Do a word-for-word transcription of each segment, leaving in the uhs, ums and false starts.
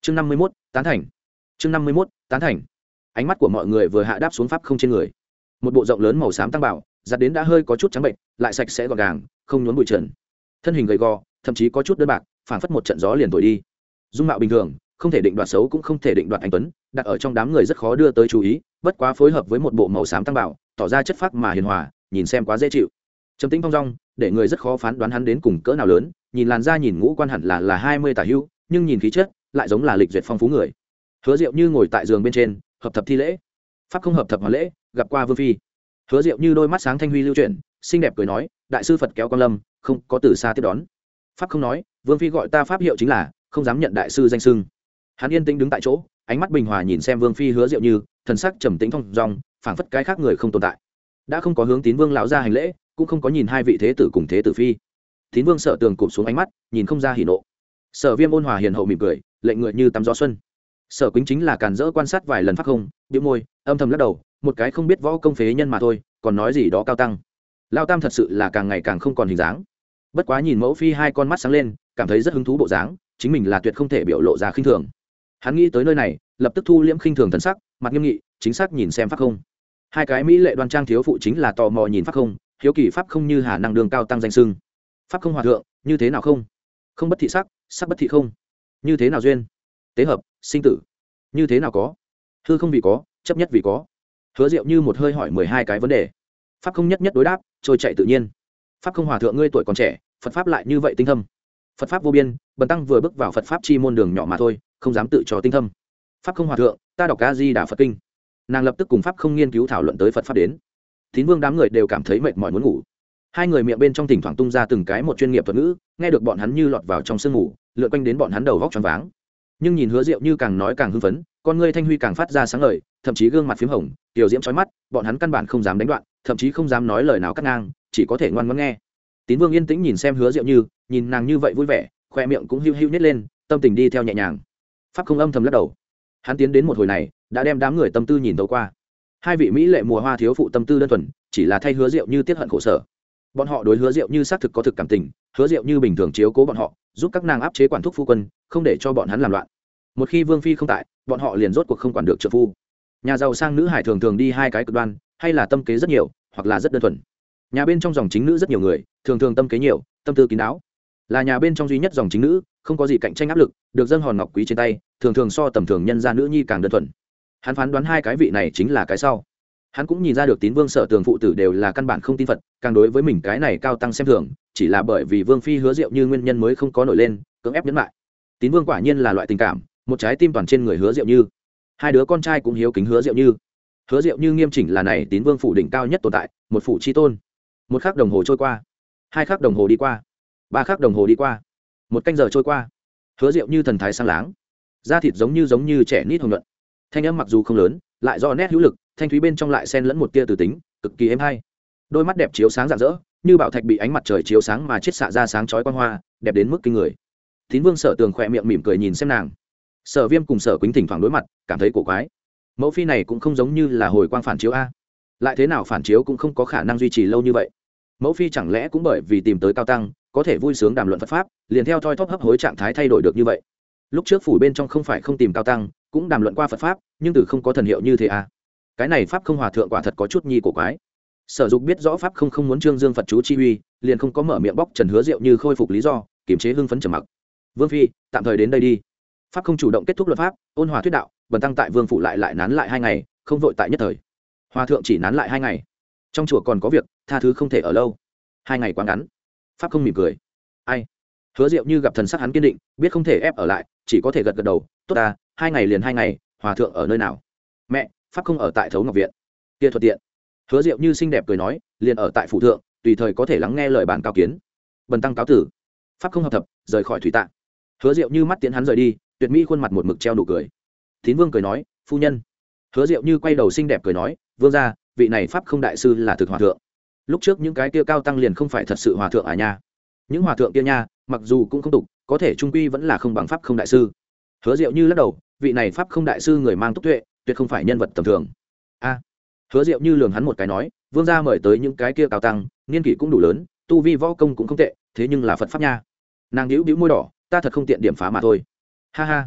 chương năm mươi mốt tán thành. chương năm mươi mốt tán thành. Ánh mắt của mọi người vừa hạ đáp xuống pháp không trên người. Một bộ rộng lớn màu xám tăng bảo giặt đến đã hơi có chút trắng bệnh, lại sạch sẽ gọn gàng, không nhốn bụi trần. Thân hình gầy gò, thậm chí có chút đơn bạc, phảng phất một trận gió liền thổi đi. Dung mạo bình thường, không thể định đoạt xấu cũng không thể định đoạt anh tuấn, đặt ở trong đám người rất khó đưa tới chú ý, bất quá phối hợp với một bộ màu xám tăng bảo, tỏ ra chất phác mà hiền hòa, nhìn xem quá dễ chịu. Trầm tĩnh phong dong, để người rất khó phán đoán hắn đến cùng cỡ nào lớn, nhìn làn da nhìn ngũ quan hẳn là là hai mươi tả hữu, nhưng nhìn khí chất, lại giống là lịch duyệt phong phú người. Hứa Diệu Như ngồi tại giường bên trên, hợp thập thi lễ. Pháp không hợp thập hoàn lễ, gặp qua vương phi. Hứa Diệu Như đôi mắt sáng thanh huy lưu chuyển, xinh đẹp cười nói, đại sư Phật kéo con lâm, không có từ xa tiếp đón. Pháp không nói, vương phi gọi ta pháp hiệu chính là, không dám nhận đại sư danh xưng. Hắn yên tĩnh đứng tại chỗ, ánh mắt bình hòa nhìn xem vương phi Hứa Diệu Như, thần sắc trầm tĩnh thong dong, phảng phất cái khác người không tồn tại. Đã không có hướng Tín Vương lão ra hành lễ, cũng không có nhìn hai vị thế tử cùng thế tử phi. Tín Vương Sở Tường cụp xuống ánh mắt, nhìn không ra hỉ nộ. Sở Viêm ôn hòa hiền hậu mỉm cười, lệnh người như tắm gió xuân. Sở Quýnh chính là càn rỡ quan sát vài lần pháp không, bĩu môi, âm thầm lắc đầu, một cái không biết võ công phế nhân mà thôi, còn nói gì đó cao tăng. Lão tam thật sự là càng ngày càng không còn hình dáng. Bất quá nhìn mẫu phi hai con mắt sáng lên, cảm thấy rất hứng thú bộ dáng, chính mình là tuyệt không thể biểu lộ ra khinh thường. Hắn nghĩ tới nơi này, lập tức thu liễm khinh thường thần sắc, mặt nghiêm nghị, chính xác nhìn xem pháp không. Hai cái mỹ lệ đoan trang thiếu phụ chính là tò mò nhìn pháp không, hiếu kỳ pháp không như hà năng đường cao tăng danh sưng. Pháp không hòa thượng, như thế nào không? Không bất thị sắc, sắc bất thị không. Như thế nào duyên? Tế hợp, sinh tử. Như thế nào có? Hư không vì có, chấp nhất vì có. Hứa Diệu Như một hơi hỏi mười hai cái vấn đề. Pháp không nhất nhất đối đáp, trôi chạy tự nhiên. Pháp không hòa thượng ngươi tuổi còn trẻ, Phật pháp lại như vậy tinh thâm. Phật pháp vô biên, bần tăng vừa bước vào Phật pháp chi môn đường nhỏ mà thôi, không dám tự cho tinh thâm. Pháp không hòa thượng, ta đọc A Di Đà Phật kinh. Nàng lập tức cùng pháp không nghiên cứu thảo luận tới Phật pháp đến. Tín Vương đám người đều cảm thấy mệt mỏi muốn ngủ. Hai người miệng bên trong thỉnh thoảng tung ra từng cái một chuyên nghiệp thuật ngữ, nghe được bọn hắn như lọt vào trong sương ngủ, lượn quanh đến bọn hắn đầu vóc choáng váng. Nhưng nhìn Hứa Diệu Như càng nói càng hưng phấn, con ngươi thanh huy càng phát ra sáng ngời, thậm chí gương mặt phím hồng, tiểu diễm chói mắt, bọn hắn căn bản không dám đánh đoạn, thậm chí không dám nói lời nào cắt ngang, chỉ có thể ngoan ngoãn nghe. Tín Vương yên tĩnh nhìn xem Hứa Diệu Như, nhìn nàng như vậy vui vẻ, khoe miệng cũng hiu hiu nhếch lên, tâm tình đi theo nhẹ nhàng. Pháp không âm thầm lắc đầu. Hắn tiến đến một hồi này, đã đem đám người tâm tư nhìn thấu qua. Hai vị mỹ lệ mùa hoa thiếu phụ tâm tư đơn thuần, chỉ là thay Hứa Diệu Như tiết hận khổ sở. Bọn họ đối Hứa Diệu Như xác thực có thực cảm tình, Hứa Diệu Như bình thường chiếu cố bọn họ, giúp các nàng áp chế quản thúc phu quân, không để cho bọn hắn làm loạn. Một khi vương phi không tại, bọn họ liền rốt cuộc không quản được trợ phu. Nhà giàu sang nữ hải thường thường đi hai cái cực đoan, hay là tâm kế rất nhiều, hoặc là rất đơn thuần. Nhà bên trong dòng chính nữ rất nhiều người, thường thường tâm kế nhiều, tâm tư kín đáo. Là nhà bên trong duy nhất dòng chính nữ, không có gì cạnh tranh áp lực, được dâng hòn ngọc quý trên tay, thường thường so tầm thường nhân gia nữ nhi càng đơn thuần. Hắn phán đoán hai cái vị này chính là cái sau. Hắn cũng nhìn ra được Tín Vương Sở Tường phụ tử đều là căn bản không tin Phật, càng đối với mình cái này cao tăng xem thường, chỉ là bởi vì Vương phi Hứa Diệu Như nguyên nhân mới không có nổi lên, cưỡng ép nhẫn lại. Tín Vương quả nhiên là loại tình cảm, một trái tim toàn trên người Hứa Diệu Như. Hai đứa con trai cũng hiếu kính Hứa Diệu Như. Hứa Diệu Như nghiêm chỉnh là này Tín Vương phủ đỉnh cao nhất tồn tại, một phủ chi tôn. Một khắc đồng hồ trôi qua, hai khắc đồng hồ đi qua, ba khắc đồng hồ đi qua, một canh giờ trôi qua. Hứa Diệu Như thần thái sáng láng, da thịt giống như giống như trẻ nít hồng nhuận. Thanh âm mặc dù không lớn, lại do nét hữu lực, thanh thúy bên trong lại xen lẫn một tia từ tính, cực kỳ êm hay. Đôi mắt đẹp chiếu sáng rạng rỡ, như bảo thạch bị ánh mặt trời chiếu sáng mà chiết xạ ra sáng chói quang hoa, đẹp đến mức kinh người. Tín Vương Sở Tường khỏe miệng mỉm cười nhìn xem nàng. Sở Viêm cùng Sở Quýnh thỉnh thoảng đối mặt, cảm thấy cổ quái. Mẫu phi này cũng không giống như là hồi quang phản chiếu a, lại thế nào phản chiếu cũng không có khả năng duy trì lâu như vậy. Mẫu phi chẳng lẽ cũng bởi vì tìm tới cao tăng, có thể vui sướng đàm luận Phật pháp, liền theo thoi thóp hấp hối trạng thái thay đổi được như vậy. Lúc trước phủ bên trong không phải không tìm cao tăng, cũng đàm luận qua Phật pháp, nhưng từ không có thần hiệu như thế a. Cái này pháp không hòa thượng quả thật có chút nhi cổ quái. Sở Dục biết rõ pháp không không muốn trương dương Phật chú chi uy, liền không có mở miệng bóc Trần Hứa Diệu Như khôi phục lý do, kiềm chế hưng phấn trầm mặc. Vương phi, tạm thời đến đây đi. Pháp không chủ động kết thúc luật pháp, ôn hòa thuyết đạo, bần tăng tại vương phủ lại lại nán lại hai ngày, không vội tại nhất thời. Hòa thượng chỉ nán lại hai ngày, trong chùa còn có việc, tha thứ không thể ở lâu. Hai ngày quá ngắn. Pháp không mỉm cười. Ai? Hứa Diệu Như gặp thần sắc hắn kiên định, biết không thể ép ở lại, chỉ có thể gật gật đầu. Tốt à, hai ngày liền hai ngày. Hòa thượng ở nơi nào? Mẹ, pháp không ở tại Thấu Ngọc viện. Kia thuận tiện. Hứa Diệu Như xinh đẹp cười nói, liền ở tại phủ thượng, tùy thời có thể lắng nghe lời bàn cao kiến. Bần tăng cáo tử. Pháp không hợp thập, rời khỏi thủy tạng. Hứa Diệu Như mắt tiến hắn rời đi, tuyệt mỹ khuôn mặt một mực treo nụ cười. Tín Vương cười nói, phu nhân. Hứa Diệu Như quay đầu xinh đẹp cười nói, vương gia, vị này pháp không đại sư là thực hòa thượng. Lúc trước những cái kia cao tăng liền không phải thật sự hòa thượng à nha. Những hòa thượng kia nha, mặc dù cũng không tục, có thể trung quy vẫn là không bằng pháp không đại sư. Hứa Diệu Như lắc đầu, vị này pháp không đại sư người mang túc tuệ, tuyệt không phải nhân vật tầm thường. A. Hứa Diệu Như lườm hắn một cái nói, vương gia mời tới những cái kia cao tăng, niên kỷ cũng đủ lớn, tu vi võ công cũng không tệ, thế nhưng là Phật pháp nha. Nàng nhíu bĩu môi đỏ, ta thật không tiện điểm phá mà thôi. Ha ha.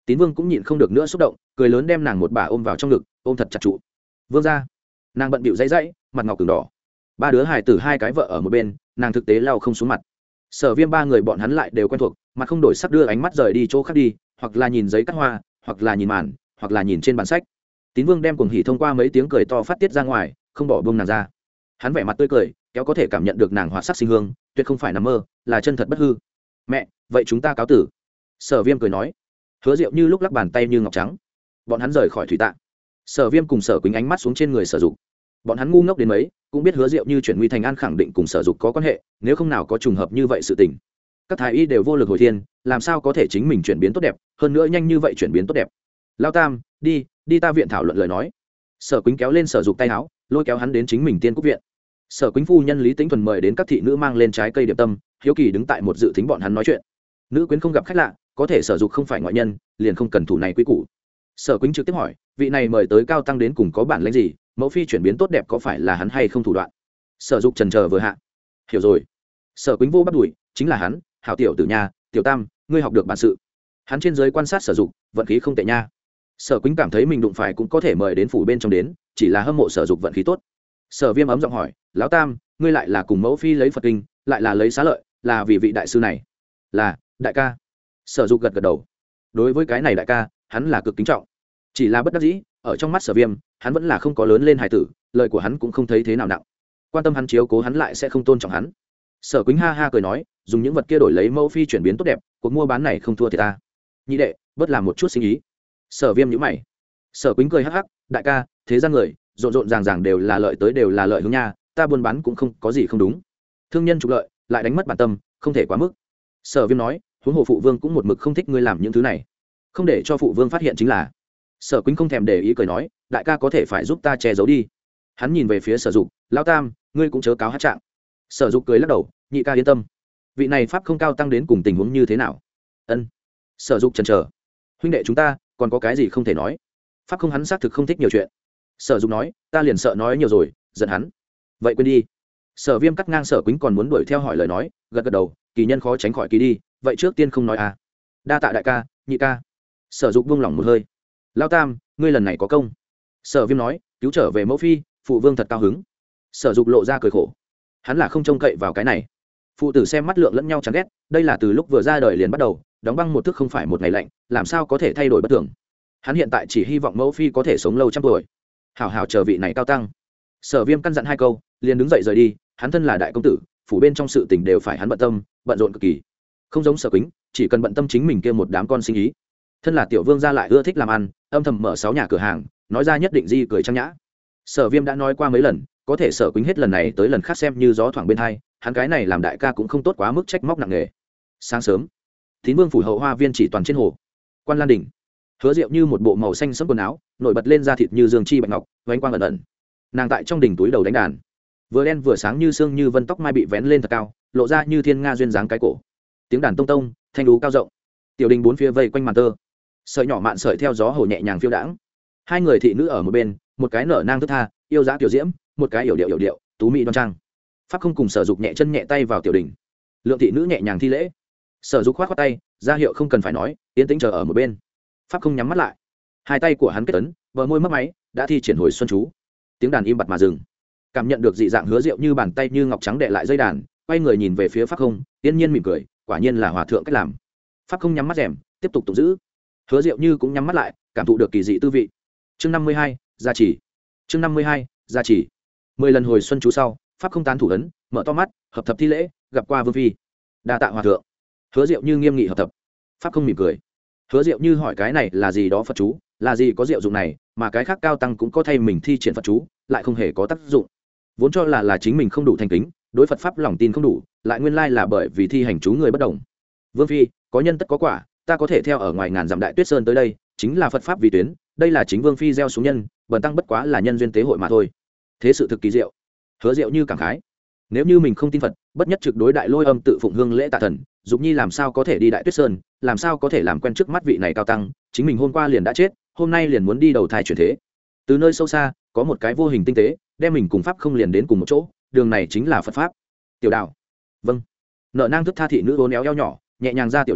Tín Vương cũng nhịn không được nữa xúc động, cười lớn đem nàng một bà ôm vào trong ngực, ôm thật chặt trụ. Vương gia. Nàng bận bịu dãy dãy, mặt ngọc từng đỏ. Ba đứa hài tử hai cái vợ ở một bên, nàng thực tế lau không xuống mặt. Sở Viêm ba người bọn hắn lại đều quen thuộc, mặt không đổi sắc đưa ánh mắt rời đi chỗ khác đi, hoặc là nhìn giấy cắt hoa, hoặc là nhìn màn, hoặc là nhìn trên bản sách. Tín Vương đem cuồng hỉ thông qua mấy tiếng cười to phát tiết ra ngoài, không bỏ buông nàng ra. Hắn vẻ mặt tươi cười, kéo có thể cảm nhận được nàng hoạt sắc sinh hương, tuyệt không phải nằm mơ, là chân thật bất hư. Mẹ, vậy chúng ta cáo tử. Sở Viêm cười nói. Hứa Diệu Như lúc lắc bàn tay như ngọc trắng. Bọn hắn rời khỏi thủy tạ. Sở Viêm cùng Sở Quýnh ánh mắt xuống trên người Sở Dục. Bọn hắn ngu ngốc đến mấy, cũng biết Hứa Diệu Như chuyển nguy thành an khẳng định cùng Sở Dục có quan hệ, nếu không nào có trùng hợp như vậy sự tình. Các thái y đều vô lực hồi thiên, làm sao có thể chính mình chuyển biến tốt đẹp, hơn nữa nhanh như vậy chuyển biến tốt đẹp. Lao Tam, đi, đi ta viện thảo luận lời nói. Sở Quýnh kéo lên Sở Dục tay áo, lôi kéo hắn đến chính mình Tiên Cúc viện. Sở Quýnh phu nhân Lý Tĩnh Thuần mời đến các thị nữ mang lên trái cây điểm tâm, hiếu kỳ đứng tại một dự thính bọn hắn nói chuyện. Nữ quyến không gặp khách lạ, có thể Sở Dục không phải ngoại nhân, liền không cần thủ này quý củ. Sở Quýnh trực tiếp hỏi, vị này mời tới cao tăng đến cùng có bản lĩnh gì, mẫu phi chuyển biến tốt đẹp có phải là hắn hay không thủ đoạn? Sở Dục trần chờ vừa hạ. Hiểu rồi. Sở Quýnh vô bắt đuổi, chính là hắn, hảo tiểu tử nha, tiểu tam, ngươi học được bản sự. Hắn trên dưới quan sát Sở Dục, vận khí không tệ nha. Sở Quýnh cảm thấy mình đụng phải cũng có thể mời đến phủ bên trong đến, chỉ là hâm mộ Sở Dục vận khí tốt. Sở Viêm ấm giọng hỏi, lão tam, ngươi lại là cùng mẫu phi lấy Phật kinh, lại là lấy xá lợi, là vì vị đại sư này? Là, đại ca. Sở Dục gật gật đầu. Đối với cái này đại ca, hắn là cực kính trọng. Chỉ là bất đắc dĩ, ở trong mắt Sở Viêm, hắn vẫn là không có lớn lên hài tử, lời của hắn cũng không thấy thế nào nặng. Quan tâm hắn chiếu cố hắn lại sẽ không tôn trọng hắn. Sở Quýnh ha ha cười nói, dùng những vật kia đổi lấy mẫu phi chuyển biến tốt đẹp, cuộc mua bán này không thua thì ta. Nhị đệ, bớt làm một chút sinh ý. Sở Viêm nhíu mày. Sở Quýnh cười hắc hắc, đại ca, thế gian người, rộn rộn ràng ràng đều là lợi tới đều là lợi hướng nha, ta buôn bán cũng không có gì không đúng. Thương nhân trục lợi, lại đánh mất bản tâm, không thể quá mức. Sở Viêm nói, huống hồ phụ vương cũng một mực không thích ngươi làm những thứ này, không để cho phụ vương phát hiện chính là. Sở Quýnh không thèm để ý cười nói, đại ca có thể phải giúp ta che giấu đi. Hắn nhìn về phía Sở Dục, lão tam, ngươi cũng chớ cáo hát trạng. Sở Dục cười lắc đầu, nhị ca yên tâm. Vị này pháp không cao tăng đến cùng tình huống như thế nào? Ân. Sở Dục chần chờ. Huynh đệ chúng ta còn có cái gì không thể nói? Pháp không hắn xác thực không thích nhiều chuyện. Sở Dục nói, ta liền sợ nói nhiều rồi giận hắn. Vậy quên đi. Sở Viêm cắt ngang Sở Quýnh còn muốn đuổi theo hỏi lời nói, gật gật đầu, kỳ nhân khó tránh khỏi kỳ đi, vậy trước tiên không nói à. Đa tạ đại ca, nhị ca. Sở Dục buông lỏng một hơi. Lao tam, ngươi lần này có công. Sở Viêm nói, cứu trở về mẫu phi, phụ vương thật cao hứng. Sở Dục lộ ra cười khổ. Hắn là không trông cậy vào cái này. Phụ tử xem mắt lượng lẫn nhau chán ghét, đây là từ lúc vừa ra đời liền bắt đầu, đóng băng một thức không phải một ngày lạnh, làm sao có thể thay đổi bất thường. Hắn hiện tại chỉ hy vọng mẫu phi có thể sống lâu trăm tuổi. Hảo hảo chờ vị này cao tăng. Sở Viêm căn dặn hai câu, liền đứng dậy rời đi. Hắn thân là đại công tử, phủ bên trong sự tình đều phải hắn bận tâm, bận rộn cực kỳ. Không giống Sở Quýnh, chỉ cần bận tâm chính mình kia một đám con sinh ý. Thân là tiểu vương gia lại ưa thích làm ăn, âm thầm mở sáu nhà cửa hàng, nói ra nhất định di cười trang nhã. Sở Viêm đã nói qua mấy lần, có thể Sở Quýnh hết lần này tới lần khác xem như gió thoảng bên hai, hắn cái này làm đại ca cũng không tốt quá mức trách móc nặng nề. Sáng sớm, Tín Vương phủ hậu hoa viên chỉ toàn trên hồ. Quan Lan đỉnh, Hứa Diệu Như một bộ màu xanh sẫm quần áo, nổi bật lên da thịt như dương chi bạch ngọc, vánh quang ẩn ẩn. Nàng tại trong đỉnh túi đầu đánh đàn, vừa đen vừa sáng như sương như vân, tóc mai bị vén lên thật cao, lộ ra như thiên nga duyên dáng cái cổ. Tiếng đàn tông tông, thanh đú cao rộng. Tiểu đình bốn phía vây quanh màn tơ, sợi nhỏ mạn sợi theo gió hồ nhẹ nhàng phiêu đãng. Hai người thị nữ ở một bên, một cái nở nang thức tha, yêu dã tiểu diễm, một cái yểu điệu yểu điệu, tú mỹ đoan trang. Pháp không cùng Sở Dục nhẹ chân nhẹ tay vào tiểu đình. Lượng thị nữ nhẹ nhàng thi lễ. Sở Dục khoát khoát tay, ra hiệu không cần phải nói, yên tĩnh chờ ở một bên. Pháp không nhắm mắt lại, hai tay của hắn kết ấn, bờ môi mấp máy, đã thi triển hồi xuân chú. Tiếng đàn im bặt mà dừng. Cảm nhận được dị dạng Hứa Diệu Như bàn tay như ngọc trắng đè lại dây đàn, quay người nhìn về phía Pháp không, yên nhiên mỉm cười, quả nhiên là hòa thượng cách làm. Pháp không nhắm mắt rèm, tiếp tục tụng giữ. Hứa Diệu Như cũng nhắm mắt lại, cảm thụ được kỳ dị tư vị. Chương năm mươi hai, gia trì. Chương năm mươi hai, gia trì. Mười lần hồi xuân chú sau, Pháp không tán thủ ấn, mở to mắt, hợp thập thi lễ, gặp qua vương phi. Đa tạ hòa thượng. Hứa Diệu Như nghiêm nghị hợp thập. Pháp không mỉm cười. Hứa Diệu Như hỏi cái này là gì đó Phật chú, là gì có diệu dụng này, mà cái khác cao tăng cũng có thay mình thi triển Phật chú, lại không hề có tác dụng. Vốn cho là là chính mình không đủ thành kính, đối Phật pháp lòng tin không đủ, lại nguyên lai là bởi vì thi hành chú người bất đồng. Vương phi, có nhân tất có quả, ta có thể theo ở ngoài ngàn dặm Đại Tuyết Sơn tới đây, chính là Phật pháp vì tuyến, đây là chính vương phi gieo xuống nhân, bần tăng bất quá là nhân duyên tế hội mà thôi. Thế sự thực kỳ diệu. Hứa Diệu Như cảm khái. Nếu như mình không tin Phật, bất nhất trực đối Đại Lôi Âm tự phụng hương lễ tạ thần, Dục Nhi làm sao có thể đi Đại Tuyết Sơn, làm sao có thể làm quen trước mắt vị này cao tăng, chính mình hôm qua liền đã chết, hôm nay liền muốn đi đầu thai chuyển thế. Từ nơi sâu xa, có một cái vô hình tinh tế, đem mình cùng pháp không liền đến cùng một chỗ, đường này chính là Phật pháp. Tiểu Đào. Vâng. Nợ nang thức tha thị nữ vốn éo eo nhỏ, nhẹ nhàng ra tiểu đỉnh,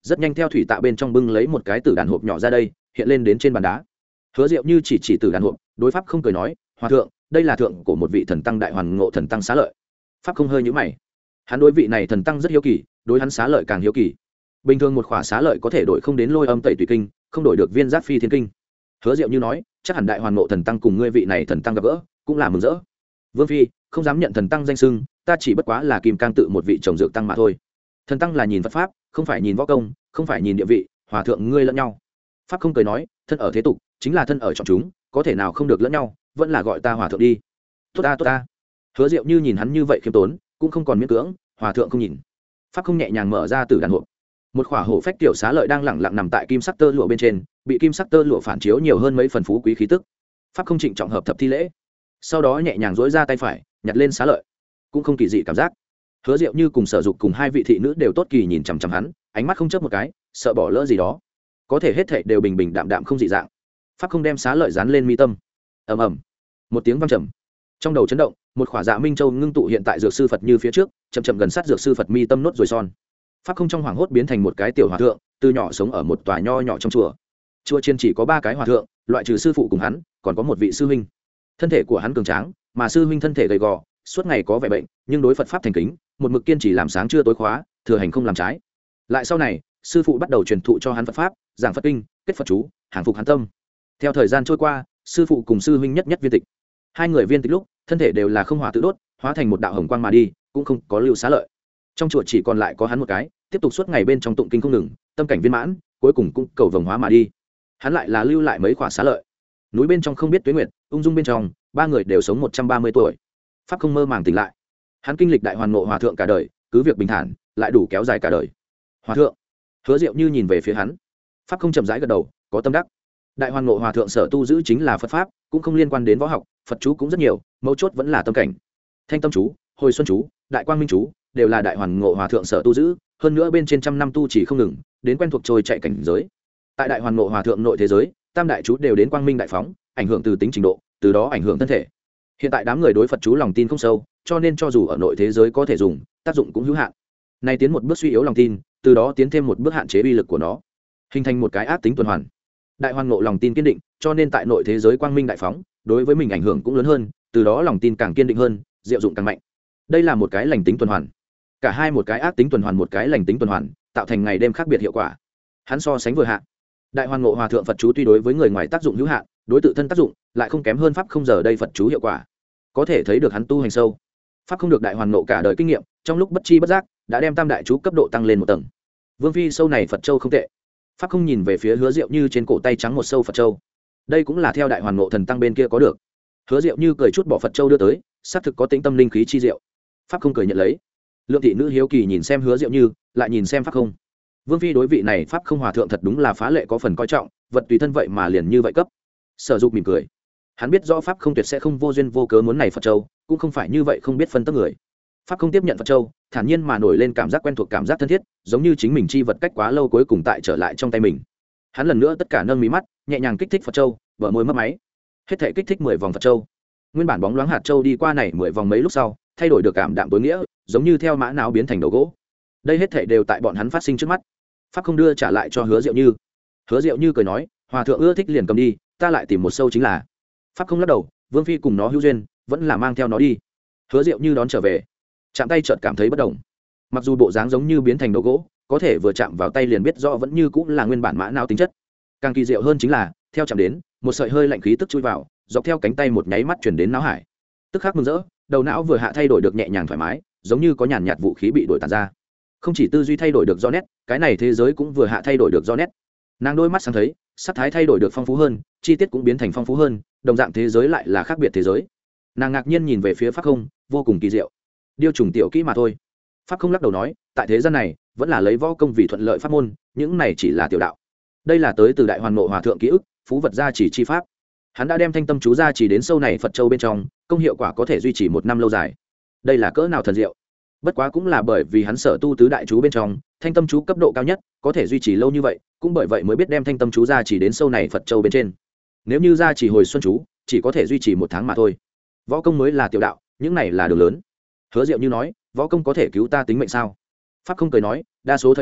rất nhanh theo thủy tạ bên trong bưng lấy một cái tử đàn hộp nhỏ ra đây hiện lên đến trên bàn đá. Hứa Diệu Như chỉ chỉ tử đàn hộp, đối pháp không cười nói, hòa thượng, đây là thượng của một vị thần tăng đại hoàn ngộ thần tăng xá lợi. Pháp không hơi nhíu mày, hắn đối vị này thần tăng rất hiếu kỳ, đối hắn xá lợi càng hiếu kỳ. Bình thường một khỏa xá lợi có thể đổi không đến lôi âm tẩy tùy kinh, không đổi được viên giác phi thiên kinh. Hứa Diệu Như nói, chắc hẳn đại hoàn ngộ thần tăng cùng ngươi vị này thần tăng gặp gỡ cũng là mừng rỡ. Vương phi không dám nhận thần tăng danh xưng, ta chỉ bất quá là kim cang tự một vị trồng dược tăng mà thôi. Thần tăng là nhìn Phật pháp, không phải nhìn võ công, không phải nhìn địa vị, hòa thượng ngươi lẫn nhau. Pháp không cười nói, thân ở thế tục chính là thân ở trọng chúng, có thể nào không được lẫn nhau, vẫn là gọi ta hòa thượng đi. Tốt ta tốt ta. Hứa Diệu Như nhìn hắn như vậy khiêm tốn, cũng không còn miễn cưỡng, hòa thượng không nhìn. Pháp không nhẹ nhàng mở ra từ đàn hộp, một khỏa hổ phách tiểu xá lợi đang lẳng lặng nằm tại kim sắc tơ lụa bên trên, bị kim sắc tơ lụa phản chiếu nhiều hơn mấy phần phú quý khí tức. Pháp không trịnh trọng hợp thập thi lễ, sau đó nhẹ nhàng dỗi ra tay phải nhặt lên xá lợi, cũng không kỳ dị cảm giác. Hứa Diệu Như cùng Sở Dục cùng hai vị thị nữ đều tốt kỳ nhìn chằm chằm hắn, ánh mắt không chớp một cái, sợ bỏ lỡ gì đó. Có thể hết thảy đều bình bình đạm đạm không dị dạng. Pháp không đem xá lợi dán lên mi tâm. Ầm ầm, một tiếng vang trầm, trong đầu chấn động, một khỏa dạ minh châu ngưng tụ hiện tại dược sư Phật như phía trước, chậm chậm gần sát dược sư Phật mi tâm nốt rồi son. Pháp không trong hoàng hốt biến thành một cái tiểu hòa thượng, từ nhỏ sống ở một tòa nho nhỏ trong chùa. Chùa trên chỉ có ba cái hòa thượng, loại trừ sư phụ cùng hắn, còn có một vị sư huynh. Thân thể của hắn cường tráng, mà sư huynh thân thể gầy gò, suốt ngày có vẻ bệnh, nhưng đối Phật pháp thành kính, một mực kiên trì làm sáng trưa tối khóa, thừa hành không làm trái. Lại sau này, sư phụ bắt đầu truyền thụ cho hắn Phật pháp, giảng Phật kinh, kết Phật chú, hàng phục hắn tâm. Theo thời gian trôi qua, sư phụ cùng sư huynh nhất nhất viên tịch. Hai người viên tịch lúc, thân thể đều là không hỏa tự đốt, hóa thành một đạo hồng quang mà đi, cũng không có lưu xá lợi. Trong chùa chỉ còn lại có hắn một cái, tiếp tục suốt ngày bên trong tụng kinh không ngừng, tâm cảnh viên mãn, cuối cùng cũng cầu vồng hóa mà đi. Hắn lại là lưu lại mấy khỏa xá lợi. Núi bên trong không biết tuế nguyệt, ung dung bên trong, ba người đều sống một trăm ba mươi tuổi. Pháp không mơ màng tỉnh lại. Hắn kinh lịch đại hoàn ngộ hòa thượng cả đời, cứ việc bình thản, lại đủ kéo dài cả đời. Hòa thượng. Hứa Diệu Như nhìn về phía hắn. Pháp không chậm rãi gật đầu, có tâm đắc. Đại hoàn ngộ hòa thượng sở tu giữ chính là Phật pháp, cũng không liên quan đến võ học, Phật chú cũng rất nhiều, mấu chốt vẫn là tâm cảnh. Thanh tâm chú, hồi xuân chú, đại quang minh chú, đều là đại hoàn ngộ hòa thượng sở tu giữ, hơn nữa bên trên trăm năm tu chỉ không ngừng, đến quen thuộc trôi chạy cảnh giới. Tại đại hoàn ngộ hòa thượng nội thế giới, tam đại chú đều đến quang minh đại phóng, ảnh hưởng từ tính trình độ, từ đó ảnh hưởng thân thể. Hiện tại đám người đối Phật chú lòng tin không sâu, cho nên cho dù ở nội thế giới có thể dùng, tác dụng cũng hữu hạn. Nay tiến một bước suy yếu lòng tin, từ đó tiến thêm một bước hạn chế uy lực của nó, hình thành một cái ác tính tuần hoàn. Đại hoàn ngộ lòng tin kiên định, cho nên tại nội thế giới quang minh đại phóng, đối với mình ảnh hưởng cũng lớn hơn, từ đó lòng tin càng kiên định hơn, diệu dụng càng mạnh. Đây là một cái lành tính tuần hoàn. Cả hai một cái ác tính tuần hoàn một cái lành tính tuần hoàn, tạo thành ngày đêm khác biệt hiệu quả. Hắn so sánh vừa hạ. Đại hoàn ngộ hòa thượng Phật chú tuy đối với người ngoài tác dụng hữu hạn, đối tự thân tác dụng lại không kém hơn pháp không giờ đây Phật chú hiệu quả. Có thể thấy được hắn tu hành sâu. Pháp không được đại hoàn ngộ cả đời kinh nghiệm, trong lúc bất chi bất giác đã đem tam đại chú cấp độ tăng lên một tầng. Vương phi sâu này Phật châu không tệ. Pháp không nhìn về phía Hứa Diệu Như trên cổ tay trắng một sâu Phật châu. Đây cũng là theo đại hoàn ngộ thần tăng bên kia có được. Hứa Diệu Như cười chút bỏ Phật châu đưa tới, xác thực có tĩnh tâm linh khí chi diệu. Pháp không cười nhận lấy. Lượng thị nữ hiếu kỳ nhìn xem Hứa Diệu Như, lại nhìn xem Pháp không. Vương phi đối vị này Pháp không hòa thượng thật đúng là phá lệ có phần coi trọng, vật tùy thân vậy mà liền như vậy cấp. Sở Dục mỉm cười. Hắn biết rõ Pháp không tuyệt sẽ không vô duyên vô cớ muốn này Phật châu, cũng không phải như vậy không biết phân tấp người. Pháp không tiếp nhận Phật châu, thản nhiên mà nổi lên cảm giác quen thuộc, cảm giác thân thiết, giống như chính mình chi vật cách quá lâu cuối cùng tại trở lại trong tay mình. Hắn lần nữa tất cả nâng mí mắt, nhẹ nhàng kích thích Phật châu, bờ môi mấp máy. Hết thể kích thích mười vòng Phật châu. Nguyên bản bóng loáng hạt châu đi qua này mười vòng mấy lúc sau, thay đổi được cảm đạm tối nghĩa, giống như theo mã não biến thành đầu gỗ. Đây hết thể đều tại bọn hắn phát sinh trước mắt. Pháp không đưa trả lại cho Hứa Diệu Như. Hứa Diệu Như cười nói, hòa thượng ưa thích liền cầm đi, ta lại tìm một sâu chính là. Pháp không lắc đầu, Vương phi cùng nó hữu duyên, vẫn là mang theo nó đi. Hứa Diệu Như đón trở về, chạm tay chợt cảm thấy bất động. Mặc dù bộ dáng giống như biến thành đầu gỗ, có thể vừa chạm vào tay liền biết rõ vẫn như cũng là nguyên bản mã não tính chất. Càng kỳ diệu hơn chính là, theo chạm đến, một sợi hơi lạnh khí tức chui vào, dọc theo cánh tay một nháy mắt truyền đến não hải. Tức khắc mừng rỡ, đầu não vừa hạ thay đổi được nhẹ nhàng thoải mái, giống như có nhàn nhạt vũ khí bị đổi tàn ra. Không chỉ tư duy thay đổi được do nét, cái này thế giới cũng vừa hạ thay đổi được do nét. Nàng đôi mắt sáng thấy, sắc thái thay đổi được phong phú hơn, chi tiết cũng biến thành phong phú hơn, đồng dạng thế giới lại là khác biệt thế giới. Nàng ngạc nhiên nhìn về phía Pháp không, vô cùng kỳ diệu. Điêu trùng tiểu kỹ mà thôi. Pháp không lắc đầu nói, tại thế gian này vẫn là lấy võ công vì thuận lợi pháp môn, những này chỉ là tiểu đạo. Đây là tới từ đại hoàn ngộ hòa thượng ký ức, phú vật gia chỉ chi pháp. Hắn đã đem thanh tâm chú gia chỉ đến sâu này Phật châu bên trong, công hiệu quả có thể duy trì một năm lâu dài. Đây là cỡ nào thần diệu. Bất quá cũng là bởi vì hắn sở tu tứ đại chú bên trong, thanh tâm chú cấp độ cao nhất, có thể duy trì lâu như vậy, cũng bởi vậy mới biết đem thanh tâm chú gia chỉ đến sâu này Phật châu bên trên. Nếu như gia chỉ hồi xuân chú, chỉ có thể duy trì một tháng mà thôi. Võ công mới là tiểu đạo, những này là đường lớn. Hứa Diệu Như nói, võ công có thể cứu ta tính mệnh sao? Pháp không cười nói, đa số thời điểm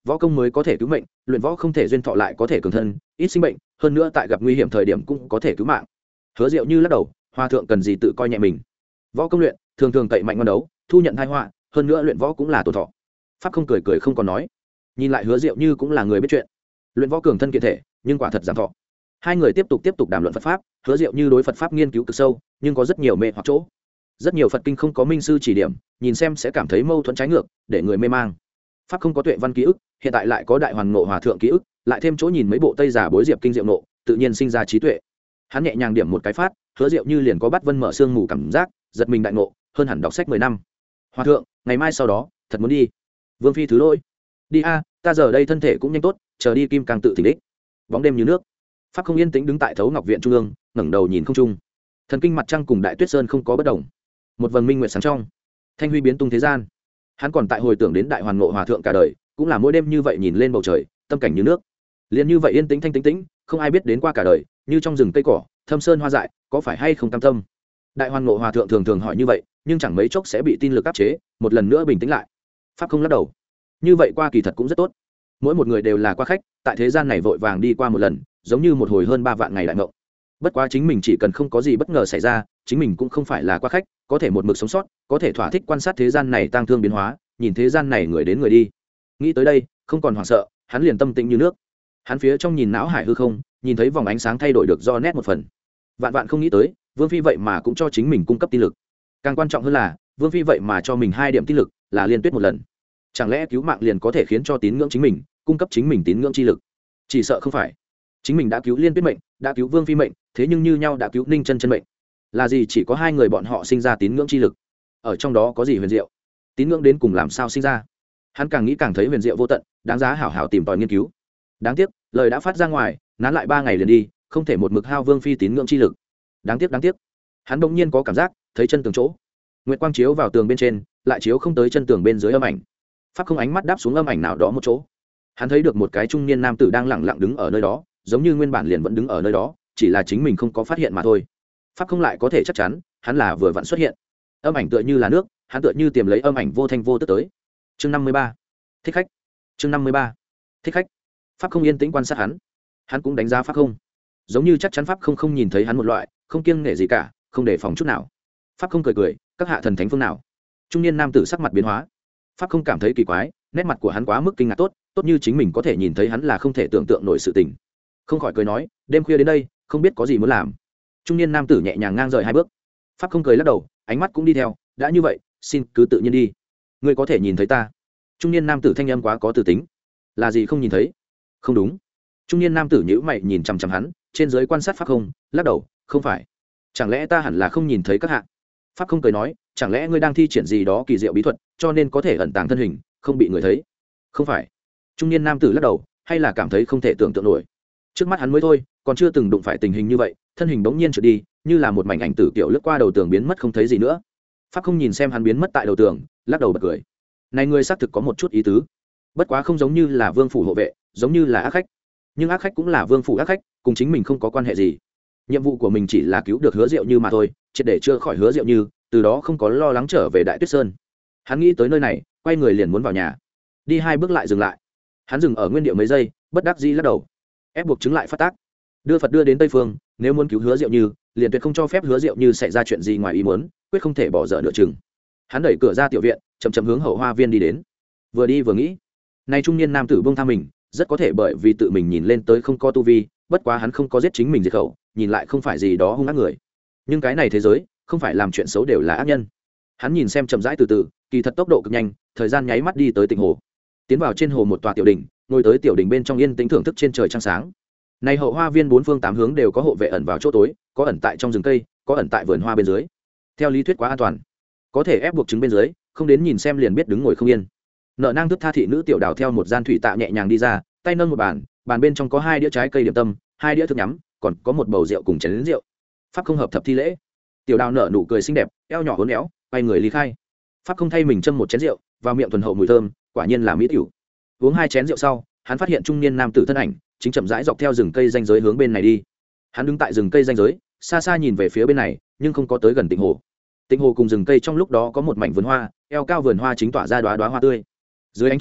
võ công mới có thể cứu mệnh, luyện võ không thể duyên thọ lại có thể cường thân ít sinh bệnh, hơn nữa tại gặp nguy hiểm thời điểm cũng có thể cứu mạng. Hứa Diệu Như lắc đầu, hòa thượng cần gì tự coi nhẹ mình. Võ công luyện thường thường cậy mạnh ngon đấu, thu nhận tai họa, hơn nữa luyện võ cũng là tổ thọ. Pháp không cười cười không còn nói. Nhìn lại Hứa Diệu Như cũng là người biết chuyện, luyện võ cường thân kiện thể nhưng quả thật giảm thọ. Hai người tiếp tục tiếp tục đàm luận Phật pháp. Hứa Diệu Như đối Phật pháp nghiên cứu cực sâu, nhưng có rất nhiều mê hoặc chỗ. Rất nhiều Phật kinh không có minh sư chỉ điểm, nhìn xem sẽ cảm thấy mâu thuẫn trái ngược, để người mê mang. Pháp không có tuệ văn ký ức, hiện tại lại có đại hoàn ngộ hòa thượng ký ức, lại thêm chỗ nhìn mấy bộ tây giả bối diệp kinh diệu ngộ, tự nhiên sinh ra trí tuệ. Hắn nhẹ nhàng điểm một cái phát, Hứa Diệu Như liền có bắt vân mở sương mù cảm giác, giật mình đại ngộ, hơn hẳn đọc sách mười năm. Hòa thượng, ngày mai sau đó, thật muốn đi. Vương phi thứ lỗi. Đi a, ta giờ đây thân thể cũng nhanh tốt, chờ đi kim càng tự tỉnh đích. Bóng đêm như nước. Pháp không yên tĩnh đứng tại Thấu Ngọc viện trung ương, ngẩng đầu nhìn không trung. Thần kinh mặt trăng cùng Đại Tuyết Sơn không có bất động. Một vầng minh nguyệt sáng trong, thanh huy biến tung thế gian. Hắn còn tại hồi tưởng đến đại hoàn ngộ hòa thượng cả đời, cũng là mỗi đêm như vậy nhìn lên bầu trời, tâm cảnh như nước. Liền như vậy yên tĩnh thanh tĩnh tĩnh, không ai biết đến qua cả đời, như trong rừng cây cỏ, thâm sơn hoa dại, có phải hay không cam tâm. Đại hoàn ngộ hòa thượng thường thường hỏi như vậy, nhưng chẳng mấy chốc sẽ bị tin lực áp chế, một lần nữa bình tĩnh lại. Pháp không lắc đầu. Như vậy qua kỳ thật cũng rất tốt. Mỗi một người đều là qua khách, tại thế gian này vội vàng đi qua một lần, giống như một hồi hơn ba vạn ngày đại ngộ. Bất quá chính mình chỉ cần không có gì bất ngờ xảy ra, chính mình cũng không phải là qua khách, có thể một mực sống sót, có thể thỏa thích quan sát thế gian này tang thương biến hóa, nhìn thế gian này người đến người đi. Nghĩ tới đây, không còn hoảng sợ, hắn liền tâm tĩnh như nước. Hắn phía trong nhìn não hải hư không, nhìn thấy vòng ánh sáng thay đổi được do nét một phần. Vạn vạn không nghĩ tới, Vương phi vậy mà cũng cho chính mình cung cấp tin lực. Càng quan trọng hơn là, Vương phi vậy mà cho mình hai điểm tin lực, là liên tuyết một lần. Chẳng lẽ cứu mạng liền có thể khiến cho tín ngưỡng chính mình, cung cấp chính mình tín ngưỡng chi lực? Chỉ sợ không phải. Chính mình đã cứu liên tuyết mệnh, đã cứu Vương phi mệnh, thế nhưng như nhau đã cứu Ninh Chân Chân mệnh. Là gì chỉ có hai người bọn họ sinh ra tín ngưỡng chi lực? Ở trong đó có gì huyền diệu? Tín ngưỡng đến cùng làm sao sinh ra? Hắn càng nghĩ càng thấy huyền diệu vô tận, đáng giá hảo hảo tìm tòi nghiên cứu. Đáng tiếc, lời đã phát ra ngoài, nán lại ba ngày liền đi, không thể một mực hao Vương phi tín ngưỡng chi lực. Đáng tiếc đáng tiếc. Hắn bỗng nhiên có cảm giác, thấy chân tường chỗ. Nguyệt quang chiếu vào tường bên trên, lại chiếu không tới chân tường bên dưới âm ảnh. Pháp không ánh mắt đáp xuống âm ảnh nào đó một chỗ. Hắn thấy được một cái trung niên nam tử đang lẳng lặng đứng ở nơi đó, giống như nguyên bản liền vẫn đứng ở nơi đó, chỉ là chính mình không có phát hiện mà thôi. Pháp không lại có thể chắc chắn, hắn là vừa vặn xuất hiện. Âm ảnh tựa như là nước, hắn tựa như tìm lấy âm ảnh vô thanh vô tức tới. Chương năm mươi ba, thích khách. Chương năm mươi ba, thích khách. Pháp không yên tĩnh quan sát hắn, hắn cũng đánh giá Pháp không, giống như chắc chắn Pháp không không nhìn thấy hắn một loại, không kiêng nể gì cả, không đề phòng chút nào. Pháp không cười cười, các hạ thần thánh phương nào? Trung niên nam tử sắc mặt biến hóa. Pháp không cảm thấy kỳ quái, nét mặt của hắn quá mức kinh ngạc, tốt tốt như chính mình có thể nhìn thấy hắn là không thể tưởng tượng nổi sự tình. Không khỏi cười nói, đêm khuya đến đây, không biết có gì muốn làm. Trung niên nam tử nhẹ nhàng ngang rời hai bước. Pháp không cười lắc đầu, ánh mắt cũng đi theo, đã như vậy, xin cứ tự nhiên đi. Ngươi có thể nhìn thấy ta. Trung niên nam tử thanh âm quá có từ tính. Là gì không nhìn thấy? Không đúng. Trung niên nam tử nhíu mày nhìn chằm chằm hắn, trên dưới quan sát Pháp không, lắc đầu, không phải. Chẳng lẽ ta hẳn là không nhìn thấy các hạ? Pháp không cười nói, chẳng lẽ ngươi đang thi triển gì đó kỳ diệu bí thuật, cho nên có thể ẩn tàng thân hình, không bị người thấy? Không phải. Trung niên nam tử lắc đầu, hay là cảm thấy không thể tưởng tượng nổi. Trước mắt hắn mới thôi, còn chưa từng đụng phải tình hình như vậy, thân hình bỗng nhiên trượt đi, như là một mảnh ảnh tử kiểu lướt qua đầu tường biến mất không thấy gì nữa. Pháp không nhìn xem hắn biến mất tại đầu tường, lắc đầu bật cười. Này người xác thực có một chút ý tứ, bất quá không giống như là vương phủ hộ vệ, giống như là ác khách. Nhưng ác khách cũng là vương phủ ác khách, cùng chính mình không có quan hệ gì. Nhiệm vụ của mình chỉ là cứu được Hứa Diệu Như mà thôi, triệt để chưa khỏi Hứa Diệu Như, từ đó không có lo lắng trở về Đại Tuyết Sơn. Hắn nghĩ tới nơi này, quay người liền muốn vào nhà. Đi hai bước lại dừng lại. Hắn dừng ở nguyên địa mấy giây, bất đắc dĩ lắc đầu. Ép buộc chứng lại phát tác. Đưa Phật đưa đến Tây phương, nếu muốn cứu Hứa Diệu Như, liền tuyệt không cho phép Hứa Diệu Như xảy ra chuyện gì ngoài ý muốn, quyết không thể bỏ dở nửa chừng. Hắn đẩy cửa ra tiểu viện, chậm chậm hướng hậu hoa viên đi đến. Vừa đi vừa nghĩ, này trung niên nam tử buông tha mình, rất có thể bởi vì tự mình nhìn lên tới không có tu vi, bất quá hắn không có giết chính mình diệt khẩu, nhìn lại không phải gì đó hung ác người. Nhưng cái này thế giới, không phải làm chuyện xấu đều là ác nhân. Hắn nhìn xem chậm rãi từ từ, kỳ thật tốc độ cực nhanh, thời gian nháy mắt đi tới Tịnh Hồ. Tiến vào trên hồ một tòa tiểu đỉnh, ngồi tới tiểu đỉnh bên trong yên tĩnh thưởng thức trên trời trăng sáng. Này hậu hoa viên bốn phương tám hướng đều có hộ vệ ẩn vào chỗ tối, có ẩn tại trong rừng cây, có ẩn tại vườn hoa bên dưới. Theo lý thuyết quá an toàn, có thể ép buộc chứng bên dưới, không đến nhìn xem liền biết đứng ngồi không yên. Nợ nang thức tha thị nữ tiểu đào theo một gian thủy tạ nhẹ nhàng đi ra, tay nâng một bàn, bàn bên trong có hai đĩa trái cây điểm tâm, hai đĩa thức nhắm, còn có một bầu rượu cùng chén lớn rượu. Pháp không hợp thập thi lễ. Tiểu đào nở nụ cười xinh đẹp, eo nhỏ uốn éo, quay người ly khai. Pháp không thay mình châm một chén rượu, vào miệng thuần hậu mùi thơm, quả nhiên là mỹ tiểu. Uống hai chén rượu sau, hắn phát hiện trung niên nam tử thân ảnh chính chậm rãi dọc theo rừng cây ranh giới hướng bên này đi. Hắn đứng tại rừng cây ranh giới, xa xa nhìn về phía bên này, nhưng không có tới gần Tịnh Hồ. Tịnh Hồ cùng rừng cây trong lúc đó có một mảnh vườn hoa, eo cao vườn hoa chính tỏa ra đóa đóa hoa tươi. Dưới ánh trăng,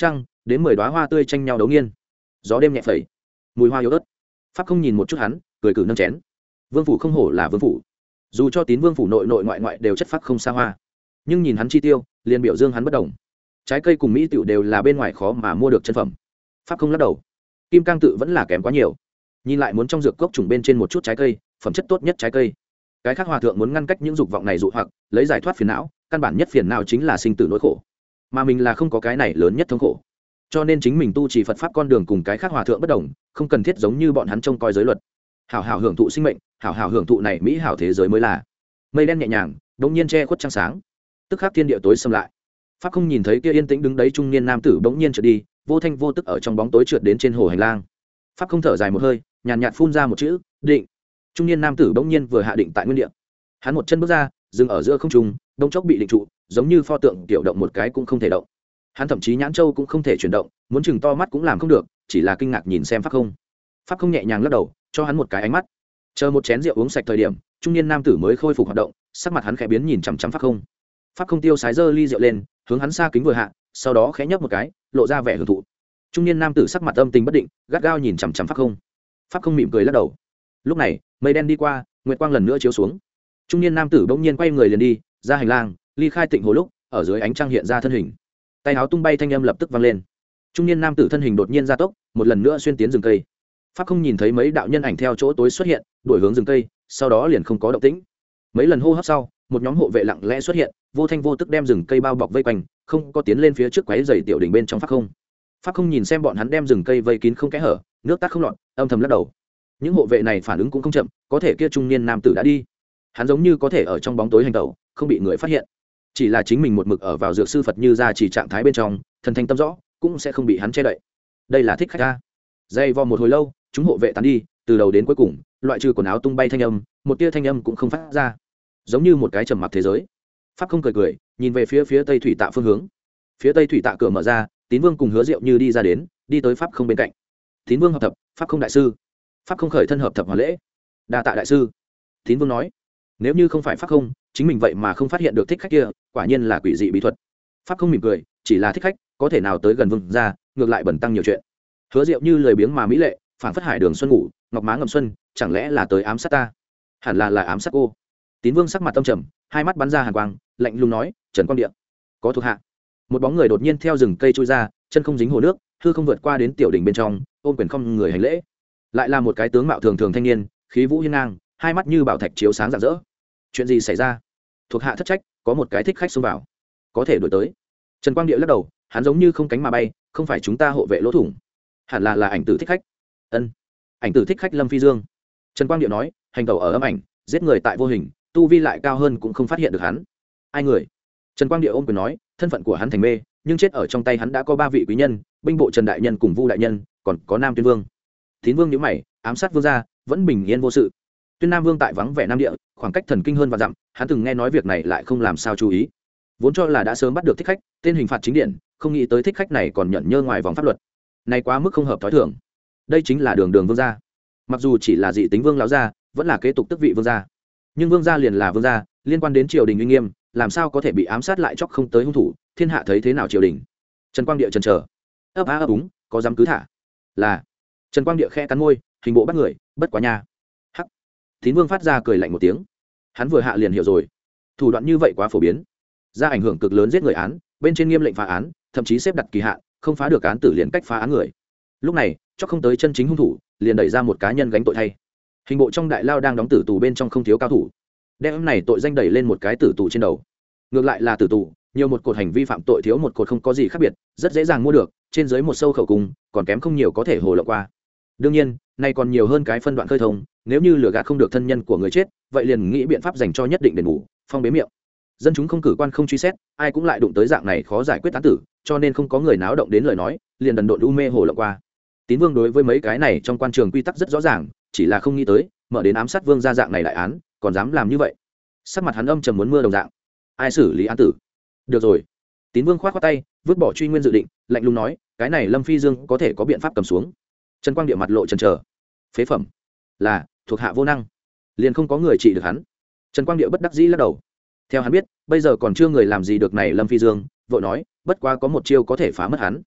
đến mười đoá hoa tươi tranh nhau đấu nghiên, gió đêm nhẹ phẩy, mùi hoa yếu ớt. Pháp không nhìn một chút hắn, cười cử nâng chén. Vương phủ không hổ là vương phủ, dù cho tín vương phủ nội nội ngoại ngoại đều chất phác không xa hoa, nhưng nhìn hắn chi tiêu liền biểu dương hắn bất đồng. Trái cây cùng mỹ tiểu đều là bên ngoài khó mà mua được chân phẩm. Pháp không lắc đầu, kim cang tự vẫn là kém quá nhiều. Nhìn lại muốn trong dược cốc trùng bên trên một chút trái cây, phẩm chất tốt nhất trái cây. Cái khác hòa thượng muốn ngăn cách những dục vọng này dụ hoặc, lấy giải thoát phiền não, căn bản nhất phiền não chính là sinh tử nỗi khổ, mà mình là không có cái này lớn nhất thống khổ, cho nên chính mình tu trì Phật pháp con đường cùng cái khác hòa thượng bất đồng, không cần thiết giống như bọn hắn trông coi giới luật. Hảo hảo hưởng thụ sinh mệnh, hảo hảo hưởng thụ này mỹ hảo thế giới mới là. Mây đen nhẹ nhàng, đột nhiên che khuất trăng sáng, tức khắc thiên địa tối xâm lại. Pháp không nhìn thấy kia yên tĩnh đứng đấy trung niên nam tử bỗng nhiên trượt đi, vô thanh vô tức ở trong bóng tối trượt đến trên hồ hành lang. Pháp không thở dài một hơi, nhàn nhạt phun ra một chữ định. Trung niên nam tử bỗng nhiên vừa hạ định tại nguyên địa, hắn một chân bước ra, dừng ở giữa không trung, đông chốc bị định trụ, giống như pho tượng tiểu động một cái cũng không thể động. Hắn thậm chí nhãn châu cũng không thể chuyển động, muốn chừng to mắt cũng làm không được, chỉ là kinh ngạc nhìn xem pháp không. Pháp không nhẹ nhàng lắc đầu, cho hắn một cái ánh mắt. Chờ một chén rượu uống sạch thời điểm, trung niên nam tử mới khôi phục hoạt động, sắc mặt hắn khẽ biến nhìn chằm chằm pháp không. Pháp không tiêu sái giơ ly rượu lên, hướng hắn xa kính vừa hạ, sau đó khẽ nhấp một cái, lộ ra vẻ hưởng thụ. Trung niên nam tử sắc mặt âm tình bất định, gắt gao nhìn chằm chằm pháp không. Pháp không mỉm cười lắc đầu. Lúc này, mây đen đi qua, nguyệt quang lần nữa chiếu xuống. Trung niên nam tử bỗng nhiên quay người liền đi ra hành lang, ly khai tịnh hồ lúc, ở dưới ánh trăng hiện ra thân hình, tay áo tung bay thanh âm lập tức vang lên. Trung niên nam tử thân hình đột nhiên gia tốc, một lần nữa xuyên tiến rừng cây. Pháp không nhìn thấy mấy đạo nhân ảnh theo chỗ tối xuất hiện, đuổi hướng rừng cây, sau đó liền không có động tĩnh. Mấy lần hô hấp sau, một nhóm hộ vệ lặng lẽ xuất hiện, vô thanh vô tức đem rừng cây bao bọc vây quanh, không có tiến lên phía trước quấy rầy tiểu đỉnh bên trong pháp không. Pháp không nhìn xem bọn hắn đem rừng cây vây kín không kẽ hở, nước tắt không lọt, âm thầm lắc đầu. Những hộ vệ này phản ứng cũng không chậm, có thể kia trung niên nam tử đã đi. Hắn giống như có thể ở trong bóng tối hành tẩu, không bị người phát hiện. Chỉ là chính mình một mực ở vào dược sư Phật như ra chỉ trạng thái bên trong, thần thanh tâm rõ, cũng sẽ không bị hắn che đậy. Đây là thích khách a. Dây vo một hồi lâu, chúng hộ vệ tán đi, từ đầu đến cuối cùng, loại trừ quần áo tung bay thanh âm, một tia thanh âm cũng không phát ra, giống như một cái trầm mặc thế giới. Pháp không cười cười, nhìn về phía phía tây thủy tạ phương hướng. Phía tây thủy tạ cửa mở ra, Tín Vương cùng Hứa Diệu Như đi ra đến, đi tới pháp không bên cạnh. Tín Vương hợp thập, pháp không đại sư. Pháp không khởi thân hợp thập hoàn lễ. Đa tạ đại sư. Tín Vương nói, nếu như không phải pháp không, chính mình vậy mà không phát hiện được thích khách kia, quả nhiên là quỷ dị bí thuật. Pháp không mỉm cười, chỉ là thích khách, có thể nào tới gần vương ra, ngược lại bẩn tăng nhiều chuyện. Hứa Diệu Như lười biếng mà mỹ lệ, phản phất hải đường xuân ngủ, ngọc má ngầm xuân, chẳng lẽ là tới ám sát ta? Hẳn là là ám sát cô. Tín Vương sắc mặt tâm trầm, hai mắt bắn ra hàn quang, lạnh lùng nói, Trần Quang Điện, có thuộc hạ. Một bóng người đột nhiên theo rừng cây trôi ra, chân không dính hồ nước, hư không vượt qua đến tiểu đỉnh bên trong, ôm quyền không người hành lễ. Lại là một cái tướng mạo thường thường thanh niên, khí vũ hiên ngang, hai mắt như bảo thạch chiếu sáng rạng rỡ. Chuyện gì xảy ra? Thuộc hạ thất trách, có một cái thích khách xông vào, có thể đuổi tới. Trần Quang Địa lắc đầu, hắn giống như không cánh mà bay, không phải chúng ta hộ vệ lỗ thủng, hẳn là là ảnh tử thích khách. Ân, ảnh tử thích khách Lâm Phi Dương. Trần Quang Địa nói, hành tẩu ở âm ảnh, giết người tại vô hình, tu vi lại cao hơn cũng không phát hiện được hắn. Ai người? Trần Quang Địa ôm quyền nói, thân phận của hắn thành mê, nhưng chết ở trong tay hắn đã có ba vị quý nhân, binh bộ Trần đại nhân cùng Vu đại nhân, còn có Nam Tuyên Vương. Tín Vương nhíu mày, ám sát vương gia, vẫn bình yên vô sự. Tuyên Nam Vương tại vắng vẻ Nam Địa, khoảng cách thần kinh hơn và dặm, hắn từng nghe nói việc này lại không làm sao chú ý, vốn cho là đã sớm bắt được thích khách, tên hình phạt chính điện, không nghĩ tới thích khách này còn nhận nhơ ngoài vòng pháp luật, này quá mức không hợp thói thường. Đây chính là đường đường vương gia, mặc dù chỉ là dị tính vương lão gia, vẫn là kế tục tước vị vương gia, nhưng vương gia liền là vương gia, liên quan đến triều đình uy nghiêm, làm sao có thể bị ám sát lại chóc không tới hung thủ, thiên hạ thấy thế nào triều đình. Trần Quang Địa chần chờ, ấp á ấp úng, có dám cứ thả? Là. Trần Quang Địa khẽ cắn môi, hình bộ bắt người, bất quá nha. Hắc. Tín Vương phát ra cười lạnh một tiếng, hắn vừa hạ liền hiểu rồi, thủ đoạn như vậy quá phổ biến, ra ảnh hưởng cực lớn giết người án, bên trên nghiêm lệnh phá án, thậm chí xếp đặt kỳ hạn, không phá được án tử liền cách phá án người. Lúc này chóc không tới chân chính hung thủ, liền đẩy ra một cá nhân gánh tội thay. Hình bộ trong đại lao đang đóng tử tù bên trong không thiếu cao thủ, đem này tội danh đẩy lên một cái tử tù trên đầu. Ngược lại là tử tù, nhiều một cột hành vi phạm tội thiếu một cột không có gì khác biệt, rất dễ dàng mua được, trên dưới một sâu khẩu cùng, còn kém không nhiều có thể hồ lộ qua. Đương nhiên, nay còn nhiều hơn cái phân đoạn khơi thông, nếu như lừa gạt không được thân nhân của người chết, vậy liền nghĩ biện pháp dành cho nhất định đền bù, phong bế miệng. Dân chúng không cử quan không truy xét, ai cũng lại đụng tới dạng này khó giải quyết án tử, cho nên không có người náo động đến lời nói, liền đần độn u mê hồ lộ qua. Tín Vương đối với mấy cái này trong quan trường quy tắc rất rõ ràng, chỉ là không nghĩ tới, mở đến ám sát vương gia dạng này đại án, còn dám làm như vậy. Sắc mặt hắn âm trầm muốn mưa đồng dạng. Ai xử lý án tử? Được rồi. Tín Vương khoát khoát tay, vứt bỏ truy nguyên dự định, lạnh lùng nói, cái này Lâm Phi Dương có thể có biện pháp cầm xuống. Trần Quang Địa mặt lộ chần chờ. Phế phẩm. Là, thuộc hạ vô năng, liền không có người trị được hắn. Trần Quang Địa bất đắc dĩ lắc đầu. Theo hắn biết, bây giờ còn chưa người làm gì được này Lâm Phi Dương, vội nói, bất quá có một chiêu có thể phá mất hắn.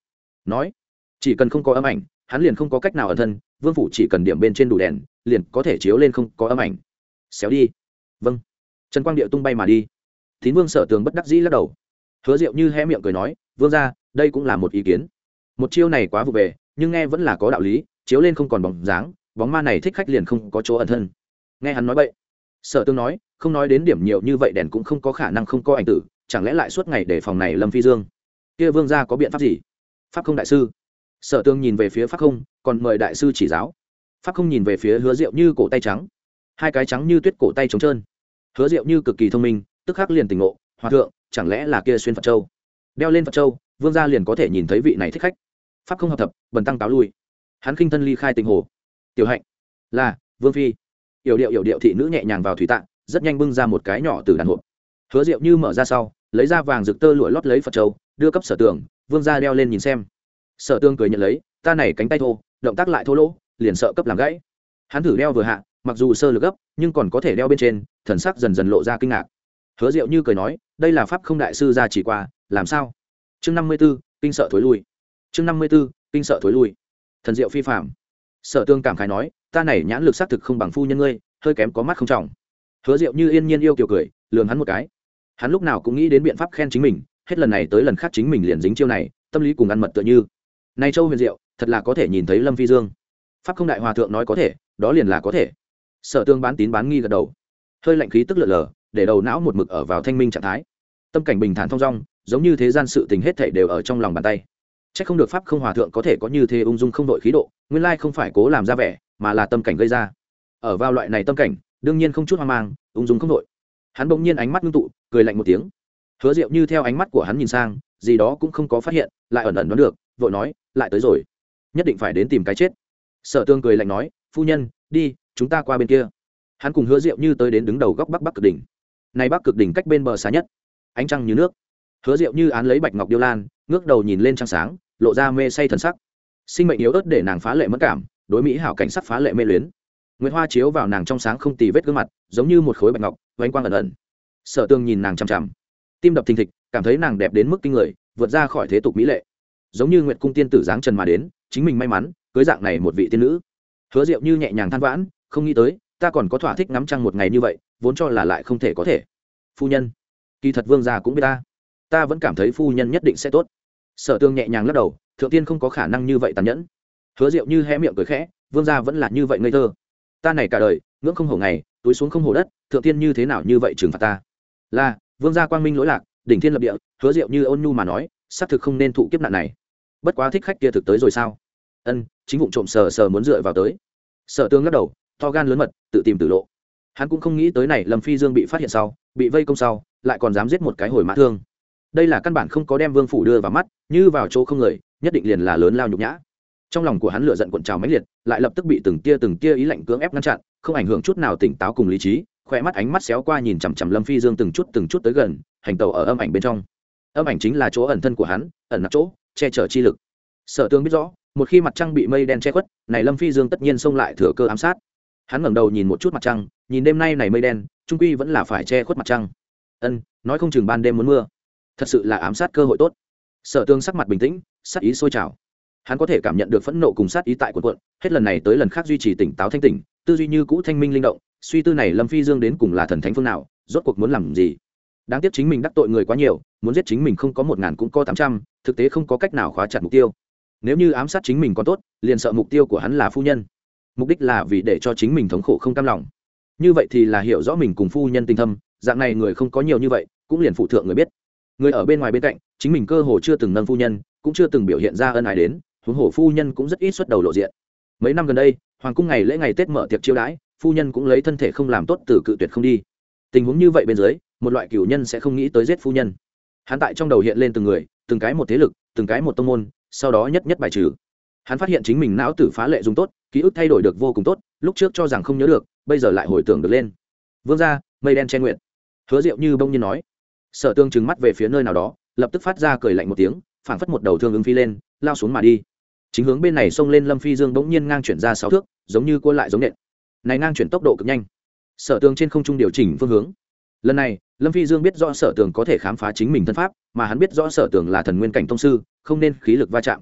nói chỉ cần không có âm ảnh hắn liền không có cách nào ẩn thân, vương phủ chỉ cần điểm bên trên đủ đèn liền có thể chiếu lên không có âm ảnh. Xéo đi. Vâng. Trần Quang Điệu tung bay mà đi. Tín Vương Sở Tường bất đắc dĩ lắc đầu. Hứa Diệu Như hé miệng cười nói, vương gia, đây cũng là một ý kiến. Một chiêu này quá vụ về, nhưng nghe vẫn là có đạo lý, chiếu lên không còn bóng dáng, bóng ma này thích khách liền không có chỗ ẩn thân. Nghe hắn nói vậy, Sở Tường nói, không nói đến điểm nhiều như vậy đèn cũng không có khả năng không có ảnh tử, chẳng lẽ lại suốt ngày để phòng này Lâm Phi Dương? Kia vương gia có biện pháp gì? Pháp Không đại sư. Sở Tường nhìn về phía Pháp Không, còn mời đại sư chỉ giáo. Pháp Không nhìn về phía Hứa Diệu Như cổ tay trắng, hai cái trắng như tuyết cổ tay trống trơn. Hứa Diệu Như cực kỳ thông minh, tức khắc liền tỉnh ngộ, hòa thượng, chẳng lẽ là kia xuyên Phật châu? Đeo lên Phật châu, vương gia liền có thể nhìn thấy vị này thích khách. Pháp Không hợp thập, bần tăng cáo lui. Hắn khinh thân ly khai tình hồ. Tiểu Hạnh, là vương phi. Yểu điệu yểu điệu thị nữ nhẹ nhàng vào thủy tạng, rất nhanh bưng ra một cái nhỏ từ đàn hộp. Hứa Diệu Như mở ra sau, lấy ra vàng rực tơ lụa lót lấy Phật châu, đưa cấp Sở Tường, vương gia đeo lên nhìn xem. Sở Tường cười nhận lấy, ta này cánh tay thô, động tác lại thô lỗ, liền sợ cấp làm gãy. Hắn thử đeo vừa hạ, mặc dù sơ lực gấp, nhưng còn có thể đeo bên trên, thần sắc dần dần lộ ra kinh ngạc. Hứa Diệu Như cười nói, đây là Pháp Không đại sư gia chỉ qua, làm sao? Chương năm mươi 54, kinh sợ thối lui. Chương năm mươi 54, kinh sợ thối lui. Thần diệu phi phàm. Sở Tương cảm khái nói, ta này nhãn lực xác thực không bằng phu nhân ngươi, hơi kém có mắt không trọng. Hứa Diệu Như yên nhiên yêu kiều cười, lườm hắn một cái. Hắn lúc nào cũng nghĩ đến biện pháp khen chính mình, hết lần này tới lần khác chính mình liền dính chiêu này, tâm lý cùng ăn mật tựa như. Này Châu Huyền Diệu, thật là có thể nhìn thấy Lâm Phi Dương. Pháp Không đại hòa thượng nói có thể, đó liền là có thể. Sở Tương bán tín bán nghi gật đầu, hơi lạnh khí tức lờ lờ, để đầu não một mực ở vào thanh minh trạng thái, tâm cảnh bình thản thong dong, giống như thế gian sự tình hết thảy đều ở trong lòng bàn tay. Chắc không được Pháp Không hòa thượng có thể có như thế ung dung không đội khí độ, nguyên lai không phải cố làm ra vẻ, mà là tâm cảnh gây ra. Ở vào loại này tâm cảnh, đương nhiên không chút hoang mang, ung dung không đội. Hắn bỗng nhiên ánh mắt ngưng tụ, cười lạnh một tiếng. Hứa Diệu Như theo ánh mắt của hắn nhìn sang, gì đó cũng không có phát hiện, lại ẩn ẩn đoán được, vội nói, lại tới rồi, nhất định phải đến tìm cái chết. Sở Tương cười lạnh nói, phu nhân, đi, chúng ta qua bên kia. Hắn cùng Hứa Diệu Như tới đến đứng đầu góc bắc bắc cực đỉnh. Này bắc cực đỉnh cách bên bờ xa nhất, ánh trăng như nước. Hứa Diệu Như án lấy bạch ngọc điêu lan, ngước đầu nhìn lên trăng sáng, lộ ra mê say thần sắc. Sinh mệnh yếu ớt để nàng phá lệ mất cảm, đối mỹ hảo cảnh sắc phá lệ mê luyến. Nguyệt hoa chiếu vào nàng trong sáng không tì vết gương mặt, giống như một khối bạch ngọc, vánh quang ẩn ẩn. Sở Tương nhìn nàng chằm chằm, tim đập thình thịch, cảm thấy nàng đẹp đến mức kinh người, vượt ra khỏi thế tục mỹ lệ, giống như Nguyệt cung tiên tử dáng trần mà đến, chính mình may mắn cưới dạng này một vị tiên nữ. Hứa Diệu Như nhẹ nhàng than vãn, không nghĩ tới, ta còn có thỏa thích ngắm trăng một ngày như vậy, vốn cho là lại không thể có thể. Phu nhân, kỳ thật vương gia cũng biết ta, ta vẫn cảm thấy phu nhân nhất định sẽ tốt. Sở Tương nhẹ nhàng lắc đầu, thượng tiên không có khả năng như vậy tàn nhẫn. Hứa Diệu Như hé miệng cười khẽ, vương gia vẫn là như vậy ngây thơ. Ta này cả đời ngưỡng không hổ ngày, túi xuống không hổ đất, thượng tiên như thế nào như vậy trừng phạt ta? Là vương gia quang minh lỗi lạc, đỉnh thiên lập địa. Hứa Diệu Như ôn nhu mà nói, xác thực không nên thụ kiếp nạn này. Bất quá thích khách kia thực tới rồi sao? Ân, chính vụ trộm sờ sờ muốn dựa vào tới. Sở Tương lắc đầu, to gan lớn mật, tự tìm tử lộ. Hắn cũng không nghĩ tới này Lâm Phi Dương bị phát hiện sau, bị vây công sau, lại còn dám giết một cái hồi mã thương. Đây là căn bản không có đem vương phủ đưa vào mắt, như vào chỗ không người, nhất định liền là lớn lao nhục nhã. Trong lòng của hắn lửa giận cuộn trào mãnh liệt, lại lập tức bị từng tia từng tia ý lạnh cưỡng ép ngăn chặn, không ảnh hưởng chút nào tỉnh táo cùng lý trí, khỏe mắt ánh mắt xéo qua nhìn chằm chằm Lâm Phi Dương từng chút từng chút tới gần, hành tẩu ở âm ảnh bên trong. Âm ảnh chính là chỗ ẩn thân của hắn, ẩn nấp chỗ, che chở chi lực. Sở Tương biết rõ, một khi mặt trăng bị mây đen che khuất, này Lâm Phi Dương tất nhiên xông lại thừa cơ ám sát. Hắn ngẩng đầu nhìn một chút mặt trăng, nhìn đêm nay này mây đen, trung quy vẫn là phải che khuất mặt trăng. Ân, nói không chừng ban đêm muốn mưa, thật sự là ám sát cơ hội tốt. Sở Tương sắc mặt bình tĩnh, sát ý sôi trào. Hắn có thể cảm nhận được phẫn nộ cùng sát ý tại cuộn cuộn, hết lần này tới lần khác duy trì tỉnh táo thanh tỉnh, tư duy như cũ thanh minh linh động, suy tư này Lâm Phi Dương đến cùng là thần thánh phương nào, rốt cuộc muốn làm gì. Đáng tiếc chính mình đắc tội người quá nhiều, muốn giết chính mình không có một ngàn cũng có tám trăm, thực tế không có cách nào khóa chặt mục tiêu. Nếu như ám sát chính mình còn tốt, liền sợ mục tiêu của hắn là phu nhân, mục đích là vì để cho chính mình thống khổ không cam lòng. Như vậy thì là hiểu rõ mình cùng phu nhân tình thâm, dạng này người không có nhiều như vậy, cũng liền phụ thượng người biết. Người ở bên ngoài bên cạnh, chính mình cơ hồ chưa từng nâng phu nhân, cũng chưa từng biểu hiện ra ân ái đến, huống hồ phu nhân cũng rất ít xuất đầu lộ diện. Mấy năm gần đây, hoàng cung ngày lễ ngày Tết mở tiệc chiêu đãi, phu nhân cũng lấy thân thể không làm tốt từ cự tuyệt không đi. Tình huống như vậy bên dưới, một loại cửu nhân sẽ không nghĩ tới giết phu nhân. Hắn tại trong đầu hiện lên từng người, từng cái một thế lực, từng cái một tông môn, sau đó nhất nhất bài trừ. Hắn phát hiện chính mình não tử phá lệ dùng tốt, ký ức thay đổi được vô cùng tốt, lúc trước cho rằng không nhớ được, bây giờ lại hồi tưởng được lên. Vương gia, mây đen che nguyện. Hứa Diệu Như bỗng nhiên nói. Sở Tương trừng mắt về phía nơi nào đó, lập tức phát ra cười lạnh một tiếng, phảng phất một đầu thương ứng phi lên, lao xuống mà đi. Chính hướng bên này xông lên Lâm Phi Dương bỗng nhiên ngang chuyển ra sáu thước, giống như cua lại giống nện. Này ngang chuyển tốc độ cực nhanh. Sở Tương trên không trung điều chỉnh phương hướng. Lần này, Lâm Phi Dương biết rõ Sở Tường có thể khám phá chính mình thân pháp, mà hắn biết rõ Sở Tường là thần nguyên cảnh tông sư, không nên khí lực va chạm.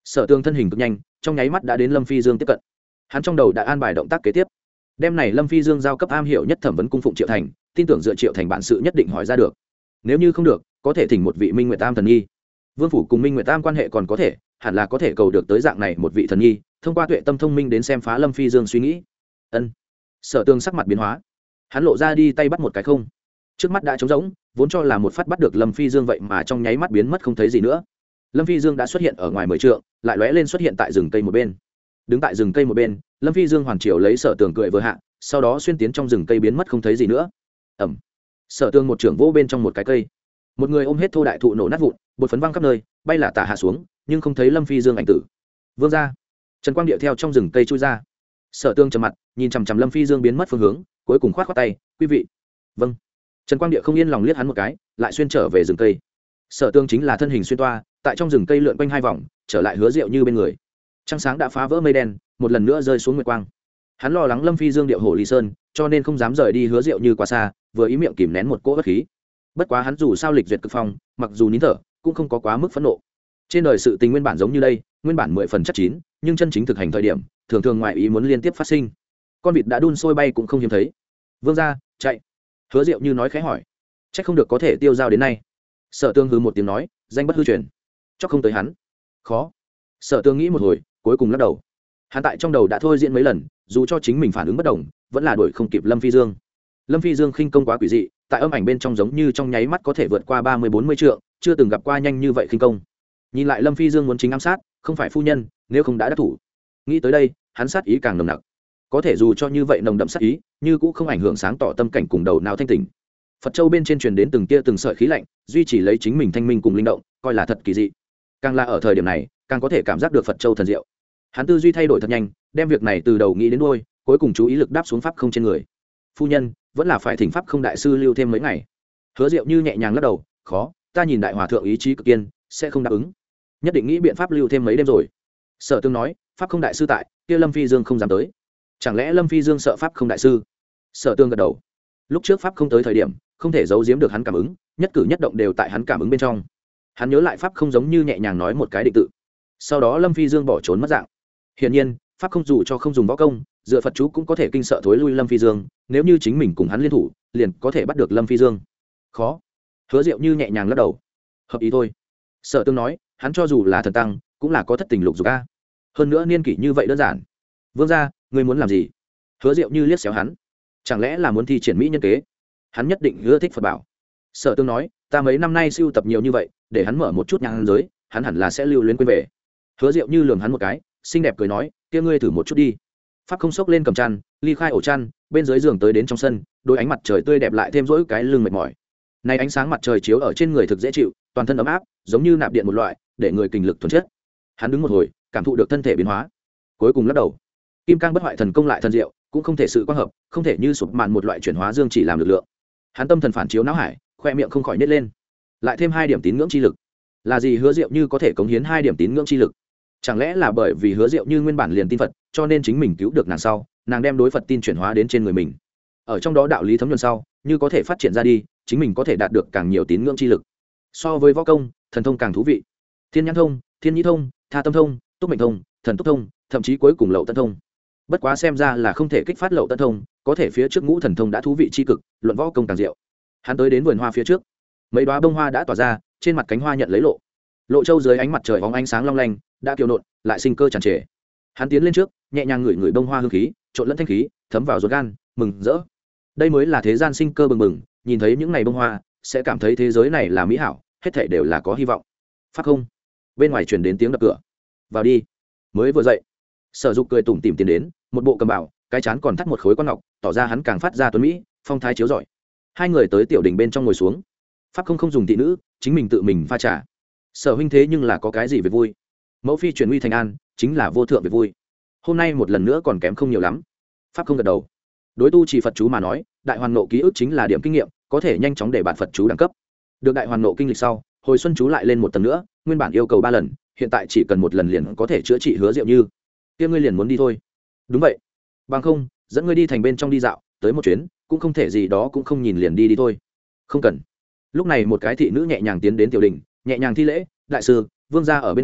Sở Tương thân hình cực nhanh, trong nháy mắt đã đến Lâm Phi Dương tiếp cận. Hắn trong đầu đã an bài động tác kế tiếp. Đêm này Lâm Phi Dương giao cấp am hiểu nhất thẩm vấn cung phụng Triệu Thành, tin tưởng dựa Triệu Thành bản sự nhất định hỏi ra được. Nếu như không được, có thể thỉnh một vị Minh Nguyệt Tam thần nhi. Vương phủ cùng Minh Nguyệt Tam quan hệ còn có thể, hẳn là có thể cầu được tới dạng này một vị thần nhi, thông qua tuệ tâm thông minh đến xem phá Lâm Phi Dương suy nghĩ. Ân. Sở Tương sắc mặt biến hóa, hắn lộ ra đi tay bắt một cái không. Trước mắt đã trống rỗng, vốn cho là một phát bắt được Lâm Phi Dương vậy mà trong nháy mắt biến mất không thấy gì nữa. Lâm Phi Dương đã xuất hiện ở ngoài mười trượng, lại lóe lên xuất hiện tại rừng cây một bên. Đứng tại rừng cây một bên, Lâm Phi Dương hoàn triều lấy Sở Tường cười vừa hạ, sau đó xuyên tiến trong rừng cây biến mất không thấy gì nữa. Ẩm. Sở Tường một trưởng vỗ bên trong một cái cây, một người ôm hết thô đại thụ nổ nát vụn, bột phấn văng khắp nơi, bay là tả hạ xuống, nhưng không thấy Lâm Phi Dương ảnh tử. Vương ra. Trần Quang điệu theo trong rừng cây chui ra. Sở Tường trầm mặt, nhìn chằm chằm Lâm Phi Dương biến mất phương hướng, cuối cùng khoát khoát tay, "Quý vị." "Vâng." Trần Quang điệu không yên lòng liếc hắn một cái, lại xuyên trở về rừng cây. Sở Tường chính là thân hình xuyên toa, tại trong rừng cây lượn quanh hai vòng, trở lại Hứa Diệu Như bên người. Trăng sáng đã phá vỡ mây đen, một lần nữa rơi xuống nguyệt quang. Hắn lo lắng Lâm Phi Dương điệu hổ Lý Sơn, cho nên không dám rời đi Hứa Diệu Như quá xa, vừa ý miệng kìm nén một cỗ bất khí. Bất quá hắn dù sao lịch duyệt cực phong, mặc dù nín thở, cũng không có quá mức phẫn nộ. Trên đời sự tình nguyên bản giống như đây, nguyên bản mười phần chắc chín, nhưng chân chính thực hành thời điểm, thường thường ngoại ý muốn liên tiếp phát sinh. Con vịt đã đun sôi bay cũng không hiếm thấy. "Vương gia, chạy." Hứa Diệu Như nói khẽ hỏi. Chắc không được có thể tiêu dao đến nay. Sở Tương hừ một tiếng nói, danh bất hư truyền. Chắc không tới hắn. Khó. Sở Tương nghĩ một hồi, cuối cùng lắc đầu. Hắn tại trong đầu đã thôi diễn mấy lần, dù cho chính mình phản ứng bất đồng, vẫn là đuổi không kịp Lâm Phi Dương. Lâm Phi Dương khinh công quá quỷ dị, tại âm ảnh bên trong giống như trong nháy mắt có thể vượt qua ba mươi bốn mươi trượng, chưa từng gặp qua nhanh như vậy khinh công. Nhìn lại Lâm Phi Dương muốn chính ám sát, không phải phu nhân, nếu không đã đắc thủ. Nghĩ tới đây, hắn sát ý càng nồng nặc. Có thể dù cho như vậy nồng đậm sát ý, như cũng không ảnh hưởng sáng tỏ tâm cảnh cùng đầu não thanh tỉnh. Phật Châu bên trên truyền đến từng tia từng sợi khí lạnh, duy trì lấy chính mình thanh minh cùng linh động, coi là thật kỳ dị. Càng là ở thời điểm này, càng có thể cảm giác được Phật Châu thần diệu. Hắn tư duy thay đổi thật nhanh, đem việc này từ đầu nghĩ đến đuôi, cuối cùng chú ý lực đáp xuống pháp không trên người. Phu nhân, vẫn là phải thỉnh pháp không đại sư lưu thêm mấy ngày. Hứa Diệu Như nhẹ nhàng lắc đầu, khó, ta nhìn đại hòa thượng ý chí cực kiên, sẽ không đáp ứng. Nhất định nghĩ biện pháp lưu thêm mấy đêm rồi. Sở Tương nói, pháp không đại sư tại, kia Lâm Phi Dương không dám tới. Chẳng lẽ Lâm Phi Dương sợ pháp không đại sư? Sở Tương gật đầu. Lúc trước pháp không tới thời điểm, không thể giấu giếm được hắn cảm ứng, nhất cử nhất động đều tại hắn cảm ứng bên trong. Hắn nhớ lại pháp không giống như nhẹ nhàng nói một cái định tự. Sau đó Lâm Phi Dương bỏ trốn mất dạng. Hiển nhiên, pháp không dù cho không dùng võ công, dựa Phật chú cũng có thể kinh sợ thối lui Lâm Phi Dương, nếu như chính mình cùng hắn liên thủ, liền có thể bắt được Lâm Phi Dương. Khó. Hứa Diệu Như nhẹ nhàng lắc đầu. Hợp ý thôi. Sở Tương nói, hắn cho dù là thần tăng, cũng là có thất tình lục dục a. Hơn nữa niên kỷ như vậy đơn giản. Vương gia, ngươi muốn làm gì? Hứa Diệu Như liếc xéo hắn. Chẳng lẽ là muốn thi triển mỹ nhân kế? Hắn nhất định ưa thích Phật bảo. Sở Tương nói, ta mấy năm nay sưu tập nhiều như vậy, để hắn mở một chút nhang giới, hắn hẳn là sẽ lưu luyến quên về. Hứa Diệu Như lườm hắn một cái, xinh đẹp cười nói, kia ngươi thử một chút đi. Pháp không sốc lên cầm chăn, ly khai ổ chăn, bên dưới giường tới đến trong sân, đôi ánh mặt trời tươi đẹp lại thêm rỗi cái lưng mệt mỏi. Này ánh sáng mặt trời chiếu ở trên người thực dễ chịu, toàn thân ấm áp, giống như nạp điện một loại, để người kinh lực thuần chất. Hắn đứng một hồi, cảm thụ được thân thể biến hóa, cuối cùng lắc đầu. Kim cang bất hoại thần công lại thần diệu, cũng không thể sự quang hợp, không thể như sụp màn một loại chuyển hóa dương chỉ làm lực lượng. Hắn tâm thần phản chiếu não hải, khoe miệng không khỏi nết lên. Lại thêm hai điểm tín ngưỡng chi lực. Là gì Hứa Diệu Như có thể cống hiến hai điểm tín ngưỡng chi lực? Chẳng lẽ là bởi vì Hứa Diệu Như nguyên bản liền tin Phật, cho nên chính mình cứu được nàng sau, nàng đem đối Phật tin chuyển hóa đến trên người mình. Ở trong đó đạo lý thấm nhuần sau, như có thể phát triển ra đi, chính mình có thể đạt được càng nhiều tín ngưỡng chi lực. So với võ công, thần thông càng thú vị. Thiên nhãn thông, thiên nhĩ thông, tha tâm thông, túc mệnh thông, thần túc thông, thậm chí cuối cùng lậu tân thông. Bất quá xem ra là không thể kích phát lậu tân thông, có thể phía trước ngũ thần thông đã thú vị chi cực, luận võ công càng diệu. Hắn tới đến vườn hoa phía trước, mấy đóa bông hoa đã tỏa ra, trên mặt cánh hoa nhận lấy lộ. Lộ châu dưới ánh mặt trời bóng ánh sáng long lanh, đã kiều nộn, lại sinh cơ tràn trề. Hắn tiến lên trước, nhẹ nhàng ngửi ngửi bông hoa hương khí, trộn lẫn thanh khí, thấm vào ruột gan, mừng rỡ. Đây mới là thế gian sinh cơ bừng bừng, nhìn thấy những ngày bông hoa, sẽ cảm thấy thế giới này là mỹ hảo, hết thảy đều là có hy vọng. Pháp không? Bên ngoài truyền đến tiếng đập cửa. Vào đi. Mới vừa dậy, Sở Dục cười tủm tỉm tiến đến, một bộ cầm bảo, cái chán còn thắt một khối quan ngọc, tỏ ra hắn càng phát ra tuấn mỹ, phong thái chiếu rọi. Hai người tới tiểu đình bên trong ngồi xuống. Pháp không không dùng thị nữ, chính mình tự mình pha trà. Sở huynh thế nhưng là có cái gì về vui? Mẫu phi chuyển uy thành an, chính là vô thượng về vui. Hôm nay một lần nữa còn kém không nhiều lắm. Pháp không gật đầu. Đối tu chỉ Phật chú mà nói, đại hoàn nộ ký ức chính là điểm kinh nghiệm, có thể nhanh chóng để bản Phật chú đẳng cấp. Được đại hoàn nộ kinh lịch sau, hồi xuân chú lại lên một tầng nữa, nguyên bản yêu cầu ba lần, hiện tại chỉ cần một lần liền có thể chữa trị Hứa Diệu Như. Kia ngươi liền muốn đi thôi? Đúng vậy. Bằng không, dẫn ngươi đi thành bên trong đi dạo, tới một chuyến, cũng không thể gì đó cũng không nhìn liền đi đi thôi. Không cần. Lúc này một cái thị nữ nhẹ nhàng tiến đến tiểu đình, nhẹ nhàng thi lễ, đại sư, vương gia ở bên ngoài,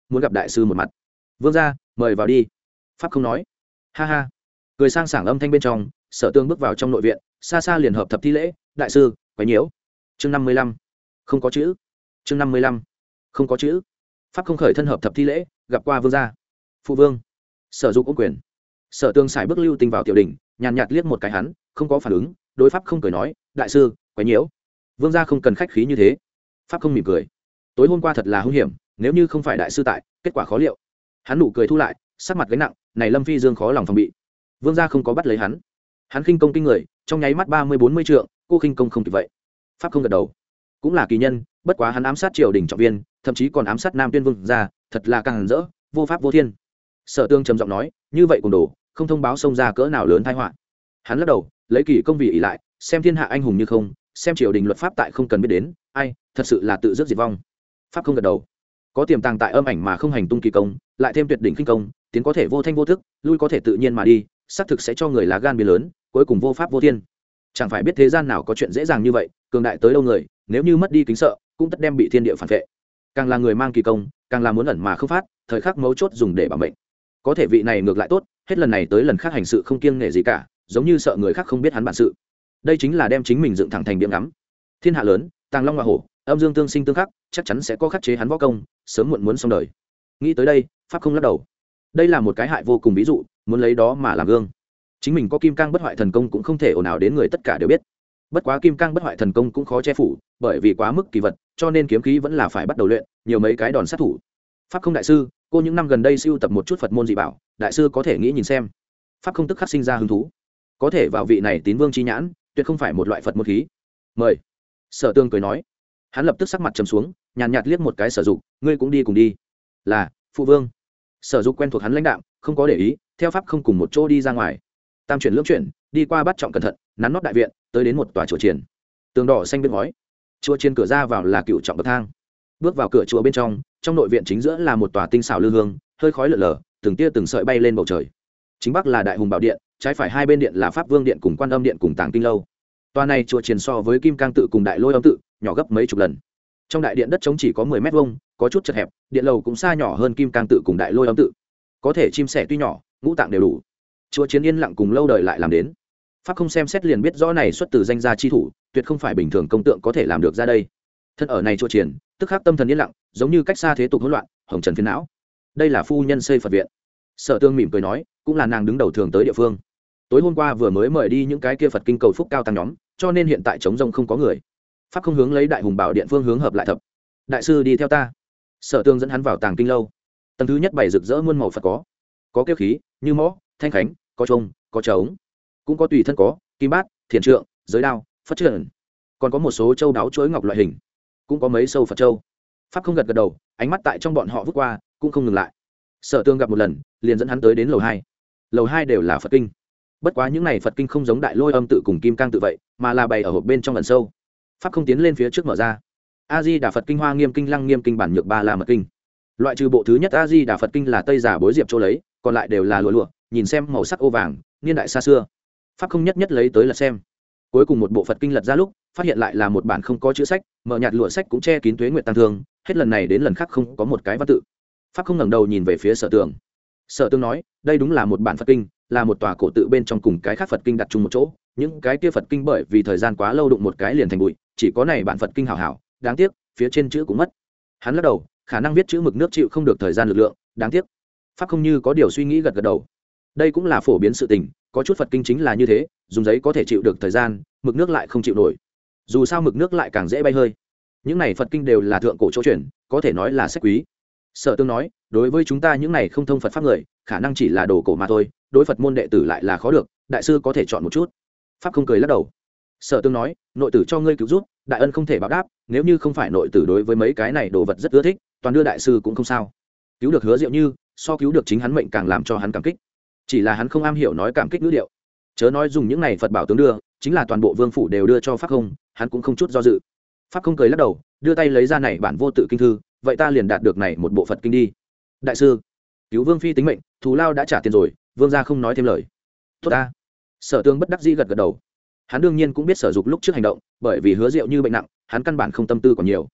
muốn gặp đại sư một mặt. Vương gia mời vào đi. Pháp không nói. Ha ha. Cười sang sảng âm thanh bên trong, Sở Tương bước vào trong nội viện, xa xa liền hợp thập thi lễ, đại sư quấy nhiễu. Chương năm mươi lăm, không có chữ. Chương năm mươi lăm, không có chữ. Pháp không khởi thân hợp thập thi lễ, gặp qua vương gia. Phụ vương. Sở Dục ôm quyền. Sở Tương xài bước lưu tinh vào tiểu đỉnh, nhàn nhạt liếc một cái hắn, không có phản ứng, đối Pháp không cười nói, đại sư quấy nhiễu. Vương gia không cần khách khí như thế. Pháp không mỉm cười. Tối hôm qua thật là hung hiểm, nếu như không phải đại sư tại, kết quả khó liệu. Hắn nụ cười thu lại, sắc mặt gánh nặng, này Lâm Phi Dương khó lòng phòng bị. Vương gia không có bắt lấy hắn. Hắn khinh công kinh người, trong nháy mắt ba mươi bốn mươi trượng, cô khinh công không kịp vậy. Pháp không gật đầu. Cũng là kỳ nhân, bất quá hắn ám sát triều đình trọng viên, thậm chí còn ám sát Nam Tuyên Vương gia, thật là càng rỡ, vô pháp vô thiên. Sở Tương trầm giọng nói, như vậy cùng đồ, không thông báo xông ra cỡ nào lớn tai họa. Hắn lắc đầu, lấy kỳ công vị ỷ lại, xem thiên hạ anh hùng như không, xem triều đình luật pháp tại không cần biết đến, ai, thật sự là tự dứt diệt vong. Pháp không gật đầu. Có tiềm tàng tại âm ảnh mà không hành tung kỳ công, lại thêm tuyệt đỉnh khinh công, tiến có thể vô thanh vô thức, lui có thể tự nhiên mà đi, xác thực sẽ cho người lá gan biến lớn, cuối cùng vô pháp vô thiên. Chẳng phải biết thế gian nào có chuyện dễ dàng như vậy, cường đại tới đâu người, nếu như mất đi kính sợ, cũng tất đem bị thiên địa phản vệ. Càng là người mang kỳ công, càng là muốn ẩn mà không phát, thời khắc mấu chốt dùng để bảo mệnh. Có thể vị này ngược lại tốt, hết lần này tới lần khác hành sự không kiêng nể gì cả, giống như sợ người khác không biết hắn bản sự. Đây chính là đem chính mình dựng thẳng thành biếng ngắm. Thiên hạ lớn, tàng long hoa hổ, âm dương tương sinh tương khắc, chắc chắn sẽ có khắc chế hắn võ công, sớm muộn muốn xong đời. Nghĩ tới đây, Pháp không lắc đầu. Đây là một cái hại vô cùng ví dụ, muốn lấy đó mà làm gương. Chính mình có kim cang bất hoại thần công cũng không thể ồn ào đến người tất cả đều biết. Bất quá kim cang bất hoại thần công cũng khó che phủ, bởi vì quá mức kỳ vật, cho nên kiếm khí vẫn là phải bắt đầu luyện, nhiều mấy cái đòn sát thủ. Pháp không đại sư, cô những năm gần đây sưu tập một chút Phật môn dị bảo, đại sư có thể nghĩ nhìn xem. Pháp không tức khắc sinh ra hứng thú. Có thể vào vị này tín vương chi nhãn, tuyệt không phải một loại Phật môn khí. Mời. Sở Tương cười nói. Hắn lập tức sắc mặt trầm xuống, nhàn nhạt liếc một cái Sở Dục, ngươi cũng đi cùng đi. Là, phụ vương. Sở Dục quen thuộc hắn lãnh đạm, không có để ý, theo Pháp không cùng một chỗ đi ra ngoài. Tam chuyển lưỡng chuyển, đi qua bắt trọng cẩn thận, nắn nót đại viện, tới đến một tòa chùa triển. Tường đỏ xanh bên ngói. Chùa trên cửa ra vào là cựu trọng bậc thang. Bước vào cửa chùa bên trong, trong nội viện chính giữa là một tòa tinh xảo lư hương, hơi khói lượn lờ, từng tia từng sợi bay lên bầu trời. Chính bắc là Đại Hùng Bảo Điện, trái phải hai bên điện là Pháp Vương Điện cùng Quan Âm Điện cùng Tàng Kinh lâu. Tòa này chùa triển so với Kim Cang tự cùng Đại Lôi Âm tự, nhỏ gấp mấy chục lần. Trong đại điện đất trống chỉ có mười mét vuông, có chút chật hẹp, điện lầu cũng xa nhỏ hơn Kim Cang tự cùng Đại Lôi Âm tự. Có thể chim sẻ tuy nhỏ, ngũ tạng đều đủ. Chùa chiến yên lặng cùng lâu đời lại làm đến. Pháp không xem xét liền biết rõ này xuất từ danh gia chi thủ, tuyệt không phải bình thường công tượng có thể làm được ra đây. Thân ở này chùa triển, tức khắc tâm thần yên lặng, giống như cách xa thế tục hỗn loạn, hồng trần phiền não. Đây là phu nhân xây Phật viện. Sở Tương mỉm cười nói, cũng là nàng đứng đầu thường tới địa phương. Tối hôm qua vừa mới mời đi những cái kia Phật kinh cầu phúc cao tăng nhóm, cho nên hiện tại trống rông không có người. Pháp không hướng lấy Đại Hùng Bảo Điện phương hướng hợp lại thập. Đại sư đi theo ta. Sở Tương dẫn hắn vào Tàng Kinh lâu. Tầng thứ nhất bày rực rỡ muôn màu Phật có, có kiếp khí, như mõ, thanh khánh, có trông, có trống, cũng có tùy thân có kim bát, thiền trượng, giới đao, phất trần, còn có một số châu đáo chuỗi ngọc loại hình, cũng có mấy sâu Phật châu. Pháp không gật gật đầu, ánh mắt tại trong bọn họ vút qua, cũng không ngừng lại. Sở Tương gặp một lần, liền dẫn hắn tới đến lầu hai. Lầu hai đều là Phật kinh, bất quá những này Phật kinh không giống Đại Lôi Âm tự cùng Kim Cang tự vậy, mà là bày ở hộp bên trong ẩn sâu. Pháp không tiến lên phía trước mở ra. A Di Đà Phật kinh, Hoa Nghiêm kinh, Lăng Nghiêm kinh, Bản Nhược Ba La Mật kinh. Loại trừ bộ thứ nhất A Di Đà Phật kinh là Tây giả Bối Diệp chỗ lấy, còn lại đều là lụa lụa, nhìn xem màu sắc ô vàng, niên đại xa xưa. Pháp không nhất nhất lấy tới là xem. Cuối cùng một bộ Phật kinh lật ra lúc, phát hiện lại là một bản không có chữ sách, mở nhạt lụa sách cũng che kín tuế nguyệt tăng thương, hết lần này đến lần khác không có một cái văn tự. Pháp không ngẩng đầu nhìn về phía Sở Tương. Sở Tương nói, đây đúng là một bản Phật kinh, là một tòa cổ tự bên trong cùng cái khác Phật kinh đặt chung một chỗ, những cái kia Phật kinh bởi vì thời gian quá lâu đụng một cái liền thành bụi, chỉ có này bản Phật kinh hảo hảo, đáng tiếc, phía trên chữ cũng mất. Hắn lắc đầu, khả năng viết chữ mực nước chịu không được thời gian lực lượng, đáng tiếc. Pháp không như có điều suy nghĩ gật gật đầu. Đây cũng là phổ biến sự tình, có chút Phật kinh chính là như thế, dùng giấy có thể chịu được thời gian, mực nước lại không chịu nổi. Dù sao mực nước lại càng dễ bay hơi. Những này Phật kinh đều là thượng cổ chỗ chuyển, có thể nói là sách quý. Sở Tương nói, đối với chúng ta những này không thông Phật pháp người, khả năng chỉ là đồ cổ mà thôi, đối Phật môn đệ tử lại là khó được, đại sư có thể chọn một chút. Pháp không cười lắc đầu. Sở Tương nói, nội tử cho ngươi cứu giúp, đại ân không thể báo đáp, nếu như không phải nội tử đối với mấy cái này đồ vật rất ưa thích, toàn đưa đại sư cũng không sao. Cứu được Hứa Diệu Như, so cứu được chính hắn mệnh càng làm cho hắn cảm kích. Chỉ là hắn không am hiểu nói cảm kích ngữ điệu. Chớ nói dùng những này Phật bảo tướng đưa, chính là toàn bộ vương phủ đều đưa cho Pháp không, hắn cũng không chút do dự. Pháp không cười lắc đầu, đưa tay lấy ra này bản vô tự kinh thư, vậy ta liền đạt được này một bộ Phật kinh đi. Đại sư, cứu vương phi tính mệnh, thù lao đã trả tiền rồi, vương gia không nói thêm lời. Tốt ta. Sở Tương bất đắc dĩ gật gật đầu. Hắn đương nhiên cũng biết Sở Dục lúc trước hành động, bởi vì Hứa Diệu Như bệnh nặng, hắn căn bản không tâm tư còn nhiều.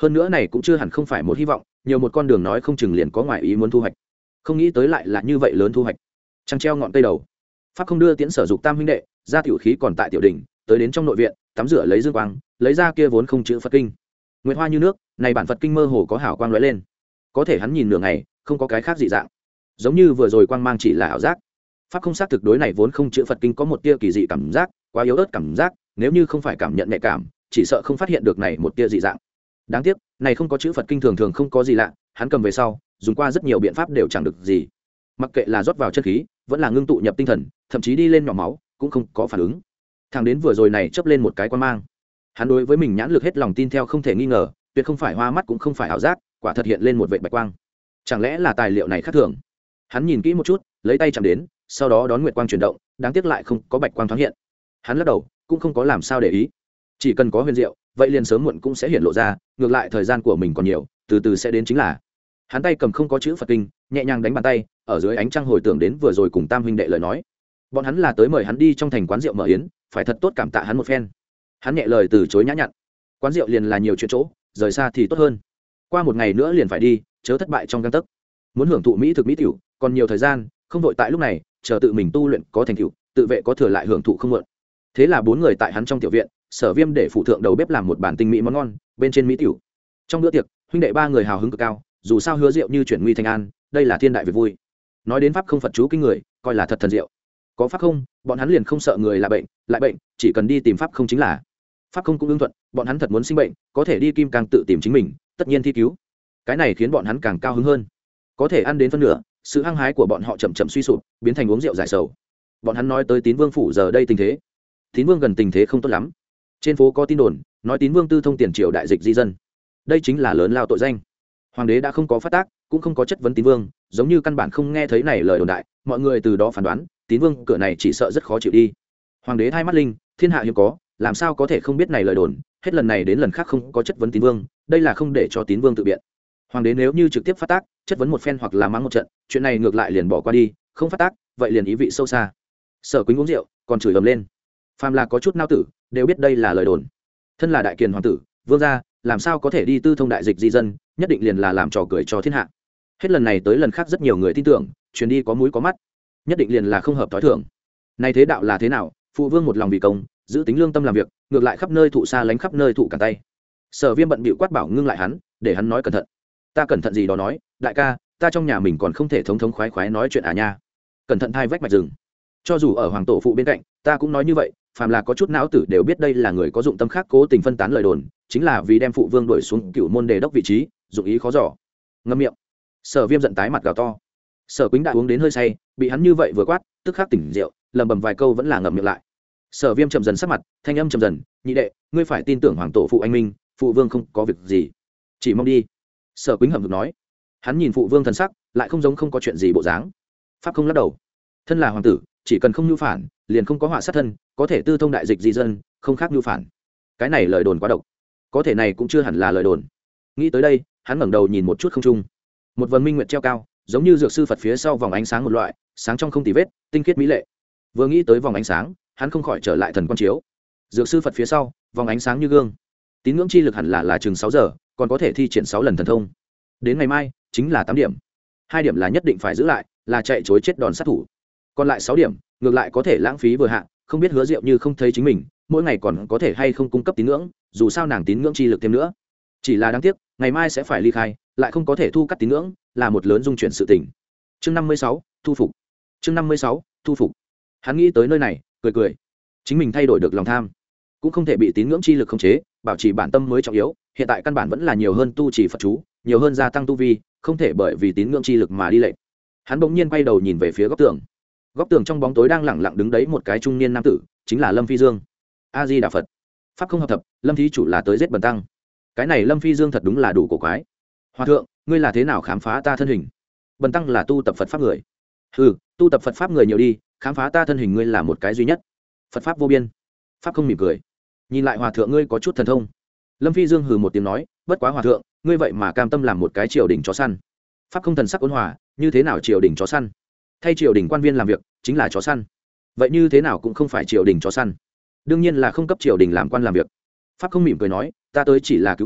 hơn nữa này cũng chưa hẳn không phải một hy vọng, nhiều một con đường nói không chừng liền có ngoại ý muốn thu hoạch. Không nghĩ tới lại là như vậy lớn thu hoạch. Trăng treo ngọn cây đầu, pháp không đưa tiễn Sở Dục tam huynh đệ ra tiểu khí còn tại tiểu đỉnh, tới đến trong nội viện tắm rửa lấy dương quang, lấy ra kia vốn không chữ Phật kinh. Nguyệt hoa như nước, này bản Phật kinh mơ hồ có hào quang lóe lên, có thể hắn nhìn nửa ngày không có cái khác dị dạng, giống như vừa rồi quang mang chỉ là ảo giác. Pháp không xác thực đối này vốn không chữ Phật kinh có một tia kỳ dị cảm giác, quá yếu ớt cảm giác, nếu như không phải cảm nhận nhạy cảm, chỉ sợ không phát hiện được này một tia dị dạng. Đáng tiếc, này không có chữ Phật kinh thường thường không có gì lạ, hắn cầm về sau, dùng qua rất nhiều biện pháp đều chẳng được gì. Mặc kệ là rót vào chân khí, vẫn là ngưng tụ nhập tinh thần, thậm chí đi lên nhỏ máu, cũng không có phản ứng. Thằng đến vừa rồi này chớp lên một cái quan mang. Hắn đối với mình nhãn lực hết lòng tin theo không thể nghi ngờ, tuyệt không phải hoa mắt cũng không phải ảo giác, quả thật hiện lên một vệt bạch quang. Chẳng lẽ là tài liệu này khác thường? Hắn nhìn kỹ một chút, lấy tay chạm đến, sau đó đón nguyệt quang chuyển động, đáng tiếc lại không có bạch quang thoáng hiện. Hắn lắc đầu, cũng không có làm sao để ý. Chỉ cần có huyền diệu, vậy liền sớm muộn cũng sẽ hiện lộ ra, ngược lại thời gian của mình còn nhiều, từ từ sẽ đến chính là. Hắn tay cầm không có chữ Phật kinh, nhẹ nhàng đánh bàn tay, ở dưới ánh trăng hồi tưởng đến vừa rồi cùng tam huynh đệ lời nói. Bọn hắn là tới mời hắn đi trong thành quán rượu mở yến, phải thật tốt cảm tạ hắn một phen. Hắn nhẹ lời từ chối nhã nhặn. Quán rượu liền là nhiều chuyện chỗ, rời xa thì tốt hơn. Qua một ngày nữa liền phải đi, chớ thất bại trong gang tấc. Muốn hưởng thụ mỹ thực mỹ tiểu, còn nhiều thời gian, không vội tại lúc này, chờ tự mình tu luyện có thành tựu, tự vệ có thừa lại hưởng thụ không muộn. Thế là bốn người tại hắn trong tiểu viện, Sở Viêm để phụ thượng đầu bếp làm một bản tinh mỹ món ngon, bên trên mỹ tiểu. Trong bữa tiệc, huynh đệ ba người hào hứng cực cao, dù sao hứa rượu như chuyển nguy thành an, đây là thiên đại việc vui. Nói đến pháp không Phật chú kinh người, coi là thật thần diệu. Có pháp không, bọn hắn liền không sợ người là bệnh, lại bệnh, chỉ cần đi tìm pháp không chính là. Pháp không cũng ưng thuận, bọn hắn thật muốn sinh bệnh, có thể đi kim càng tự tìm chính mình, tất nhiên thi cứu. Cái này khiến bọn hắn càng cao hứng hơn. Có thể ăn đến phân nửa, sự hăng hái của bọn họ chậm chậm suy sụp, biến thành uống rượu giải sầu. Bọn hắn nói tới Tín Vương phủ giờ đây tình thế. Tín Vương gần tình thế không tốt lắm. Trên phố có tin đồn, nói Tín Vương tư thông tiền triều đại dịch di dân. Đây chính là lớn lao tội danh. Hoàng đế đã không có phát tác, cũng không có chất vấn Tín Vương, giống như căn bản không nghe thấy này lời đồn đại, mọi người từ đó phán đoán, Tín Vương cửa này chỉ sợ rất khó chịu đi. Hoàng đế thay mắt linh, thiên hạ hiếm có, làm sao có thể không biết này lời đồn, hết lần này đến lần khác không có chất vấn Tín Vương, đây là không để cho Tín Vương tự biện. Hoàng đế nếu như trực tiếp phát tác, chất vấn một phen hoặc là mắng một trận, chuyện này ngược lại liền bỏ qua đi, không phát tác, vậy liền ý vị sâu xa. Sở Quýnh uống rượu, còn chửi ầm lên. Phàm là có chút nao tử, đều biết đây là lời đồn. Thân là đại kiền hoàng tử, vương gia, làm sao có thể đi tư thông đại dịch di dân, nhất định liền là làm trò cười cho thiên hạ. Hết lần này tới lần khác rất nhiều người tin tưởng, truyền đi có mũi có mắt, nhất định liền là không hợp tối thượng. Này thế đạo là thế nào? Phụ vương một lòng vì công, giữ tính lương tâm làm việc, ngược lại khắp nơi thụ xa lánh khắp nơi thụ cả tay. Sở Viêm bận bịu quát bảo ngưng lại hắn, để hắn nói cẩn thận. Ta cẩn thận gì đó nói, đại ca, ta trong nhà mình còn không thể thống thống khoái khoái nói chuyện à nha. Cẩn thận thai vách mạch rừng. Cho dù ở hoàng tổ phụ bên cạnh, ta cũng nói như vậy, phàm là có chút não tử đều biết đây là người có dụng tâm khác cố tình phân tán lời đồn, chính là vì đem phụ vương đuổi xuống cựu môn đề đốc vị trí, dụng ý khó dò. Ngậm miệng. Sở Viêm giận tái mặt gào to. Sở Quýnh đã uống đến hơi say, bị hắn như vậy vừa quát, tức khắc tỉnh rượu, lẩm bẩm vài câu vẫn là ngậm miệng lại. Sở Viêm chậm dần sắc mặt, thanh âm chậm dần, nhị đệ, ngươi phải tin tưởng hoàng tổ phụ anh minh, phụ vương không có việc gì, chỉ mong đi. Sở Quýnh hậm hực nói. Hắn nhìn phụ vương thần sắc, lại không giống không có chuyện gì bộ dáng. Pháp không lắc đầu. Thân là hoàng tử, chỉ cần không nhu phản, liền không có họa sát thân, có thể tư thông đại dịch di dân, không khác nhu phản. Cái này lời đồn quá độc, có thể này cũng chưa hẳn là lời đồn. Nghĩ tới đây, hắn ngẩng đầu nhìn một chút không trung. Một vầng minh nguyệt treo cao, giống như dược sư Phật phía sau vòng ánh sáng một loại, sáng trong không tì vết, tinh khiết mỹ lệ. Vừa nghĩ tới vòng ánh sáng, hắn không khỏi trở lại thần quan chiếu. Dược sư Phật phía sau, vòng ánh sáng như gương. Tín ngưỡng chi lực hẳn là là chừng sáu giờ, còn có thể thi triển sáu lần thần thông. Đến ngày mai chính là tám điểm. Hai điểm là nhất định phải giữ lại, là chạy chối chết đòn sát thủ. Còn lại sáu điểm, ngược lại có thể lãng phí vừa hạ, không biết Hứa Diệu như không thấy chính mình, mỗi ngày còn có thể hay không cung cấp tín ngưỡng, dù sao nàng tín ngưỡng chi lực thêm nữa. Chỉ là đáng tiếc, ngày mai sẽ phải ly khai, lại không có thể thu cắt tín ngưỡng, là một lớn dung chuyển sự tình. Chương năm mươi sáu, thu phục. Chương năm mươi sáu, thu phục. Hắn nghĩ tới nơi này, cười cười. Chính mình thay đổi được lòng tham, cũng không thể bị tín ngưỡng chi lực khống chế, bảo trì bản tâm mới trọng yếu, hiện tại căn bản vẫn là nhiều hơn tu trì Phật chú, nhiều hơn gia tăng tu vi, không thể bởi vì tín ngưỡng chi lực mà đi lệch. Hắn bỗng nhiên quay đầu nhìn về phía góc tường. Góc tường trong bóng tối đang lẳng lặng đứng đấy một cái trung niên nam tử, chính là Lâm Phi Dương. A Di Đà Phật. Pháp không hợp thập, Lâm thí chủ là tới giết Bần tăng. Cái này Lâm Phi Dương thật đúng là đủ cổ quái. Hòa thượng, ngươi là thế nào khám phá ta thân hình? Bần tăng là tu tập Phật pháp người. Hừ, tu tập Phật pháp người nhiều đi, khám phá ta thân hình ngươi là một cái duy nhất. Phật pháp vô biên. Pháp không mỉm cười. Nhìn lại hòa thượng ngươi có chút thần thông. Lâm Phi Dương hừ một tiếng nói, bất quá hòa thượng, ngươi vậy mà cam tâm làm một cái triều đình chó săn. Pháp không thần sắc ôn hòa, như thế nào triều đình chó săn? Thay triều đình quan viên làm việc, chính là chó săn. Vậy như thế nào cũng không phải triều đình chó săn. Đương nhiên là không cấp triều đình làm quan làm việc. Pháp không mỉm cười nói, ta tới chỉ là cứu người,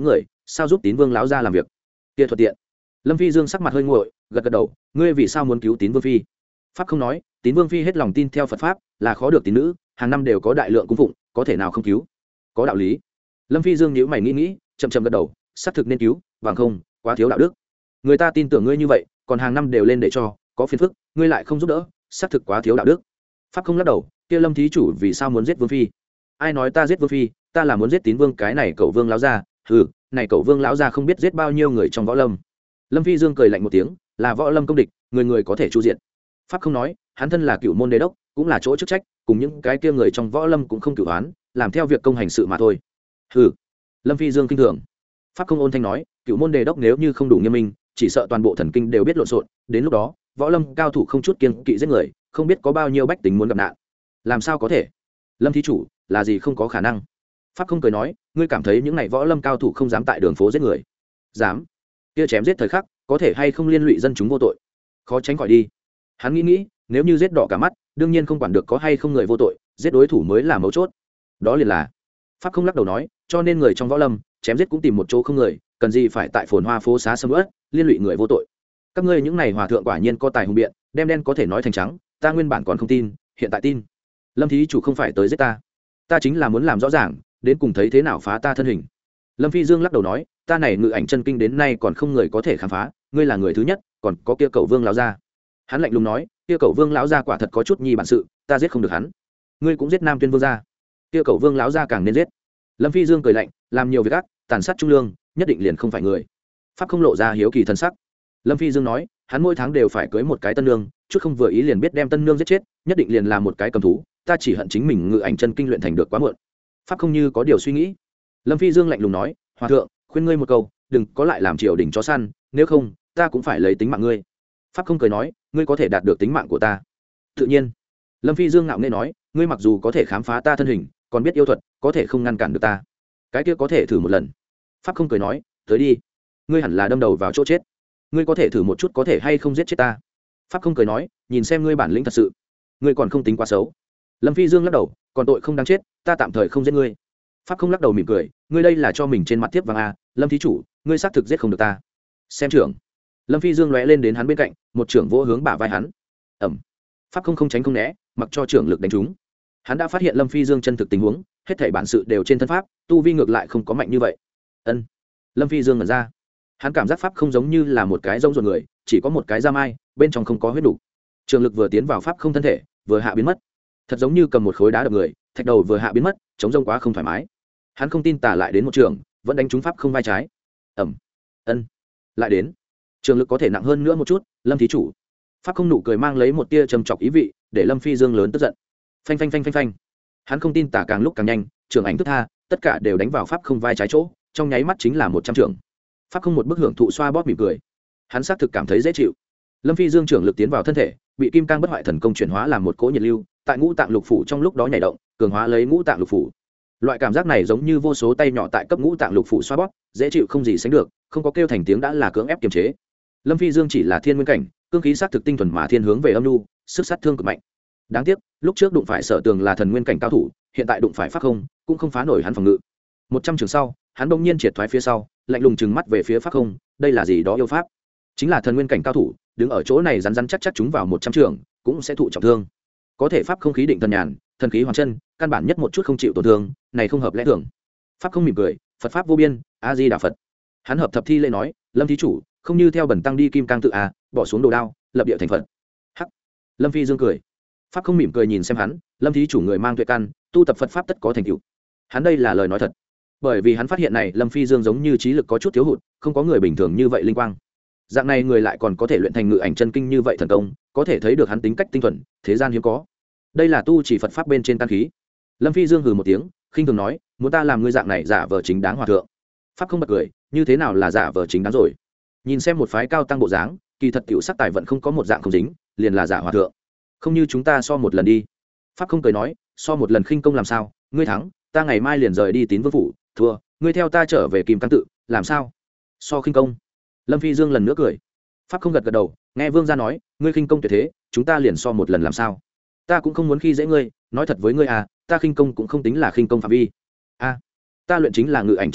sao giúp tín vương lão gia làm việc kia thuận tiện. Lâm Phi Dương sắc mặt hơi nguội, gật gật đầu, ngươi vì sao muốn cứu tín vương phi? Pháp không nói, tín vương phi hết lòng tin theo Phật pháp, là khó được tín nữ, hàng năm đều có đại lượng cung phụng, có thể nào không cứu? Có đạo lý. Lâm Phi Dương nhíu mày nghĩ nghĩ, chậm chậm gật đầu, xác thực nên cứu, bằng không quá thiếu đạo đức. Người ta tin tưởng ngươi như vậy, còn hàng năm đều lên để cho, có phiền phức, ngươi lại không giúp đỡ, xác thực quá thiếu đạo đức. Pháp không lắc đầu, kia Lâm thí chủ vì sao muốn giết vương phi? Ai nói ta giết vương phi, ta là muốn giết tín vương cái này cậu vương lão gia, hừ, này cậu vương lão gia không biết giết bao nhiêu người trong võ lâm. Lâm Phi Dương cười lạnh một tiếng, là võ lâm công địch, người người có thể chu diện. Pháp không nói, hắn thân là cựu môn đế đốc, cũng là chỗ chức trách, cùng những cái kia người trong võ lâm cũng không cửu oán, làm theo việc công hành sự mà thôi. Hừ. Lâm Phi Dương kinh thường. Pháp không ôn thanh nói, cựu môn đề đốc nếu như không đủ nghiêm minh, chỉ sợ toàn bộ thần kinh đều biết lộn xộn, đến lúc đó võ lâm cao thủ không chút kiên kỵ giết người, không biết có bao nhiêu bách tính muốn gặp nạn. Làm sao có thể? Lâm thí chủ, là gì không có khả năng? Pháp không cười nói, ngươi cảm thấy những này võ lâm cao thủ không dám tại đường phố giết người? Dám. Kia chém giết thời khắc, có thể hay không liên lụy dân chúng vô tội? Khó tránh khỏi đi. Hắn nghĩ nghĩ, nếu như giết đỏ cả mắt, đương nhiên không quản được có hay không người vô tội, giết đối thủ mới là mấu chốt. Đó liền là. Pháp không lắc đầu nói, cho nên người trong võ lâm chém giết cũng tìm một chỗ không người, cần gì phải tại phồn hoa phố xá sầm uất liên lụy người vô tội. Các ngươi những này hòa thượng quả nhiên có tài hùng biện, đem đen có thể nói thành trắng, ta nguyên bản còn không tin, hiện tại tin. Lâm thí chủ không phải tới giết ta, ta chính là muốn làm rõ ràng, đến cùng thấy thế nào phá ta thân hình. Lâm Phi Dương lắc đầu nói, ta này ngự ảnh chân kinh đến nay còn không người có thể khám phá, ngươi là người thứ nhất, còn có kia cậu vương lão gia. Hắn lạnh lùng nói, kia cậu vương lão gia quả thật có chút nhi bản sự, ta giết không được hắn. Ngươi cũng giết Nam Tuyên vương gia, kia cậu vương lão gia càng nên giết. Lâm Phi Dương cười lạnh, làm nhiều việc ác, tàn sát trung lương, nhất định liền không phải người. Pháp không lộ ra hiếu kỳ thân sắc. Lâm Phi Dương nói, hắn mỗi tháng đều phải cưới một cái tân nương, chút không vừa ý liền biết đem tân nương giết chết, nhất định liền là một cái cầm thú, ta chỉ hận chính mình ngự ảnh chân kinh luyện thành được quá muộn. Pháp không như có điều suy nghĩ. Lâm Phi Dương lạnh lùng nói, hòa thượng, khuyên ngươi một câu, đừng có lại làm triều đình chó săn, nếu không ta cũng phải lấy tính mạng ngươi. Pháp không cười nói, ngươi có thể đạt được tính mạng của ta. Tự nhiên. Lâm Phi Dương ngạo nghễ nói, ngươi mặc dù có thể khám phá ta thân hình, còn biết yêu thuật, có thể không ngăn cản được ta. Cái kia có thể thử một lần. Pháp không cười nói, tới đi, ngươi hẳn là đâm đầu vào chỗ chết, ngươi có thể thử một chút có thể hay không giết chết ta. Pháp không cười nói, nhìn xem ngươi bản lĩnh thật sự, ngươi còn không tính quá xấu. Lâm Phi Dương lắc đầu, còn tội không đáng chết, ta tạm thời không giết ngươi. Pháp không lắc đầu mỉm cười, ngươi đây là cho mình trên mặt tiếp vàng à, Lâm thí chủ, ngươi xác thực giết không được ta. Xem trưởng. Lâm Phi Dương lóe lên đến hắn bên cạnh, một trưởng vỗ hướng bả vai hắn. Ẩm. Pháp không không tránh không né, mặc cho trưởng lực đánh trúng. Hắn đã phát hiện Lâm Phi Dương chân thực tình huống, hết thảy bản sự đều trên thân pháp, tu vi ngược lại không có mạnh như vậy. Ân. Lâm Phi Dương ngẩn ra. Hắn cảm giác pháp không giống như là một cái rông ruột người, chỉ có một cái da mai, bên trong không có huyết đủ. Trường lực vừa tiến vào pháp không thân thể, vừa hạ biến mất. Thật giống như cầm một khối đá đập người, thạch đầu vừa hạ biến mất, chống rông quá không thoải mái. Hắn không tin tả lại đến một trường, vẫn đánh trúng pháp không vai trái. Ẩm. Ân. Lại đến. Trường lực có thể nặng hơn nữa một chút, Lâm thí chủ. Pháp không nụ cười mang lấy một tia trầm trọc ý vị, để Lâm Phi Dương lớn tức giận. Phanh phanh phanh phanh phanh. Hắn không tin tả càng lúc càng nhanh, trường ảnh thức tha, tất cả đều đánh vào pháp không vai trái chỗ, trong nháy mắt chính là một trăm trường. Pháp không một bức hưởng thụ xoa bóp mỉm cười. Hắn xác thực cảm thấy dễ chịu. Lâm Phi Dương trưởng lực tiến vào thân thể, bị kim cang bất hoại thần công chuyển hóa làm một cỗ nhiệt lưu, tại ngũ tạng lục phủ trong lúc đó nhảy động, cường hóa lấy ngũ tạng lục phủ. Loại cảm giác này giống như vô số tay nhỏ tại cấp ngũ tạng lục phủ xoa bóp, dễ chịu không gì sánh được, không có kêu thành tiếng đã là cưỡng ép kiềm chế. Lâm Phi Dương chỉ là thiên nguyên cảnh, cương khí xác thực tinh thuần mà thiên hướng về âm nhu, sức sát thương cực mạnh. Đáng tiếc, lúc trước đụng phải Sở Tường là thần nguyên cảnh cao thủ, hiện tại đụng phải Pháp Không, cũng không phá nổi hắn phòng ngự. Một trăm trường sau, hắn bỗng nhiên triệt thoái phía sau, lạnh lùng trừng mắt về phía Pháp Không, đây là gì đó yêu pháp? Chính là thần nguyên cảnh cao thủ, đứng ở chỗ này rắn rắn chắc chắc chúng vào một trăm trường, cũng sẽ thụ trọng thương. Có thể Pháp không khí định thần nhàn, thần khí hoàn chân, căn bản nhất một chút không chịu tổn thương, này không hợp lẽ thường. Pháp không mỉm cười, Phật pháp vô biên, A Di Đà Phật. Hắn hợp thập thi lễ nói, Lâm thí chủ, không như theo bẩn tăng đi kim cang tự a, bỏ xuống đồ đao, lập địa thành Phật. Hắc. Lâm Phi Dương cười. Pháp không mỉm cười nhìn xem hắn, Lâm thí chủ người mang tuệ căn, tu tập Phật pháp tất có thành tựu. Hắn đây là lời nói thật, bởi vì hắn phát hiện này Lâm Phi Dương giống như trí lực có chút thiếu hụt, không có người bình thường như vậy linh quang. Dạng này người lại còn có thể luyện thành ngự ảnh chân kinh như vậy thần công, có thể thấy được hắn tính cách tinh thuần, thế gian hiếm có. Đây là tu chỉ Phật pháp bên trên căn khí. Lâm Phi Dương hừ một tiếng, khinh thường nói, muốn ta làm ngươi dạng này giả vờ chính đáng hòa thượng. Pháp không bật cười, như thế nào là giả vờ chính đáng rồi? Nhìn xem một phái cao tăng bộ dáng, kỳ thật tiểu sắc tài vận không có một dạng không dính, liền là giả hòa thượng. Không như chúng ta so một lần đi. Pháp không cười nói, so một lần khinh công làm sao, ngươi thắng, ta ngày mai liền rời đi Tín Vương phủ, thua, ngươi theo ta trở về Kim Cang tự, làm sao? So khinh công. Lâm Phi Dương lần nữa cười. Pháp không gật gật đầu, nghe Vương gia nói, ngươi khinh công tuyệt thế, chúng ta liền so một lần làm sao? Ta cũng không muốn khi dễ ngươi, nói thật với ngươi à, ta khinh công cũng không tính là khinh công phạm vi. A, ta luyện chính là ngự ảnh chân kinh,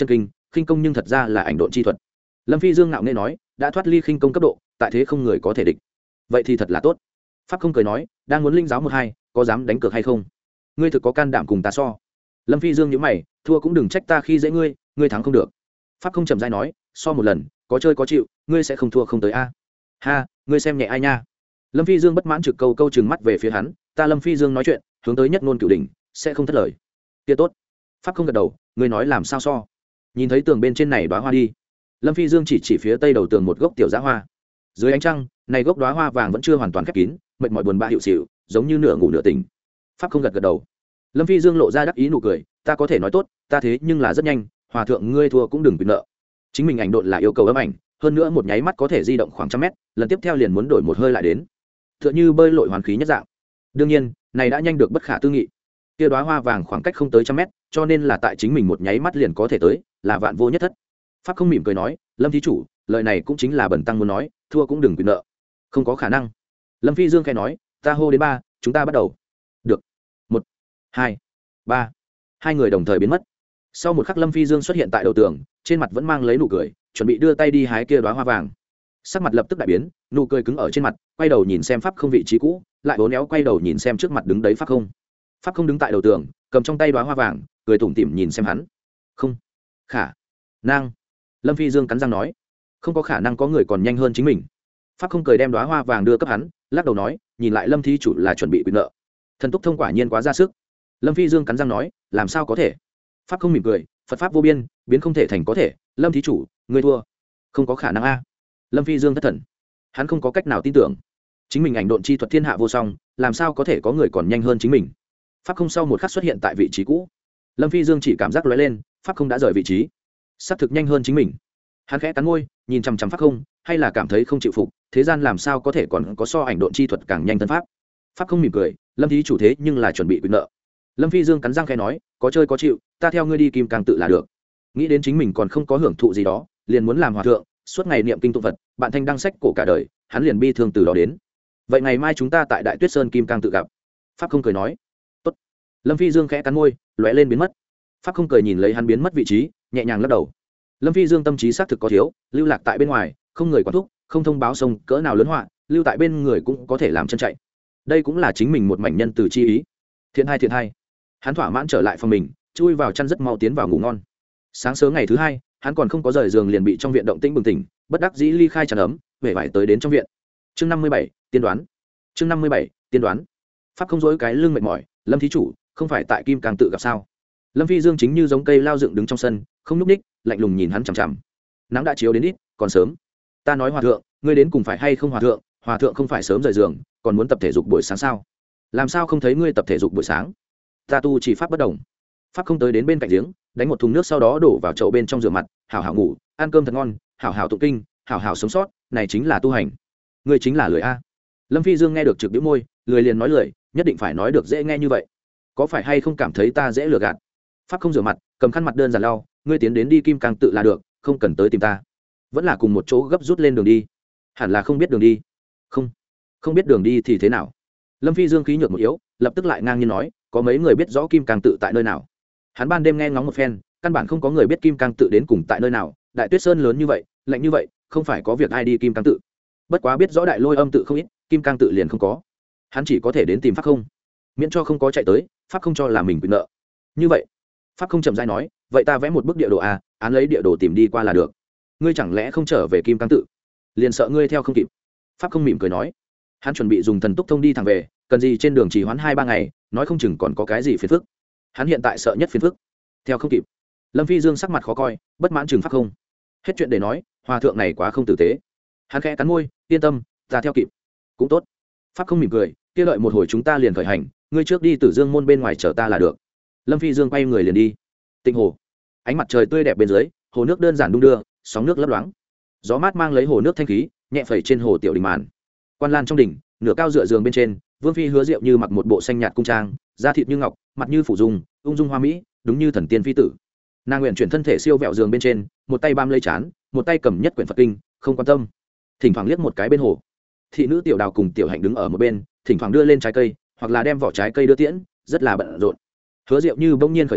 khinh công nhưng thật ra là ảnh độn chi thuật. Lâm Phi Dương ngạo nghễ nói, đã thoát ly khinh công cấp độ, tại thế không người có thể địch. Vậy thì thật là tốt. Pháp không cười nói, đang muốn linh giáo một hai, có dám đánh cược hay không? Ngươi thực có can đảm cùng ta so. Lâm Phi Dương nhíu mày, thua cũng đừng trách ta khi dễ ngươi, ngươi thắng không được. Pháp không chậm rãi nói, so một lần, có chơi có chịu, ngươi sẽ không thua không tới a. Ha, ngươi xem nhẹ ai nha. Lâm Phi Dương bất mãn trực câu câu trừng mắt về phía hắn, ta Lâm Phi Dương nói chuyện, hướng tới nhất ngôn cửu đỉnh, sẽ không thất lời. Kia tốt. Pháp không gật đầu, ngươi nói làm sao so? Nhìn thấy tường bên trên này đóa hoa đi. Lâm Phi Dương chỉ chỉ phía tây đầu tường một gốc tiểu dã hoa. Dưới ánh trăng, này gốc đóa hoa vàng vẫn chưa hoàn toàn khép kín, mệt mỏi buồn bã hiệu xỉu, giống như nửa ngủ nửa tỉnh. Pháp không gật gật đầu. Lâm Phi Dương lộ ra đắc ý nụ cười, ta có thể nói tốt, ta thế nhưng là rất nhanh, hòa thượng ngươi thua cũng đừng quyền nợ. Chính mình ảnh độn là yêu cầu ấm ảnh, hơn nữa một nháy mắt có thể di động khoảng trăm mét, lần tiếp theo liền muốn đổi một hơi lại đến. Tựa như bơi lội hoàn khí nhất dạng. Đương nhiên, này đã nhanh được bất khả tư nghị. Kia đóa hoa vàng khoảng cách không tới trăm mét, cho nên là tại chính mình một nháy mắt liền có thể tới, là vạn vô nhất thất. Pháp không mỉm cười nói, Lâm thí chủ, lời này cũng chính là bần tăng muốn nói, thua cũng đừng quyền nợ. Không có khả năng. Lâm Phi Dương khẽ nói, ta hô đến ba, chúng ta bắt đầu. Được. Một, hai, ba. Hai người đồng thời biến mất. Sau một khắc Lâm Phi Dương xuất hiện tại đầu tường, trên mặt vẫn mang lấy nụ cười, chuẩn bị đưa tay đi hái kia đóa hoa vàng. Sắc mặt lập tức đại biến, nụ cười cứng ở trên mặt, quay đầu nhìn xem Pháp không vị trí cũ, lại uốn éo quay đầu nhìn xem trước mặt đứng đấy Pháp không. Pháp không đứng tại đầu tường, cầm trong tay đóa hoa vàng, cười tủm tỉm nhìn xem hắn. Không, khả năng. Lâm Phi Dương cắn răng nói, không có khả năng có người còn nhanh hơn chính mình. Pháp không cười đem đóa hoa vàng đưa cấp hắn, lắc đầu nói, nhìn lại Lâm thí chủ là chuẩn bị quyền nợ. Thần túc thông quả nhiên quá ra sức. Lâm Phi Dương cắn răng nói, làm sao có thể? Pháp không mỉm cười, Phật pháp vô biên, biến không thể thành có thể. Lâm thí chủ, ngươi thua. Không có khả năng a. Lâm Phi Dương thất thần, hắn không có cách nào tin tưởng, chính mình ảnh độn chi thuật thiên hạ vô song, làm sao có thể có người còn nhanh hơn chính mình? Pháp không sau một khắc xuất hiện tại vị trí cũ. Lâm Phi Dương chỉ cảm giác lóe lên, Pháp không đã rời vị trí, xác thực nhanh hơn chính mình. Hắn khẽ cắn môi, nhìn chằm chằm Pháp không, hay là cảm thấy không chịu phục, thế gian làm sao có thể còn có so ảnh độn chi thuật càng nhanh thân pháp? Pháp không mỉm cười, Lâm thí chủ thế nhưng là chuẩn bị quyền nợ. Lâm Phi Dương cắn răng khẽ nói, có chơi có chịu, ta theo ngươi đi kim càng tự là được. Nghĩ đến chính mình còn không có hưởng thụ gì đó, liền muốn làm hòa thượng, suốt ngày niệm kinh tụng Phật, bạn thanh đăng sách cổ cả đời, hắn liền bi thương từ đó đến. Vậy ngày mai chúng ta tại Đại Tuyết Sơn kim cang tự gặp. Pháp không cười nói, tốt. Lâm Phi Dương khẽ cắn môi, lóe lên biến mất. Pháp không cười nhìn lấy hắn biến mất vị trí, nhẹ nhàng lắc đầu. Lâm Phi Dương tâm trí xác thực có thiếu, lưu lạc tại bên ngoài, không người quản thúc, không thông báo sông cỡ nào lớn họa, lưu tại bên người cũng có thể làm chân chạy. Đây cũng là chính mình một mảnh nhân từ chi ý. Thiện hai thiện hai. Hắn thỏa mãn trở lại phòng mình, chui vào chăn rất mau tiến vào ngủ ngon. Sáng sớm ngày thứ hai, hắn còn không có rời giường liền bị trong viện động tĩnh bừng tỉnh, bất đắc dĩ ly khai chăn ấm, về vải tới đến trong viện. Chương năm mươi bảy, tiên đoán. Chương năm mươi bảy, tiên đoán. Pháp không dối cái lưng mệt mỏi, Lâm thí chủ, không phải tại kim càng tự gặp sao? Lâm Phi Dương chính như giống cây lao dựng đứng trong sân, không nhúc ních, lạnh lùng nhìn hắn chằm chằm. Nắng đã chiếu đến ít, còn sớm. Ta nói hòa thượng, ngươi đến cùng phải hay không hòa thượng? Hòa thượng không phải sớm rời giường, còn muốn tập thể dục buổi sáng sao? Làm sao không thấy ngươi tập thể dục buổi sáng? Ta tu chỉ pháp bất đồng. Pháp không tới đến bên cạnh giếng, đánh một thùng nước sau đó đổ vào chậu bên trong rửa mặt, hảo hảo ngủ, ăn cơm thật ngon, hảo hảo tụng kinh, hảo hảo sống sót, này chính là tu hành. Ngươi chính là lười a. Lâm Phi Dương nghe được trực bĩu môi, lười liền nói lười, nhất định phải nói được dễ nghe như vậy. Có phải hay không cảm thấy ta dễ lừa gạt? Pháp không rửa mặt, cầm khăn mặt đơn giản lau, ngươi tiến đến đi kim càng tự là được, không cần tới tìm ta. Vẫn là cùng một chỗ gấp rút lên đường đi. Hẳn là không biết đường đi. Không, không biết đường đi thì thế nào? Lâm Phi Dương khí nhược một yếu, lập tức lại ngang nhiên nói, có mấy người biết rõ kim càng tự tại nơi nào? Hắn ban đêm nghe ngóng một phen, căn bản không có người biết kim càng tự đến cùng tại nơi nào. Đại Tuyết Sơn lớn như vậy, lạnh như vậy, không phải có việc ai đi kim càng tự. Bất quá biết rõ đại lôi âm tự không ít, kim càng tự liền không có. Hắn chỉ có thể đến tìm Pháp không, miễn cho không có chạy tới, Pháp không cho là mình quyền nợ. Như vậy, Pháp không chậm rãi nói, vậy ta vẽ một bức địa đồ a, án lấy địa đồ tìm đi qua là được. Ngươi chẳng lẽ không trở về kim càng tự? Liền sợ ngươi theo không kịp. Pháp không mỉm cười nói, hắn chuẩn bị dùng thần túc thông đi thẳng về, cần gì trên đường chỉ hoãn hai ba ngày, nói không chừng còn có cái gì phiền phức. Hắn hiện tại sợ nhất phiền phức, theo không kịp. Lâm Phi Dương sắc mặt khó coi, bất mãn chừng Pháp không. Hết chuyện để nói, hòa thượng này quá không tử tế. Hắn khẽ cắn môi, yên tâm, ta theo kịp. Cũng tốt. Pháp không mỉm cười, kia lợi một hồi chúng ta liền khởi hành, ngươi trước đi Tử Dương môn bên ngoài chờ ta là được. Lâm Phi Dương quay người liền đi. Tinh hồ, ánh mặt trời tươi đẹp bên dưới, hồ nước đơn giản đung đưa, sóng nước lấp loáng. Gió mát mang lấy hồ nước thanh khí, nhẹ phẩy trên hồ tiểu đình màn. Quan lan trong đỉnh, nửa cao dựa giường bên trên, Vương phi Hứa Diệu như mặc một bộ xanh nhạt cung trang, da thịt như ngọc, mặt như phủ dung, ung dung hoa mỹ, đúng như thần tiên phi tử. Nàng nguyện chuyển thân thể siêu vẹo giường bên trên, một tay bám lấy trán, một tay cầm nhất quyển Phật kinh, không quan tâm. Thỉnh thoảng liếc một cái bên hồ. Thị nữ Tiểu Đào cùng Tiểu Hạnh đứng ở một bên, thỉnh thoảng đưa lên trái cây, hoặc là đem vỏ trái cây đưa tiễn, rất là bận rộn. Hứa Diệu như bỗng nhiên khởi thân,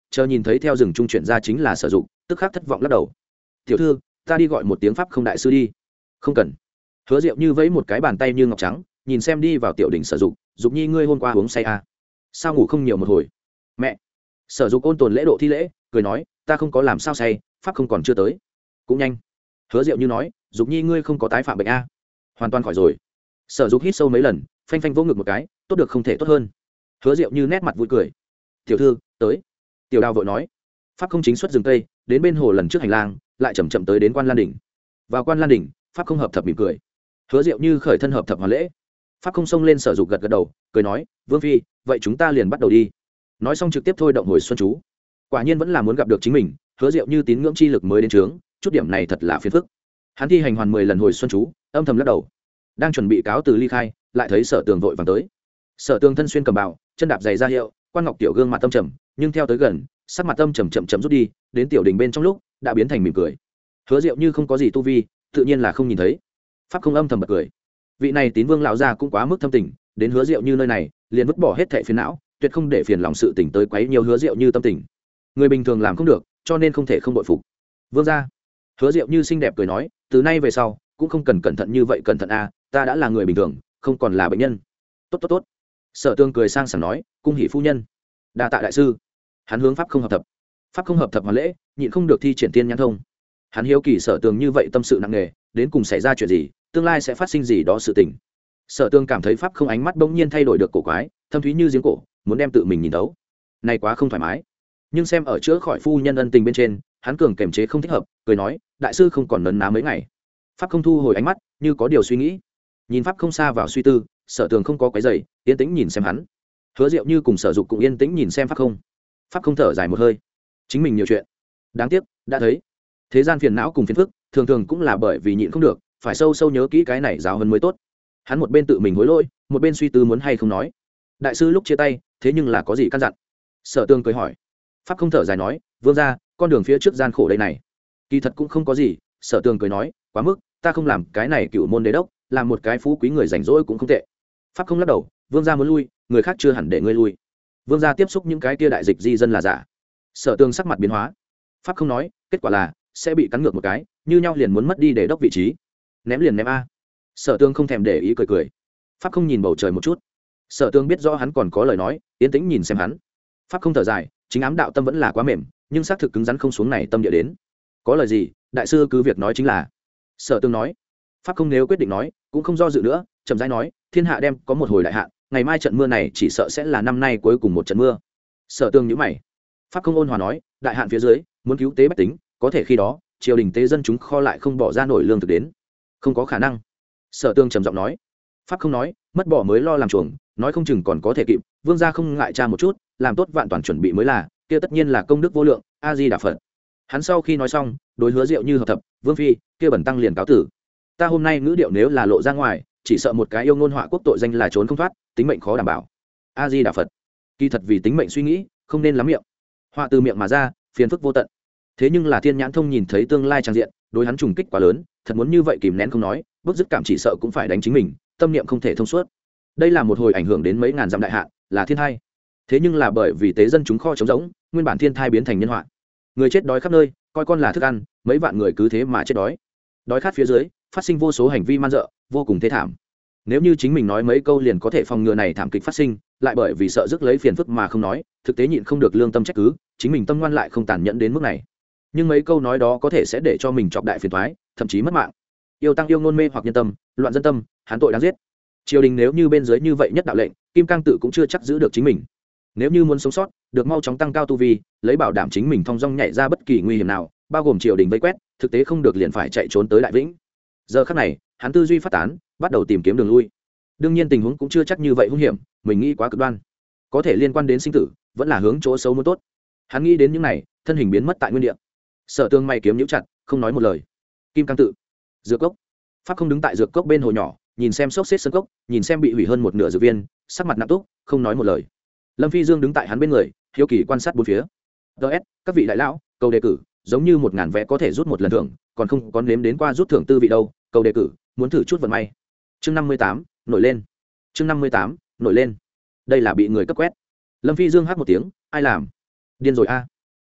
chờ nhìn thấy theo rừng trung chuyển ra chính là Sở Dục, tức khắc thất vọng lắc đầu. tiểu thư, ta đi gọi một tiếng pháp không đại sư đi. Không cần. Hứa Diệu Như vẫy một cái bàn tay như ngọc trắng, nhìn xem đi vào tiểu đỉnh Sở Dục, Dục Nhi ngươi hôm qua uống say à? Sao ngủ không nhiều một hồi? Mẹ. Sở Dục ôn tồn lễ độ thi lễ, cười nói, ta không có làm sao say, pháp không còn chưa tới. Cũng nhanh. Hứa Diệu Như nói, Dục Nhi ngươi không có tái phạm bệnh a? Hoàn toàn khỏi rồi. Sở Dục hít sâu mấy lần, phanh phanh vỗ ngực một cái, tốt được không thể tốt hơn. Hứa Diệu Như nét mặt vui cười. Tiểu thư, tới. Tiểu Đào vội nói. Pháp không chính xuất rừng tây, đến bên hồ lần trước hành lang, lại chậm chậm tới đến Quan Lan đỉnh. Vào Quan Lan đỉnh, pháp không hợp thập mỉm cười. Hứa Diệu Như khởi thân hợp thập hoàn lễ. Pháp không xông lên Sở Dục gật gật đầu, cười nói, Vương phi, vậy chúng ta liền bắt đầu đi. Nói xong trực tiếp thôi động hồi xuân chú. Quả nhiên vẫn là muốn gặp được chính mình, Hứa Diệu Như tín ngưỡng chi lực mới đến trướng, chút điểm này thật là phiền phức. Hắn thi hành hoàn mười lần hồi xuân chú, âm thầm lắc đầu. Đang chuẩn bị cáo từ ly khai, lại thấy Sở Tường vội vàng tới. Sở Tường thân xuyên cầm bào, chân đạp giày ra hiệu, Quan Ngọc tiểu gương mặt tâm trầm, nhưng theo tới gần, sắc mặt tâm trầm chậm chậm rút đi, đến tiểu đình bên trong lúc, đã biến thành mỉm cười. Hứa Diệu Như không có gì tu vi, tự nhiên là không nhìn thấy. Pháp không âm thầm bật cười. Vị này Tín Vương lão gia cũng quá mức thâm tình, đến Hứa Diệu Như nơi này, liền vứt bỏ hết thảy phiền não, tuyệt không để phiền lòng sự tình tới quấy nhiều Hứa Diệu Như tâm tình. Người bình thường làm không được, cho nên không thể không bội phục. Vương gia. Hứa Diệu Như xinh đẹp cười nói, từ nay về sau, cũng không cần cẩn thận như vậy, cẩn thận a, ta đã là người bình thường, không còn là bệnh nhân. Tốt tốt tốt. Sở Tương cười sang sảng nói, cung hỷ phu nhân. Đa tạ đại sư. Hắn hướng pháp không hợp thập. Pháp không hợp thập hoàn lễ, nhịn không được thi triển tiên nhãn thông. Hắn hiếu kỳ Sở Tường như vậy tâm sự nặng nề, đến cùng xảy ra chuyện gì, tương lai sẽ phát sinh gì đó sự tình. Sở Tường cảm thấy pháp không ánh mắt bỗng nhiên thay đổi được cổ quái, thâm thúy như giếng cổ, muốn đem tự mình nhìn thấu. Này quá không thoải mái. Nhưng xem ở chữa khỏi phu nhân ân tình bên trên, hắn cường kiềm chế không thích hợp, cười nói, đại sư không còn nấn ná mấy ngày. Pháp không thu hồi ánh mắt, như có điều suy nghĩ. Nhìn pháp không xa vào suy tư, Sở Tường không có cái giày, yên tĩnh nhìn xem hắn. Hứa Diệu Như cùng Sở Dục cũng yên tĩnh nhìn xem pháp không. Pháp không thở dài một hơi, chính mình nhiều chuyện, đáng tiếc đã thấy thế gian phiền não cùng phiền phức, thường thường cũng là bởi vì nhịn không được, phải sâu sâu nhớ kỹ cái này giáo hơn mới tốt. Hắn một bên tự mình hối lỗi, một bên suy tư muốn hay không nói. Đại sư lúc chia tay, thế nhưng là có gì căn dặn? Sở Tường cười hỏi. Pháp không thở dài nói, vương gia, con đường phía trước gian khổ đây này. Kỳ thật cũng không có gì. Sở Tường cười nói, quá mức, ta không làm cái này cựu môn đế đốc, làm một cái phú quý người rảnh rỗi cũng không tệ. Pháp không lắc đầu, vương gia muốn lui, người khác chưa hẳn để ngươi lui. Vương gia tiếp xúc những cái kia đại dịch di dân là giả. Sở Tường sắc mặt biến hóa. Pháp không nói, kết quả là sẽ bị cắn ngược một cái, như nhau liền muốn mất đi để đốc vị trí. Ném liền ném a. Sở Tường không thèm để ý cười cười. Pháp không nhìn bầu trời một chút. Sở Tường biết rõ hắn còn có lời nói, yên tĩnh nhìn xem hắn. Pháp không thở dài, chính ám đạo tâm vẫn là quá mềm, nhưng xác thực cứng rắn không xuống này tâm địa đến. Có lời gì, đại sư cứ việc nói chính là. Sở Tường nói. Pháp không nếu quyết định nói, cũng không do dự nữa, chậm rãi nói, thiên hạ đem có một hồi đại hạn, ngày mai trận mưa này chỉ sợ sẽ là năm nay cuối cùng một trận mưa. Sở Tường nhíu mày. Pháp không ôn hòa nói, đại hạn phía dưới, muốn cứu tế bách tính, có thể khi đó, triều đình tế dân chúng kho lại không bỏ ra nổi lương thực đến. Không có khả năng. Sở Tường trầm giọng nói. Pháp không nói, mất bỏ mới lo làm chuồng, nói không chừng còn có thể kịp, vương gia không ngại tra một chút, làm tốt vạn toàn chuẩn bị mới là, kia tất nhiên là công đức vô lượng, a di đà phật. Hắn sau khi nói xong, đối Hứa Diệu Như hợp thập, vương phi, kia bẩn tăng liền cáo tử. Ta hôm nay ngữ điệu nếu là lộ ra ngoài, chỉ sợ một cái yêu ngôn họa quốc tội danh là trốn không thoát, tính mệnh khó đảm bảo. A di đà phật. Kỳ thật vì tính mệnh suy nghĩ, không nên lắm miệng. Họa từ miệng mà ra, phiền phức vô tận. Thế nhưng là thiên nhãn thông nhìn thấy tương lai trang diện, đối hắn trùng kích quá lớn, thật muốn như vậy kìm nén không nói, bức dứt cảm chỉ sợ cũng phải đánh chính mình, tâm niệm không thể thông suốt. Đây là một hồi ảnh hưởng đến mấy ngàn dặm đại hạn, là thiên thai. Thế nhưng là bởi vì tế dân chúng kho trống rỗng, nguyên bản thiên thai biến thành nhân họa. Người chết đói khắp nơi, coi con là thức ăn, mấy vạn người cứ thế mà chết đói. Đói khát phía dưới, phát sinh vô số hành vi man dợ, vô cùng thê thảm. Nếu như chính mình nói mấy câu liền có thể phòng ngừa này thảm kịch phát sinh, lại bởi vì sợ rước lấy phiền phức mà không nói, thực tế nhịn không được lương tâm trách cứ, chính mình tâm ngoan lại không tàn nhẫn đến mức này. Nhưng mấy câu nói đó có thể sẽ để cho mình chọc đại phiền toái, thậm chí mất mạng. Yêu tăng yêu ngôn mê hoặc nhân tâm, loạn dân tâm, hắn tội đáng giết. Triều đình nếu như bên dưới như vậy nhất đạo lệnh, Kim Cang tự cũng chưa chắc giữ được chính mình. Nếu như muốn sống sót, được mau chóng tăng cao tu vi, lấy bảo đảm chính mình thong dong nhảy ra bất kỳ nguy hiểm nào, bao gồm triều đình vây quét, thực tế không được liền phải chạy trốn tới Đại Vĩnh. Giờ khắc này, hắn tư duy phát tán, bắt đầu tìm kiếm đường lui. Đương nhiên tình huống cũng chưa chắc như vậy hung hiểm, mình nghĩ quá cực đoan. Có thể liên quan đến sinh tử, vẫn là hướng chỗ xấu muốn tốt. Hắn nghĩ đến những này, thân hình biến mất tại nguyên địa. Sở Tương mày kiếm nhíu chặt, không nói một lời. Kim Cang tự, dược cốc. Pháp không đứng tại dược cốc bên hồ nhỏ, nhìn xem xốc xếp sân cốc, nhìn xem bị hủy hơn một nửa dược viên, sắc mặt nặng túc, không nói một lời. Lâm Phi Dương đứng tại hắn bên người, hiếu kỳ quan sát bốn phía. ds các vị đại lão, cầu đề cử, giống như một ngàn vé có thể rút một lần thưởng, còn không có nếm đến qua rút thưởng tư vị đâu, cầu đề cử, muốn thử chút vận may. Chương năm mươi tám, nổi lên. Chương năm mươi tám, nổi lên. Đây là bị người cấp quét. Lâm Phi Dương hát một tiếng, ai làm? Điên rồi a.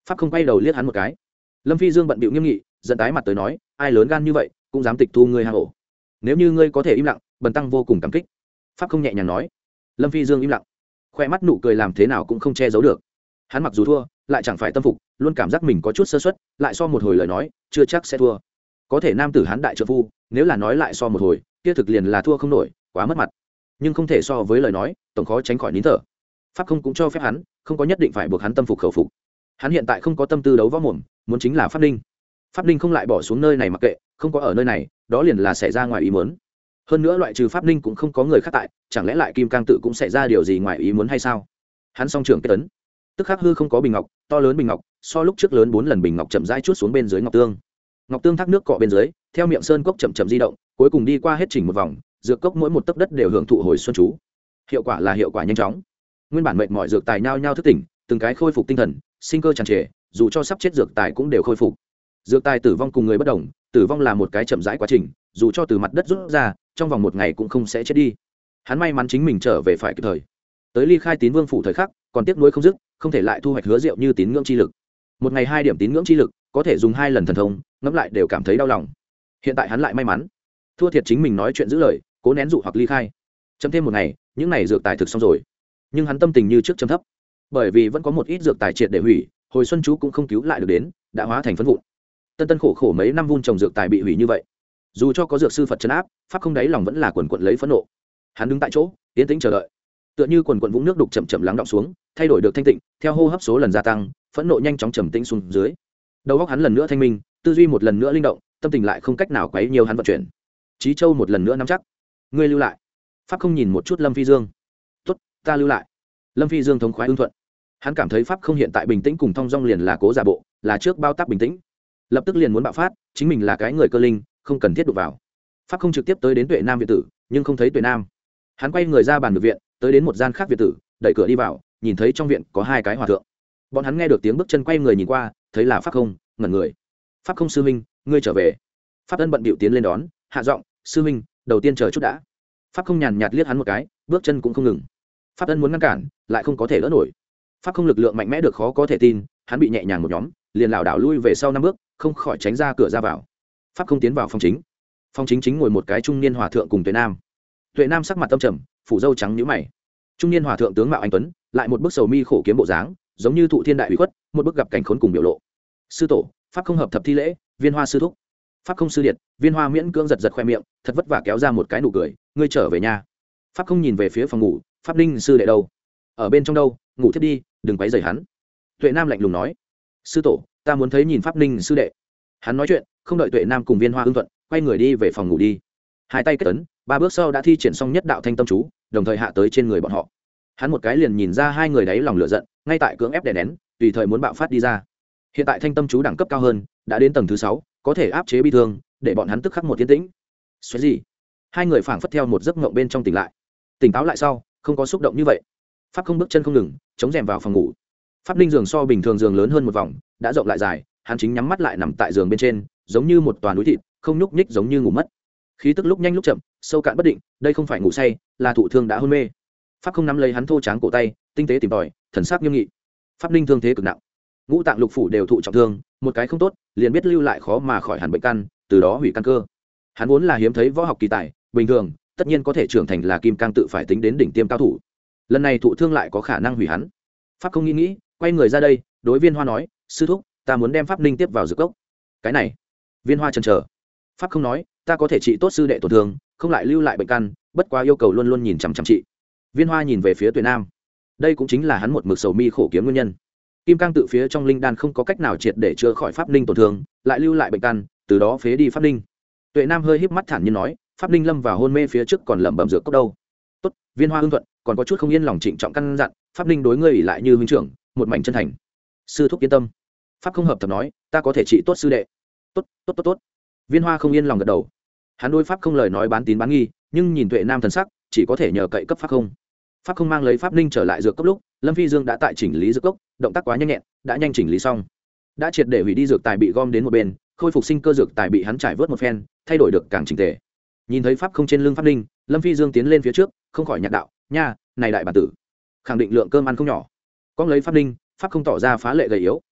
pháp không quay đầu liếc hắn một cái. Lâm Phi Dương bận bịu nghiêm nghị, giận tái mặt tới nói, ai lớn gan như vậy cũng dám tịch thu ngươi hang ổ. Nếu như ngươi có thể im lặng, bần tăng vô cùng cảm kích. Pháp không nhẹ nhàng nói. Lâm Phi Dương im lặng, khoe mắt nụ cười làm thế nào cũng không che giấu được. Hắn mặc dù thua lại chẳng phải tâm phục, luôn cảm giác mình có chút sơ suất, lại so một hồi lời nói chưa chắc sẽ thua. Có thể nam tử hắn đại trợ phu, nếu là nói lại so một hồi kia thực liền là thua không nổi, quá mất mặt. Nhưng không thể so với lời nói, tổng khó tránh khỏi nín thở. Pháp không cũng cho phép hắn, không có nhất định phải buộc hắn tâm phục khẩu phục. Hắn hiện tại không có tâm tư đấu võ mồm, muốn chính là pháp ninh. Pháp ninh không lại bỏ xuống nơi này mặc kệ, không có ở nơi này đó liền là xảy ra ngoài ý muốn. Hơn nữa loại trừ pháp ninh cũng không có người khác tại, chẳng lẽ lại kim cang tự cũng xảy ra điều gì ngoài ý muốn hay sao? Hắn song trưởng kết ấn, tức khắc hư không có bình ngọc, to lớn bình ngọc so lúc trước lớn bốn lần bình ngọc chậm rãi chút xuống bên dưới ngọc tương. Ngọc tương thác nước cọ bên dưới, theo miệng sơn cốc chậm chậm di động, cuối cùng đi qua hết chỉnh một vòng, dược cốc mỗi một tấc đất đều hưởng thụ hồi xuân chú. Hiệu quả là hiệu quả nhanh chóng. Nguyên bản mệt mỏi dược tài nhao nhao thức tỉnh, từng cái khôi phục tinh thần, sinh cơ tràn trề, dù cho sắp chết dược tài cũng đều khôi phục. Dược tài tử vong cùng người bất đồng, tử vong là một cái chậm rãi quá trình, dù cho từ mặt đất rút ra, trong vòng một ngày cũng không sẽ chết đi. Hắn may mắn chính mình trở về phải kịp thời. Tới ly khai tín vương phủ thời khắc, còn tiếc nuối không dứt, không thể lại thu hoạch hứa rượu như tín ngưỡng chi lực. Một ngày hai điểm tín ngưỡng chi lực, có thể dùng hai lần thần thông, ngẫm lại đều cảm thấy đau lòng. Hiện tại hắn lại may mắn, thua thiệt chính mình nói chuyện giữ lời, cố nén dụ hoặc ly khai. Chậm thêm một ngày, những này dược tài thực xong rồi. Nhưng hắn tâm tình như trước trầm thấp, bởi vì vẫn có một ít dược tài triệt để hủy, hồi xuân chú cũng không cứu lại được đến, đã hóa thành phấn vụn. Tân tân khổ khổ mấy năm vun trồng dược tài bị hủy như vậy, dù cho có dược sư Phật trấn áp, pháp không đáy lòng vẫn là quần quật lấy phẫn nộ. Hắn đứng tại chỗ, yên tĩnh chờ đợi, tựa như quần quần vũng nước đục chậm chậm lắng đọng xuống, thay đổi được thanh tịnh, theo hô hấp số lần gia tăng, phẫn nộ nhanh chóng trầm tĩnh xuống dưới. Đầu óc hắn lần nữa thanh minh, tư duy một lần nữa linh động, tâm tình lại không cách nào quấy nhiều hắn vận chuyển. Chí Châu một lần nữa nắm chắc. Ngươi lưu lại. Pháp không nhìn một chút Lâm Phi Dương. Tốt, ta lưu lại. Lâm Phi Dương thống khoái ưng thuận. Hắn cảm thấy pháp không hiện tại bình tĩnh cùng thong dong liền là cố giả bộ, là trước bao tác bình tĩnh, lập tức liền muốn bạo phát, chính mình là cái người cơ linh, không cần thiết đụng vào. Pháp không trực tiếp tới đến Tuệ Nam viện tử, nhưng không thấy Tuệ Nam. Hắn quay người ra bàn được viện, tới đến một gian khác viện tử, đẩy cửa đi vào, nhìn thấy trong viện có hai cái hòa thượng. Bọn hắn nghe được tiếng bước chân quay người nhìn qua, thấy là pháp không, ngẩn người. Pháp không sư huynh, ngươi trở về. Pháp Ân bận bịu tiến lên đón, hạ giọng, sư huynh, đầu tiên chờ chút đã. Pháp không nhàn nhạt liếc hắn một cái, bước chân cũng không ngừng. Pháp Ân muốn ngăn cản, lại không có thể đỡ nổi. Pháp không lực lượng mạnh mẽ được khó có thể tin, hắn bị nhẹ nhàng một nhóm, liền lảo đảo lui về sau năm bước, không khỏi tránh ra cửa ra vào. Pháp không tiến vào phòng chính. Phòng chính chính ngồi một cái trung niên hòa thượng cùng Tuệ Nam. Tuệ Nam sắc mặt tâm trầm, phủ râu trắng nhíu mày. Trung niên hòa thượng tướng mạo anh tuấn, lại một bức sầu mi khổ kiếm bộ dáng, giống như thụ thiên đại ủy khuất, một bức gặp cảnh khốn cùng biểu lộ. Sư tổ, pháp không hợp thập thi lễ, Viên Hoa sư thúc. Pháp không sư điện, Viên Hoa miễn cưỡng giật giật khoe miệng, thật vất vả kéo ra một cái nụ cười, ngươi trở về nhà. Pháp không nhìn về phía phòng ngủ, Pháp Ninh sư đệ đâu? Ở bên trong đâu, ngủ thiết đi, đừng quấy rầy hắn. Tuệ Nam lạnh lùng nói. Sư tổ, ta muốn thấy nhìn Pháp Ninh sư đệ. Hắn nói chuyện, không đợi Tuệ Nam cùng Viên Hoa ưng thuận, quay người đi về phòng ngủ đi. Hai tay kết ấn, ba bước sau đã thi triển xong nhất đạo thanh tâm chú, đồng thời hạ tới trên người bọn họ. Hắn một cái liền nhìn ra hai người đấy lòng lửa giận, ngay tại cưỡng ép đè nén, tùy thời muốn bạo phát đi ra. Hiện tại thanh tâm chú đẳng cấp cao hơn, đã đến tầng thứ sáu, có thể áp chế bi thương, để bọn hắn tức khắc một tiến tĩnh. Xoáy gì? Hai người phảng phất theo một giấc mộng bên trong tỉnh lại. Tỉnh táo lại sau, không có xúc động như vậy. Pháp không bước chân không ngừng, chống rèm vào phòng ngủ. Pháp Ninh giường so bình thường giường lớn hơn một vòng, đã rộng lại dài, hắn chính nhắm mắt lại nằm tại giường bên trên, giống như một toàn núi thịt, không nhúc nhích giống như ngủ mất. Khí tức lúc nhanh lúc chậm, sâu cạn bất định, đây không phải ngủ say, là thụ thương đã hôn mê. Pháp không nắm lấy hắn thô tráng cổ tay, tinh tế tìm tòi, thần sắc nghiêm nghị. Pháp Ninh thương thế cực nặng, ngũ tạng lục phủ đều thụ trọng thương, một cái không tốt, liền biết lưu lại khó mà khỏi hẳn bệnh căn, từ đó hủy căn cơ. Hắn vốn là hiếm thấy võ học kỳ tài, bình thường, tất nhiên có thể trưởng thành là kim cang tự phải tính đến đỉnh tiêm cao thủ. Lần này thụ thương lại có khả năng hủy hắn. Pháp không nghĩ nghĩ, quay người ra đây, đối Viên Hoa nói, sư thúc, ta muốn đem Pháp Ninh tiếp vào dược cốc. Cái này, Viên Hoa chần chờ. Pháp không nói, ta có thể trị tốt sư đệ tổn thương, không lại lưu lại bệnh căn, bất quá yêu cầu luôn luôn nhìn chằm chằm trị. Viên Hoa nhìn về phía Tuệ Nam, đây cũng chính là hắn một mực sầu mi khổ kiếm nguyên nhân. Kim cang tự phía trong linh đan không có cách nào triệt để chữa khỏi Pháp Ninh tổn thương, lại lưu lại bệnh căn, từ đó phế đi Pháp Ninh. Tuệ Nam hơi híp mắt thản nhiên nói, Pháp Ninh lâm vào hôn mê phía trước còn lẩm bẩm dược cốc đâu. Tốt, Viên Hoa hưng thuận, còn có chút không yên lòng trịnh trọng căn dặn, Pháp Ninh đối ngươi ỷ lại như huynh trưởng, một mảnh chân thành. Sư thúc yên tâm. Pháp không hợp thập nói, ta có thể trị tốt sư đệ. Tốt, tốt tốt tốt. Viên Hoa không yên lòng gật đầu. Hắn đối Pháp không lời nói bán tín bán nghi, nhưng nhìn Tuệ Nam thần sắc, chỉ có thể nhờ cậy cấp Pháp không. Pháp không mang lấy Pháp Ninh trở lại dược cốc lúc, Lâm Phi Dương đã tại chỉnh lý dược cốc, động tác quá nhanh nhẹn, đã nhanh chỉnh lý xong. Đã triệt để hủy đi dược tài bị gom đến một bên, khôi phục sinh cơ dược tài bị hắn trải vớt một phen, thay đổi được càng chỉnh tề. Nhìn thấy Pháp không trên lưng Pháp Ninh, Lâm Phi Dương tiến lên phía trước, không khỏi nhạc đạo, nha, này đại bản tử, khẳng định lượng cơm ăn không nhỏ. Có lấy Pháp Ninh, Pháp không tỏ ra phá lệ gầy yếu,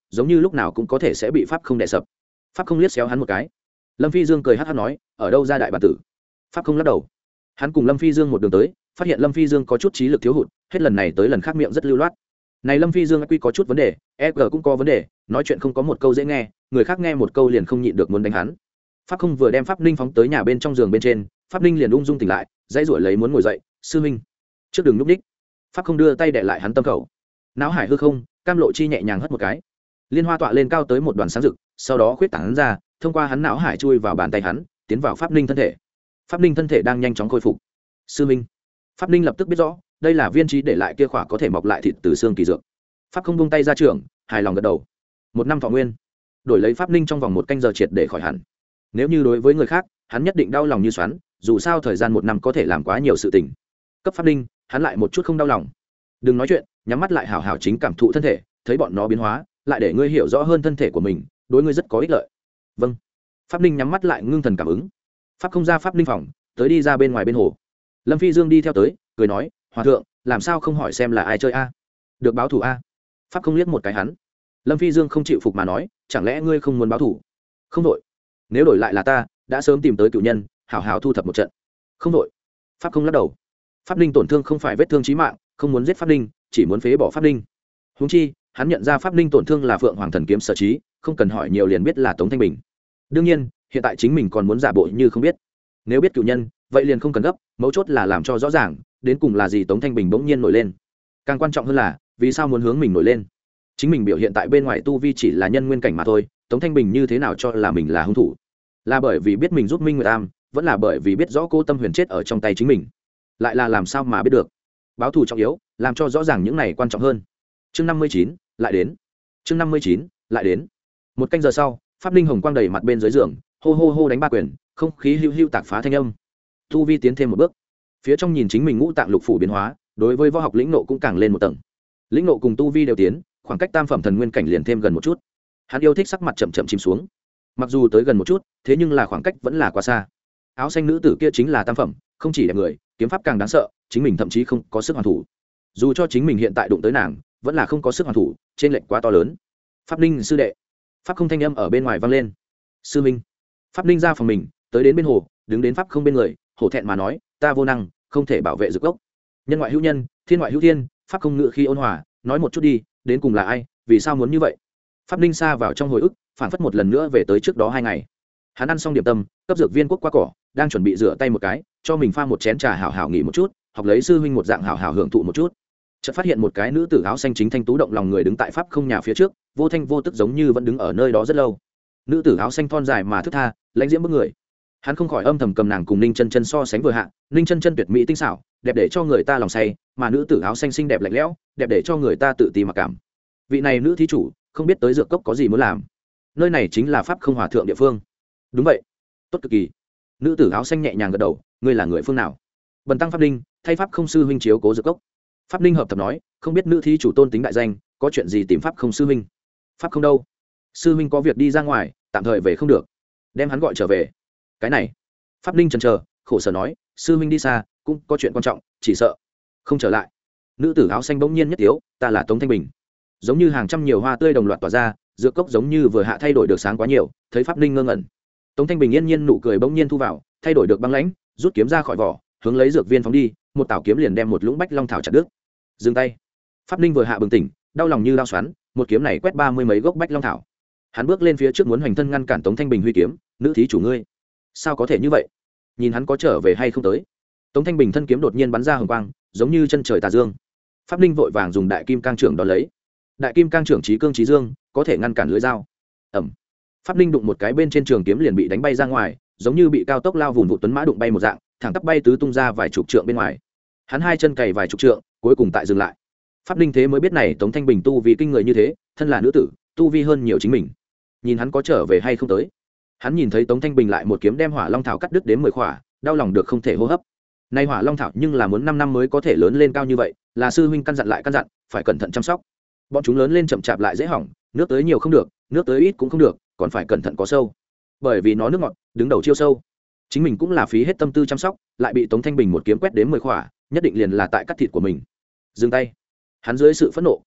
giống như lúc nào cũng có thể sẽ bị pháp không đè sập. Pháp không liếc xéo hắn một cái. Lâm Phi Dương cười hắt hắt nói, ở đâu ra đại bản tử? Pháp không lắc đầu. Hắn cùng Lâm Phi Dương một đường tới, phát hiện Lâm Phi Dương có chút trí lực thiếu hụt, hết lần này tới lần khác miệng rất lưu loát. Này Lâm Phi Dương i kiu có chút vấn đề, e giê cũng có vấn đề, nói chuyện không có một câu dễ nghe, người khác nghe một câu liền không nhịn được muốn đánh hắn. Pháp không vừa đem Pháp Ninh phóng tới nhà bên trong giường bên trên, Pháp Ninh liền ung dung tỉnh lại, dãy rủi lấy muốn ngồi dậy, sư huynh, trước đừng núp đích. Pháp không đưa tay đè lại hắn tâm khẩu. Náo hải hư không, cam lộ chi nhẹ nhàng hất một cái, liên hoa tọa lên cao tới một đoàn sáng rực, sau đó khuyết tảng hắn ra, thông qua hắn não hải chui vào bàn tay hắn, tiến vào Pháp Ninh thân thể. Pháp Ninh thân thể đang nhanh chóng khôi phục. Sư minh. Pháp Ninh lập tức biết rõ, đây là viên trí để lại kia khỏa có thể mọc lại thịt từ xương kỳ dược. Pháp không buông tay ra trường, hài lòng gật đầu. Một năm thọ nguyên, đổi lấy Pháp Ninh trong vòng một canh giờ triệt để khỏi hẳn. Nếu như đối với người khác, hắn nhất định đau lòng như xoắn, dù sao thời gian một năm có thể làm quá nhiều sự tình. Cấp Pháp Ninh, hắn lại một chút không đau lòng. Đừng nói chuyện, nhắm mắt lại hảo hảo chính cảm thụ thân thể, thấy bọn nó biến hóa, lại để ngươi hiểu rõ hơn thân thể của mình, đối ngươi rất có ích lợi. Vâng. Pháp Ninh nhắm mắt lại ngưng thần cảm ứng. Pháp không ra Pháp Ninh phòng, tới đi ra bên ngoài bên hồ. Lâm Phi Dương đi theo tới, cười nói, hòa thượng, làm sao không hỏi xem là ai chơi a? Được báo thủ a? Pháp không liếc một cái hắn. Lâm Phi Dương không chịu phục mà nói, chẳng lẽ ngươi không muốn báo thủ? Không đổi. Nếu đổi lại là ta, đã sớm tìm tới cựu nhân, hảo hảo thu thập một trận. Không đổi. Pháp không lắc đầu. Pháp Ninh tổn thương không phải vết thương chí mạng, không muốn giết Pháp Ninh, chỉ muốn phế bỏ Pháp Ninh. Huống chi, hắn nhận ra Pháp Ninh tổn thương là Phượng Hoàng Thần Kiếm sở trí, không cần hỏi nhiều liền biết là Tống Thanh Bình. Đương nhiên, hiện tại chính mình còn muốn giả bộ như không biết. Nếu biết cựu nhân, vậy liền không cần gấp, mấu chốt là làm cho rõ ràng, đến cùng là gì Tống Thanh Bình bỗng nhiên nổi lên. Càng quan trọng hơn là, vì sao muốn hướng mình nổi lên? Chính mình biểu hiện tại bên ngoài tu vi chỉ là nhân nguyên cảnh mà thôi, Tống Thanh Bình như thế nào cho là mình là hung thủ? Là bởi vì biết mình giúp Minh Nguyệt Am, vẫn là bởi vì biết rõ cô Tâm Huyền chết ở trong tay chính mình? Lại là làm sao mà biết được? Báo thù trọng yếu, làm cho rõ ràng những này quan trọng hơn. Chương năm mươi chín, lại đến. Chương năm mươi chín, lại đến. Một canh giờ sau, Pháp Ninh hồng quang đầy mặt bên dưới giường, hô hô hô đánh ba quyền, không khí hưu hưu tạc phá thanh âm. Tu vi tiến thêm một bước. Phía trong nhìn chính mình ngũ tạng lục phủ biến hóa, đối với võ học lĩnh nộ cũng càng lên một tầng. Lĩnh nộ cùng tu vi đều tiến, khoảng cách tam phẩm thần nguyên cảnh liền thêm gần một chút. Hắn yêu thích sắc mặt chậm chậm chìm xuống. Mặc dù tới gần một chút, thế nhưng là khoảng cách vẫn là quá xa. Áo xanh nữ tử kia chính là tam phẩm, không chỉ đẹp người, kiếm pháp càng đáng sợ, chính mình thậm chí không có sức hoàn thủ. Dù cho chính mình hiện tại đụng tới nàng, vẫn là không có sức hoàn thủ, trên lệch quá to lớn. Pháp Ninh sư đệ. Pháp không thanh âm ở bên ngoài vang lên. Sư minh. Pháp Ninh ra phòng mình, tới đến bên hồ, đứng đến Pháp không bên người, hổ thẹn mà nói, ta vô năng, không thể bảo vệ dược gốc. Nhân ngoại hữu nhân, thiên ngoại hữu thiên, Pháp không ngự khi ôn hòa, nói một chút đi, đến cùng là ai, vì sao muốn như vậy? Pháp Ninh xa vào trong hồi ức, phản phất một lần nữa về tới trước đó hai ngày. Hắn ăn xong điểm tâm, cấp dược viên quốc qua cỏ, đang chuẩn bị rửa tay một cái, cho mình pha một chén trà hảo hảo nghỉ một chút, học lấy sư huynh một dạng hảo hảo hưởng thụ một chút. Chợt phát hiện một cái nữ tử áo xanh chính thanh tú động lòng người đứng tại Pháp không nhà phía trước, vô thanh vô tức giống như vẫn đứng ở nơi đó rất lâu. Nữ tử áo xanh thon dài mà thướt tha, lãnh diễm bức người. Hắn không khỏi âm thầm cầm nàng cùng Ninh Chân Chân so sánh vừa hạ, Ninh Chân Chân tuyệt mỹ tinh xảo, đẹp để cho người ta lòng say, mà nữ tử áo xanh xinh đẹp lạnh lẽo, đẹp để cho người ta tự ti mặc cảm. Vị này nữ thí chủ, không biết tới dược cốc có gì muốn làm. Nơi này chính là Pháp không hòa thượng địa phương. Đúng vậy. Tốt cực kỳ. Nữ tử áo xanh nhẹ nhàng gật đầu, ngươi là người phương nào? Bần tăng Pháp Ninh, thay Pháp không sư huynh chiếu cố dược cốc. Pháp Ninh hợp tập nói, không biết nữ thí chủ tôn tính đại danh, có chuyện gì tìm Pháp không sư huynh? Pháp không đâu. Sư huynh có việc đi ra ngoài, tạm thời về không được. Đem hắn gọi trở về. Cái này. Pháp Ninh chần chờ, khổ sở nói, sư huynh đi xa, cũng có chuyện quan trọng, chỉ sợ không trở lại. Nữ tử áo xanh bỗng nhiên nhất tiếu, ta là Tống Thanh Bình. Giống như hàng trăm nhiều hoa tươi đồng loạt tỏa ra, dược cốc giống như vừa hạ thay đổi được sáng quá nhiều, thấy Pháp Ninh ngơ ngẩn. Tống Thanh Bình yên nhiên nụ cười bỗng nhiên thu vào, thay đổi được băng lãnh, rút kiếm ra khỏi vỏ, hướng lấy dược viên phóng đi, một tảo kiếm liền đem một lũng bách long thảo chặt đứt. Dừng tay. Pháp Ninh vừa hạ bừng tỉnh, đau lòng như lao xoắn, một kiếm này quét ba mươi mấy gốc bách long thảo. Hắn bước lên phía trước muốn hoành thân ngăn cản Tống Thanh Bình huy kiếm, nữ thí chủ ngươi, sao có thể như vậy? Nhìn hắn có trở về hay không tới. Tống Thanh Bình thân kiếm đột nhiên bắn ra hồng quang, giống như chân trời tà dương. Pháp Ninh vội vàng dùng đại kim cang trưởng đón lấy. Đại kim cang trưởng trí cương trí dương, có thể ngăn cản lưỡi dao. Ẩm. Pháp Ninh đụng một cái bên trên trường kiếm liền bị đánh bay ra ngoài, giống như bị cao tốc lao vụn vụ tuấn mã đụng bay một dạng, thẳng tắp bay tứ tung ra vài chục trượng bên ngoài. Hắn hai chân cày vài chục trượng, cuối cùng tại dừng lại. Pháp Ninh thế mới biết này Tống Thanh Bình tu vì kinh người như thế, thân là nữ tử, tu vi hơn nhiều chính mình. Nhìn hắn có trở về hay không tới. Hắn nhìn thấy Tống Thanh Bình lại một kiếm đem hỏa long thảo cắt đứt đến mười khỏa, đau lòng được không thể hô hấp. Nay hỏa long thảo nhưng là muốn năm năm mới có thể lớn lên cao như vậy, là sư huynh căn dặn lại căn dặn, phải cẩn thận chăm sóc. Bọn chúng lớn lên chậm chạp lại dễ hỏng, nước tới nhiều không được, nước tới ít cũng không được, còn phải cẩn thận có sâu. Bởi vì nó nước ngọt, đứng đầu chiêu sâu. Chính mình cũng là phí hết tâm tư chăm sóc, lại bị Tống Thanh Bình một kiếm quét đến mười khỏa, nhất định liền là tại cắt thịt của mình. Dừng tay. Hắn dưới sự phẫn nộ,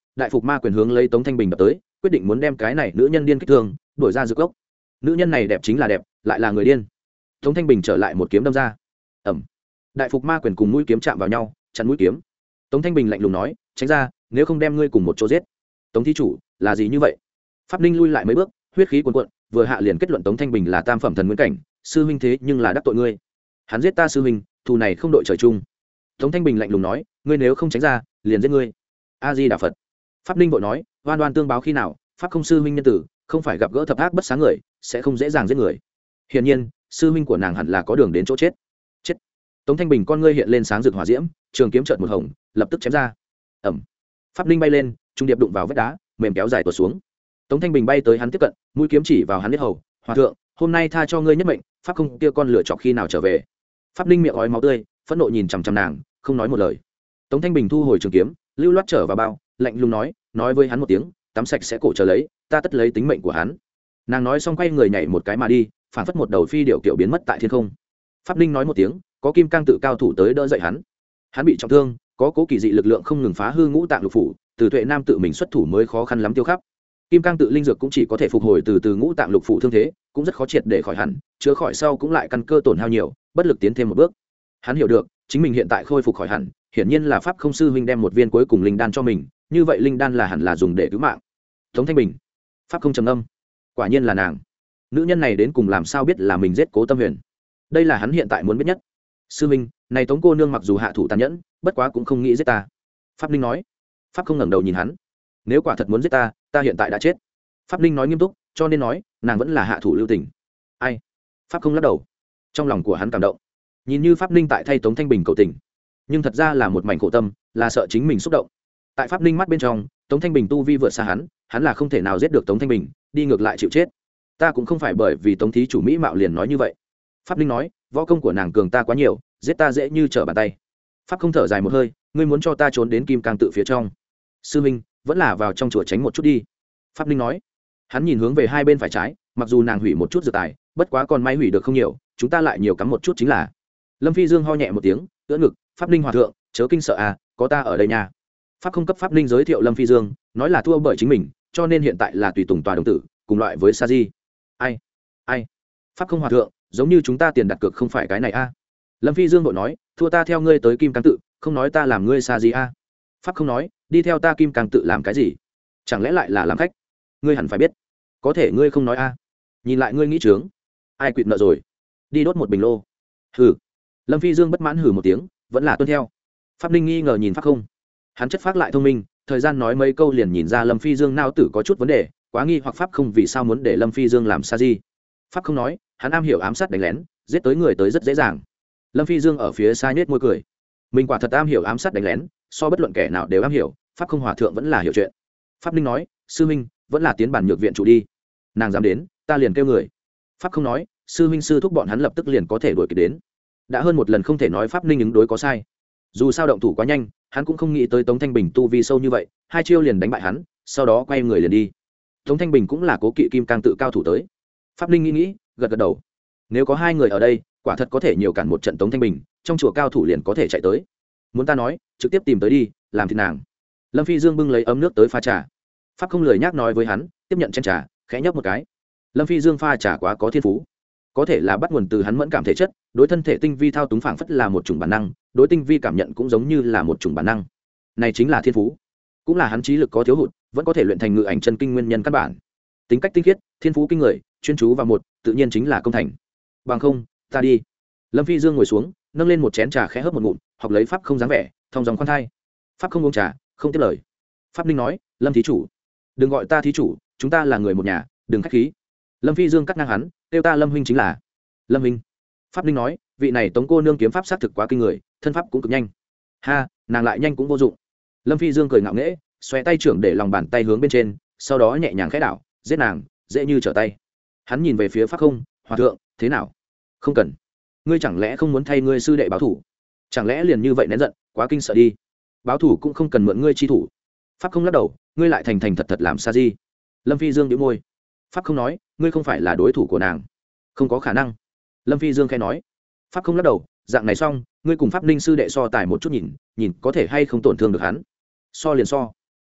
đại phục ma quyền hướng lấy tống thanh bình đập tới, quyết định muốn đem cái này nữ nhân điên kích thương đuổi ra dược gốc. Nữ nhân này đẹp chính là đẹp, lại là người điên. Tống thanh bình trở lại một kiếm đâm ra. Ẩm. Đại phục ma quyền cùng mũi kiếm chạm vào nhau, chặn mũi kiếm. Tống thanh bình lạnh lùng nói, tránh ra, nếu không đem ngươi cùng một chỗ giết. Tống thí chủ, là gì như vậy? Pháp Ninh lui lại mấy bước, huyết khí cuồn cuộn, vừa hạ liền kết luận Tống thanh bình là tam phẩm thần nguyên cảnh, sư huynh thế nhưng là đắc tội ngươi. Hắn giết ta sư huynh, thù này không đội trời chung. Tống thanh bình lạnh lùng nói, ngươi nếu không tránh ra, liền giết ngươi. A Di Đà Phật. Pháp Ninh vội nói, oan oan tương báo khi nào, pháp không sư huynh nhân tử, không phải gặp gỡ thập ác bất sáng người, sẽ không dễ dàng giết người. Hiển nhiên, sư huynh của nàng hẳn là có đường đến chỗ chết. Chết. Tống thanh bình con ngươi hiện lên sáng rực hỏa diễm, trường kiếm chợt một hồng, lập tức chém ra. Ẩm. Pháp Ninh bay lên, trung điệp đụng vào vách đá, mềm kéo dài tuột xuống. Tống thanh bình bay tới hắn tiếp cận, mũi kiếm chỉ vào hắn huyết hầu, hòa thượng, hôm nay tha cho ngươi nhất mệnh, pháp không kia con lửa chọc khi nào trở về. Pháp Ninh miệng ói máu tươi, phẫn nộ nhìn chằm chằm nàng, không nói một lời. Tống thanh bình thu hồi trường kiếm, lưu loát trở vào bao, lạnh lùng nói, nói với hắn một tiếng, tắm sạch sẽ cổ chờ lấy, ta tất lấy tính mệnh của hắn. Nàng nói xong quay người nhảy một cái mà đi, phản phất một đầu phi điệu kiểu biến mất tại thiên không. Pháp Ninh nói một tiếng, có kim cang tự cao thủ tới đỡ dậy hắn. Hắn bị trọng thương, có cố kỳ dị lực lượng không ngừng phá hư ngũ tạng lục phủ, từ tuệ nam tự mình xuất thủ mới khó khăn lắm tiêu khắp. Kim cang tự linh dược cũng chỉ có thể phục hồi từ từ ngũ tạng lục phủ thương thế, cũng rất khó triệt để khỏi hẳn, chữa khỏi sau cũng lại căn cơ tổn hao nhiều, bất lực tiến thêm một bước. Hắn hiểu được, chính mình hiện tại khôi phục khỏi hẳn, hiển nhiên là pháp không sư huynh đem một viên cuối cùng linh đan cho mình, như vậy linh đan là hẳn là dùng để cứu mạng. Tống thanh bình, pháp không trầm âm, quả nhiên là nàng. Nữ nhân này đến cùng làm sao biết là mình giết Cố Tâm Huyền? Đây là hắn hiện tại muốn biết nhất. Sư huynh, này Tống cô nương mặc dù hạ thủ tàn nhẫn, bất quá cũng không nghĩ giết ta. Pháp Ninh nói. Pháp không ngẩng đầu nhìn hắn. Nếu quả thật muốn giết ta, ta hiện tại đã chết. Pháp Ninh nói nghiêm túc, cho nên nói, nàng vẫn là hạ thủ lưu tình. Ai? Pháp không lắc đầu. Trong lòng của hắn cảm động. Nhìn như Pháp Ninh tại thay Tống thanh bình cầu tình, nhưng thật ra là một mảnh khổ tâm, là sợ chính mình xúc động. Tại Pháp Ninh mắt bên trong, Tống thanh bình tu vi vượt xa hắn, hắn là không thể nào giết được Tống thanh bình, đi ngược lại chịu chết. Ta cũng không phải bởi vì Tống thí chủ mỹ mạo liền nói như vậy. Pháp Ninh nói, võ công của nàng cường ta quá nhiều, giết ta dễ như trở bàn tay. Pháp không thở dài một hơi, ngươi muốn cho ta trốn đến kim cang tự phía trong. Sư minh, vẫn là vào trong chùa tránh một chút đi. Pháp Ninh nói. Hắn nhìn hướng về hai bên phải trái, mặc dù nàng hủy một chút dược tài, bất quá còn may hủy được không nhiều, chúng ta lại nhiều cắm một chút chính là. Lâm Phi Dương ho nhẹ một tiếng, ưỡn ngực, Pháp Ninh hòa thượng, chớ kinh sợ à, có ta ở đây nha. Pháp không cấp Pháp Ninh giới thiệu Lâm Phi Dương, nói là thua bởi chính mình, cho nên hiện tại là tùy tùng tòa đồng tử, cùng loại với Sa Di. Ai? Ai? Pháp không hòa thượng, giống như chúng ta tiền đặt cược không phải cái này a. À. Lâm Phi Dương vội nói, thua ta theo ngươi tới kim cang tự, không nói ta làm ngươi Sa Di a. À. Pháp không nói, đi theo ta kim cang tự làm cái gì? Chẳng lẽ lại là làm khách? Ngươi hẳn phải biết. Có thể ngươi không nói a. À. Nhìn lại ngươi nghĩ trướng. Ai quỵt nợ rồi? Đi đốt một bình lô. Hừ. Lâm Phi Dương bất mãn hừ một tiếng, vẫn là tuân theo. Pháp Ninh nghi ngờ nhìn Pháp không. Hắn chất phác lại thông minh, thời gian nói mấy câu liền nhìn ra Lâm Phi Dương nao tử có chút vấn đề, quá nghi hoặc Pháp không vì sao muốn để Lâm Phi Dương làm Sa Di. Pháp không nói, hắn am hiểu ám sát đánh lén, giết tới người tới rất dễ dàng. Lâm Phi Dương ở phía xa nhếch môi cười. Mình quả thật am hiểu ám sát đánh lén, so bất luận kẻ nào đều am hiểu, Pháp không hòa thượng vẫn là hiểu chuyện. Pháp Ninh nói, sư huynh, vẫn là tiến bản nhược viện chủ đi. Nàng dám đến, ta liền kêu người. Pháp không nói, sư huynh sư thúc bọn hắn lập tức liền có thể đuổi kịp đến. Đã hơn một lần không thể nói Pháp Ninh ứng đối có sai. Dù sao động thủ quá nhanh, hắn cũng không nghĩ tới Tống Thanh Bình tu vi sâu như vậy, hai chiêu liền đánh bại hắn, sau đó quay người liền đi. Tống Thanh Bình cũng là cố kỵ kim cang tự cao thủ tới. Pháp Ninh nghĩ nghĩ, gật gật đầu. Nếu có hai người ở đây, quả thật có thể nhiều cản một trận Tống Thanh Bình, trong chùa cao thủ liền có thể chạy tới. Muốn ta nói, trực tiếp tìm tới đi, làm thịt nàng. Lâm Phi Dương bưng lấy ấm nước tới pha trà. Pháp không lười nhác nói với hắn, tiếp nhận chén trà, khẽ nhấp một cái. Lâm Phi Dương pha trà quá có thiên phú, có thể là bắt nguồn từ hắn mẫn cảm thể chất, đối thân thể tinh vi thao túng phảng phất là một chủng bản năng, đối tinh vi cảm nhận cũng giống như là một chủng bản năng. Này chính là thiên phú, cũng là hắn trí lực có thiếu hụt, vẫn có thể luyện thành ngự ảnh chân kinh nguyên nhân căn bản. Tính cách tinh khiết, thiên phú kinh người, chuyên chú vào một, tự nhiên chính là công thành. Bằng không, ta đi. Lâm Phi Dương ngồi xuống, nâng lên một chén trà khẽ hớp một ngụm, học lấy pháp không dáng vẻ, thông dòng khoan thai. Pháp không uống trà, không tiếp lời. Pháp Ninh nói, Lâm thí chủ, đừng gọi ta thí chủ, chúng ta là người một nhà, đừng khách khí. Lâm Phi Dương cắt ngang hắn, kêu ta Lâm huynh chính là. Lâm huynh. Pháp Ninh nói, vị này Tống cô nương kiếm pháp sát thực quá kinh người, thân pháp cũng cực nhanh. Ha, nàng lại nhanh cũng vô dụng. Lâm Phi Dương cười ngạo nghễ, xoe tay trưởng để lòng bàn tay hướng bên trên, sau đó nhẹ nhàng khẽ đảo, giết nàng, dễ như trở tay. Hắn nhìn về phía Pháp không, hòa thượng, thế nào? Không cần. Ngươi chẳng lẽ không muốn thay ngươi sư đệ báo thủ? Chẳng lẽ liền như vậy nén giận, quá kinh sợ đi. Báo thủ cũng không cần mượn ngươi chi thủ. Pháp không lắc đầu, ngươi lại thành thành thật thật làm Sa Di. Lâm Phi Dương nhíu môi. Pháp không nói, ngươi không phải là đối thủ của nàng. Không có khả năng. Lâm Phi Dương khẽ nói. Pháp không lắc đầu, dạng này xong, ngươi cùng Pháp Ninh sư đệ so tài một chút nhìn, nhìn có thể hay không tổn thương được hắn. So liền so.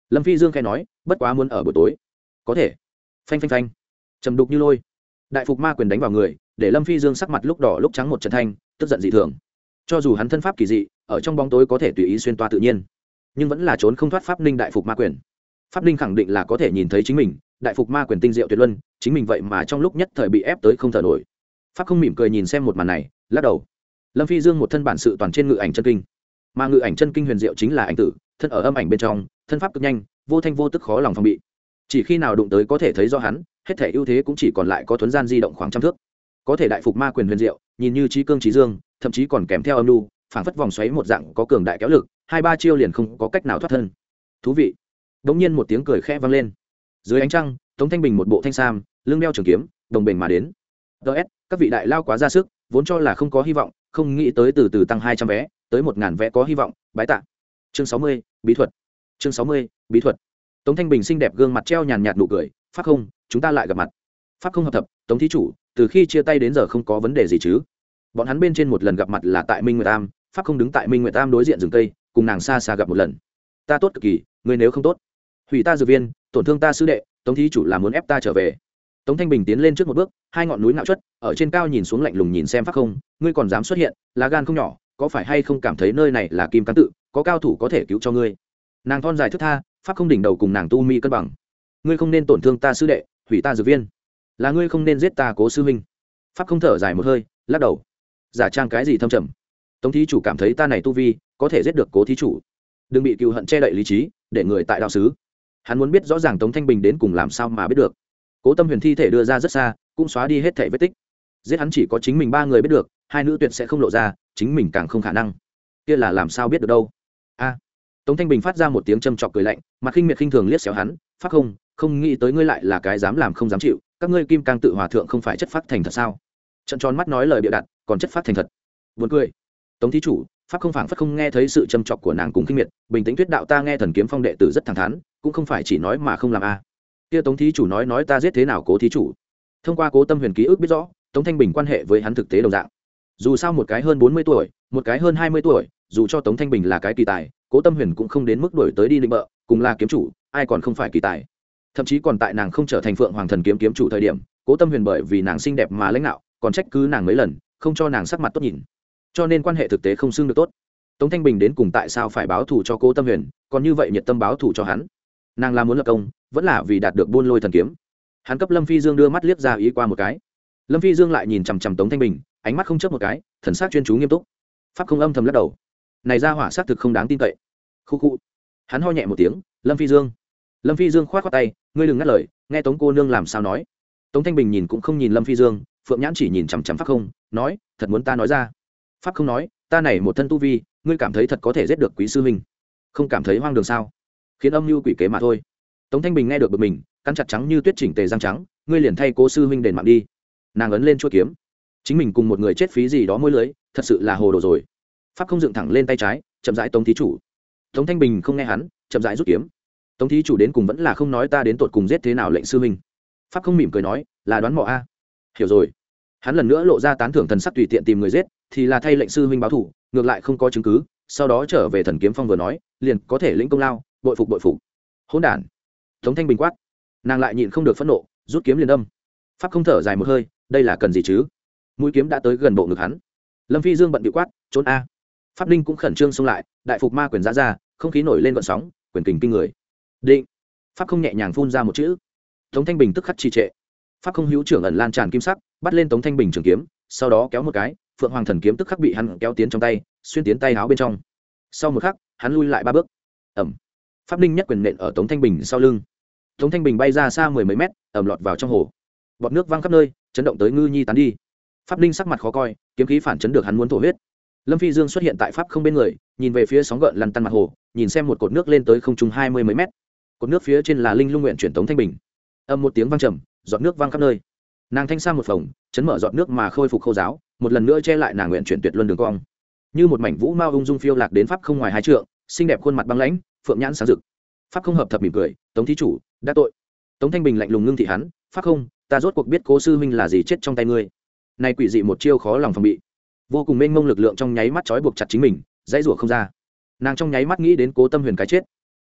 Lâm Phi Dương khẽ nói, bất quá muốn ở buổi tối có thể. Phanh phanh phanh, trầm đục như lôi, đại phục ma quyền đánh vào người, để Lâm Phi Dương sắc mặt lúc đỏ lúc trắng một trận thanh, tức giận dị thường. Cho dù hắn thân pháp kỳ dị, ở trong bóng tối có thể tùy ý xuyên toa tự nhiên, nhưng vẫn là trốn không thoát pháp ninh đại phục ma quyền. Pháp ninh khẳng định là có thể nhìn thấy chính mình, đại phục ma quyền tinh diệu tuyệt luân, chính mình vậy mà trong lúc nhất thời bị ép tới không thở nổi. Pháp không mỉm cười nhìn xem một màn này, lắc đầu. Lâm Phi Dương một thân bản sự toàn trên ngự ảnh chân kinh, mà ngự ảnh chân kinh huyền diệu chính là ảnh tử, thân ở âm ảnh bên trong, thân pháp cực nhanh, vô thanh vô tức khó lòng phòng bị. Chỉ khi nào đụng tới có thể thấy do hắn, hết thể ưu thế cũng chỉ còn lại có thuấn gian di động khoảng trăm thước. Có thể đại phục ma quyền huyền diệu, nhìn như trí cương trí dương, thậm chí còn kèm theo âm lưu, phảng phất vòng xoáy một dạng có cường đại kéo lực, hai ba chiêu liền không có cách nào thoát thân. Thú vị. Đống nhiên một tiếng cười khẽ vang lên. Dưới ánh trăng, Tống Thanh Bình một bộ thanh sam, lưng đeo trường kiếm, đồng bền mà đến. ds các vị đại lao quá ra sức, vốn cho là không có hy vọng, không nghĩ tới từ từ tăng hai trăm vé, tới một ngàn vé có hy vọng, bái tạ. Chương sáu mươi, bí thuật. Chương sáu mươi, bí thuật. Tống Thanh Bình xinh đẹp gương mặt treo nhàn nhạt nụ cười, "Pháp không, chúng ta lại gặp mặt." Pháp không hợp thập, Tống thí chủ, từ khi chia tay đến giờ không có vấn đề gì chứ? Bọn hắn bên trên một lần gặp mặt là tại Minh Nguyệt Tam, Pháp không đứng tại Minh Nguyệt Tam đối diện rừng cây, cùng nàng xa xa gặp một lần. "Ta tốt cực kỳ, ngươi nếu không tốt, hủy ta dược viên, tổn thương ta sư đệ, Tống thí chủ là muốn ép ta trở về." Tống Thanh Bình tiến lên trước một bước, hai ngọn núi ngạo chất, ở trên cao nhìn xuống lạnh lùng nhìn xem Pháp không, "Ngươi còn dám xuất hiện, lá gan không nhỏ, có phải hay không cảm thấy nơi này là kim cán tự, có cao thủ có thể cứu cho ngươi?" Nàng thon dài thướt tha, Pháp không đỉnh đầu cùng nàng tu mi cân bằng. "Ngươi không nên tổn thương ta sư đệ, hủy ta dược viên, là ngươi không nên giết ta cố sư huynh." Pháp không thở dài một hơi, lắc đầu. "Giả trang cái gì thâm trầm? Tống thí chủ cảm thấy ta này tu vi có thể giết được cố thí chủ, đừng bị cừu hận che đậy lý trí, để người tại đạo sứ." Hắn muốn biết rõ ràng Tống Thanh Bình đến cùng làm sao mà biết được. Cố Tâm Huyền thi thể đưa ra rất xa, cũng xóa đi hết thảy vết tích. Giết hắn chỉ có chính mình ba người biết được, hai nữ tuyệt sẽ không lộ ra, chính mình càng không khả năng. Kia là làm sao biết được đâu? A. Tống Thanh Bình phát ra một tiếng châm chọc cười lạnh, mặt khinh miệt khinh thường liếc xéo hắn, "Pháp không, không nghĩ tới ngươi lại là cái dám làm không dám chịu, các ngươi kim cang tự hòa thượng không phải chất phát thành thật sao?" Trận tròn mắt nói lời bịa đặt, còn chất phát thành thật. Buồn cười. Tống thí chủ, Pháp không phảng phất không nghe thấy sự châm chọc của nàng cùng khinh miệt, bình tĩnh thuyết đạo, "Ta nghe Thần Kiếm Phong đệ tử rất thẳng thắn, cũng không phải chỉ nói mà không làm a." Kia Tống thí chủ nói nói ta giết thế nào cố thí chủ? Thông qua Cố Tâm Huyền ký ức biết rõ, Tống Thanh Bình quan hệ với hắn thực tế đồng dạng. Dù sao một cái hơn bốn mươi tuổi, một cái hơn hai mươi tuổi, dù cho Tống Thanh Bình là cái kỳ tài, Cố Tâm Huyền cũng không đến mức đổi tới đi định bợ, cùng là kiếm chủ, ai còn không phải kỳ tài. Thậm chí còn tại nàng không trở thành Phượng Hoàng Thần Kiếm kiếm chủ thời điểm, Cố Tâm Huyền bởi vì nàng xinh đẹp mà lãnh đạo, còn trách cứ nàng mấy lần, không cho nàng sắc mặt tốt nhìn. Cho nên quan hệ thực tế không xưng được tốt. Tống Thanh Bình đến cùng tại sao phải báo thù cho Cố Tâm Huyền, còn như vậy nhiệt tâm báo thù cho hắn? Nàng là muốn lập công, vẫn là vì đạt được buôn lôi thần kiếm? Hắn cấp Lâm Phi Dương đưa mắt liếc ra ý qua một cái. Lâm Phi Dương lại nhìn chằm chằm Tống Thanh Bình, ánh mắt không chớp một cái, thần sắc chuyên chú nghiêm túc. Pháp không âm thầm lắc đầu. Này ra hỏa xác thực không đáng tin cậy. Khu khu. Hắn ho nhẹ một tiếng, "Lâm Phi Dương." Lâm Phi Dương khoát khoát tay, "Ngươi đừng ngắt lời, nghe Tống cô nương làm sao nói." Tống Thanh Bình nhìn cũng không nhìn Lâm Phi Dương, phượng nhãn chỉ nhìn chằm chằm Pháp không, nói, "Thật muốn ta nói ra?" Pháp không nói, "Ta này một thân tu vi, ngươi cảm thấy thật có thể giết được quý sư huynh, không cảm thấy hoang đường sao? Khiến âm mưu quỷ kế mà thôi." Tống Thanh Bình nghe được bực mình, cắn chặt trắng như tuyết chỉnh tề răng trắng, "Ngươi liền thay cố sư huynh đền mạng đi." Nàng ấn lên chuôi kiếm, chính mình cùng một người chết phí gì đó môi lưới, thật sự là hồ đồ rồi. Pháp không dựng thẳng lên tay trái, chậm rãi Tống thí chủ. Tống Thanh Bình không nghe hắn, chậm rãi rút kiếm. "Tống thí chủ đến cùng vẫn là không nói ta đến tột cùng giết thế nào lệnh sư huynh." Pháp không mỉm cười nói, "Là đoán mò a." "Hiểu rồi." Hắn lần nữa lộ ra tán thưởng thần sắc, tùy tiện tìm người giết thì là thay lệnh sư huynh báo thù, ngược lại không có chứng cứ, sau đó trở về Thần Kiếm Phong vừa nói, liền có thể lĩnh công lao, bội phục bội phục. Hỗn đản. Tống Thanh Bình quát. Nàng lại nhịn không được phẫn nộ, rút kiếm liền đâm. Pháp không thở dài một hơi, đây là cần gì chứ? Mũi kiếm đã tới gần bộ ngực hắn. Lâm Phi Dương bận bị quát, "Trốn a." Pháp Ninh cũng khẩn trương xông lại, đại phục ma quyền giã ra, không khí nổi lên gợn sóng, quyền kình kinh người. Định. Pháp không nhẹ nhàng phun ra một chữ. Tống Thanh Bình tức khắc trì trệ. Pháp không hữu trưởng ẩn lan tràn kim sắc, bắt lên Tống Thanh Bình trường kiếm, sau đó kéo một cái, Phượng Hoàng Thần Kiếm tức khắc bị hắn kéo tiến trong tay, xuyên tiến tay áo bên trong. Sau một khắc, hắn lui lại ba bước. Ầm. Pháp Ninh nhất quyền nện ở Tống Thanh Bình sau lưng. Tống Thanh Bình bay ra xa mười mấy mét, ầm lọt vào trong hồ. Bọt nước văng khắp nơi, chấn động tới ngư nhi tán đi. Pháp Ninh sắc mặt khó coi, kiếm khí phản chấn được hắn muốn thổ huyết. Lâm Phi Dương xuất hiện tại pháp không bên người, nhìn về phía sóng gợn lăn tăn mặt hồ, nhìn xem một cột nước lên tới không trung hai mươi mấy mét. Cột nước phía trên là linh lung nguyện chuyển Tống Thanh Bình. Âm một tiếng vang trầm, giọt nước văng khắp nơi. Nàng thanh sang một phồng, chấn mở giọt nước mà khôi phục khô giáo, một lần nữa che lại nàng nguyện chuyển tuyệt luân đường cong. Như một mảnh vũ mao ung dung phiêu lạc đến pháp không ngoài hai trượng, xinh đẹp khuôn mặt băng lãnh, phượng nhãn sáng rực. Pháp không hợp thập mỉm cười, "Tống thí chủ, đã tội." Tống Thanh Bình lạnh lùng ngưng thị hắn, "Pháp không, ta rốt cuộc biết Cố sư huynh là gì chết trong tay ngươi." Này quỷ dị một chiêu khó lòng phòng bị, vô cùng mênh mông lực lượng trong nháy mắt trói buộc chặt chính mình, dãy rủa không ra. Nàng trong nháy mắt nghĩ đến Cố Tâm Huyền cái chết.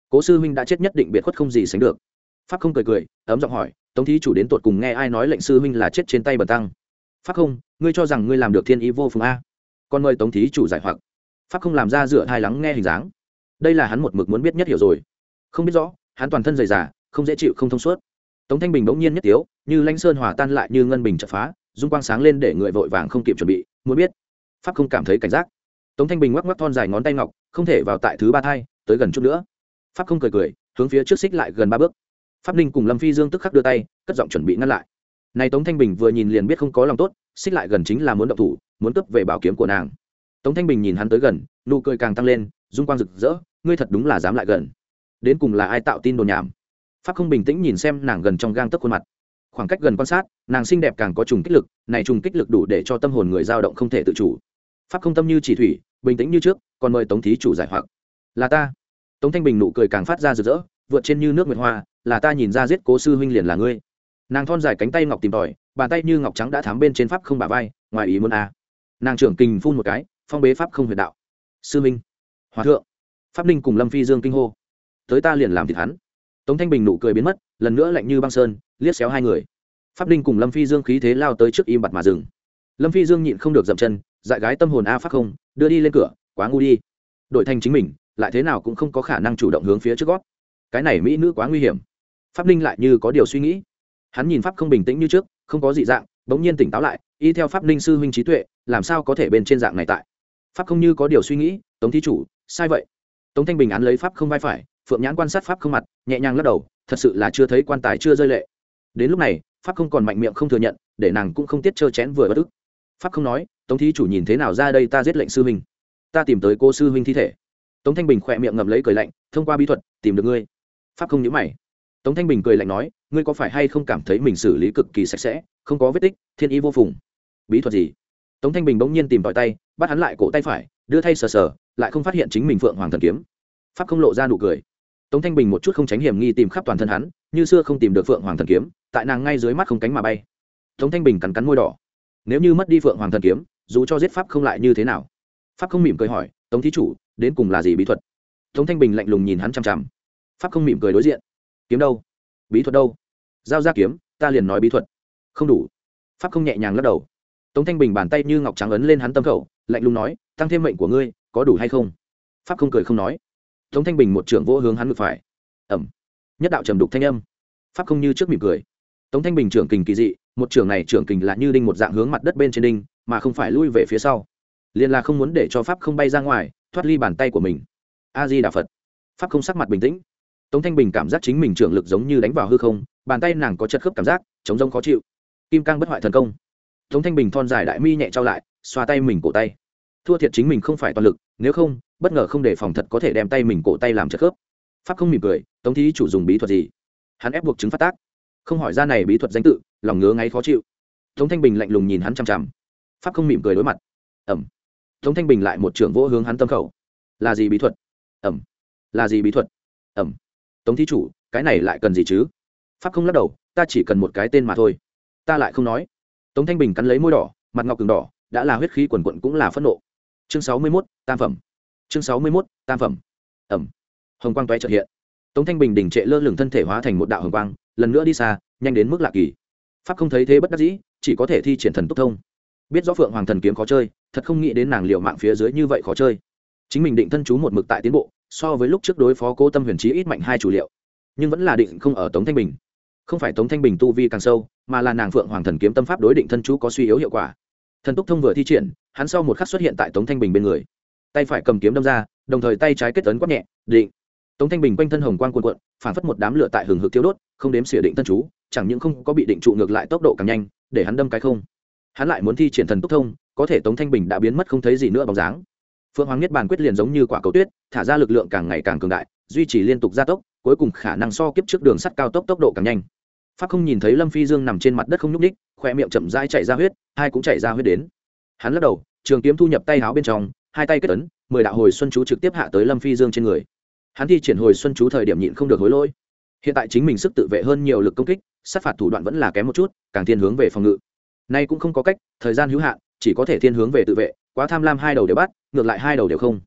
Cố sư huynh đã chết nhất định biệt khuất không gì sánh được. Pháp không cười cười ấm giọng hỏi, tống thí chủ đến tột cùng nghe ai nói lệnh sư huynh là chết trên tay bần tăng? Pháp không, ngươi cho rằng ngươi làm được thiên ý vô phùng a? Còn mời tống thí chủ giải hoặc. Pháp không làm ra dựa hai lắng nghe hình dáng. Đây là hắn một mực muốn biết nhất hiểu rồi. Không biết rõ, hắn toàn thân dày dà, không dễ chịu không thông suốt. Tống Thanh Bình bỗng nhiên nhất tiếu, như lãnh sơn hòa tan lại như ngân bình chợt phá, dung quang sáng lên để người vội vàng không kịp chuẩn bị, muốn biết. Pháp không cảm thấy cảnh giác. Tống Thanh Bình ngoắc ngoắc thon dài ngón tay ngọc, không thể vào tại thứ ba thai, tới gần chút nữa. Pháp không cười cười, hướng phía trước xích lại gần ba bước. Pháp Ninh cùng Lâm Phi Dương tức khắc đưa tay, cất giọng chuẩn bị ngăn lại. Này Tống Thanh Bình vừa nhìn liền biết không có lòng tốt, xích lại gần chính là muốn động thủ, muốn cướp về bảo kiếm của nàng. Tống Thanh Bình nhìn hắn tới gần, nụ cười càng tăng lên, dung quang rực rỡ, ngươi thật đúng là dám lại gần. Đến cùng là ai tạo tin đồn nhảm? Pháp không bình tĩnh nhìn xem nàng gần trong gang tấc khuôn mặt, khoảng cách gần quan sát, nàng xinh đẹp càng có trùng kích lực, này trùng kích lực đủ để cho tâm hồn người dao động không thể tự chủ. Pháp không tâm như chỉ thủy, bình tĩnh như trước, còn mời tống thí chủ giải hoặc. Là ta. Tống Thanh Bình nụ cười càng phát ra rực rỡ, vượt trên như nước nguyệt hoa, là ta nhìn ra giết cố sư huynh liền là ngươi. Nàng thon dài cánh tay ngọc tìm tòi, bàn tay như ngọc trắng đã thắm bên trên pháp không bả vai, ngoài ý muốn a. À. Nàng trưởng kình phun một cái, phong bế pháp không huyệt đạo. Sư huynh, hòa thượng. Pháp Ninh cùng Lâm Phi Dương kinh hô, tới ta liền làm thịt hắn. Tống Thanh Bình nụ cười biến mất, lần nữa lạnh như băng sơn, liếc xéo hai người. Pháp Ninh cùng Lâm Phi Dương khí thế lao tới trước im bặt mà dừng. Lâm Phi Dương nhịn không được dậm chân, dại gái tâm hồn a pháp không, đưa đi lên cửa, quá ngu đi. Đổi thành chính mình, lại thế nào cũng không có khả năng chủ động hướng phía trước gót. Cái này mỹ nữ quá nguy hiểm. Pháp Ninh lại như có điều suy nghĩ. Hắn nhìn pháp không bình tĩnh như trước, không có dị dạng, bỗng nhiên tỉnh táo lại, y theo pháp Ninh sư huynh trí tuệ, làm sao có thể bên trên dạng này tại. Pháp không như có điều suy nghĩ, Tống thí chủ, sai vậy. Tống Thanh Bình án lấy pháp không vai phải, phượng nhãn quan sát pháp không mặt, nhẹ nhàng lắc đầu, thật sự là chưa thấy quan tài chưa rơi lệ. Đến lúc này, pháp không còn mạnh miệng không thừa nhận, để nàng cũng không tiết trơ chén vừa bất ức. Pháp không nói, Tống thí chủ nhìn thế nào ra đây, ta giết lệnh sư huynh, ta tìm tới cô sư huynh thi thể. Tống Thanh Bình khỏe miệng ngậm lấy cười lạnh, thông qua bí thuật tìm được ngươi. Pháp không nhíu mày. Tống Thanh Bình cười lạnh nói, ngươi có phải hay không cảm thấy mình xử lý cực kỳ sạch sẽ, không có vết tích, thiên ý vô phùng? Bí thuật gì? Tống Thanh Bình bỗng nhiên tìm tòi tay, bắt hắn lại cổ tay phải, đưa thay sờ sờ, lại không phát hiện chính mình phượng hoàng thần kiếm. Pháp không lộ ra nụ cười. Tống Thanh Bình một chút không tránh hiểm nghi tìm khắp toàn thân hắn, như xưa không tìm được phượng hoàng thần kiếm, tại nàng ngay dưới mắt không cánh mà bay. Tống Thanh Bình cắn cắn môi đỏ. Nếu như mất đi phượng hoàng thần kiếm, dù cho giết pháp không lại như thế nào? Pháp không mỉm cười hỏi, Tống thí chủ, đến cùng là gì bí thuật? Tống Thanh Bình lạnh lùng nhìn hắn chằm chằm. Pháp không mỉm cười đối diện. Kiếm đâu? Bí thuật đâu? Giao ra kiếm, ta liền nói bí thuật. Không đủ. Pháp không nhẹ nhàng lắc đầu. Tống Thanh Bình bàn tay như ngọc trắng ấn lên hắn tâm khẩu, lạnh lùng nói, tăng thêm mệnh của ngươi, có đủ hay không? Pháp không cười không nói. Tống Thanh Bình một trưởng vỗ hướng hắn ngực phải. Ẩm. Nhất đạo trầm đục thanh âm. Pháp không như trước mỉm cười. Tống Thanh Bình trưởng kình kỳ dị, một trưởng này trưởng kình là như đinh một dạng hướng mặt đất bên trên đinh, mà không phải lui về phía sau. Liên là không muốn để cho pháp không bay ra ngoài, thoát ly bàn tay của mình. A Di Đà Phật. Pháp không sắc mặt bình tĩnh. Tống Thanh Bình cảm giác chính mình trưởng lực giống như đánh vào hư không, bàn tay nàng có chật khớp cảm giác, chống rông khó chịu. Kim cang bất hoại thần công. Tống Thanh Bình thon dài đại mi nhẹ trao lại, xoa tay mình cổ tay. Thua thiệt chính mình không phải toàn lực, nếu không, bất ngờ không đề phòng thật có thể đem tay mình cổ tay làm chật khớp. Pháp không mỉm cười, Tống thí chủ dùng bí thuật gì? Hắn ép buộc chứng phát tác. Không hỏi ra này bí thuật danh tự, lòng ngứa ngáy khó chịu. Tống Thanh Bình lạnh lùng nhìn hắn chằm chằm. Pháp không mỉm cười đối mặt. Ẩm. Tống Thanh Bình lại một trưởng vỗ hướng hắn tâm khẩu. Là gì bí thuật? Ẩm. Là gì bí thuật? Ẩm. Tống thí chủ, cái này lại cần gì chứ? Pháp không lắc đầu, ta chỉ cần một cái tên mà thôi. Ta lại không nói. Tống Thanh Bình cắn lấy môi đỏ, mặt ngọc cứng đỏ, đã là huyết khí quần quận cũng là phẫn nộ. Chương sáu mươi mốt, tam phẩm. Chương sáu mươi mốt, tam phẩm. Ẩm. Hồng quang tóe chợt hiện. Tống Thanh Bình đình trệ lơ lửng thân thể hóa thành một đạo hồng quang, lần nữa đi xa, nhanh đến mức lạ kỳ. Pháp không thấy thế bất đắc dĩ, chỉ có thể thi triển thần túc thông. Biết rõ Phượng Hoàng thần kiếm khó chơi, thật không nghĩ đến nàng liều mạng phía dưới như vậy khó chơi. Chính mình định thân chú một mực tại tiến bộ, so với lúc trước đối phó Cố Tâm Huyền Chí ít mạnh hai chủ liệu, nhưng vẫn là định không ở Tống Thanh Bình. Không phải Tống Thanh Bình tu vi càng sâu, mà là nàng Phượng Hoàng thần kiếm tâm pháp đối định thân chú có suy yếu hiệu quả. Thần túc thông vừa thi triển, hắn sau một khắc xuất hiện tại Tống Thanh Bình bên người, tay phải cầm kiếm đâm ra, đồng thời tay trái kết ấn quát nhẹ, định. Tống Thanh Bình quanh thân hồng quang cuồn cuộn, phản phất một đám lửa tại hừng hực thiêu đốt, không đếm xỉa định thân chú, chẳng những không có bị định trụ, ngược lại tốc độ càng nhanh, để hắn đâm cái không. Hắn lại muốn thi triển thần túc thông, có thể Tống Thanh Bình đã biến mất không thấy gì nữa bóng dáng. Phượng Hoàng Niết Bàn quyết liền giống như quả cầu tuyết, thả ra lực lượng càng ngày càng cường đại, duy trì liên tục gia tốc, cuối cùng khả năng so kiếp trước đường sắt cao tốc tốc độ càng nhanh. Pháp không nhìn thấy Lâm Phi Dương nằm trên mặt đất không nhúc nhích, khóe miệng chậm rãi chảy ra huyết, hai cũng chảy ra huyết đến. Hắn lắc đầu, trường kiếm thu nhập tay áo bên trong, hai tay kết ấn, mười đạo hồi xuân chú trực tiếp hạ tới Lâm Phi Dương trên người. Hắn thi triển hồi xuân chú thời điểm nhịn không được hối lỗi. Hiện tại chính mình sức tự vệ hơn nhiều lực công kích, sát phạt thủ đoạn vẫn là kém một chút, càng thiên hướng về phòng ngự. Nay cũng không có cách, thời gian hữu hạn, chỉ có thể thiên hướng về tự vệ, quá tham lam hai đầu đều bắt, ngược lại hai đầu đều không.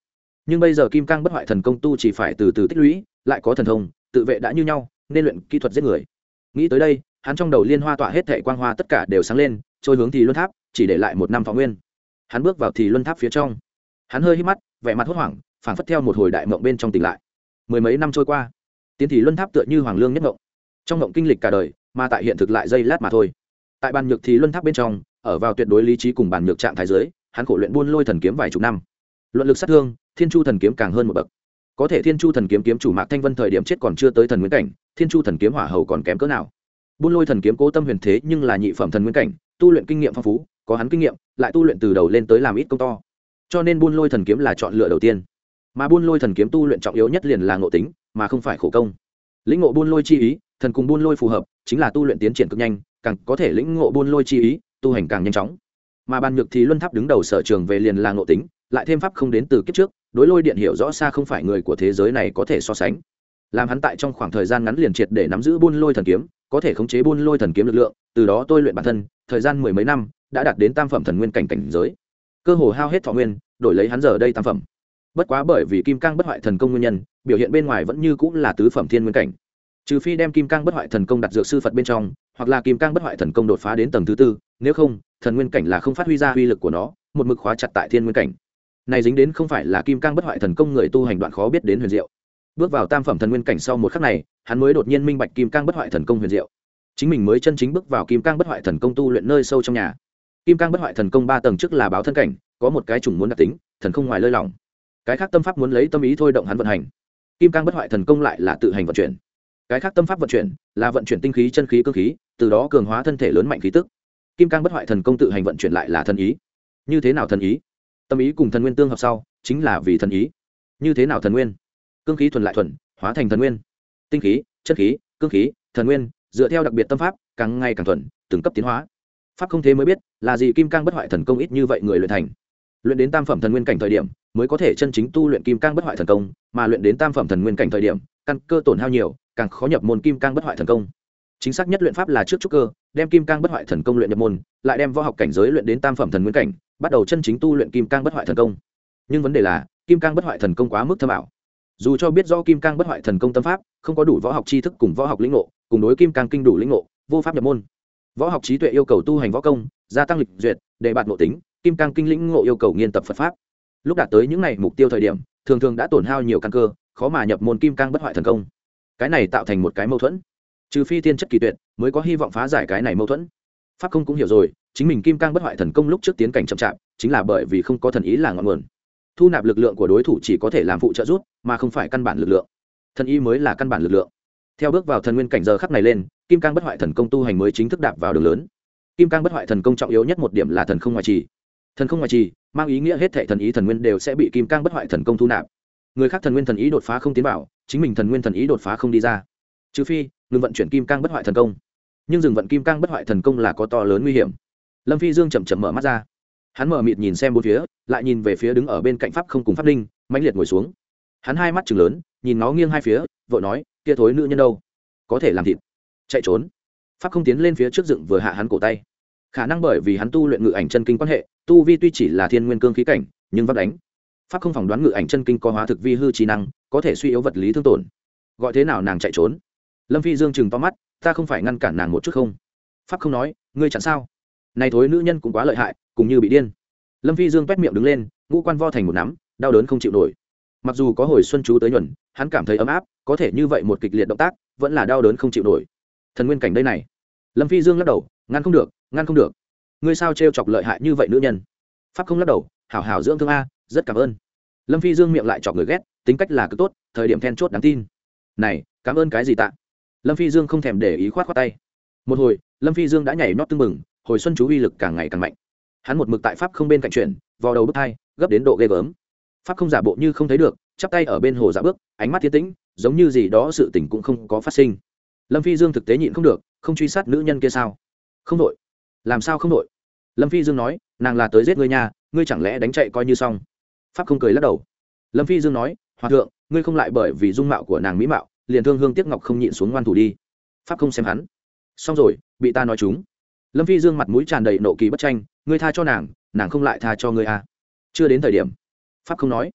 nhưng bây giờ kim cang bất hoại thần công tu chỉ phải từ từ tích lũy, lại có thần thông tự vệ đã như nhau, nên luyện kỹ thuật giết người. Nghĩ tới đây, hắn trong đầu liên hoa tọa hết thảy quang hoa tất cả đều sáng lên, trôi hướng thì luân tháp, chỉ để lại một năm thọ nguyên. Hắn bước vào thì luân tháp phía trong, hắn hơi hít mắt, vẻ mặt hốt hoảng, phảng phất theo một hồi đại mộng bên trong tỉnh lại. Mười mấy năm trôi qua, tiến thì luân tháp tựa như hoàng lương nhất mộng, trong mộng kinh lịch cả đời, mà tại hiện thực lại giây lát mà thôi. Tại bàn nhược thì luân tháp bên trong, ở vào tuyệt đối lý trí cùng bàn nhược trạng thái giới, hắn khổ luyện buôn lôi thần kiếm vài chục năm. Luận lực sát thương, thiên chu thần kiếm càng hơn một bậc. Có thể thiên chu thần kiếm kiếm chủ Mạc Thanh Vân thời điểm chết còn chưa tới thần nguyên cảnh, thiên chu thần kiếm hỏa hầu còn kém cỡ nào. Buôn lôi thần kiếm cố tâm huyền thế nhưng là nhị phẩm thần nguyên cảnh, tu luyện kinh nghiệm phong phú, có hắn kinh nghiệm, lại tu luyện từ đầu lên tới làm ít công to. Cho nên buôn lôi thần kiếm là chọn lựa đầu tiên. Mà buôn lôi thần kiếm tu luyện trọng yếu nhất liền là ngộ tính, mà không phải khổ công. Lĩnh ngộ buôn lôi chi ý, thần cùng buôn lôi phù hợp, chính là tu luyện tiến triển cực nhanh, càng có thể lĩnh ngộ buôn lôi chi ý, tu hành càng nhanh chóng. Mà bàn nhược thì luân tháp đứng đầu sở trường về liền là ngộ tính, lại thêm pháp không đến từ kiếp trước, đối lôi điện hiểu rõ xa không phải người của thế giới này có thể so sánh. Làm hắn tại trong khoảng thời gian ngắn liền triệt để nắm giữ buôn lôi thần kiếm, có thể khống chế buôn lôi thần kiếm lực lượng, từ đó tôi luyện bản thân, thời gian mười mấy năm, đã đạt đến tam phẩm thần nguyên cảnh cảnh giới. Cơ hồ hao hết thọ nguyên, đổi lấy hắn giờ đây tam phẩm. Bất quá bởi vì kim cang bất hoại thần công nguyên nhân, biểu hiện bên ngoài vẫn như cũng là tứ phẩm thiên nguyên cảnh. Trừ phi đem kim cang bất hoại thần công đặt dược sư Phật bên trong, hoặc là kim cang bất hoại thần công đột phá đến tầng thứ tư, nếu không, thần nguyên cảnh là không phát huy ra uy lực của nó, một mực khóa chặt tại thiên nguyên cảnh. Này dính đến không phải là kim cang bất hoại thần công người tu hành đoạn khó biết đến huyền diệu. Bước vào tam phẩm thần nguyên cảnh sau một khắc này, hắn mới đột nhiên minh bạch kim cang bất hoại thần công huyền diệu. Chính mình mới chân chính bước vào kim cang bất hoại thần công tu luyện nơi sâu trong nhà. Kim cang bất hoại thần công ba tầng trước là báo thân cảnh, có một cái chủng muốn đặc tính, thần không ngoài lơi lỏng. Cái khác tâm pháp muốn lấy tâm ý thôi động hắn vận hành. Kim cang bất hoại thần công lại là tự hành vận chuyển. Cái khác tâm pháp vận chuyển là vận chuyển tinh khí chân khí cương khí, từ đó cường hóa thân thể lớn mạnh khí tức. Kim cang bất hoại thần công tự hành vận chuyển lại là thần ý. Như thế nào thần ý? Tâm ý cùng thần nguyên tương hợp sau, chính là vì thần ý. Như thế nào thần nguyên? Cương khí thuần lại thuần, hóa thành thần nguyên. Tinh khí, chân khí, cương khí, thần nguyên, dựa theo đặc biệt tâm pháp, càng ngày càng thuần, từng cấp tiến hóa. Pháp không thế mới biết, là gì kim cang bất hoại thần công ít như vậy người luyện thành. Luyện đến tam phẩm thần nguyên cảnh thời điểm, mới có thể chân chính tu luyện kim cang bất hoại thần công, mà luyện đến tam phẩm thần nguyên cảnh thời điểm, căn cơ tổn hao nhiều, càng khó nhập môn kim cang bất hoại thần công. Chính xác nhất luyện pháp là trước trúc cơ, đem kim cang bất hoại thần công luyện nhập môn, lại đem võ học cảnh giới luyện đến tam phẩm thần nguyên cảnh, bắt đầu chân chính tu luyện kim cang bất hoại thần công. Nhưng vấn đề là, kim cang bất hoại thần công quá mức thâm ảo. Dù cho biết rõ kim cang bất hoại thần công tâm pháp, không có đủ võ học tri thức cùng võ học lĩnh ngộ, cùng đối kim cang kinh đủ lĩnh ngộ, vô pháp nhập môn. Võ học trí tuệ yêu cầu tu hành võ công, gia tăng lịch duyệt, để bạt ngộ tính, kim cang kinh lĩnh ngộ yêu cầu nghiên tập Phật pháp. Lúc đạt tới những này mục tiêu thời điểm, thường thường đã tổn hao nhiều căn cơ, khó mà nhập môn kim cang bất hoại thần công. Cái này tạo thành một cái mâu thuẫn. Trừ phi thiên chất kỳ tuyệt, mới có hy vọng phá giải cái này mâu thuẫn. Pháp không cũng hiểu rồi, chính mình kim cang bất hoại thần công lúc trước tiến cảnh chậm chạp, chính là bởi vì không có thần ý là ngọn nguồn. Thu nạp lực lượng của đối thủ chỉ có thể làm phụ trợ giúp, mà không phải căn bản lực lượng. Thần ý mới là căn bản lực lượng. Theo bước vào thần nguyên cảnh giờ khắc này lên, kim cang bất hoại thần công tu hành mới chính thức đạp vào đường lớn. Kim cang bất hoại thần công trọng yếu nhất một điểm là thần không ngoại trì. Thần không ngoại trì mang ý nghĩa hết thảy thần ý thần nguyên đều sẽ bị kim cang bất hoại thần công thu nạp. Người khác thần nguyên thần ý đột phá không tiến vào, chính mình thần nguyên thần ý đột phá không đi ra. Trừ phi ngừng vận chuyển kim cang bất hoại thần công. Nhưng dừng vận kim cang bất hoại thần công là có to lớn nguy hiểm. Lâm Phi Dương chậm chậm mở mắt ra. Hắn mở mịt nhìn xem bốn phía, lại nhìn về phía đứng ở bên cạnh pháp không cùng pháp linh, mãnh liệt ngồi xuống. Hắn hai mắt trừng lớn, nhìn nó nghiêng hai phía, vội nói, kia thối nữ nhân đâu? Có thể làm thịt. Chạy trốn. Pháp không tiến lên phía trước dựng vừa hạ hắn cổ tay. Khả năng bởi vì hắn tu luyện ngự ảnh chân kinh quan hệ, tu vi tuy chỉ là thiên nguyên cương khí cảnh, nhưng vấp đánh. Pháp không phỏng đoán ngự ảnh chân kinh có hóa thực vi hư trí năng, có thể suy yếu vật lý thương tổn. Gọi thế nào nàng chạy trốn? Lâm Phi Dương chừng to mắt, ta không phải ngăn cản nàng một chút không? Pháp không nói, ngươi chặn sao? Này thối nữ nhân cũng quá lợi hại, cùng như bị điên. Lâm Phi Dương quét miệng đứng lên, ngũ quan vo thành một nắm, đau đớn không chịu nổi. Mặc dù có hồi xuân chú tới nhuần, hắn cảm thấy ấm áp, có thể như vậy một kịch liệt động tác, vẫn là đau đớn không chịu nổi. Thần nguyên cảnh đây này. Lâm Phi Dương lắc đầu, ngăn không được, ngăn không được. Ngươi sao trêu chọc lợi hại như vậy nữ nhân? Pháp không lắc đầu, hảo hảo dưỡng thương a, rất cảm ơn. Lâm Phi Dương miệng lại chọc người ghét, tính cách là cực tốt, thời điểm then chốt đáng tin. Này, cảm ơn cái gì tạ? Lâm Phi Dương không thèm để ý khoát khoát tay. Một hồi, Lâm Phi Dương đã nhảy nhót tưng bừng, hồi xuân chú uy lực càng ngày càng mạnh. Hắn một mực tại pháp không bên cạnh chuyển, vò đầu bứt tai, gấp đến độ ghê gớm. Pháp không giả bộ như không thấy được, chắp tay ở bên hồ dạo bước, ánh mắt thiên tĩnh, giống như gì đó sự tình cũng không có phát sinh. Lâm Phi Dương thực tế nhịn không được, không truy sát nữ nhân kia sao? Không đội. Làm sao không đội? Lâm Phi Dương nói, nàng là tới giết ngươi nhà, ngươi chẳng lẽ đánh chạy coi như xong? Pháp không cười lắc đầu. Lâm Phi Dương nói, hòa thượng, ngươi không lại bởi vì dung mạo của nàng mỹ mạo, liền thương hương tiếc ngọc không nhịn xuống ngoan thủ đi. Pháp không xem hắn. Xong rồi, bị ta nói chúng. Lâm Phi Dương mặt mũi tràn đầy nộ kỳ bất tranh, ngươi tha cho nàng, nàng không lại tha cho ngươi à? Chưa đến thời điểm. Pháp không nói.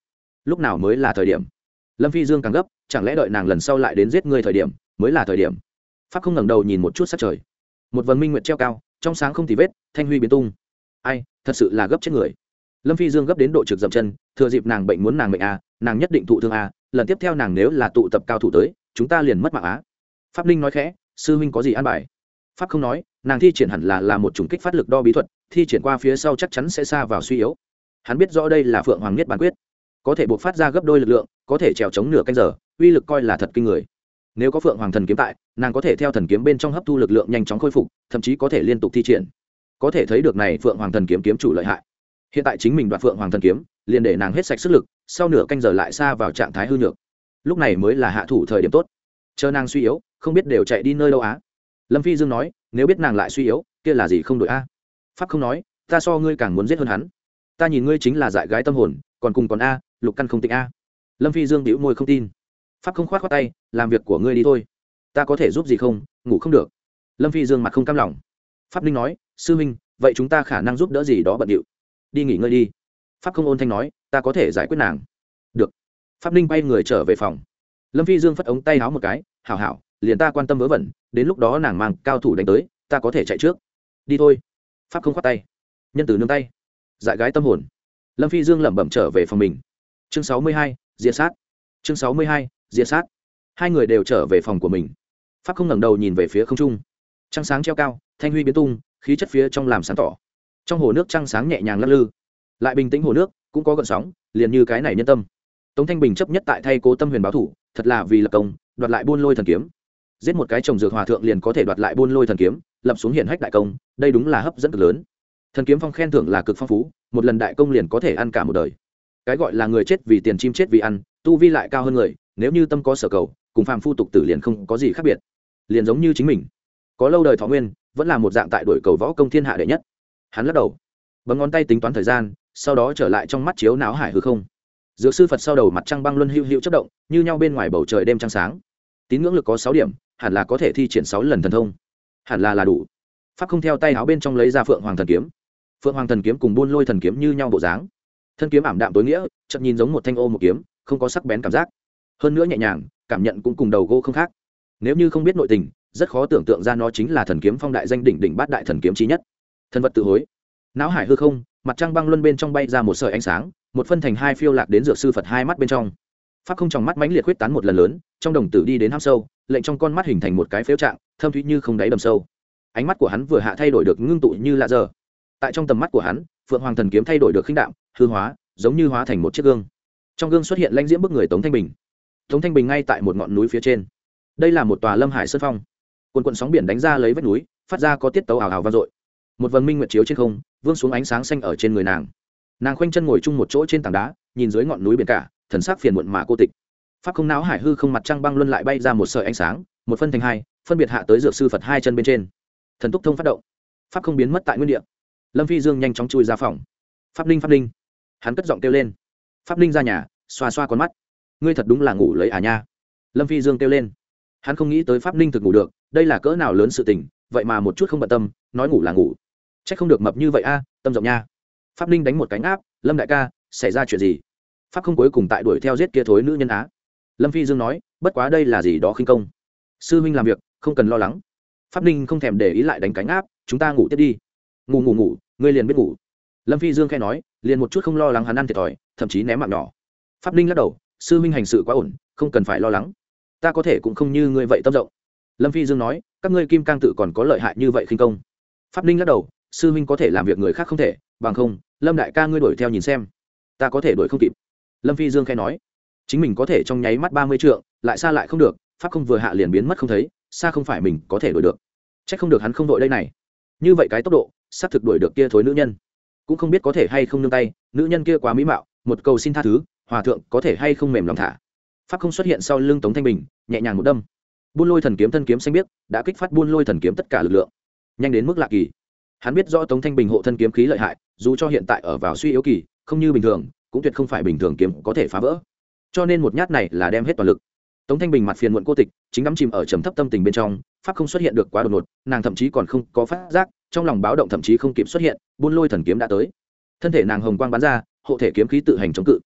lúc nào mới là thời điểm? Lâm Phi Dương càng gấp, chẳng lẽ đợi nàng lần sau lại đến giết ngươi thời điểm mới là thời điểm? Pháp không ngẩng đầu nhìn một chút sát trời, một vầng minh nguyệt treo cao, trong sáng không tì vết, thanh huy biến tung. Ai, thật sự là gấp chết người. Lâm Phi Dương gấp đến độ trực dậm chân, thừa dịp nàng bệnh muốn nàng mệnh a, nàng nhất định thụ thương a, lần tiếp theo nàng nếu là tụ tập cao thủ tới, chúng ta liền mất mạng á. Pháp Ninh nói khẽ, sư huynh có gì an bài? Pháp không nói, nàng thi triển hẳn là là một chủng kích phát lực đo bí thuật, thi triển qua phía sau chắc chắn sẽ xa vào suy yếu. Hắn biết rõ đây là Phượng Hoàng Niết Bàn Quyết, có thể buộc phát ra gấp đôi lực lượng, có thể trèo chống nửa canh giờ, uy lực coi là thật kinh người. Nếu có Phượng Hoàng Thần Kiếm tại, nàng có thể theo thần kiếm bên trong hấp thu lực lượng nhanh chóng khôi phục, thậm chí có thể liên tục thi triển. Có thể thấy được này Phượng Hoàng Thần Kiếm kiếm chủ lợi hại. Hiện tại chính mình đoạt Phượng Hoàng Thần Kiếm, liền để nàng hết sạch sức lực, sau nửa canh giờ lại xa vào trạng thái hư nhược. Lúc này mới là hạ thủ thời điểm tốt. Chờ nàng suy yếu, không biết đều chạy đi nơi đâu á. Lâm Phi Dương nói, nếu biết nàng lại suy yếu, kia là gì không đổi a? Pháp không nói, ta so ngươi càng muốn giết hơn hắn. Ta nhìn ngươi chính là dại gái tâm hồn, còn cùng còn a, lục căn không tịnh a. Lâm Phi Dương bĩu môi không tin. Pháp không khoát khoát tay, làm việc của ngươi đi thôi. Ta có thể giúp gì không? Ngủ không được. Lâm Phi Dương mặt không cam lòng. Pháp Ninh nói, sư huynh, vậy chúng ta khả năng giúp đỡ gì đó bận điệu. Đi nghỉ ngơi đi. Pháp không ôn thanh nói, ta có thể giải quyết nàng. Được. Pháp Ninh bay người trở về phòng. Lâm Phi Dương phất ống tay áo một cái, hảo hảo, liền ta quan tâm vớ vẩn, đến lúc đó nàng mang cao thủ đánh tới, ta có thể chạy trước. Đi thôi. Pháp không khoát tay. Nhân từ nương tay. Dại gái tâm hồn. Lâm Phi Dương lẩm bẩm trở về phòng mình. Chương sáu mươi hai, diệt sát. Chương sáu mươi hai, diệt sát. Hai người đều trở về phòng của mình. Pháp không ngẩng đầu nhìn về phía không trung. Trăng sáng treo cao, thanh huy biến tung, khí chất phía trong làm sáng tỏ. Trong hồ nước trăng sáng nhẹ nhàng lắc lư, lại bình tĩnh hồ nước cũng có gợn sóng, liền như cái này nhân tâm. Tống Thanh Bình chấp nhất tại thay Cố Tâm Huyền báo thủ, thật là vì lập công, đoạt lại Buôn Lôi Thần Kiếm. Giết một cái trồng dược hòa thượng liền có thể đoạt lại Buôn Lôi Thần Kiếm, lập xuống hiển hách đại công, đây đúng là hấp dẫn cực lớn. Thần kiếm phong khen thưởng là cực phong phú, một lần đại công liền có thể ăn cả một đời. Cái gọi là người chết vì tiền chim chết vì ăn, tu vi lại cao hơn người, nếu như tâm có sở cầu, cùng phàm phu tục tử liền không có gì khác biệt. Liền giống như chính mình, có lâu đời thọ nguyên, vẫn là một dạng tại đuổi cầu võ công thiên hạ đệ nhất. Hắn lắc đầu, bấm ngón tay tính toán thời gian, sau đó trở lại trong mắt chiếu não hải hư không. Dược sư Phật sau đầu mặt trăng băng luân hữu hữu chớp động, như nhau bên ngoài bầu trời đêm trăng sáng. Tín ngưỡng lực có sáu điểm, hẳn là có thể thi triển sáu lần thần thông. Hẳn là là đủ. Pháp không theo tay áo bên trong lấy ra Phượng Hoàng Thần Kiếm. Phượng Hoàng Thần Kiếm cùng Buôn Lôi Thần Kiếm như nhau bộ dáng. Thân kiếm ảm đạm tối nghĩa, chợt nhìn giống một thanh ô một kiếm, không có sắc bén cảm giác. Hơn nữa nhẹ nhàng, cảm nhận cũng cùng đầu gỗ không khác. Nếu như không biết nội tình, rất khó tưởng tượng ra nó chính là thần kiếm phong đại danh đỉnh đỉnh bát đại thần kiếm chí nhất. Thân vật tự hối. Náo hải hư không, mặt trăng băng luân bên trong bay ra một sợi ánh sáng, một phân thành hai phiêu lạc đến dược sư Phật hai mắt bên trong. Pháp không trong mắt mãnh liệt huyết tán một lần lớn, trong đồng tử đi đến hăm sâu, lệnh trong con mắt hình thành một cái phếu trạng, thâm thúy như không đáy đầm sâu. Ánh mắt của hắn vừa hạ thay đổi được ngưng tụ như lạ giờ. Tại trong tầm mắt của hắn, Phượng Hoàng Thần Kiếm thay đổi được khinh đạm, hư hóa, giống như hóa thành một chiếc gương. Trong gương xuất hiện lãnh diễm bức người Tống Thanh Bình. Tống Thanh Bình ngay tại một ngọn núi phía trên. Đây là một tòa Lâm Hải sơn phong. Cuồn cuộn sóng biển đánh ra lấy vách núi, phát ra có tiết tấu ảo ảo vang dội. Một vầng minh nguyệt chiếu trên không, vương xuống ánh sáng xanh ở trên người nàng. Nàng khoanh chân ngồi chung một chỗ trên tảng đá, nhìn dưới ngọn núi biển cả, thần sắc phiền muộn mà cô tịch. Pháp không não hải hư không mặt trăng băng luân lại bay ra một sợi ánh sáng, một phân thành hai, phân biệt hạ tới dược sư Phật hai chân bên trên. Thần túc thông phát động, pháp không biến mất tại nguyên địa. Lâm Phi Dương nhanh chóng chui ra phòng. Pháp Linh, Pháp Linh, hắn cất giọng kêu lên. Pháp Linh ra nhà, xoa xoa con mắt. Ngươi thật đúng là ngủ lấy à nha. Lâm Phi Dương kêu lên. Hắn không nghĩ tới Pháp Linh thực ngủ được, đây là cỡ nào lớn sự tình, vậy mà một chút không bận tâm, nói ngủ là ngủ. Chắc không được mập như vậy a, tâm rộng nha. Pháp Linh đánh một cánh áp, Lâm đại ca, xảy ra chuyện gì? Pháp không cuối cùng tại đuổi theo giết kia thối nữ nhân á. Lâm Phi Dương nói, bất quá đây là gì đó khinh công. Sư huynh làm việc, không cần lo lắng. Pháp Linh không thèm để ý lại đánh cánh áp, chúng ta ngủ tiếp đi. Ngủ ngủ ngủ, ngươi liền biết ngủ. Lâm Phi Dương khẽ nói, liền một chút không lo lắng hắn ăn thiệt thòi, thậm chí ném mạng nhỏ. Pháp Linh lắc đầu, sư huynh hành sự quá ổn, không cần phải lo lắng. Ta có thể cũng không như ngươi vậy tâm rộng. Lâm Phi Dương nói, các ngươi kim cang tự còn có lợi hại như vậy khinh công. Pháp Linh lắc đầu, sư huynh có thể làm việc người khác không thể, bằng không, Lâm đại ca ngươi đuổi theo nhìn xem. Ta có thể đuổi không kịp. Lâm Phi Dương khẽ nói, chính mình có thể trong nháy mắt ba mươi trượng, lại xa lại không được, pháp không vừa hạ liền biến mất không thấy, xa không phải mình có thể đuổi được. Chắc không được hắn không đội đây này. Như vậy cái tốc độ, xác thực đuổi được kia thối nữ nhân. Cũng không biết có thể hay không nương tay, nữ nhân kia quá mỹ mạo, một cầu xin tha thứ, hòa thượng có thể hay không mềm lòng thả. Pháp không xuất hiện sau lưng Tống Thanh Bình, nhẹ nhàng một đâm. Buôn Lôi Thần Kiếm thân kiếm xanh biếc, đã kích phát Buôn Lôi Thần Kiếm tất cả lực lượng, nhanh đến mức lạ kỳ. Hắn biết rõ Tống Thanh Bình hộ thân kiếm khí lợi hại, dù cho hiện tại ở vào suy yếu kỳ, không như bình thường, cũng tuyệt không phải bình thường kiếm có thể phá vỡ. Cho nên một nhát này là đem hết toàn lực. Tống Thanh Bình mặt phiền muộn cô tịch, chính đắm chìm ở trầm thấp tâm tình bên trong, pháp không xuất hiện được quá đột ngột, nàng thậm chí còn không có phát giác, trong lòng báo động thậm chí không kịp xuất hiện, Buôn Lôi Thần Kiếm đã tới. Thân thể nàng hồng quang bắn ra, hộ thể kiếm khí tự hành chống cự.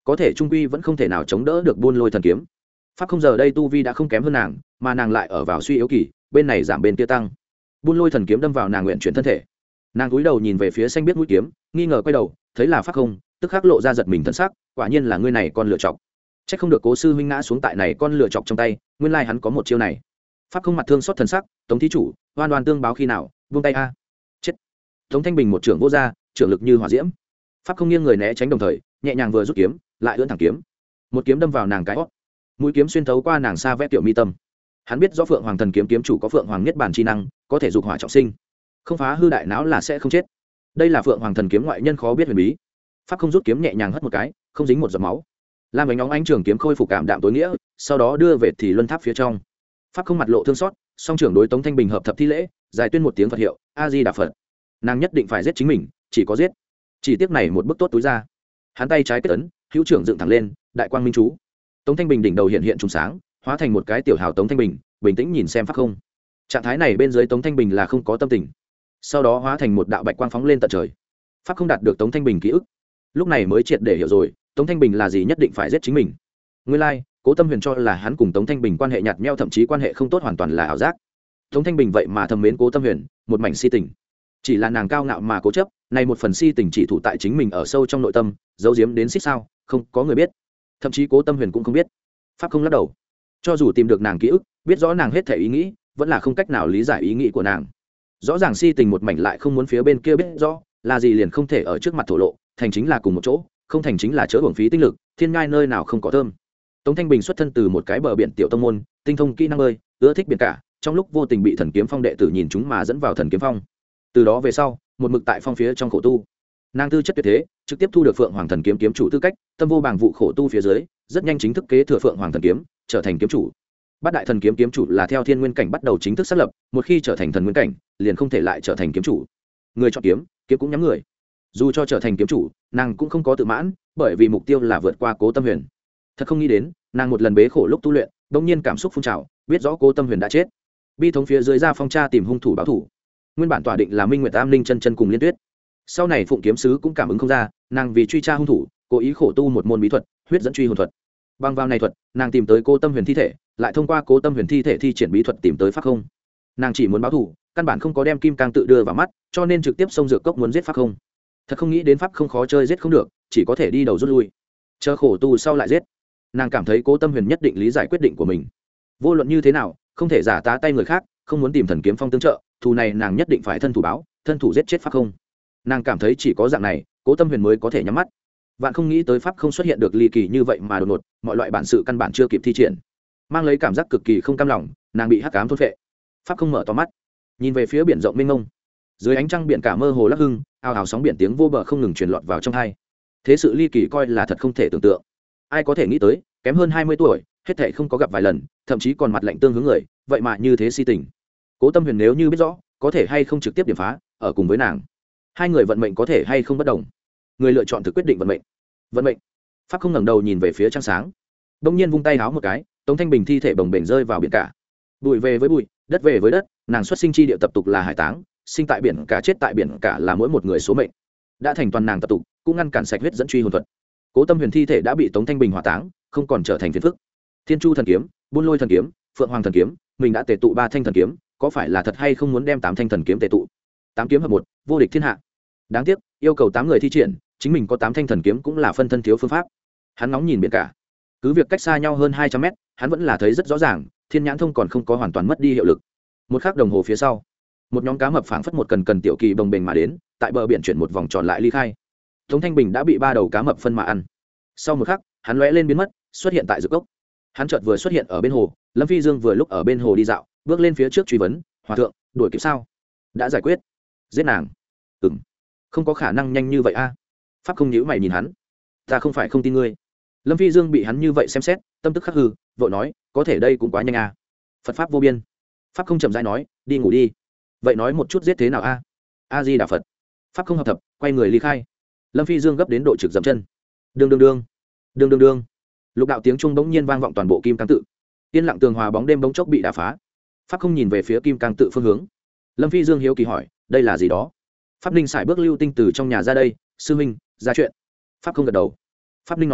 có thể trung quy vẫn không thể nào chống đỡ được buôn lôi thần kiếm. Pháp không giờ đây tu vi đã không kém hơn nàng, mà nàng lại ở vào suy yếu kỳ, bên này giảm bên kia tăng. Buôn lôi thần kiếm đâm vào nàng nguyện chuyển thân thể. Nàng cúi đầu nhìn về phía xanh biết mũi kiếm, nghi ngờ quay đầu, thấy là Pháp không, tức khắc lộ ra giật mình thần sắc, quả nhiên là ngươi này con lựa chọc. Chắc không được Cố sư huynh ngã xuống tại này con lựa chọc trong tay, nguyên lai hắn có một chiêu này. Pháp không mặt thương xót thần sắc, Tống thí chủ, oan oan tương báo khi nào, buông tay a. Chết. Tống Thanh Bình một trưởng vô ra, trưởng lực như hỏa diễm. Pháp không nghiêng người né tránh đồng thời, nhẹ nhàng vừa rút kiếm, lại ưỡn thẳng kiếm. Một kiếm đâm vào nàng cái hót. Mũi kiếm xuyên thấu qua nàng xa vẽ tiểu mi tâm. Hắn biết rõ Phượng Hoàng Thần kiếm kiếm chủ có Phượng Hoàng Niết Bàn chi năng, có thể dục hỏa trọng sinh, không phá hư đại não là sẽ không chết. Đây là Phượng Hoàng Thần kiếm ngoại nhân khó biết huyền bí. Pháp không rút kiếm nhẹ nhàng hất một cái, không dính một giọt máu. Lam ánh óng ánh trường kiếm khôi phục cảm đạm tối nghĩa, sau đó đưa về thì luân tháp phía trong. Pháp không mặt lộ thương xót, song trưởng đối Tống Thanh Bình hợp thập thi lễ, giải tuyên một tiếng Phật hiệu, A Di Đà Phật. Nàng nhất định phải giết chính mình, chỉ có giết. Chỉ tiếc này một bức tốt túi ra. Hắn tay trái kết ấn, hữu trưởng dựng thẳng lên, đại quang minh chú. Tống Thanh Bình đỉnh đầu hiện hiện trùng sáng, hóa thành một cái tiểu hào Tống Thanh Bình, bình tĩnh nhìn xem Pháp không. Trạng thái này bên dưới Tống Thanh Bình là không có tâm tình. Sau đó hóa thành một đạo bạch quang phóng lên tận trời. Pháp không đạt được Tống Thanh Bình ký ức, lúc này mới triệt để hiểu rồi, Tống Thanh Bình là gì nhất định phải giết chính mình. Nguyên lai, like, Cố Tâm Huyền cho là hắn cùng Tống Thanh Bình quan hệ nhạt nhẽo, thậm chí quan hệ không tốt hoàn toàn là ảo giác. Tống Thanh Bình vậy mà thầm mến Cố Tâm Huyền, một mảnh si tình. Chỉ là nàng cao ngạo mà cố chấp, này một phần si tình chỉ thủ tại chính mình ở sâu trong nội tâm, giấu giếm đến xích sao, không có người biết. Thậm chí Cố Tâm Huyền cũng không biết. Pháp không lắc đầu. Cho dù tìm được nàng ký ức, biết rõ nàng hết thể ý nghĩ, vẫn là không cách nào lý giải ý nghĩ của nàng. Rõ ràng si tình một mảnh lại không muốn phía bên kia biết rõ, là gì liền không thể ở trước mặt thổ lộ, thành chính là cùng một chỗ, không thành chính là chớ uổng phí tinh lực, thiên ngai nơi nào không có thơm. Tống Thanh Bình xuất thân từ một cái bờ biển tiểu tông môn, tinh thông kỹ năng bơi, ưa thích biển cả, trong lúc vô tình bị Thần Kiếm Phong đệ tử nhìn chúng mà dẫn vào Thần Kiếm Phong. Từ đó về sau, một mực tại phong phía trong khổ tu. Nàng tư chất tuyệt thế, trực tiếp thu được Phượng Hoàng Thần Kiếm kiếm chủ tư cách, tâm vô bàng vụ khổ tu phía dưới, rất nhanh chính thức kế thừa Phượng Hoàng Thần Kiếm, trở thành kiếm chủ. Bát đại thần kiếm kiếm chủ là theo thiên nguyên cảnh bắt đầu chính thức xác lập, một khi trở thành thần nguyên cảnh, liền không thể lại trở thành kiếm chủ. Người chọn kiếm, kiếm cũng nhắm người. Dù cho trở thành kiếm chủ, nàng cũng không có tự mãn, bởi vì mục tiêu là vượt qua Cố Tâm Huyền. Thật không nghĩ đến, nàng một lần bế khổ lúc tu luyện, đột nhiên cảm xúc phun trào, biết rõ Cố Tâm Huyền đã chết. Bi thống phía dưới ra phong tra tìm hung thủ báo thủ. Nguyên bản tỏa định là Minh Nguyệt Tam Linh chân chân cùng Liên Tuyết. Sau này Phụng Kiếm sứ cũng cảm ứng không ra, nàng vì truy tra hung thủ, cố ý khổ tu một môn bí thuật, huyết dẫn truy hồn thuật. Bằng vào này thuật, nàng tìm tới Cố Tâm Huyền thi thể, lại thông qua Cố Tâm Huyền thi thể thi triển bí thuật tìm tới Pháp không. Nàng chỉ muốn báo thù, căn bản không có đem kim cang tự đưa vào mắt, cho nên trực tiếp xông dược cốc muốn giết Pháp không. Thật không nghĩ đến Pháp không khó chơi, giết không được, chỉ có thể đi đầu rút lui, chờ khổ tu sau lại giết. Nàng cảm thấy Cố Tâm Huyền nhất định lý giải quyết định của mình, vô luận như thế nào không thể giả tá tay người khác, không muốn tìm Thần Kiếm Phong tương trợ, thù này nàng nhất định phải thân thủ báo, thân thủ giết chết Pháp không. Nàng cảm thấy chỉ có dạng này, Cố Tâm Huyền mới có thể nhắm mắt. Vạn không nghĩ tới Pháp không xuất hiện được ly kỳ như vậy mà đột ngột, mọi loại bản sự căn bản chưa kịp thi triển, mang lấy cảm giác cực kỳ không cam lòng, nàng bị hắc ám thôn phệ. Pháp không mở to mắt, nhìn về phía biển rộng mênh mông, dưới ánh trăng biển cả mơ hồ lắc hưng, ào ào sóng biển tiếng vô bờ không ngừng truyền lọt vào trong tai. Thế sự ly kỳ coi là thật không thể tưởng tượng. Ai có thể nghĩ tới, kém hơn hai mươi tuổi, hết thảy không có gặp vài lần, thậm chí còn mặt lạnh tương hướng người, vậy mà như thế si tình. Cố Tâm Huyền nếu như biết rõ, có thể hay không trực tiếp điểm phá, ở cùng với nàng. Hai người vận mệnh có thể hay không bất đồng. Người lựa chọn thực quyết định vận mệnh. Vận mệnh. Pháp không ngẩng đầu nhìn về phía trăng sáng. Đông nhiên vung tay háo một cái, Tống Thanh Bình thi thể bồng bềnh rơi vào biển cả. Bụi về với bụi, đất về với đất, nàng xuất sinh chi địa tập tục là hải táng, sinh tại biển cả chết tại biển cả là mỗi một người số mệnh. Đã thành toàn nàng tập tục, cũng ngăn cản sạch huyết dẫn truy hồn thuật. Cố Tâm Huyền thi thể đã bị Tống Thanh Bình hỏa táng, không còn trở thành phiền phức. Thiên Chu thần kiếm, Buôn Lôi thần kiếm, Phượng Hoàng thần kiếm, mình đã tề tụ ba thanh thần kiếm, có phải là thật hay không muốn đem tám thanh thần kiếm tề tụ? Tám kiếm hợp một, vô địch thiên hạ. Đáng tiếc, yêu cầu tám người thi triển, chính mình có tám thanh thần kiếm cũng là phân thân thiếu phương pháp. Hắn ngóng nhìn biển cả, cứ việc cách xa nhau hơn hai trăm mét, hắn vẫn là thấy rất rõ ràng, thiên nhãn thông còn không có hoàn toàn mất đi hiệu lực. Một khắc đồng hồ phía sau, một nhóm cá mập phảng phất một cần cần tiểu kỳ bồng bềnh mà đến, tại bờ biển chuyển một vòng tròn lại ly khai. Tống Thanh Bình đã bị ba đầu cá mập phân mà ăn. Sau một khắc, hắn lóe lên biến mất, xuất hiện tại dược cốc. Hắn chợt vừa xuất hiện ở bên hồ, Lâm Phi Dương vừa lúc ở bên hồ đi dạo, bước lên phía trước truy vấn, "Hòa thượng, đuổi kịp sao? Đã giải quyết?" "Giết nàng?" "Ừm." "Không có khả năng nhanh như vậy a." Pháp không nhíu mày nhìn hắn. "Ta không phải không tin ngươi." Lâm Phi Dương bị hắn như vậy xem xét, tâm tức khắc hư, vội nói, "Có thể đây cũng quá nhanh a." "Phật pháp vô biên." Pháp không chậm rãi nói, "Đi ngủ đi." "Vậy nói một chút giết thế nào a?" "A Di Đà Phật." Pháp không hợp thập, quay người ly khai. Lâm Phi Dương gấp đến độ trực dậm chân. Đương đương đương, đương đương đương. Lục đạo tiếng trung bỗng nhiên vang vọng toàn bộ Kim Cang tự. Yên lặng tường hòa bóng đêm bỗng chốc bị đả phá. Pháp không nhìn về phía Kim Cang tự phương hướng. Lâm Phi Dương hiếu kỳ hỏi, "Đây là gì đó?" Pháp Ninh sải bước lưu tinh từ trong nhà ra đây, "Sư huynh, ra chuyện." Pháp không gật đầu. Pháp Ninh nói,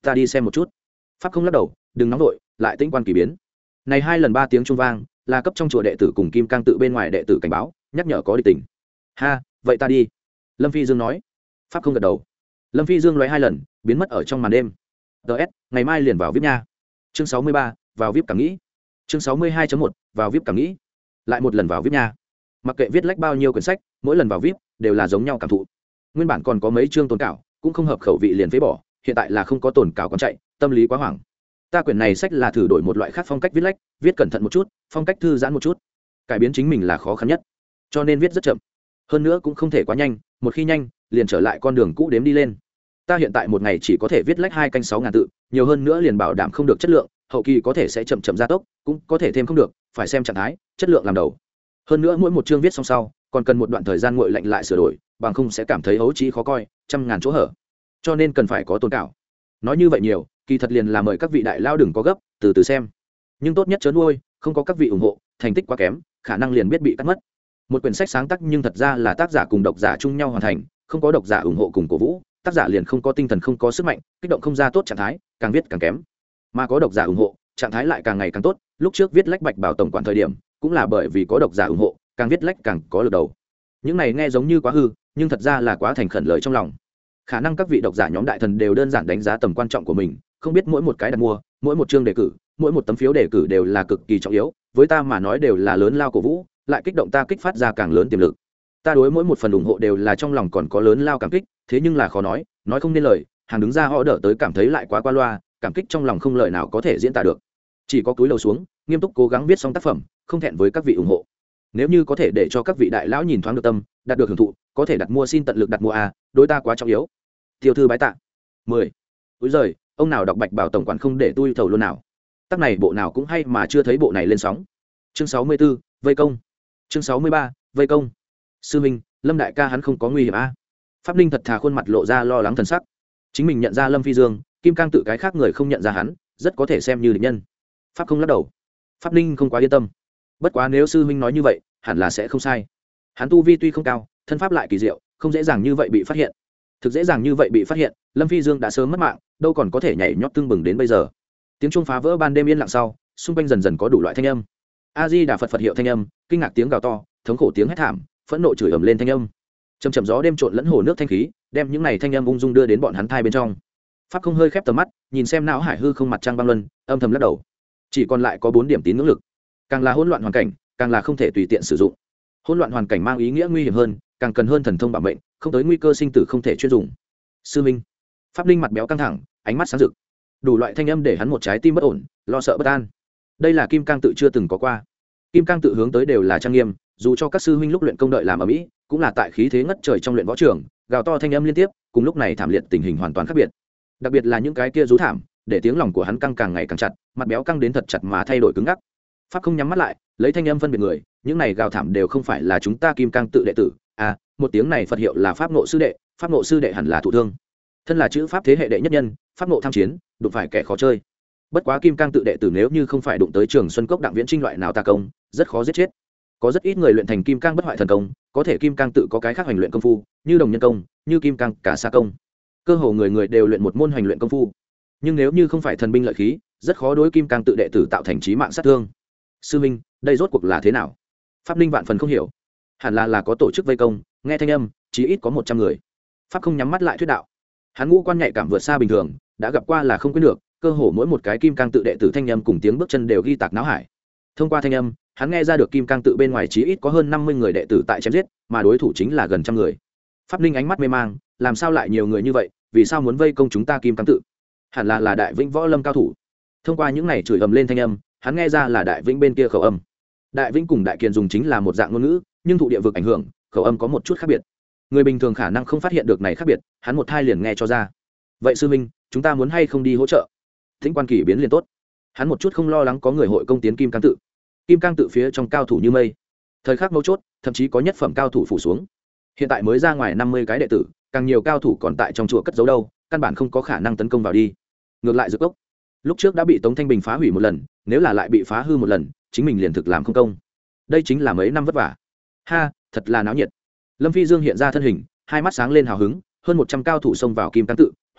ta đi xem một chút. Pháp không lắc đầu, đừng nóng vội, lại tĩnh quan kỳ biến. Này hai lần ba tiếng trung vang là cấp trong chùa đệ tử cùng kim cang tự bên ngoài đệ tử cảnh báo, nhắc nhở có địch tình. Ha, vậy ta đi. Lâm Phi Dương nói. Pháp không gật đầu. Lâm Phi Dương lóe hai lần, biến mất ở trong màn đêm. ts ngày mai liền vào vip nha. Chương sáu mươi ba, vào vip cảm nghĩ. Chương sáu mươi hai chấm một, vào vip cảm nghĩ. Lại một lần vào vip nha. Mặc kệ viết lách bao nhiêu quyển sách, mỗi lần vào vip đều là giống nhau cảm thụ. Nguyên bản còn có mấy chương tồn cảo, cũng không hợp khẩu vị liền phế bỏ, hiện tại là không có tồn cảo còn chạy, tâm lý quá hoảng. Ta quyển này sách là thử đổi một loại khác phong cách viết lách, viết cẩn thận một chút, phong cách thư giãn một chút. Cải biến chính mình là khó khăn nhất, cho nên viết rất chậm. Hơn nữa cũng không thể quá nhanh, một khi nhanh, liền trở lại con đường cũ đếm đi lên. Ta hiện tại một ngày chỉ có thể viết lách hai canh sáu ngàn tự, nhiều hơn nữa liền bảo đảm không được chất lượng, hậu kỳ có thể sẽ chậm chậm gia tốc, cũng có thể thêm không được, phải xem trạng thái, chất lượng làm đầu. Hơn nữa mỗi một chương viết xong sau, còn cần một đoạn thời gian nguội lạnh lại sửa đổi, bằng không sẽ cảm thấy ấu trí khó coi, trăm ngàn chỗ hở. Cho nên cần phải có tồn cảo. Nói như vậy nhiều, kỳ thật liền là mời các vị đại lao đừng có gấp, từ từ xem. Nhưng tốt nhất chớ nuôi, không có các vị ủng hộ, thành tích quá kém, khả năng liền biết bị cắt mất. Một quyển sách sáng tác nhưng thật ra là tác giả cùng độc giả chung nhau hoàn thành, không có độc giả ủng hộ cùng cổ vũ, tác giả liền không có tinh thần, không có sức mạnh, kích động không ra tốt trạng thái, càng viết càng kém. Mà có độc giả ủng hộ, trạng thái lại càng ngày càng tốt. Lúc trước viết lách Bạch Bảo tổng quản thời điểm, cũng là bởi vì có độc giả ủng hộ, càng viết lách càng có lực đầu. Những này nghe giống như quá hư, nhưng thật ra là quá thành khẩn lời trong lòng. Khả năng các vị độc giả nhóm đại thần đều đơn giản đánh giá tầm quan trọng của mình, không biết mỗi một cái đặt mua, mỗi một chương đề cử, mỗi một tấm phiếu đề cử đều là cực kỳ trọng yếu, với ta mà nói đều là lớn lao cổ vũ, lại kích động ta kích phát ra càng lớn tiềm lực. Ta đối mỗi một phần ủng hộ đều là trong lòng còn có lớn lao cảm kích, thế nhưng là khó nói, nói không nên lời, hàng đứng ra họ đỡ tới cảm thấy lại quá qua loa, cảm kích trong lòng không lời nào có thể diễn tả được. Chỉ có cúi đầu xuống, nghiêm túc cố gắng viết xong tác phẩm, không thẹn với các vị ủng hộ. Nếu như có thể để cho các vị đại lão nhìn thoáng được tâm, đạt được hưởng thụ, có thể đặt mua xin tận lực đặt mua a, đối ta quá trọng yếu. Tiêu thư bái tạ. mười. Úi giời, ông nào đọc Bạch Bảo tổng quản không để tôi thầu luôn nào. Tác này bộ nào cũng hay mà chưa thấy bộ này lên sóng. Chương sáu mươi 64, vây công. Chương sáu mươi ba, vây công. Sư minh, Lâm đại ca hắn không có nguy hiểm a? Pháp Ninh thật thà khuôn mặt lộ ra lo lắng thần sắc. Chính mình nhận ra Lâm Phi Dương, Kim Cang tự cái khác người không nhận ra hắn, rất có thể xem như địch nhân. Pháp không lắc đầu. Pháp Ninh không quá yên tâm. Bất quá nếu sư huynh nói như vậy, hẳn là sẽ không sai. Hắn tu vi tuy không cao, thân pháp lại kỳ diệu, không dễ dàng như vậy bị phát hiện. Thực dễ dàng như vậy bị phát hiện, Lâm Phi Dương đã sớm mất mạng, đâu còn có thể nhảy nhót tương bừng đến bây giờ. Tiếng chuông phá vỡ ban đêm yên lặng sau, xung quanh dần dần có đủ loại thanh âm. A Di Đà Phật Phật hiệu thanh âm, kinh ngạc tiếng gào to, thống khổ tiếng hét thảm, phẫn nộ chửi ầm lên thanh âm. Trầm trầm gió đêm trộn lẫn hồ nước thanh khí, đem những này thanh âm ung dung đưa đến bọn hắn thai bên trong. Pháp không hơi khép tầm mắt, nhìn xem não hải hư không mặt trăng băng luân, âm thầm lắc đầu. Chỉ còn lại có bốn điểm tín ngưỡng lực. Càng là hỗn loạn hoàn cảnh, càng là không thể tùy tiện sử dụng. Hỗn loạn hoàn cảnh mang ý nghĩa nguy hiểm hơn, càng cần hơn thần thông bảo mệnh, không tới nguy cơ sinh tử không thể chuyên dùng. Sư minh. Pháp Linh mặt béo căng thẳng, ánh mắt sáng rực. Đủ loại thanh âm để hắn một trái tim bất ổn, lo sợ bất an. Đây là Kim Cang tự chưa từng có qua. Kim Cang tự hướng tới đều là trang nghiêm, dù cho các sư huynh lúc luyện công đợi làm ở mỹ, cũng là tại khí thế ngất trời trong luyện võ trường, gào to thanh âm liên tiếp, cùng lúc này thảm liệt tình hình hoàn toàn khác biệt. Đặc biệt là những cái kia rú thảm, để tiếng lòng của hắn căng càng ngày càng chặt, mặt béo căng đến thật chặt mà thay đổi cứng ngắc. Pháp không nhắm mắt lại, lấy thanh âm phân biệt người, những này gào thảm đều không phải là chúng ta Kim Cang tự đệ tử, à, một tiếng này Phật hiệu là Pháp Ngộ sư đệ, Pháp Ngộ sư đệ hẳn là thụ thương. Thân là chữ pháp thế hệ đệ nhất nhân, Pháp Ngộ tham chiến, đụng phải kẻ khó chơi. Bất quá Kim Cang tự đệ tử nếu như không phải đụng tới Trường Xuân Cốc Đặng Viễn Trinh loại nào tà công, rất khó giết chết. Có rất ít người luyện thành Kim Cang bất hoại thần công, có thể Kim Cang tự có cái khác hành luyện công phu, như Đồng Nhân công, như Kim Cang cả sa công. Cơ hồ người người đều luyện một môn hành luyện công phu. Nhưng nếu như không phải thần binh lợi khí, rất khó đối Kim Cang tự đệ tử tạo thành chí mạng sát thương. Sư minh, đây rốt cuộc là thế nào? Pháp Linh vạn phần không hiểu. Hẳn là là có tổ chức vây công, nghe thanh âm, chí ít có một trăm người. Pháp không nhắm mắt lại thuyết đạo. Hắn ngũ quan nhạy cảm vượt xa bình thường, đã gặp qua là không quên được, cơ hồ mỗi một cái Kim Cang tự đệ tử thanh âm cùng tiếng bước chân đều ghi tạc não hải. Thông qua thanh âm, hắn nghe ra được Kim Cang tự bên ngoài chí ít có hơn năm mươi người đệ tử tại chém giết, mà đối thủ chính là gần trăm người. Pháp Linh ánh mắt mê mang, làm sao lại nhiều người như vậy, vì sao muốn vây công chúng ta Kim Cang tự? Hẳn là là Đại Vĩnh võ lâm cao thủ. Thông qua những này chửi ầm lên thanh âm, hắn nghe ra là Đại Vĩnh bên kia khẩu âm. Đại Vĩnh cùng Đại Kiền dùng chính là một dạng ngôn ngữ, nhưng thụ địa vực ảnh hưởng, khẩu âm có một chút khác biệt. Người bình thường khả năng không phát hiện được này khác biệt, hắn một thai liền nghe cho ra. Vậy sư minh, chúng ta muốn hay không đi hỗ trợ? Thính quan kỳ biến liền tốt. Hắn một chút không lo lắng có người hội công tiến Kim Cang tự. Kim Cang tự phía trong cao thủ như mây, thời khắc mấu chốt, thậm chí có nhất phẩm cao thủ phủ xuống. Hiện tại mới ra ngoài năm mươi cái đệ tử, càng nhiều cao thủ còn tại trong chùa cất giấu đâu, căn bản không có khả năng tấn công vào đi. Ngược lại Dược Cốc, lúc trước đã bị Tống Thanh Bình phá hủy một lần, nếu là lại bị phá hư một lần, chính mình liền thực làm không công. Đây chính là mấy năm vất vả. Ha, thật là náo nhiệt. Lâm Phi Dương hiện ra thân hình, hai mắt sáng lên hào hứng, hơn một trăm cao thủ xông vào Kim Cang tự, hòa thượng,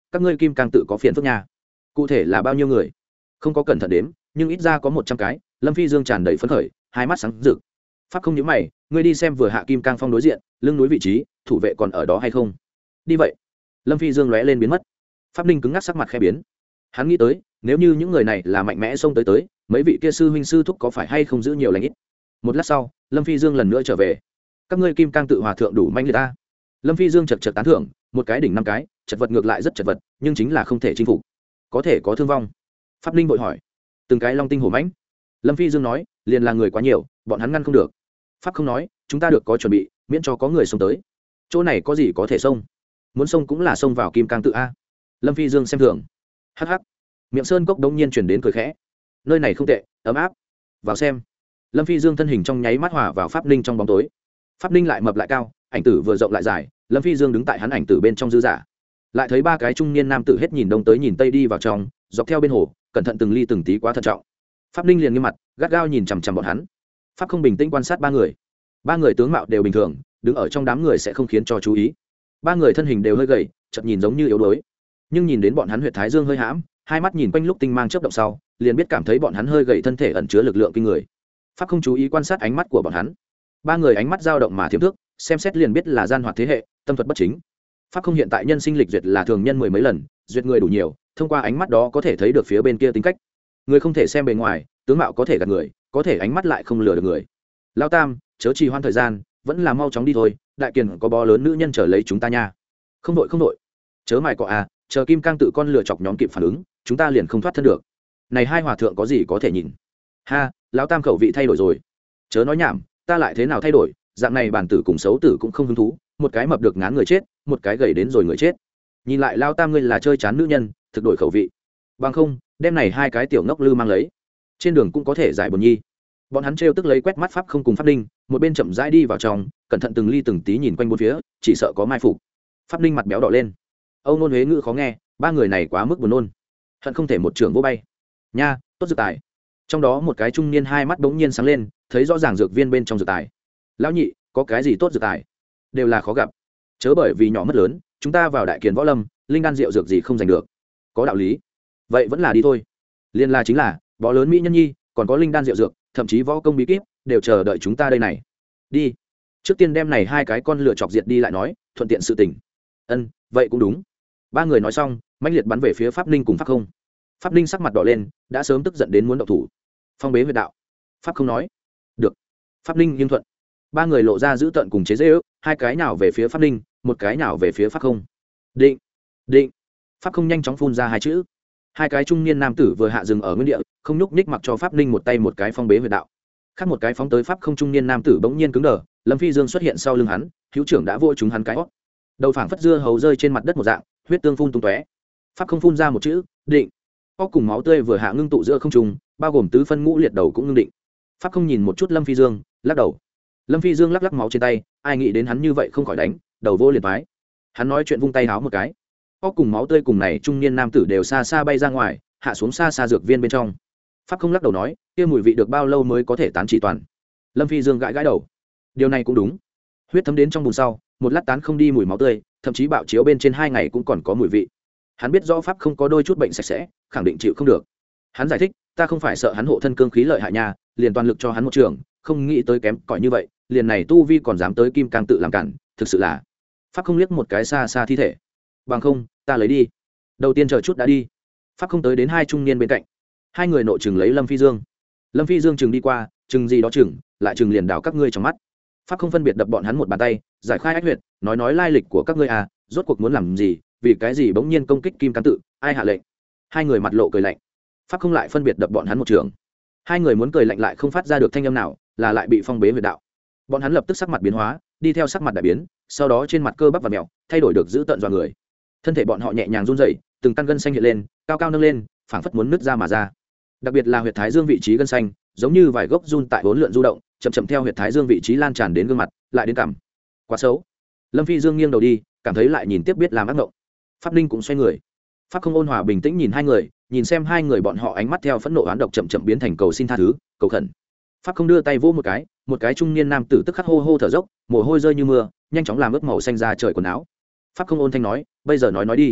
các ngươi kim càng tự có phiền phức nhà. Cụ thể là bao nhiêu người không có cẩn thận đếm, nhưng ít ra có một trăm cái. Lâm Phi Dương tràn đầy phấn khởi, hai mắt sáng rực. Pháp không nhớ mày, ngươi đi xem vừa hạ kim cang phong đối diện lưng núi vị trí thủ vệ còn ở đó hay không. Đi vậy. Lâm Phi Dương lóe lên biến mất. Pháp Ninh cứng ngắc sắc mặt khẽ biến. Hắn nghĩ tới, nếu như những người này là mạnh mẽ xông tới tới, mấy vị kia sư huynh sư thúc có phải hay không giữ nhiều lãnh ít. Một lát sau, Lâm Phi Dương lần nữa trở về. Các ngươi kim cang tự hòa thượng đủ manh liệt ta. Lâm Phi Dương chật chật tán thưởng, một cái đỉnh năm cái, chật vật ngược lại rất chật vật, nhưng chính là không thể chinh phục, có thể có thương vong. Pháp Ninh vội hỏi, từng cái long tinh hổ mãnh. Lâm Phi Dương nói, liền là người quá nhiều, bọn hắn ngăn không được. Pháp không nói, chúng ta được có chuẩn bị, miễn cho có người xông tới. Chỗ này có gì có thể xông, muốn xông cũng là xông vào kim cang tự a. Lâm Phi Dương xem thường. Hắc hắc. Miệng sơn cốc đống nhiên chuyển đến cười khẽ. Nơi này không tệ, ấm áp, vào xem. Lâm Phi Dương thân hình trong nháy mắt hòa vào Pháp Ninh trong bóng tối. Pháp Ninh lại mập lại cao, ảnh tử vừa rộng lại dài. Lâm Phi Dương đứng tại hắn ảnh tử bên trong dư giả, lại thấy ba cái trung niên nam tử hết nhìn đông tới nhìn tây đi vào trong, dọc theo bên hồ, cẩn thận từng ly từng tí quá thận trọng. Pháp Ninh liền nghiêm mặt, gắt gao nhìn chằm chằm bọn hắn. Pháp không bình tĩnh quan sát ba người. Ba người tướng mạo đều bình thường, đứng ở trong đám người sẽ không khiến cho chú ý. Ba người thân hình đều hơi gầy, chợt nhìn giống như yếu đuối, nhưng nhìn đến bọn hắn huyệt thái dương hơi hãm, hai mắt nhìn quanh lúc tinh mang chớp động sau, liền biết cảm thấy bọn hắn hơi gầy thân thể ẩn chứa lực lượng kinh người. Pháp không chú ý quan sát ánh mắt của bọn hắn. Ba người ánh mắt dao động mà thiểm thước, xem xét liền biết là gian hoạt thế hệ, tâm thuật bất chính. Pháp không hiện tại nhân sinh lịch duyệt là thường nhân mười mấy lần, duyệt người đủ nhiều, thông qua ánh mắt đó có thể thấy được phía bên kia tính cách. Người không thể xem bề ngoài, tướng mạo có thể gạt người, có thể ánh mắt lại không lừa được người. Lao Tam, chớ trì hoãn thời gian, vẫn là mau chóng đi thôi, đại kiền có bó lớn nữ nhân chờ lấy chúng ta nha. Không đội không đội, chớ mài cọ à, chờ kim cang tự con lừa chọc nhóm kịp phản ứng, chúng ta liền không thoát thân được. Này hai hòa thượng có gì có thể nhìn. Ha, lão Tam khẩu vị thay đổi rồi. Chớ nói nhảm, ta lại thế nào thay đổi, dạng này bản tử cùng xấu tử cũng không hứng thú, một cái mập được ngán người chết, một cái gầy đến rồi người chết. Nhìn lại Lao Tam ngươi là chơi chán nữ nhân, thực đổi khẩu vị. Bằng không, đem này hai cái tiểu ngốc lư mang lấy, trên đường cũng có thể giải buồn nhi. Bọn hắn trêu tức lấy quét mắt Pháp không cùng Pháp Ninh, một bên chậm rãi đi vào trong, cẩn thận từng ly từng tí nhìn quanh bốn phía, chỉ sợ có mai phục. Pháp Ninh mặt béo đỏ lên. Âu nôn huế ngữ khó nghe, ba người này quá mức buồn nôn, hận không thể một trường vô bay. Nha, tốt dược tài. Trong đó một cái trung niên hai mắt bỗng nhiên sáng lên, thấy rõ ràng dược viên bên trong dược tài. Lão nhị, có cái gì tốt dược tài? Đều là khó gặp. Chớ bởi vì nhỏ mất lớn, chúng ta vào đại kiền võ lâm, linh đan rượu dược gì không giành được. Có đạo lý. Vậy vẫn là đi thôi. Liên la chính là, bó lớn mỹ nhân nhi, còn có linh đan rượu dược, thậm chí võ công bí kíp, đều chờ đợi chúng ta đây này. Đi. Trước tiên đem này hai cái con lựa chọc diệt đi lại nói, thuận tiện sự tình. Ân, vậy cũng đúng. Ba người nói xong, mãnh liệt bắn về phía Pháp Ninh cùng Pháp không. Pháp Ninh sắc mặt đỏ lên, đã sớm tức giận đến muốn động thủ. Phong bế huyệt đạo. Pháp không nói. Được. Pháp Ninh nghiêm thuận. Ba người lộ ra giữ tận cùng chế giễu, hai cái nào về phía Pháp Ninh, một cái nào về phía Pháp không. Định. Định. Pháp không nhanh chóng phun ra hai chữ. Hai cái trung niên nam tử vừa hạ dừng ở nguyên địa, không nhúc nhích, mặc cho Pháp Ninh một tay một cái phong bế huyệt đạo. Khác một cái phóng tới Pháp không trung niên nam tử bỗng nhiên cứng đờ, Lâm Phi Dương xuất hiện sau lưng hắn, hữu trưởng đã vỗ trúng hắn cái hót. Đầu phảng phất dưa hấu rơi trên mặt đất một dạng, huyết tương phun tung tóe. Pháp không phun ra một chữ, định. Óc cùng máu tươi vừa hạ ngưng tụ giữa không trung, bao gồm tứ phân ngũ liệt đầu cũng ngưng định. Pháp không nhìn một chút Lâm Phi Dương, lắc đầu. Lâm Phi Dương lắc lắc máu trên tay, ai nghĩ đến hắn như vậy không khỏi đánh, đầu vô liền phái. Hắn nói chuyện vung tay háo một cái, óc cùng máu tươi cùng này trung niên nam tử đều xa xa bay ra ngoài, hạ xuống xa xa dược viên bên trong. Pháp không lắc đầu nói, kia mùi vị được bao lâu mới có thể tán trị toàn. Lâm Phi Dương gãi gãi đầu, điều này cũng đúng. Huyết thấm đến trong bùn sau, một lát tán không đi mùi máu tươi, thậm chí bạo chiếu bên trên hai ngày cũng còn có mùi vị. Hắn biết rõ Pháp không có đôi chút bệnh sạch sẽ, khẳng định chịu không được. Hắn giải thích, ta không phải sợ hắn hộ thân cương khí lợi hại nha, liền toàn lực cho hắn một trường, không nghĩ tới kém cỏi như vậy, liền này tu vi còn dám tới kim cang tự làm cản, thực sự là. Pháp không liếc một cái xa xa thi thể. Bằng không, ta lấy đi. Đầu tiên chờ chút đã đi. Pháp không tới đến hai trung niên bên cạnh. Hai người nội chừng lấy Lâm Phi Dương. Lâm Phi Dương chừng đi qua, chừng gì đó chừng, lại chừng liền đảo các ngươi trong mắt. Pháp không phân biệt đập bọn hắn một bàn tay, giải khai ách huyệt, nói nói lai lịch của các ngươi à, rốt cuộc muốn làm gì, vì cái gì bỗng nhiên công kích kim cang tự, ai hạ lệnh. Hai người mặt lộ cười lạnh. Pháp không lại phân biệt đập bọn hắn một trường. Hai người muốn cười lạnh lại không phát ra được thanh âm nào, là lại bị phong bế huyệt đạo. Bọn hắn lập tức sắc mặt biến hóa, đi theo sắc mặt đại biến, sau đó trên mặt cơ bắp và mèo thay đổi được giữ tận dọa người. Thân thể bọn họ nhẹ nhàng run rẩy, từng căn gân xanh hiện lên, cao cao nâng lên, phảng phất muốn nứt ra mà ra. Đặc biệt là huyệt thái dương vị trí gân xanh, giống như vài gốc run tại vốn lượn du động, chậm chậm theo huyệt thái dương vị trí lan tràn đến gương mặt, lại đến cằm. Quá xấu. Lâm Phi Dương nghiêng đầu đi, cảm thấy lại nhìn tiếp biết làm ác ngộng. Pháp Ninh cũng xoay người. Pháp không ôn hòa bình tĩnh nhìn hai người, nhìn xem hai người bọn họ ánh mắt theo phẫn nộ oán độc chậm chậm biến thành cầu xin tha thứ, cầu khẩn. Pháp không đưa tay vỗ một cái, một cái trung niên nam tử tức khắc hô hô thở dốc, mồ hôi rơi như mưa, nhanh chóng làm ướt màu xanh ra trời quần áo. Pháp không ôn thanh nói, bây giờ nói nói đi.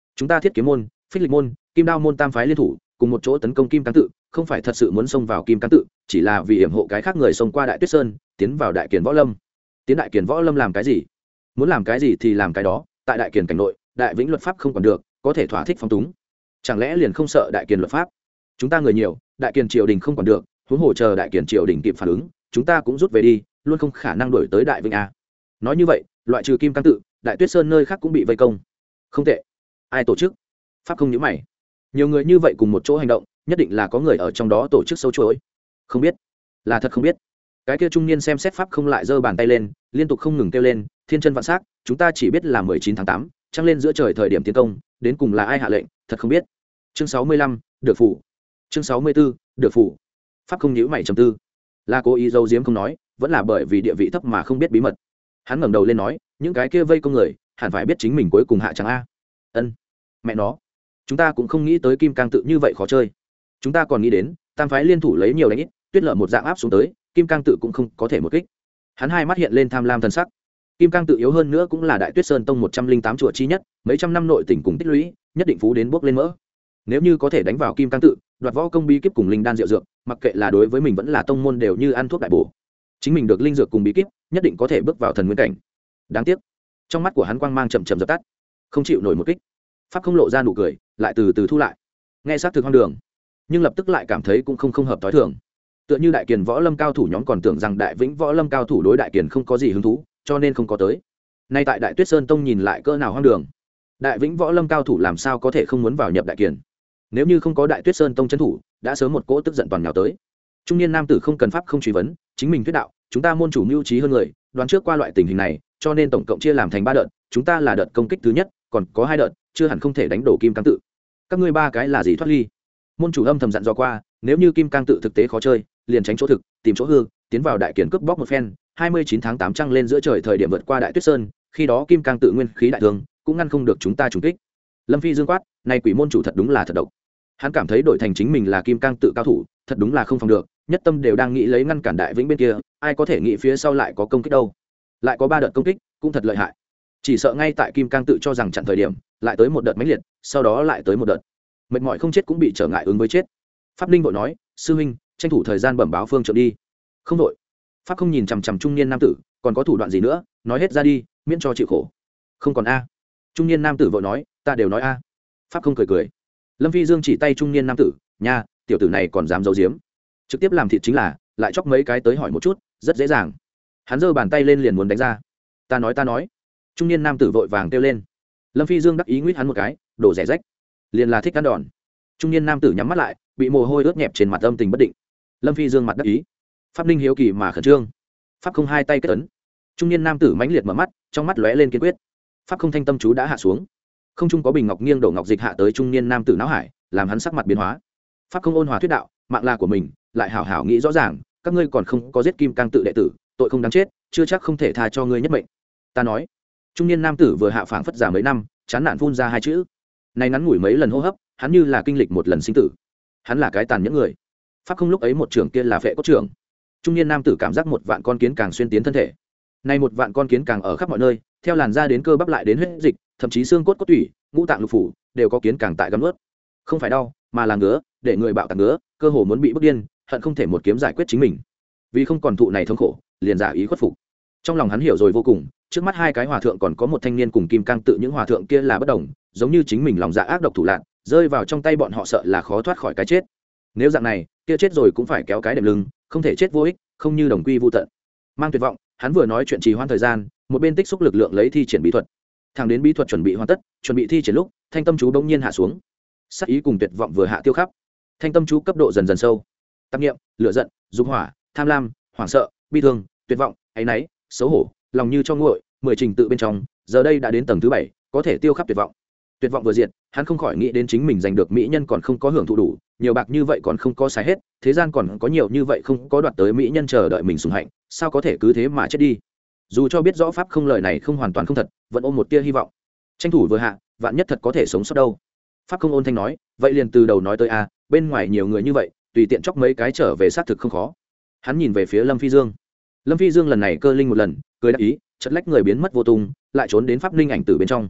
chúng ta thiết kiếm môn, phích lịch môn, kim đao môn tam phái liên thủ cùng một chỗ tấn công kim cang tự, không phải thật sự muốn xông vào kim cang tự, chỉ là vì hiểm hộ cái khác người xông qua đại tuyết sơn tiến vào đại kiền võ lâm. Tiến đại kiền võ lâm làm cái gì? Muốn làm cái gì thì làm cái đó. Tại đại kiền cảnh nội, đại vĩnh luật pháp không còn được, có thể thỏa thích phong túng. Chẳng lẽ liền không sợ đại kiền luật pháp? Chúng ta người nhiều, đại kiền triều đình không còn được, huống hồ chờ đại kiền triều đình kịp phản ứng, chúng ta cũng rút về đi, luôn không khả năng đuổi tới đại vĩnh a. Nói như vậy, loại trừ kim cang tự, đại tuyết sơn nơi khác cũng bị vây công. Không tệ. Ai tổ chức? Pháp không nhíu mày. Nhiều người như vậy cùng một chỗ hành động, nhất định là có người ở trong đó tổ chức sâu chuỗi. Không biết, là thật không biết. Cái kia trung niên xem xét Pháp không lại giơ bàn tay lên, liên tục không ngừng kêu lên, thiên chân vạn sắc, chúng ta chỉ biết là mười chín tháng tám, trăng lên giữa trời thời điểm tiến công, đến cùng là ai hạ lệnh, thật không biết. Chương sáu mươi lăm, được phủ. Chương sáu mươi 64, được phủ. Pháp không nhíu mày trầm tư, là cố ý giấu giếm không nói, vẫn là bởi vì địa vị thấp mà không biết bí mật. Hắn ngẩng đầu lên nói, những cái kia vây công người, hẳn phải biết chính mình cuối cùng hạ trắng a. Ân, mẹ nó, chúng ta cũng không nghĩ tới kim cang tự như vậy khó chơi. Chúng ta còn nghĩ đến tam phái liên thủ lấy nhiều đánh ít, tuyết lở một dạng áp xuống tới, kim cang tự cũng không có thể một kích. Hắn hai mắt hiện lên tham lam thần sắc. Kim cang tự yếu hơn nữa cũng là đại tuyết sơn tông một trăm linh tám chùa chi nhất, mấy trăm năm nội tình cùng tích lũy, nhất định phú đến bước lên mỡ. Nếu như có thể đánh vào kim cang tự, đoạt võ công bí kíp cùng linh đan diệu dược, mặc kệ là đối với mình vẫn là tông môn đều như ăn thuốc đại bổ. Chính mình được linh dược cùng bí kíp, nhất định có thể bước vào thần nguyên cảnh. Đáng tiếc, trong mắt của hắn quang mang chậm chậm dập tắt, không chịu nổi một kích. Pháp không lộ ra nụ cười, lại từ từ thu lại. Nghe sát thực hoang đường, nhưng lập tức lại cảm thấy cũng không không hợp tối thường. Tựa như đại kiền võ lâm cao thủ nhóm còn tưởng rằng đại vĩnh võ lâm cao thủ đối đại kiền không có gì hứng thú, cho nên không có tới. Nay tại đại tuyết sơn tông nhìn lại cỡ nào hoang đường. Đại vĩnh võ lâm cao thủ làm sao có thể không muốn vào nhập đại kiền? Nếu như không có đại tuyết sơn tông trấn thủ, đã sớm một cỗ tức giận toàn nhào tới. Trung niên nam tử không cần pháp không truy vấn, chính mình thuyết đạo, chúng ta môn chủ mưu trí hơn người, đoán trước qua loại tình hình này, cho nên tổng cộng chia làm thành ba đợt, chúng ta là đợt công kích thứ nhất, còn có hai đợt, chưa hẳn không thể đánh đổ kim cang tự. Các ngươi ba cái là gì thoát ly? Môn chủ âm thầm dặn dò qua, nếu như kim cang tự thực tế khó chơi, liền tránh chỗ thực, tìm chỗ hư, tiến vào đại kiền cướp bóc một phen. hai mươi chín tháng tám trăng lên giữa trời thời điểm vượt qua đại tuyết sơn, khi đó kim cang tự nguyên khí đại thương, cũng ngăn không được chúng ta trùng kích. Lâm Phi dương quát, này quỷ môn chủ thật đúng là thật độc. Hắn cảm thấy đổi thành chính mình là kim cang tự cao thủ, thật đúng là không phòng được, nhất tâm đều đang nghĩ lấy ngăn cản đại vĩnh bên kia, ai có thể nghĩ phía sau lại có công kích đâu. Lại có ba đợt công kích, cũng thật lợi hại. Chỉ sợ ngay tại kim cang tự cho rằng chặn thời điểm, lại tới một đợt mãnh liệt, sau đó lại tới một đợt. Mệt mỏi không chết cũng bị trở ngại ứng với chết. Pháp Ninh vội nói, sư huynh, tranh thủ thời gian bẩm báo phương trưởng đi. Không đội. Pháp không nhìn chằm chằm trung niên nam tử, còn có thủ đoạn gì nữa, nói hết ra đi, miễn cho chịu khổ. Không còn a. Trung niên nam tử vội nói, ta đều nói a. Pháp không cười cười. Lâm Phi Dương chỉ tay trung niên nam tử, nha, tiểu tử này còn dám giấu giếm. Trực tiếp làm thịt chính là, lại chọc mấy cái tới hỏi một chút, rất dễ dàng. Hắn giơ bàn tay lên liền muốn đánh ra. Ta nói ta nói. Trung niên nam tử vội vàng kêu lên. Lâm Phi Dương đắc ý nguyết hắn một cái, đổ rẻ rách. Liền là thích ăn đòn. Trung niên nam tử nhắm mắt lại, bị mồ hôi ướt nhẹp trên mặt âm tình bất định. Lâm Phi Dương mặt đắc ý. Pháp Ninh hiếu kỳ mà khẩn trương. Pháp không hai tay kết ấn. Trung niên nam tử mãnh liệt mở mắt, trong mắt lóe lên kiên quyết. Pháp không thanh tâm chú đã hạ xuống. Không trung có bình ngọc nghiêng đổ ngọc dịch hạ tới trung niên nam tử não hải, làm hắn sắc mặt biến hóa. Pháp không ôn hòa thuyết đạo, mạng là của mình, lại hảo hảo nghĩ rõ ràng, các ngươi còn không có giết kim cang tự đệ tử, tội không đáng chết, chưa chắc không thể tha cho ngươi nhất mệnh. Ta nói. Trung niên nam tử vừa hạ phảng phất già mấy năm, chán nản phun ra hai chữ. Này ngắn ngủi mấy lần hô hấp, hắn như là kinh lịch một lần sinh tử. Hắn là cái tàn nhẫn người. Pháp không lúc ấy một trưởng kia là phệ cốt trưởng. Trung niên nam tử cảm giác một vạn con kiến càng xuyên tiến thân thể. Nay một vạn con kiến càng ở khắp mọi nơi, theo làn da đến cơ bắp lại đến huyết dịch, thậm chí xương cốt cốt tủy, ngũ tạng lục phủ đều có kiến càng tại găm nuốt. Không phải đau, mà là ngứa, để người bạo tạc ngứa, cơ hồ muốn bị bức điên, hận không thể một kiếm giải quyết chính mình. Vì không còn thụ này thống khổ, liền giả ý khuất phục. Trong lòng hắn hiểu rồi vô cùng, trước mắt hai cái hòa thượng còn có một thanh niên cùng kim cang tự những hòa thượng kia là bất đồng, giống như chính mình lòng dạ ác độc thủ lạn, rơi vào trong tay bọn họ sợ là khó thoát khỏi cái chết. Nếu dạng này, kia chết rồi cũng phải kéo cái đệm lưng, không thể chết vô ích, không như đồng quy vu tận. Mang tuyệt vọng, hắn vừa nói chuyện trì hoãn thời gian, một bên tích xúc lực lượng lấy thi triển bí thuật. Thẳng đến bí thuật chuẩn bị hoàn tất, chuẩn bị thi triển lúc, thanh tâm chú bỗng nhiên hạ xuống. Sát ý cùng tuyệt vọng vừa hạ tiêu khắp. Thanh tâm chú cấp độ dần dần sâu. Tạp niệm, lửa giận, dục hỏa, tham lam, hoảng sợ, bi thương, tuyệt vọng, áy náy, xấu hổ, lòng như cho nguội, mười trình tự bên trong, giờ đây đã đến tầng thứ bảy, có thể tiêu khắp tuyệt vọng. Tuyệt vọng vừa diệt, hắn không khỏi nghĩ đến chính mình giành được mỹ nhân còn không có hưởng thụ đủ, nhiều bạc như vậy còn không có xài hết, thế gian còn có nhiều như vậy không có đoạt tới mỹ nhân chờ đợi mình sủng hạnh, sao có thể cứ thế mà chết đi. Dù cho biết rõ pháp không lời này không hoàn toàn không thật, vẫn ôm một tia hy vọng. Tranh thủ vừa hạ, vạn nhất thật có thể sống sót đâu. Pháp không ôn thanh nói, vậy liền từ đầu nói tới a, bên ngoài nhiều người như vậy, tùy tiện chọc mấy cái trở về xác thực không khó. Hắn nhìn về phía Lâm Phi Dương. Lâm Phi Dương lần này cơ linh một lần, cười đáp ý, chợt lách người biến mất vô tung, lại trốn đến Pháp Ninh ảnh tử bên trong.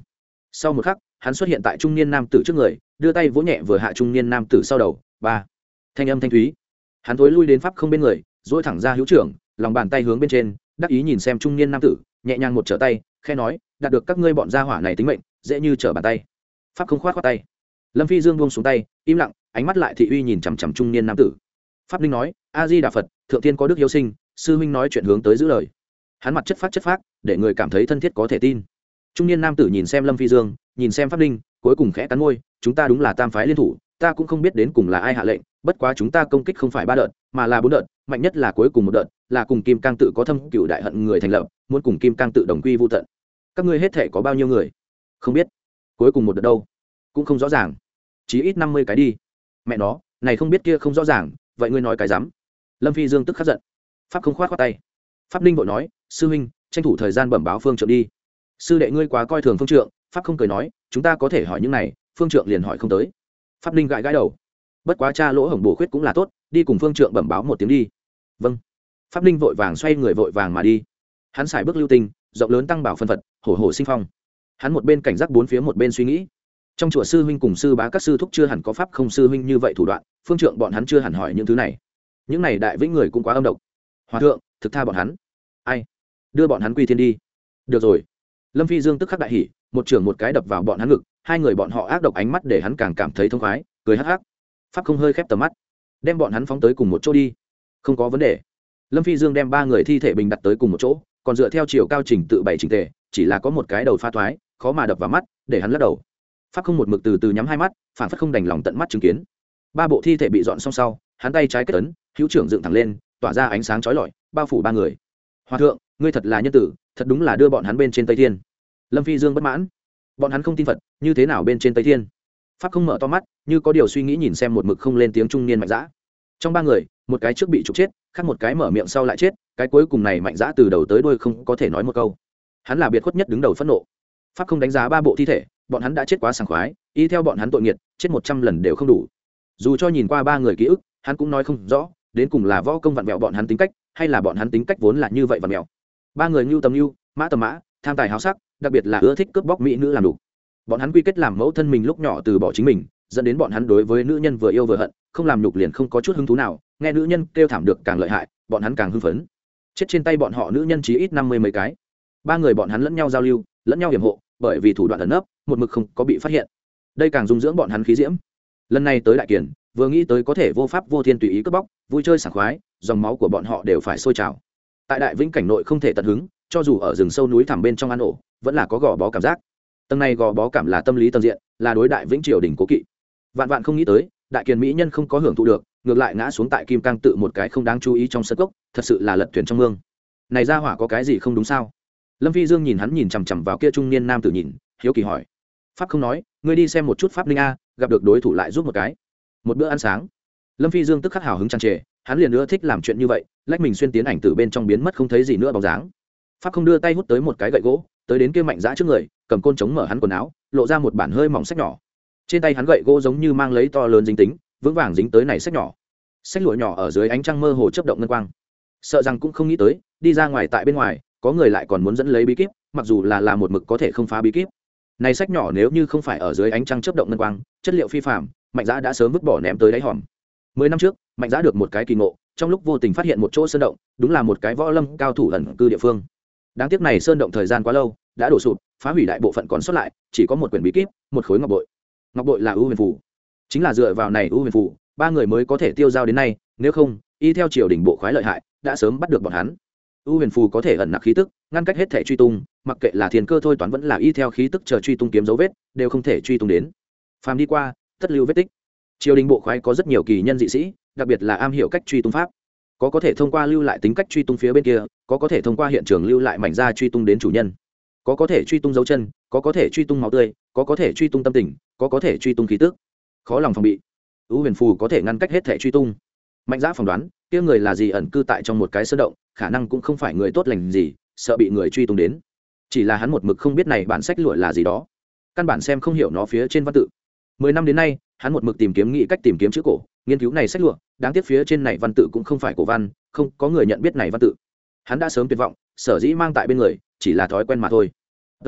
Sau một khắc hắn xuất hiện tại trung niên nam tử trước người, đưa tay vỗ nhẹ vừa hạ trung niên nam tử sau đầu. Ba, thanh âm thanh thúy. Hắn thối lui đến pháp không bên người, duỗi thẳng ra hữu trưởng, lòng bàn tay hướng bên trên, đắc ý nhìn xem trung niên nam tử, nhẹ nhàng một trở tay, khẽ nói, đạt được các ngươi bọn gia hỏa này tính mệnh, dễ như trở bàn tay. Pháp không khoát khoát tay. Lâm Phi Dương buông xuống tay, im lặng, ánh mắt lại thị uy nhìn chằm chằm trung niên nam tử. Pháp Linh nói, a di đà Phật, thượng tiên có đức hiếu sinh, sư huynh nói chuyện hướng tới giữ lời. Hắn mặt chất phát chất phát, để người cảm thấy thân thiết có thể tin. Trung niên nam tử nhìn xem Lâm Phi Dương, nhìn xem Pháp Linh, cuối cùng khẽ cắn môi, chúng ta đúng là tam phái liên thủ, ta cũng không biết đến cùng là ai hạ lệnh, bất quá chúng ta công kích không phải ba đợt, mà là bốn đợt, mạnh nhất là cuối cùng một đợt, là cùng Kim Cang tự có thâm cửu đại hận người thành lập, muốn cùng Kim Cang tự đồng quy vu tận. Các ngươi hết thể có bao nhiêu người? Không biết. Cuối cùng một đợt đâu? Cũng không rõ ràng. Chí ít năm mươi cái đi. Mẹ nó, này không biết kia không rõ ràng, vậy ngươi nói cái dám? Lâm Phi Dương tức khắc giận. Pháp không khoát khoát tay. Pháp Ninh vội nói, sư huynh, tranh thủ thời gian bẩm báo phương trượng đi. Sư đệ ngươi quá coi thường phương trượng. Pháp không cười nói, chúng ta có thể hỏi những này, phương trượng liền hỏi không tới. Pháp Ninh gãi gãi đầu. Bất quá cha lỗ hổng bổ khuyết cũng là tốt, đi cùng phương trượng bẩm báo một tiếng đi. Vâng. Pháp Ninh vội vàng xoay người vội vàng mà đi. Hắn xài bước lưu tinh, rộng lớn tăng bảo phân phật, hổ hổ sinh phong. Hắn một bên cảnh giác bốn phía một bên suy nghĩ. Trong chùa sư huynh cùng sư bá các sư thúc chưa hẳn có pháp không sư huynh như vậy thủ đoạn, phương trượng bọn hắn chưa hẳn hỏi những thứ này. Những này đại vĩnh người cũng quá âm độc. Hòa thượng, thực tha bọn hắn. Ai? Đưa bọn hắn quy thiên đi. Được rồi. Lâm Phi Dương tức khắc đại hỉ, một trưởng một cái đập vào bọn hắn ngực, hai người bọn họ ác độc ánh mắt để hắn càng cảm thấy thông khoái, cười hắc hắc. Pháp không hơi khép tầm mắt, đem bọn hắn phóng tới cùng một chỗ đi. Không có vấn đề. Lâm Phi Dương đem ba người thi thể bình đặt tới cùng một chỗ, còn dựa theo chiều cao trình tự bảy chỉnh tề, chỉ là có một cái đầu pha thoái, khó mà đập vào mắt, để hắn lắc đầu. Pháp không một mực từ từ nhắm hai mắt, phản phất không đành lòng tận mắt chứng kiến. Ba bộ thi thể bị dọn xong sau, hắn tay trái kết ấn, hữu trưởng dựng thẳng lên, tỏa ra ánh sáng chói lọi, bao phủ ba người. Hòa thượng, ngươi thật là nhân tử, thật đúng là đưa bọn hắn bên trên Tây Thiên. Lâm Phi Dương bất mãn. Bọn hắn không tin Phật, như thế nào bên trên Tây Thiên? Pháp không mở to mắt, như có điều suy nghĩ nhìn xem một mực không lên tiếng trung niên Mạnh Dã. Trong ba người, một cái trước bị trục chết, khác một cái mở miệng sau lại chết, cái cuối cùng này Mạnh Dã từ đầu tới đuôi không có thể nói một câu. Hắn là biệt khuất nhất đứng đầu phẫn nộ. Pháp không đánh giá ba bộ thi thể, bọn hắn đã chết quá sảng khoái, y theo bọn hắn tội nghiệt, chết một trăm lần đều không đủ. Dù cho nhìn qua ba người ký ức, hắn cũng nói không rõ, đến cùng là võ công vặn vẹo bọn hắn tính cách, hay là bọn hắn tính cách vốn là như vậy vặn vẹo. Ba người nhu tầm nhu, mã tầm mã, tham tài háo sắc, đặc biệt là ưa thích cướp bóc mỹ nữ làm đủ. Bọn hắn quy kết làm mẫu thân mình lúc nhỏ từ bỏ chính mình, dẫn đến bọn hắn đối với nữ nhân vừa yêu vừa hận, không làm nhục liền không có chút hứng thú nào, nghe nữ nhân kêu thảm được càng lợi hại, bọn hắn càng hưng phấn. Chết trên tay bọn họ nữ nhân chí ít năm mươi mấy cái. Ba người bọn hắn lẫn nhau giao lưu, lẫn nhau hiểm hộ, bởi vì thủ đoạn ẩn nấp, một mực không có bị phát hiện. Đây càng dung dưỡng bọn hắn khí diễm. Lần này tới đại kiền, vừa nghĩ tới có thể vô pháp vô thiên tùy ý cướp bóc, vui chơi sảng khoái, dòng máu của bọn họ đều phải sôi trào. Tại đại vĩnh cảnh nội không thể tận hứng, cho dù ở rừng sâu núi thẳm bên trong an ổ, vẫn là có gò bó cảm giác. Tầng này gò bó cảm là tâm lý tầng diện, là đối đại vĩnh triều đình cố kỵ. Vạn vạn không nghĩ tới, đại kiền mỹ nhân không có hưởng thụ được, ngược lại ngã xuống tại Kim Cang tự một cái không đáng chú ý trong sân cốc, thật sự là lật thuyền trong mương. Này ra hỏa có cái gì không đúng sao? Lâm Phi Dương nhìn hắn nhìn chằm chằm vào kia trung niên nam tử nhìn, hiếu kỳ hỏi. Pháp không nói, ngươi đi xem một chút Pháp Linh a, gặp được đối thủ lại giúp một cái. Một bữa ăn sáng. Lâm Phi Dương tức khắc hào hứng tràn trề, hắn liền nữa thích làm chuyện như vậy, lách mình xuyên tiến ảnh từ bên trong biến mất không thấy gì nữa bóng dáng. Pháp không đưa tay hút tới một cái gậy gỗ, tới đến kia Mạnh Dã trước người, cầm côn chống mở hắn quần áo, lộ ra một bản hơi mỏng sách nhỏ. Trên tay hắn gậy gỗ giống như mang lấy to lớn dính tính, vững vàng dính tới này sách nhỏ. Sách lụa nhỏ ở dưới ánh trăng mơ hồ chớp động ngân quang. Sợ rằng cũng không nghĩ tới, đi ra ngoài tại bên ngoài, có người lại còn muốn dẫn lấy bí kíp, mặc dù là là một mực có thể không phá bí kíp. Này sách nhỏ nếu như không phải ở dưới ánh trăng chớp động ngân quang, chất liệu phi phàm, Mạnh Dã đã sớm vứt bỏ ném tới đáy hòm. Mười năm trước, Mạnh Dã được một cái kỳ ngộ, trong lúc vô tình phát hiện một chỗ sơn động, đúng là một cái võ lâm cao thủ ẩn cư địa phương. Đáng tiếc này sơn động thời gian quá lâu, đã đổ sụp, phá hủy đại bộ phận còn sót lại, chỉ có một quyển bí kíp, một khối ngọc bội. Ngọc bội là ưu huyền phù, chính là dựa vào này ưu huyền phù, ba người mới có thể tiêu dao đến nay, nếu không, y theo triều đình bộ khoái lợi hại, đã sớm bắt được bọn hắn. ưu huyền phù có thể ẩn nặc khí tức, ngăn cách hết thể truy tung, mặc kệ là thiên cơ thôi toán vẫn là y theo khí tức chờ truy tung kiếm dấu vết, đều không thể truy tung đến. Phàm đi qua, tất lưu vết tích. Triều đình bộ khoái có rất nhiều kỳ nhân dị sĩ, đặc biệt là am hiểu cách truy tung pháp, có có thể thông qua lưu lại tính cách truy tung phía bên kia, có có thể thông qua hiện trường lưu lại mảnh da truy tung đến chủ nhân, có có thể truy tung dấu chân, có có thể truy tung máu tươi, có có thể truy tung tâm tình, có có thể truy tung khí tức. Khó lòng phòng bị. ưu huyền phù có thể ngăn cách hết thể truy tung. Mạnh Dã phỏng đoán, kia người là gì ẩn cư tại trong một cái sơn động, khả năng cũng không phải người tốt lành gì, sợ bị người truy tung đến. Chỉ là hắn một mực không biết này bản sách lụa là gì đó, căn bản xem không hiểu nó phía trên văn tự. Mười năm đến nay, hắn một mực tìm kiếm nghĩ cách tìm kiếm chữ cổ, nghiên cứu này sách lụa, đáng tiếc phía trên này văn tự cũng không phải cổ văn, không có người nhận biết này văn tự. Hắn đã sớm tuyệt vọng, sở dĩ mang tại bên người, chỉ là thói quen mà thôi. ts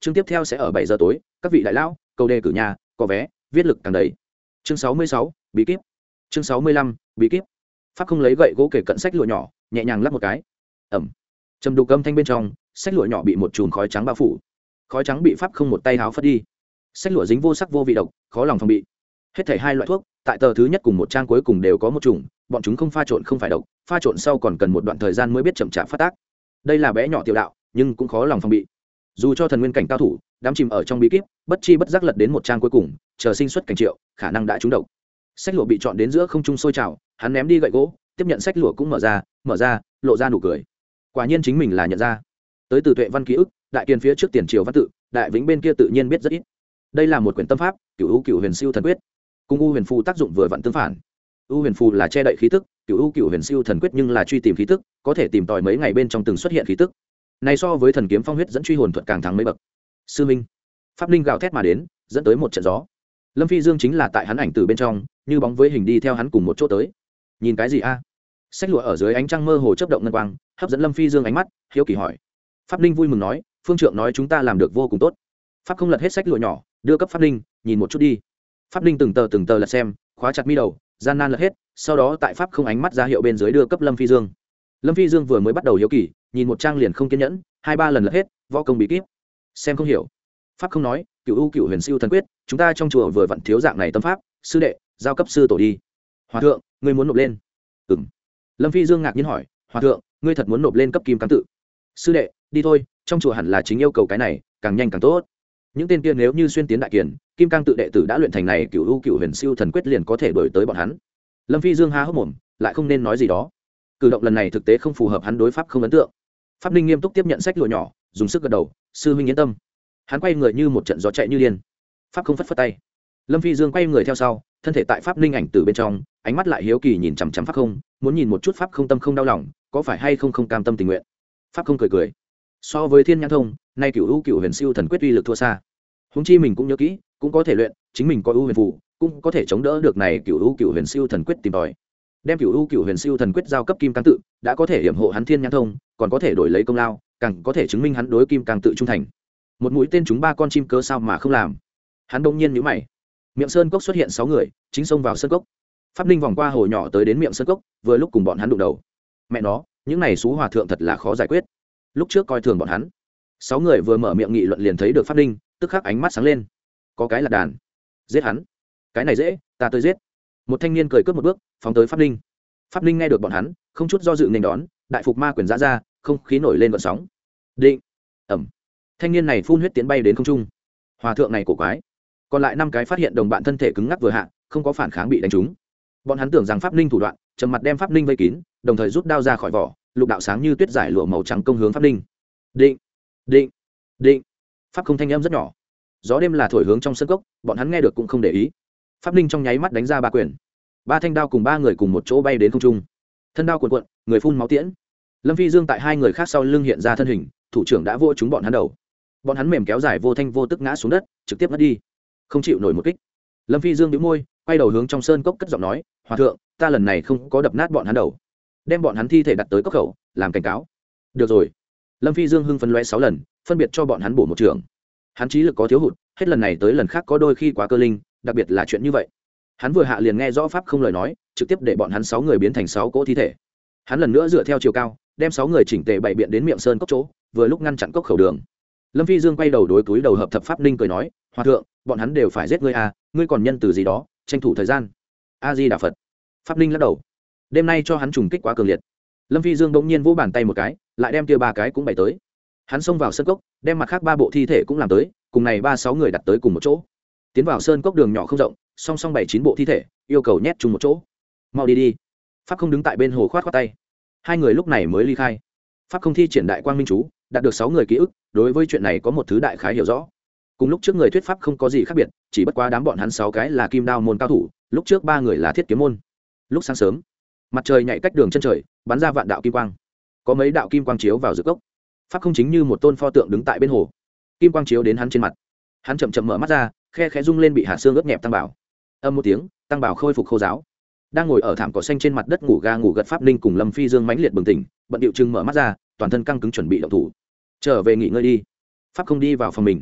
chương tiếp theo sẽ ở bảy giờ tối. Các vị đại lão, cầu đề cử nhà, có vé, viết lực càng đầy. Chương sáu mươi sáu, bí kíp. Chương sáu mươi lăm, bí kíp. Pháp không lấy gậy gỗ kể cận sách lụa nhỏ, nhẹ nhàng lắp một cái. Ẩm. Trầm đục âm thanh bên trong, sách lụa nhỏ bị một chùm khói trắng bao phủ. Khói trắng bị Pháp không một tay háo phất đi. Sách lụa dính vô sắc vô vị độc, khó lòng phòng bị. Hết thảy hai loại thuốc, tại tờ thứ nhất cùng một trang cuối cùng đều có một chủng, bọn chúng không pha trộn không phải độc, pha trộn sau còn cần một đoạn thời gian mới biết chậm chạp phát tác. Đây là bé nhỏ tiểu đạo, nhưng cũng khó lòng phòng bị. Dù cho thần nguyên cảnh cao thủ, đám chìm ở trong bí kíp, bất chi bất giác lật đến một trang cuối cùng, chờ sinh xuất cảnh triệu, khả năng đã trúng độc. Sách lụa bị chọn đến giữa không trung sôi trào, hắn ném đi gậy gỗ, tiếp nhận sách lụa cũng mở ra, mở ra, lộ ra nụ cười. Quả nhiên chính mình là nhận ra. Tới từ Tuệ Văn ký ức, đại kiền phía trước tiền triều văn tự, đại vĩnh bên kia tự nhiên biết rất ít. Đây là một quyển tâm pháp, Cửu U Cửu Huyền Siêu Thần Quyết. Cùng U Huyền Phù tác dụng vừa vặn tương phản. U Huyền Phù là che đậy khí tức, Cửu U Cửu Huyền Siêu Thần Quyết nhưng là truy tìm khí tức, có thể tìm tòi mấy ngày bên trong từng xuất hiện khí tức. Này so với thần kiếm phong huyết dẫn truy hồn thuật càng thắng mấy bậc. Sư Minh, pháp linh gào thét mà đến, dẫn tới một trận gió. Lâm Phi Dương chính là tại hắn ảnh từ bên trong, như bóng với hình đi theo hắn cùng một chỗ tới. Nhìn cái gì a? Sách lụa ở dưới ánh trăng mơ hồ chớp động ngân quang, hấp dẫn Lâm Phi Dương ánh mắt, hiếu kỳ hỏi. Pháp linh vui mừng nói, phương trượng nói chúng ta làm được vô cùng tốt. Pháp không lật hết sách lụa nhỏ, đưa cấp pháp linh, nhìn một chút đi. Pháp linh từng tờ từng tờ lật xem, khóa chặt mi đầu, gian nan lật hết, sau đó tại pháp không ánh mắt ra hiệu bên dưới đưa cấp Lâm Phi Dương. Lâm Phi Dương vừa mới bắt đầu hiếu kỳ, nhìn một trang liền không kiên nhẫn, hai ba lần lật hết, võ công bí kíp, xem không hiểu. Pháp không nói, Cửu U Cửu Huyền Siêu Thần Quyết, chúng ta trong chùa vừa vặn thiếu dạng này tâm pháp, sư đệ, giao cấp sư tổ đi. Hòa thượng, ngươi muốn nộp lên? Ừm. Lâm Phi Dương ngạc nhiên hỏi, hòa thượng, ngươi thật muốn nộp lên cấp kim cang tự? Sư đệ, đi thôi, trong chùa hẳn là chính yêu cầu cái này, càng nhanh càng tốt. Những tên kia nếu như xuyên tiến đại kiền, kim cang tự đệ tử đã luyện thành này Cửu U Cửu Huyền Siêu Thần Quyết liền có thể đuổi tới bọn hắn. Lâm Phi Dương há hốc mồm, lại không nên nói gì đó. Cử động lần này thực tế không phù hợp hắn đối pháp không ấn tượng. Pháp Ninh nghiêm túc tiếp nhận sách lụa nhỏ, dùng sức gật đầu, sư huynh yên tâm. Hắn quay người như một trận gió chạy như điên. Pháp không phất phất tay. Lâm Phi Dương quay người theo sau, thân thể tại Pháp Ninh ảnh từ bên trong, ánh mắt lại hiếu kỳ nhìn chằm chằm pháp không, muốn nhìn một chút pháp không tâm không đau lòng, có phải hay không không cam tâm tình nguyện. Pháp không cười cười. So với Thiên Nhãn Thông, nay Cửu U Cửu Huyền Siêu Thần Quyết uy lực thua xa. Huống chi mình cũng nhớ kỹ, cũng có thể luyện, chính mình có ưu huyền phù, cũng có thể chống đỡ được này Cửu U Cửu Huyền Siêu Thần Quyết tìm tòi. Đem Cửu U Cửu Huyền Siêu Thần Quyết giao cấp Kim Cang tự, đã có thể hiểm hộ hắn Thiên Nhãn Thông, còn có thể đổi lấy công lao, càng có thể chứng minh hắn đối Kim Cang tự trung thành. Một mũi tên trúng ba con chim cớ sao mà không làm. Hắn đông nhiên nhíu mày. Miệng sơn cốc xuất hiện sáu người, chính xông vào sơn cốc. Pháp Ninh vòng qua hồ nhỏ tới đến miệng sơn cốc, vừa lúc cùng bọn hắn đụng đầu. Mẹ nó, những này xú hòa thượng thật là khó giải quyết. Lúc trước coi thường bọn hắn. Sáu người vừa mở miệng nghị luận liền thấy được Pháp Ninh, tức khắc ánh mắt sáng lên. Có cái là đàn, giết hắn. Cái này dễ, ta tới giết. Một thanh niên cười cướp một bước, phóng tới Pháp Ninh. Pháp Ninh nghe được bọn hắn, không chút do dự nên đón, đại phục ma quyền giã ra, không khí nổi lên gợn sóng. Định, ẩm. Thanh niên này phun huyết tiến bay đến không trung. Hòa thượng này cổ quái. Còn lại năm cái phát hiện đồng bạn thân thể cứng ngắc vừa hạ, không có phản kháng bị đánh trúng. Bọn hắn tưởng rằng Pháp Ninh thủ đoạn, trầm mặt đem Pháp Ninh vây kín, đồng thời rút đao ra khỏi vỏ, lục đạo sáng như tuyết giải lụa màu trắng công hướng Pháp Ninh. Định, định, định. Pháp không thanh âm rất nhỏ. Gió đêm là thổi hướng trong sân cốc, bọn hắn nghe được cũng không để ý. Pháp Ninh trong nháy mắt đánh ra ba quyền. Ba thanh đao cùng ba người cùng một chỗ bay đến không trung. Thân đao cuộn cuộn, người phun máu tiễn. Lâm Phi Dương tại hai người khác sau lưng hiện ra thân hình, thủ trưởng đã vô chúng bọn hắn đầu. Bọn hắn mềm kéo dài vô thanh vô tức ngã xuống đất, trực tiếp ngất đi, không chịu nổi một kích. Lâm Phi Dương nhíu môi, quay đầu hướng trong sơn cốc cất giọng nói, hòa thượng, ta lần này không có đập nát bọn hắn đầu, đem bọn hắn thi thể đặt tới cốc khẩu làm cảnh cáo. Được rồi. Lâm Phi Dương hưng phấn lóe sáu lần, phân biệt cho bọn hắn bổ một trường. Hắn trí lực có thiếu hụt, hết lần này tới lần khác có đôi khi quá cơ linh, đặc biệt là chuyện như vậy. Hắn vừa hạ liền nghe rõ pháp không lời nói, trực tiếp để bọn hắn sáu người biến thành sáu cỗ thi thể. Hắn lần nữa dựa theo chiều cao, đem sáu người chỉnh tề bày biện đến miệng sơn cốc chỗ, vừa lúc ngăn chặn cốc khẩu đường. Lâm Phi Dương quay đầu đối túi đầu hợp thập pháp ninh cười nói, hòa thượng, bọn hắn đều phải giết ngươi à, ngươi còn nhân từ gì đó, tranh thủ thời gian. A Di Đà Phật. Pháp ninh lắc đầu. Đêm nay cho hắn trùng kích quá cường liệt. Lâm Phi Dương bỗng nhiên vỗ bàn tay một cái, lại đem kia ba cái cũng bày tới. Hắn xông vào sơn cốc, đem mặt khác ba bộ thi thể cũng làm tới, cùng này ba sáu người đặt tới cùng một chỗ. Tiến vào sơn cốc đường nhỏ không rộng, song song bảy chín bộ thi thể, yêu cầu nhét chung một chỗ. Mau đi đi. Pháp không đứng tại bên hồ khoát khoát tay. Hai người lúc này mới ly khai. Pháp không thi triển đại quang minh chú, đạt được sáu người ký ức, đối với chuyện này có một thứ đại khái hiểu rõ. Cùng lúc trước người thuyết pháp không có gì khác biệt, chỉ bất quá đám bọn hắn sáu cái là kim đao môn cao thủ, lúc trước ba người là thiết kiếm môn. Lúc sáng sớm, mặt trời nhảy cách đường chân trời, bắn ra vạn đạo kim quang. Có mấy đạo kim quang chiếu vào giữa cốc. Pháp không chính như một tôn pho tượng đứng tại bên hồ. Kim quang chiếu đến hắn trên mặt. Hắn chậm chậm mở mắt ra, khe khẽ rung lên bị hạt xương ướt nhẹp tăng bảo. Âm một tiếng, tăng bảo khôi phục khô giáo. Đang ngồi ở thảm cỏ xanh trên mặt đất ngủ ga ngủ gật Pháp Ninh cùng Lâm Phi Dương mãnh liệt bừng tỉnh, bận điệu trừng mở mắt ra, toàn thân căng cứng chuẩn bị động thủ. Trở về nghỉ ngơi đi. Pháp không đi vào phòng mình.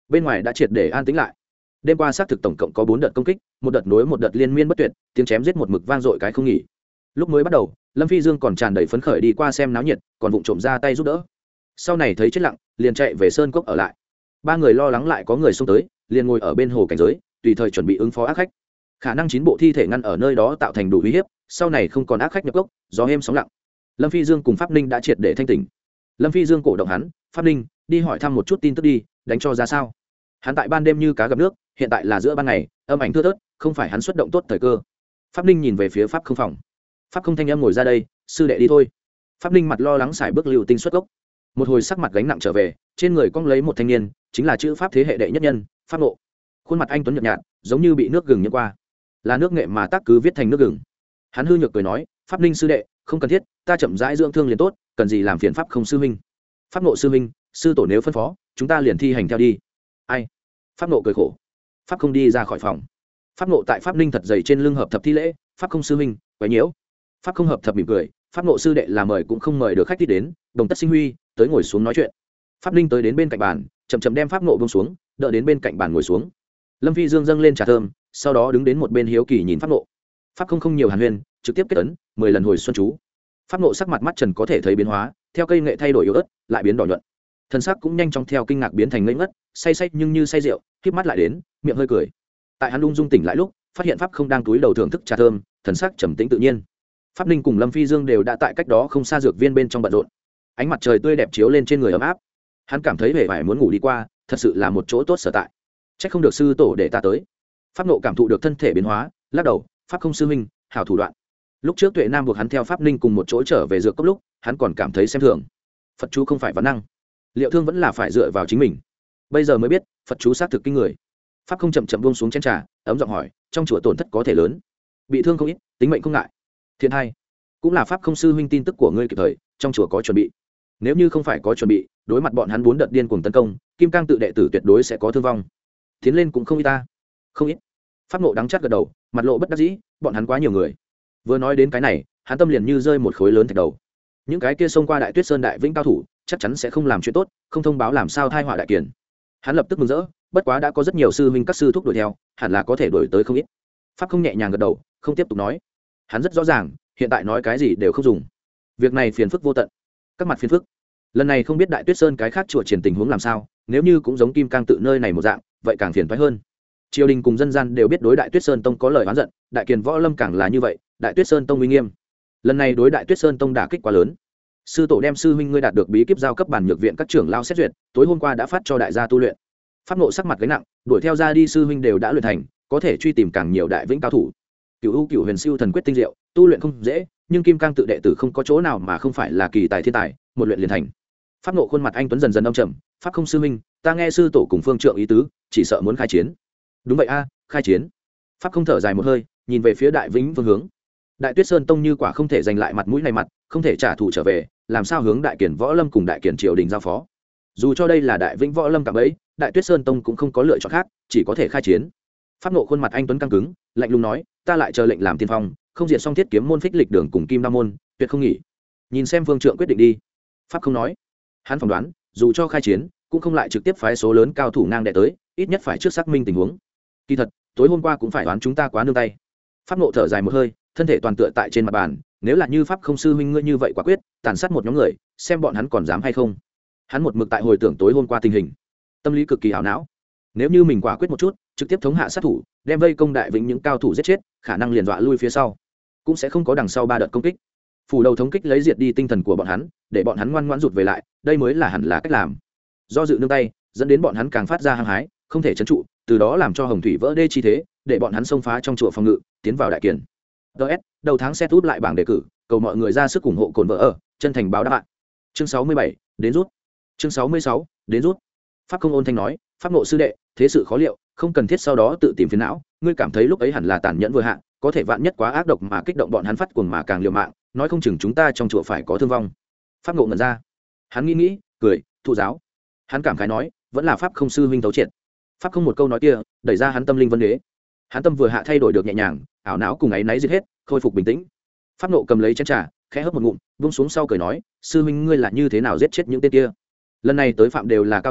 bên ngoài đã triệt để an tĩnh lại. Đêm qua xác thực tổng cộng có bốn đợt công kích, một đợt nối một đợt liên miên bất tuyệt, tiếng chém giết một mực vang dội cái không nghỉ. Lúc mới bắt đầu, Lâm Phi Dương còn tràn đầy phấn khởi đi qua xem náo nhiệt, còn vụng trộm ra tay giúp đỡ. Sau này thấy chết lặng, liền chạy về sơn cốc ở lại. Ba người lo lắng lại có người xông tới, liền ngồi ở bên hồ cảnh giới, tùy thời chuẩn bị ứng phó ác khách. Khả năng chín bộ thi thể ngăn ở nơi đó tạo thành đủ uy hiếp, sau này không còn ác khách nhập cốc, gió êm sóng lặng. Lâm Phi Dương cùng Pháp Ninh đã triệt để thanh tỉnh. Lâm Phi Dương cổ động hắn, Pháp Ninh, đi hỏi thăm một chút tin tức đi, đánh cho ra sao. Hắn tại ban đêm như cá gặp nước, hiện tại là giữa ban ngày, âm ảnh thưa thớt, không phải hắn xuất động tốt thời cơ. Pháp Ninh nhìn về phía Pháp Không phòng. Pháp Không thanh âm ngồi ra đây, sư đệ đi thôi. Pháp Ninh mặt lo lắng xài bước lưu tinh xuất gốc. Một hồi sắc mặt gánh nặng trở về, trên người cong lấy một thanh niên, chính là chữ Pháp thế hệ đệ nhất nhân, Pháp Nộ. Khuôn mặt anh tuấn nhợt nhạt, giống như bị nước gừng nhiễm qua. Là nước nghệ mà tác cứ viết thành nước gừng. Hắn hư nhược cười nói, Pháp Ninh sư đệ, không cần thiết, ta chậm rãi dưỡng thương liền tốt, cần gì làm phiền Pháp Không sư huynh. Pháp Nộ sư huynh, sư tổ nếu phân phó, chúng ta liền thi hành theo đi. Ai? Pháp Nộ cười khổ. Pháp Không đi ra khỏi phòng. Pháp Nộ tại Pháp Ninh thật dày trên lưng hợp thập thi lễ, Pháp Không sư huynh, quấy nhiễu. Pháp Không hợp thập mỉm cười, Pháp Nộ sư đệ là mời cũng không mời được khách đi đến, đồng tất sinh huy, tới ngồi xuống nói chuyện. Pháp Ninh tới đến bên cạnh bàn, chậm chậm đem Pháp Nộ buông xuống, đỡ đến bên cạnh bàn ngồi xuống. Lâm Phi Dương dâng lên trà thơm, sau đó đứng đến một bên hiếu kỳ nhìn Pháp Nộ. Pháp Không không nhiều hàn huyên, trực tiếp kết ấn, mười lần hồi xuân chú. Pháp Nộ sắc mặt mắt trần có thể thấy biến hóa, theo cây nghệ thay đổi yếu ớt, lại biến đỏ nhuận. Thân xác cũng nhanh chóng theo kinh ngạc biến thành ngây ngất, say say nhưng như say rượu, khép mắt lại đến, miệng hơi cười. Tại hắn ung dung tỉnh lại lúc, phát hiện Pháp Không đang túi đầu thưởng thức trà thơm, thần sắc trầm tĩnh tự nhiên. Pháp Ninh cùng Lâm Phi Dương đều đã tại cách đó không xa dược viên bên trong bận rộn. Ánh mặt trời tươi đẹp chiếu lên trên người ấm áp. Hắn cảm thấy vẻ vải muốn ngủ đi qua, thật sự là một chỗ tốt sở tại. Chắc không được sư tổ để ta tới. Pháp Nộ cảm thụ được thân thể biến hóa, lắc đầu, Pháp Không sư huynh, hảo thủ đoạn. Lúc trước Tuệ Nam buộc hắn theo Pháp Ninh cùng một chỗ trở về dược cốc lúc, hắn còn cảm thấy xem thường. Phật chú không phải vấn năng, liệu thương vẫn là phải dựa vào chính mình. Bây giờ mới biết, Phật chú xác thực kinh người. Pháp Không chậm chậm buông xuống chén trà, ấm giọng hỏi, trong chùa tổn thất có thể lớn, bị thương không ít, tính mệnh không ngại. Thiện hai, cũng là Pháp Không sư huynh tin tức của ngươi kịp thời, trong chùa có chuẩn bị. Nếu như không phải có chuẩn bị, đối mặt bọn hắn bốn đợt điên cuồng tấn công, Kim Cang tự đệ tử tuyệt đối sẽ có thương vong. Tiến lên cũng không ít ta, không ít. Pháp Nộ đắng chát gật đầu, mặt lộ bất đắc dĩ, bọn hắn quá nhiều người. Vừa nói đến cái này, hắn tâm liền như rơi một khối lớn thạch đầu. Những cái kia xông qua Đại Tuyết Sơn đại vĩnh cao thủ, chắc chắn sẽ không làm chuyện tốt, không thông báo làm sao thai họa đại kiền. Hắn lập tức mừng rỡ, bất quá đã có rất nhiều sư huynh các sư thúc đuổi theo, hẳn là có thể đuổi tới không ít. Pháp Không nhẹ nhàng gật đầu, không tiếp tục nói. Hắn rất rõ ràng, hiện tại nói cái gì đều không dùng. Việc này phiền phức vô tận, các mặt phiền phức. Lần này không biết Đại Tuyết Sơn cái khác chùa triển tình huống làm sao, nếu như cũng giống Kim Cang tự nơi này một dạng, vậy càng phiền toái hơn. Triều đình cùng dân gian đều biết đối Đại Tuyết Sơn tông có lời oán giận, Đại Kiền Võ Lâm càng là như vậy, Đại Tuyết Sơn tông uy nghiêm. Lần này đối Đại Tuyết Sơn tông đả kích quá lớn. Sư tổ đem sư huynh ngươi đạt được bí kíp giao cấp bản nhược viện các trưởng lao xét duyệt, tối hôm qua đã phát cho đại gia tu luyện. Pháp Nộ sắc mặt gánh nặng, đuổi theo ra đi sư huynh đều đã luyện thành, có thể truy tìm càng nhiều đại vĩnh cao thủ. Cửu U Cửu Huyền Siêu Thần Quyết tinh diệu, tu luyện không dễ, nhưng Kim Cang tự đệ tử không có chỗ nào mà không phải là kỳ tài thiên tài, một luyện liền thành. Pháp Nộ khuôn mặt anh tuấn dần dần âm trầm, Pháp Không sư huynh, ta nghe sư tổ cùng phương trượng ý tứ, chỉ sợ muốn khai chiến. Đúng vậy a, khai chiến. Pháp Không thở dài một hơi, nhìn về phía đại vĩnh phương hướng. Đại Tuyết Sơn tông như quả không thể giành lại mặt mũi này mặt, không thể trả thù trở về, làm sao hướng Đại Kiền Võ Lâm cùng Đại Kiền triều đình giao phó. Dù cho đây là Đại Vĩnh Võ Lâm cả bấy, Đại Tuyết Sơn tông cũng không có lựa chọn khác, chỉ có thể khai chiến. Pháp Nộ khuôn mặt anh tuấn căng cứng, lạnh lùng nói, ta lại chờ lệnh làm tiên phong, không diệt xong thiết kiếm môn phích lịch đường cùng kim đa môn, tuyệt không nghỉ. Nhìn xem phương trượng quyết định đi. Pháp Không nói. Hắn phỏng đoán, dù cho khai chiến, cũng không lại trực tiếp phái số lớn cao thủ ngang đệ tới, ít nhất phải trước xác minh tình huống. Kỳ thật, tối hôm qua cũng phải đoán chúng ta quá nương tay. Pháp Nộ thở dài một hơi, thân thể toàn tựa tại trên mặt bàn, nếu là như Pháp Không sư huynh ngươi như vậy quả quyết, tàn sát một nhóm người, xem bọn hắn còn dám hay không. Hắn một mực tại hồi tưởng tối hôm qua tình hình, tâm lý cực kỳ ảo não. Nếu như mình quả quyết một chút, trực tiếp thống hạ sát thủ, đem vây công Đại Vĩnh những cao thủ giết chết, khả năng liền dọa lui phía sau, cũng sẽ không có đằng sau ba đợt công kích. Phủ đầu thống kích lấy diệt đi tinh thần của bọn hắn, để bọn hắn ngoan ngoãn rụt về lại, đây mới là hẳn là cách làm. Do dự nương tay, dẫn đến bọn hắn càng phát ra hăng hái, không thể trấn trụ, từ đó làm cho hồng thủy vỡ đê chi thế, để bọn hắn xông phá trong chùa phòng ngự, tiến vào Đại Kiền. ds đầu tháng set úp lại bảng đề cử, cầu mọi người ra sức ủng hộ cồn vợ ở, chân thành báo đáp bạn. Chương sáu mươi bảy, đến rút. Chương sáu mươi sáu, đến rút. Pháp Không ôn thanh nói, Pháp Nộ sư đệ, thế sự khó liệu, không cần thiết sau đó tự tìm phiền não, ngươi cảm thấy lúc ấy hẳn là tàn nhẫn vừa hạ, có thể vạn nhất quá ác độc mà kích động bọn hắn phát cuồng mà càng liều mạng, nói không chừng chúng ta trong chùa phải có thương vong. Pháp Nộ ngẩn ra, hắn nghĩ nghĩ, cười, thụ giáo. Hắn cảm khái nói, vẫn là Pháp Không sư huynh thấu triệt. Pháp Không một câu nói kia, đẩy ra hắn tâm linh vấn đế. Hắn tâm vừa hạ thay đổi được nhẹ nhàng, ảo não cùng ấy náy giết hết, khôi phục bình tĩnh. Pháp Nộ cầm lấy chén trà, khẽ hớp một ngụm, buông xuống sau cười nói, sư huynh ngươi là như thế nào giết chết những tên kia? Lần này tới phạm đều là cao thủ,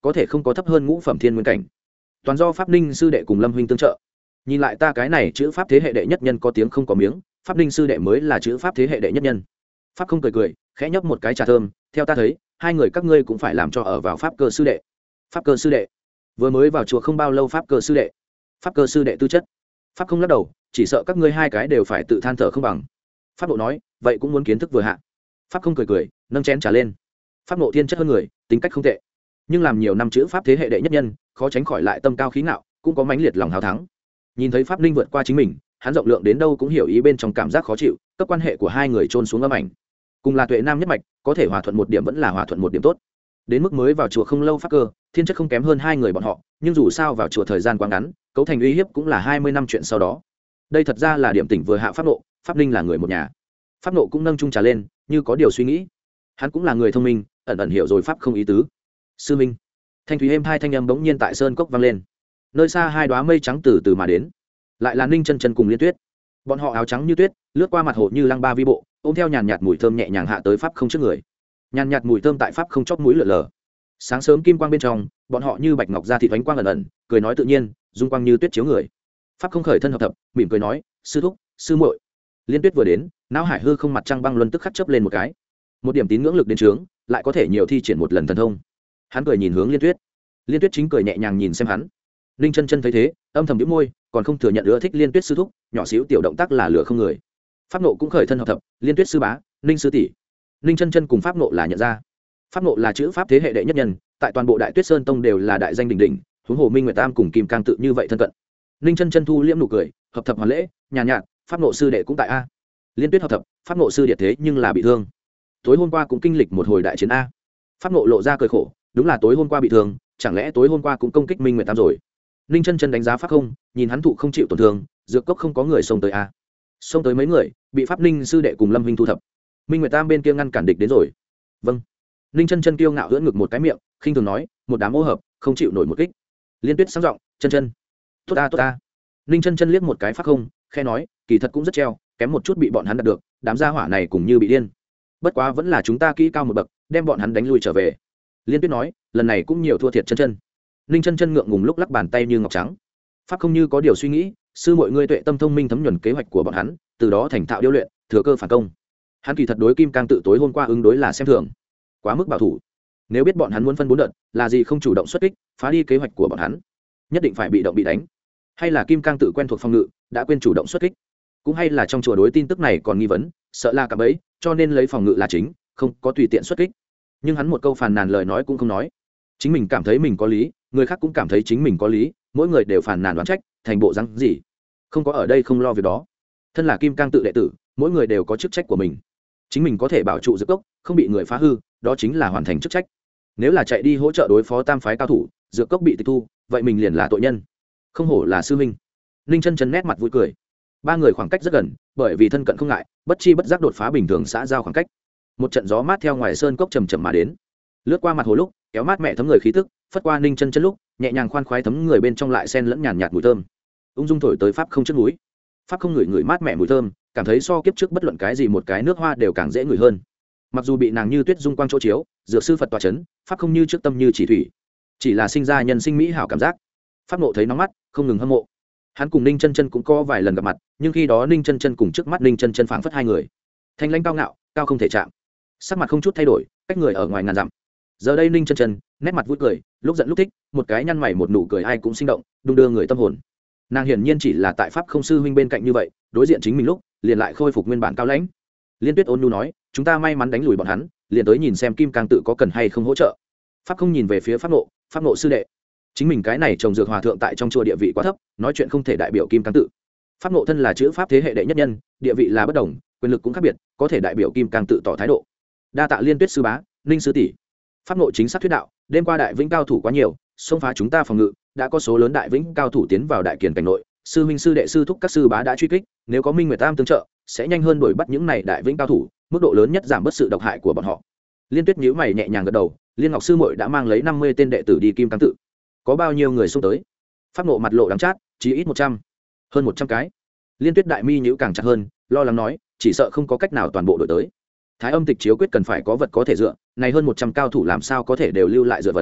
có thể không có thấp hơn ngũ phẩm thiên nguyên cảnh. Toàn do Pháp Ninh sư đệ cùng Lâm huynh tương trợ. Nhìn lại ta cái này chữ pháp thế hệ đệ nhất nhân có tiếng không có miếng, Pháp Ninh sư đệ mới là chữ pháp thế hệ đệ nhất nhân. Pháp không cười cười, khẽ nhấp một cái trà thơm, theo ta thấy, hai người các ngươi cũng phải làm cho ở vào Pháp Cơ sư đệ. Pháp Cơ sư đệ? Vừa mới vào chùa không bao lâu. Pháp Cơ sư đệ? Pháp Cơ sư đệ tư chất? Pháp không lắc đầu, chỉ sợ các ngươi hai cái đều phải tự than thở không bằng. Pháp Độ nói, vậy cũng muốn kiến thức vừa hạ. Pháp không cười cười, nâng chén trà lên. Pháp Độ thiên chất hơn người, tính cách không tệ, nhưng làm nhiều năm chữ pháp thế hệ đệ nhất nhân, khó tránh khỏi lại tâm cao khí ngạo, cũng có mãnh liệt lòng hào thắng. Nhìn thấy Pháp Ninh vượt qua chính mình, hắn rộng lượng đến đâu cũng hiểu ý bên trong cảm giác khó chịu, cấp quan hệ của hai người trôn xuống âm ảnh. Cùng là tuệ nam nhất mạch, có thể hòa thuận một điểm vẫn là hòa thuận một điểm tốt. Đến mức mới vào chùa không lâu Pháp Cơ, thiên chất không kém hơn hai người bọn họ, nhưng dù sao vào chùa thời gian quá ngắn, cấu thành uy hiếp cũng là hai mươi năm chuyện sau đó. Đây thật ra là điểm tỉnh vừa hạ Pháp Nộ, Pháp Ninh là người một nhà. Pháp Nộ cũng nâng chung trà lên, như có điều suy nghĩ. Hắn cũng là người thông minh, ẩn ẩn hiểu rồi pháp không ý tứ. Sư minh. Thanh thúy êm hai thanh âm bỗng nhiên tại sơn cốc vang lên. Nơi xa hai đóa mây trắng từ từ mà đến, lại là Ninh Chân Chân cùng Liên Tuyết. Bọn họ áo trắng như tuyết, lướt qua mặt hồ như lăng ba vi bộ, ôm theo nhàn nhạt mùi thơm nhẹ nhàng hạ tới pháp không trước người. Nhàn nhạt mùi thơm tại pháp không chóp mũi lờ lờ. Sáng sớm kim quang bên trong, bọn họ như bạch ngọc da thịt ánh quang ẩn ẩn, cười nói tự nhiên, dung quang như tuyết chiếu người. Pháp không khởi thân hợp thập, mỉm cười nói, sư thúc, sư muội. Liên Tuyết vừa đến, não hải hư không mặt trăng băng luân tức khắc chớp lên một cái. Một điểm tín ngưỡng lực đến trướng, lại có thể nhiều thi triển một lần thần thông. Hắn cười nhìn hướng Liên Tuyết. Liên Tuyết chính cười nhẹ nhàng nhìn xem hắn. Ninh Chân Chân thấy thế, âm thầm nhíu môi, còn không thừa nhận ưa thích Liên Tuyết sư thúc, nhỏ xíu tiểu động tác là lửa không người. Pháp Nộ cũng khởi thân hợp thập, Liên Tuyết sư bá, Ninh sư tỷ. Ninh Chân Chân cùng Pháp Nộ là nhận ra. Pháp Nộ là chữ pháp thế hệ đệ nhất nhân, tại toàn bộ Đại Tuyết Sơn tông đều là đại danh đỉnh đỉnh, huống hồ Minh Nguyệt Tam cùng Kim Cang tự như vậy thân cận. Ninh Chân Chân thu liễm nụ cười, hợp thập hoàn lễ, nhàn nhạt, Pháp Nộ sư đệ cũng tại a. Liên Tuyết hợp thập, Pháp Nộ sư đệ thế nhưng là bị thương. Tối hôm qua cũng kinh lịch một hồi đại chiến a. Pháp Nộ lộ ra cười khổ, đúng là tối hôm qua bị thương, chẳng lẽ tối hôm qua cũng công kích Minh Nguyệt Tam rồi. Ninh Chân Chân đánh giá Pháp không, nhìn hắn thụ không chịu tổn thương, dược cốc không có người xông tới a. Xông tới mấy người, bị Pháp Ninh sư đệ cùng Lâm huynh thu thập. Minh Nguyệt Tam bên kia ngăn cản địch đến rồi. Vâng. Ninh Chân Chân kiêu ngạo ưỡn ngực một cái miệng, khinh thường nói, một đám ô hợp, không chịu nổi một kích. Liên Tuyết sáng giọng, Chân Chân. Tốt ta tốt ta. Ninh Chân Chân liếc một cái Pháp không, khẽ nói, kỳ thật cũng rất treo, kém một chút bị bọn hắn đạt được, đám gia hỏa này cũng như bị điên. Bất quá vẫn là chúng ta kỹ cao một bậc, đem bọn hắn đánh lui trở về. Liên Tuyết nói, lần này cũng nhiều thua thiệt Chân Chân. Ninh Chân Chân ngượng ngùng lúc lắc bàn tay như ngọc trắng. Pháp không như có điều suy nghĩ, sư mọi người tuệ tâm thông minh thấm nhuần kế hoạch của bọn hắn, từ đó thành thạo điêu luyện, thừa cơ phản công. Hắn kỳ thật đối Kim Cang tự tối hôm qua ứng đối là xem thường, quá mức bảo thủ. Nếu biết bọn hắn muốn phân bốn đợt, là gì không chủ động xuất kích, phá đi kế hoạch của bọn hắn, nhất định phải bị động bị đánh. Hay là Kim Cang tự quen thuộc phòng ngự, đã quên chủ động xuất kích, cũng hay là trong chùa đối tin tức này còn nghi vấn, sợ là cả bấy, cho nên lấy phòng ngự là chính, không có tùy tiện xuất kích. Nhưng hắn một câu phàn nàn lời nói cũng không nói. Chính mình cảm thấy mình có lý, người khác cũng cảm thấy chính mình có lý, mỗi người đều phàn nàn đoán trách, thành bộ răng gì. Không có ở đây không lo việc đó. Thân là Kim Cang tự đệ tử, mỗi người đều có chức trách của mình. Chính mình có thể bảo trụ dược cốc, không bị người phá hư, đó chính là hoàn thành chức trách. Nếu là chạy đi hỗ trợ đối phó tam phái cao thủ, dược cốc bị tịch thu, vậy mình liền là tội nhân. Không hổ là sư huynh. Ninh Chân Chân nét mặt vui cười. Ba người khoảng cách rất gần, bởi vì thân cận không ngại, bất chi bất giác đột phá bình thường xã giao khoảng cách. Một trận gió mát theo ngoài sơn cốc trầm trầm mà đến, lướt qua mặt hồ lúc kéo mát mẹ thấm người khí tức, phất qua Ninh Chân Chân lúc nhẹ nhàng khoan khoái thấm người bên trong lại xen lẫn nhàn nhạt mùi thơm, ung dung thổi tới pháp không trước núi. Pháp không ngửi ngửi mát mẹ mùi thơm, cảm thấy so kiếp trước bất luận cái gì một cái nước hoa đều càng dễ ngửi hơn. Mặc dù bị nàng như tuyết dung quang chỗ chiếu, dược sư Phật tòa chấn, pháp không như trước tâm như chỉ thủy, chỉ là sinh ra nhân sinh mỹ hảo cảm giác. Pháp Nộ thấy nóng mắt, không ngừng hâm mộ. Hắn cùng Ninh Chân Chân cũng có vài lần gặp mặt, nhưng khi đó Ninh Chân Chân cùng trước mắt Ninh Chân Chân phảng phất hai người, thanh lãnh cao ngạo, cao không thể chạm, sắc mặt không chút thay đổi, cách người ở ngoài ngàn dặm. Giờ đây Ninh Chân Chân nét mặt vui cười, lúc giận lúc thích, một cái nhăn mày một nụ cười ai cũng sinh động, đung đưa người tâm hồn. Nàng hiển nhiên chỉ là tại pháp không sư huynh bên cạnh như vậy, đối diện chính mình lúc liền lại khôi phục nguyên bản cao lãnh. Liên Tuyết ôn nhu nói, chúng ta may mắn đánh lùi bọn hắn, liền tới nhìn xem Kim Cang tự có cần hay không hỗ trợ. Pháp không nhìn về phía Pháp Nộ, Pháp Nộ sư đệ, chính mình cái này trồng dược hòa thượng tại trong chùa địa vị quá thấp, nói chuyện không thể đại biểu Kim Cang tự. Pháp Nộ thân là chữ pháp thế hệ đệ nhất nhân, địa vị là bất đồng, quyền lực cũng khác biệt, có thể đại biểu Kim Cang tự tỏ thái độ. Đa tạ Liên Tuyết sư bá, Ninh sư tỷ. Pháp Nộ chính xác thuyết đạo, đêm qua đại vĩnh cao thủ quá nhiều, xông phá chúng ta phòng ngự, đã có số lớn đại vĩnh cao thủ tiến vào đại kiền cảnh nội, sư huynh sư đệ sư thúc các sư bá đã truy kích, nếu có Minh Nguyệt Tam tương trợ, sẽ nhanh hơn đuổi bắt những này đại vĩnh cao thủ, mức độ lớn nhất giảm bớt sự độc hại của bọn họ. Liên Tuyết nhíu mày nhẹ nhàng gật đầu, Liên Ngọc sư muội đã mang lấy năm mươi tên đệ tử đi Kim Cang tự. Có bao nhiêu người xông tới? Pháp Nộ mặt lộ đắng chát, chỉ ít một trăm, hơn một trăm cái. Liên Tuyết đại mi nhíu càng chặt hơn, lo lắng nói, chỉ sợ không có cách nào toàn bộ đội tới. Thái Âm tịch chiếu quyết cần phải có vật có thể dựa, này hơn một trăm cao thủ làm sao có thể đều lưu lại dựa vật.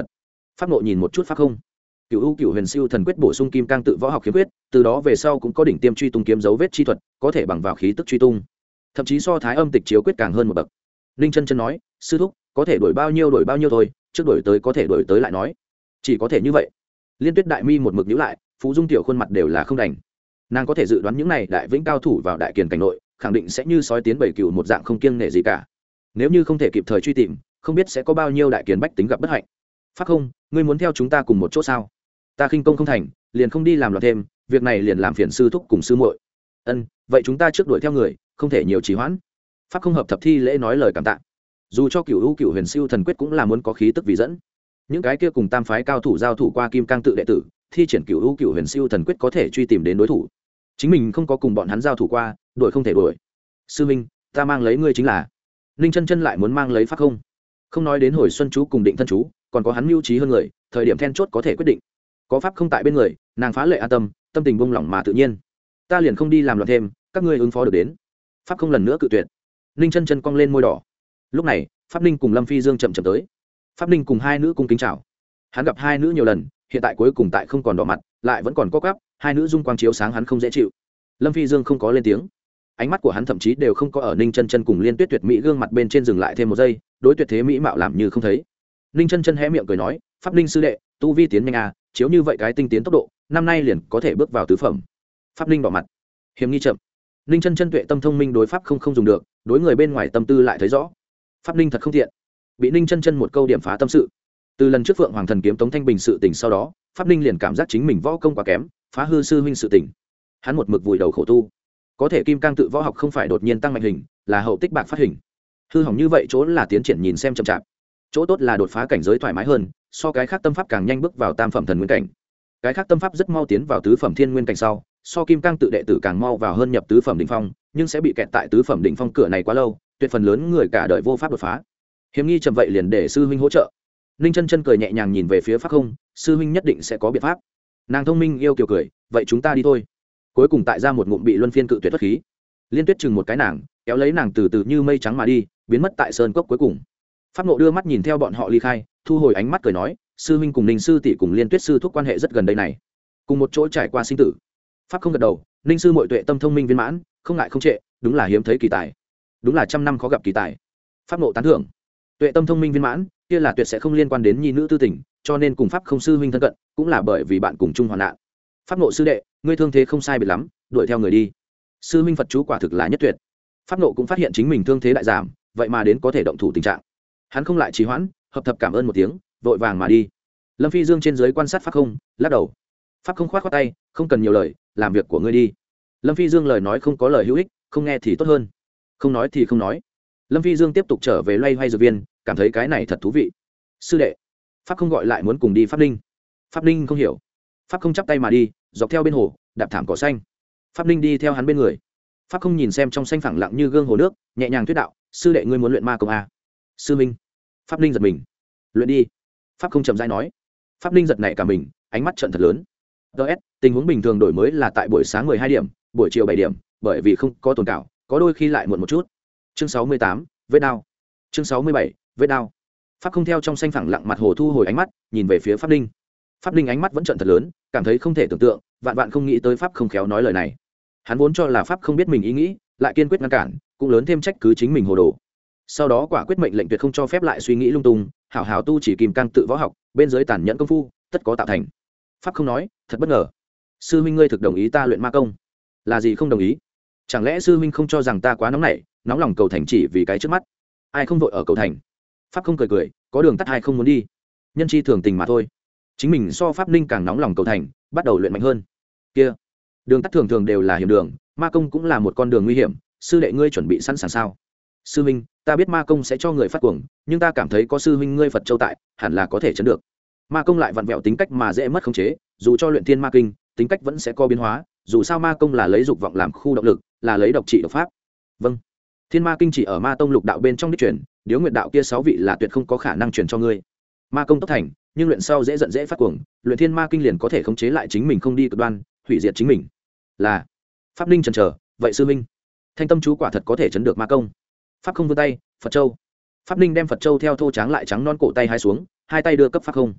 pháp nộ nhìn một chút pháp không. Cửu u cửu huyền siêu thần quyết bổ sung kim cang tự võ học kiếm quyết, từ đó về sau cũng có đỉnh tiêm truy tung kiếm dấu vết chi thuật, có thể bằng vào khí tức truy tung, thậm chí so thái âm tịch chiếu quyết càng hơn một bậc. Ninh chân chân nói, sư thúc có thể đổi bao nhiêu đổi bao nhiêu thôi, trước đổi tới có thể đổi tới lại nói. Chỉ có thể như vậy. Liên Tuyết đại mi một mực nhíu lại, Phú Dung tiểu khuôn mặt đều là không đành. Nàng có thể dự đoán những này đại vĩnh cao thủ vào đại kiền cảnh nội, khẳng định sẽ như sói tiến bầy cừu một dạng không kiêng nể gì cả. Nếu như không thể kịp thời truy tìm, không biết sẽ có bao nhiêu đại kiền bách tính gặp bất hạnh. Pháp không, ngươi muốn theo chúng ta cùng một chỗ sao? Ta khinh công không thành, liền không đi làm loạn thêm, việc này liền làm phiền sư thúc cùng sư muội. Ân, vậy chúng ta trước đuổi theo người, không thể nhiều trì hoãn. Pháp không hợp thập thi lễ nói lời cảm tạ. Dù cho Cửu U Cửu Huyền Siêu thần quyết cũng là muốn có khí tức vì dẫn. Những cái kia cùng tam phái cao thủ giao thủ qua kim cang tự đệ tử, thi triển Cửu U Cửu Huyền Siêu thần quyết có thể truy tìm đến đối thủ. Chính mình không có cùng bọn hắn giao thủ qua, đuổi không thể đuổi. Sư minh, ta mang lấy ngươi chính là. Ninh chân chân lại muốn mang lấy Pháp không. Không nói đến hồi xuân chú cùng định thân chú, còn có hắn mưu trí hơn người, thời điểm then chốt có thể quyết định. Có Pháp không tại bên người, nàng phá lệ an tâm, tâm tình buông lỏng mà tự nhiên. Ta liền không đi làm loạn thêm, các ngươi ứng phó được đến. Pháp không lần nữa cự tuyệt. Ninh chân chân cong lên môi đỏ. Lúc này Pháp Ninh cùng Lâm Phi Dương chậm chậm tới. Pháp Ninh cùng hai nữ cung kính chào. Hắn gặp hai nữ nhiều lần, hiện tại cuối cùng tại không còn đỏ mặt, lại vẫn còn có gắp, hai nữ dung quang chiếu sáng hắn không dễ chịu. Lâm Phi Dương không có lên tiếng, ánh mắt của hắn thậm chí đều không có ở Ninh chân chân cùng Liên Tuyết tuyệt mỹ gương mặt bên trên dừng lại thêm một giây, đối tuyệt thế mỹ mạo làm như không thấy. Ninh chân chân hé miệng cười nói, Pháp Ninh sư đệ, tu vi tiến nhanh à, chiếu như vậy cái tinh tiến tốc độ, năm nay liền có thể bước vào tứ phẩm. Pháp Ninh đỏ mặt, hiểm nghi chậm. Ninh chân chân tuệ tâm thông minh đối pháp không không dùng được, đối người bên ngoài tâm tư lại thấy rõ. Pháp Ninh thật không thiện, bị Ninh chân chân một câu điểm phá tâm sự. Từ lần trước Phượng Hoàng thần kiếm Tống Thanh Bình sự tình sau đó, Pháp Ninh liền cảm giác chính mình võ công quá kém, phá hư sư huynh sự tình. Hắn một mực vùi đầu khổ tu, có thể kim cang tự võ học không phải đột nhiên tăng mạnh hình, là hậu tích bạc phát hình. Hư hỏng như vậy chỗ là tiến triển nhìn xem chậm chạp, chỗ tốt là đột phá cảnh giới thoải mái hơn, so cái khác tâm pháp càng nhanh bước vào tam phẩm thần nguyên cảnh. Cái khác tâm pháp rất mau tiến vào tứ phẩm thiên nguyên cảnh sau, so kim cang tự đệ tử càng mau vào hơn nhập tứ phẩm đỉnh phong, nhưng sẽ bị kẹt tại tứ phẩm đỉnh phong cửa này quá lâu, tuyệt phần lớn người cả đời vô pháp đột phá. Hiểm nghi chậm vậy liền để sư huynh hỗ trợ. Ninh chân chân cười nhẹ nhàng nhìn về phía Pháp không, sư huynh nhất định sẽ có biện pháp. Nàng thông minh yêu kiều cười, vậy chúng ta đi thôi. Cuối cùng tại ra một ngụm bị luân phiên cự tuyệt thoát khí. Liên Tuyết chừng một cái nàng, kéo lấy nàng từ từ như mây trắng mà đi, biến mất tại sơn cốc cuối cùng. Pháp Ngộ đưa mắt nhìn theo bọn họ ly khai, thu hồi ánh mắt cười nói, sư huynh cùng Ninh sư tỷ cùng Liên Tuyết sư thúc quan hệ rất gần đây này, cùng một chỗ trải qua sinh tử. Pháp không gật đầu, Ninh sư muội tuệ tâm thông minh viên mãn, không ngại không trệ, đúng là hiếm thấy kỳ tài, đúng là trăm năm khó gặp kỳ tài. Pháp Ngộ tán thưởng, tuệ tâm thông minh viên mãn, kia là tuyệt sẽ không liên quan đến nhi nữ tư tình, cho nên cùng Pháp không sư huynh thân cận, cũng là bởi vì bạn cùng chung hoạn nạn. Pháp Ngộ sư đệ, ngươi thương thế không sai biệt lắm, đuổi theo người đi. Sư huynh Phật chú quả thực là nhất tuyệt. Pháp Ngộ cũng phát hiện chính mình thương thế đại giảm, vậy mà đến có thể động thủ tình trạng. Hắn không lại trì hoãn, hợp thập cảm ơn một tiếng, vội vàng mà đi. Lâm Phi Dương trên dưới quan sát Pháp không, lắc đầu. Pháp không khoát khoát tay, không cần nhiều lời, làm việc của ngươi đi. Lâm Phi Dương lời nói không có lời hữu ích, không nghe thì tốt hơn, không nói thì không nói. Lâm Phi Dương tiếp tục trở về loay hoay dược viên, cảm thấy cái này thật thú vị. Sư đệ, Pháp không gọi lại muốn cùng đi. Pháp Ninh, Pháp Ninh không hiểu. Pháp không chắp tay mà đi, dọc theo bên hồ, đạp thảm cỏ xanh. Pháp Ninh đi theo hắn bên người. Pháp không nhìn xem trong xanh phẳng lặng như gương hồ nước, nhẹ nhàng thuyết đạo, sư đệ ngươi muốn luyện ma công a? Sư minh. Pháp Ninh giật mình. Luyện đi. Pháp không chậm rãi nói. Pháp Ninh giật nảy cả mình, ánh mắt trợn thật lớn. ts tình huống bình thường đổi mới là tại buổi sáng mười hai điểm, buổi chiều bảy điểm, bởi vì không có tồn cảo, có đôi khi lại muộn một chút. Chương sáu mươi tám, vết đao. Chương sáu mươi bảy, vết đao. Pháp không theo trong xanh phẳng lặng mặt hồ thu hồi ánh mắt, nhìn về phía Pháp Ninh. Pháp Ninh ánh mắt vẫn trợn thật lớn, cảm thấy không thể tưởng tượng, vạn vạn không nghĩ tới Pháp không khéo nói lời này. Hắn vốn cho là Pháp không biết mình ý nghĩ, lại kiên quyết ngăn cản, cũng lớn thêm trách cứ chính mình hồ đồ. Sau đó quả quyết mệnh lệnh tuyệt không cho phép lại suy nghĩ lung tung, hảo hảo tu chỉ kìm cang tự võ học, bên dưới tàn nhẫn công phu, tất có tạo thành. Pháp không nói, thật bất ngờ. Sư huynh ngươi thực đồng ý ta luyện ma công? Là gì không đồng ý? Chẳng lẽ sư huynh không cho rằng ta quá nóng nảy, nóng lòng cầu thành chỉ vì cái trước mắt? Ai không vội ở cầu thành? Pháp không cười cười, có đường tắt hay không muốn đi, nhân chi thường tình mà thôi. Chính mình so Pháp Ninh càng nóng lòng cầu thành, bắt đầu luyện mạnh hơn. Kia, đường tắt thường thường đều là hiểm đường, ma công cũng là một con đường nguy hiểm, sư đệ ngươi chuẩn bị sẵn sàng sao? Sư huynh, ta biết ma công sẽ cho người phát cuồng, nhưng ta cảm thấy có sư huynh ngươi Phật châu tại, hẳn là có thể chấn được. Ma công lại vặn vẹo tính cách mà dễ mất khống chế, dù cho luyện thiên ma kinh, tính cách vẫn sẽ có biến hóa, dù sao ma công là lấy dục vọng làm khu động lực, là lấy độc trị độc pháp. Vâng. Thiên ma kinh chỉ ở ma tông lục đạo bên trong đích truyền, điếu nguyệt đạo kia sáu vị là tuyệt không có khả năng truyền cho ngươi. Ma công tốc thành, nhưng luyện sau dễ giận dễ phát cuồng, luyện thiên ma kinh liền có thể khống chế lại chính mình không đi cực đoan, hủy diệt chính mình. Là. Pháp Ninh chần chờ, vậy sư minh, thanh tâm chú quả thật có thể chấn được ma công? Pháp không vươn tay, Phật châu. Pháp Ninh đem Phật châu theo thô tráng lại trắng non cổ tay hai xuống, hai tay đưa cấp Pháp không.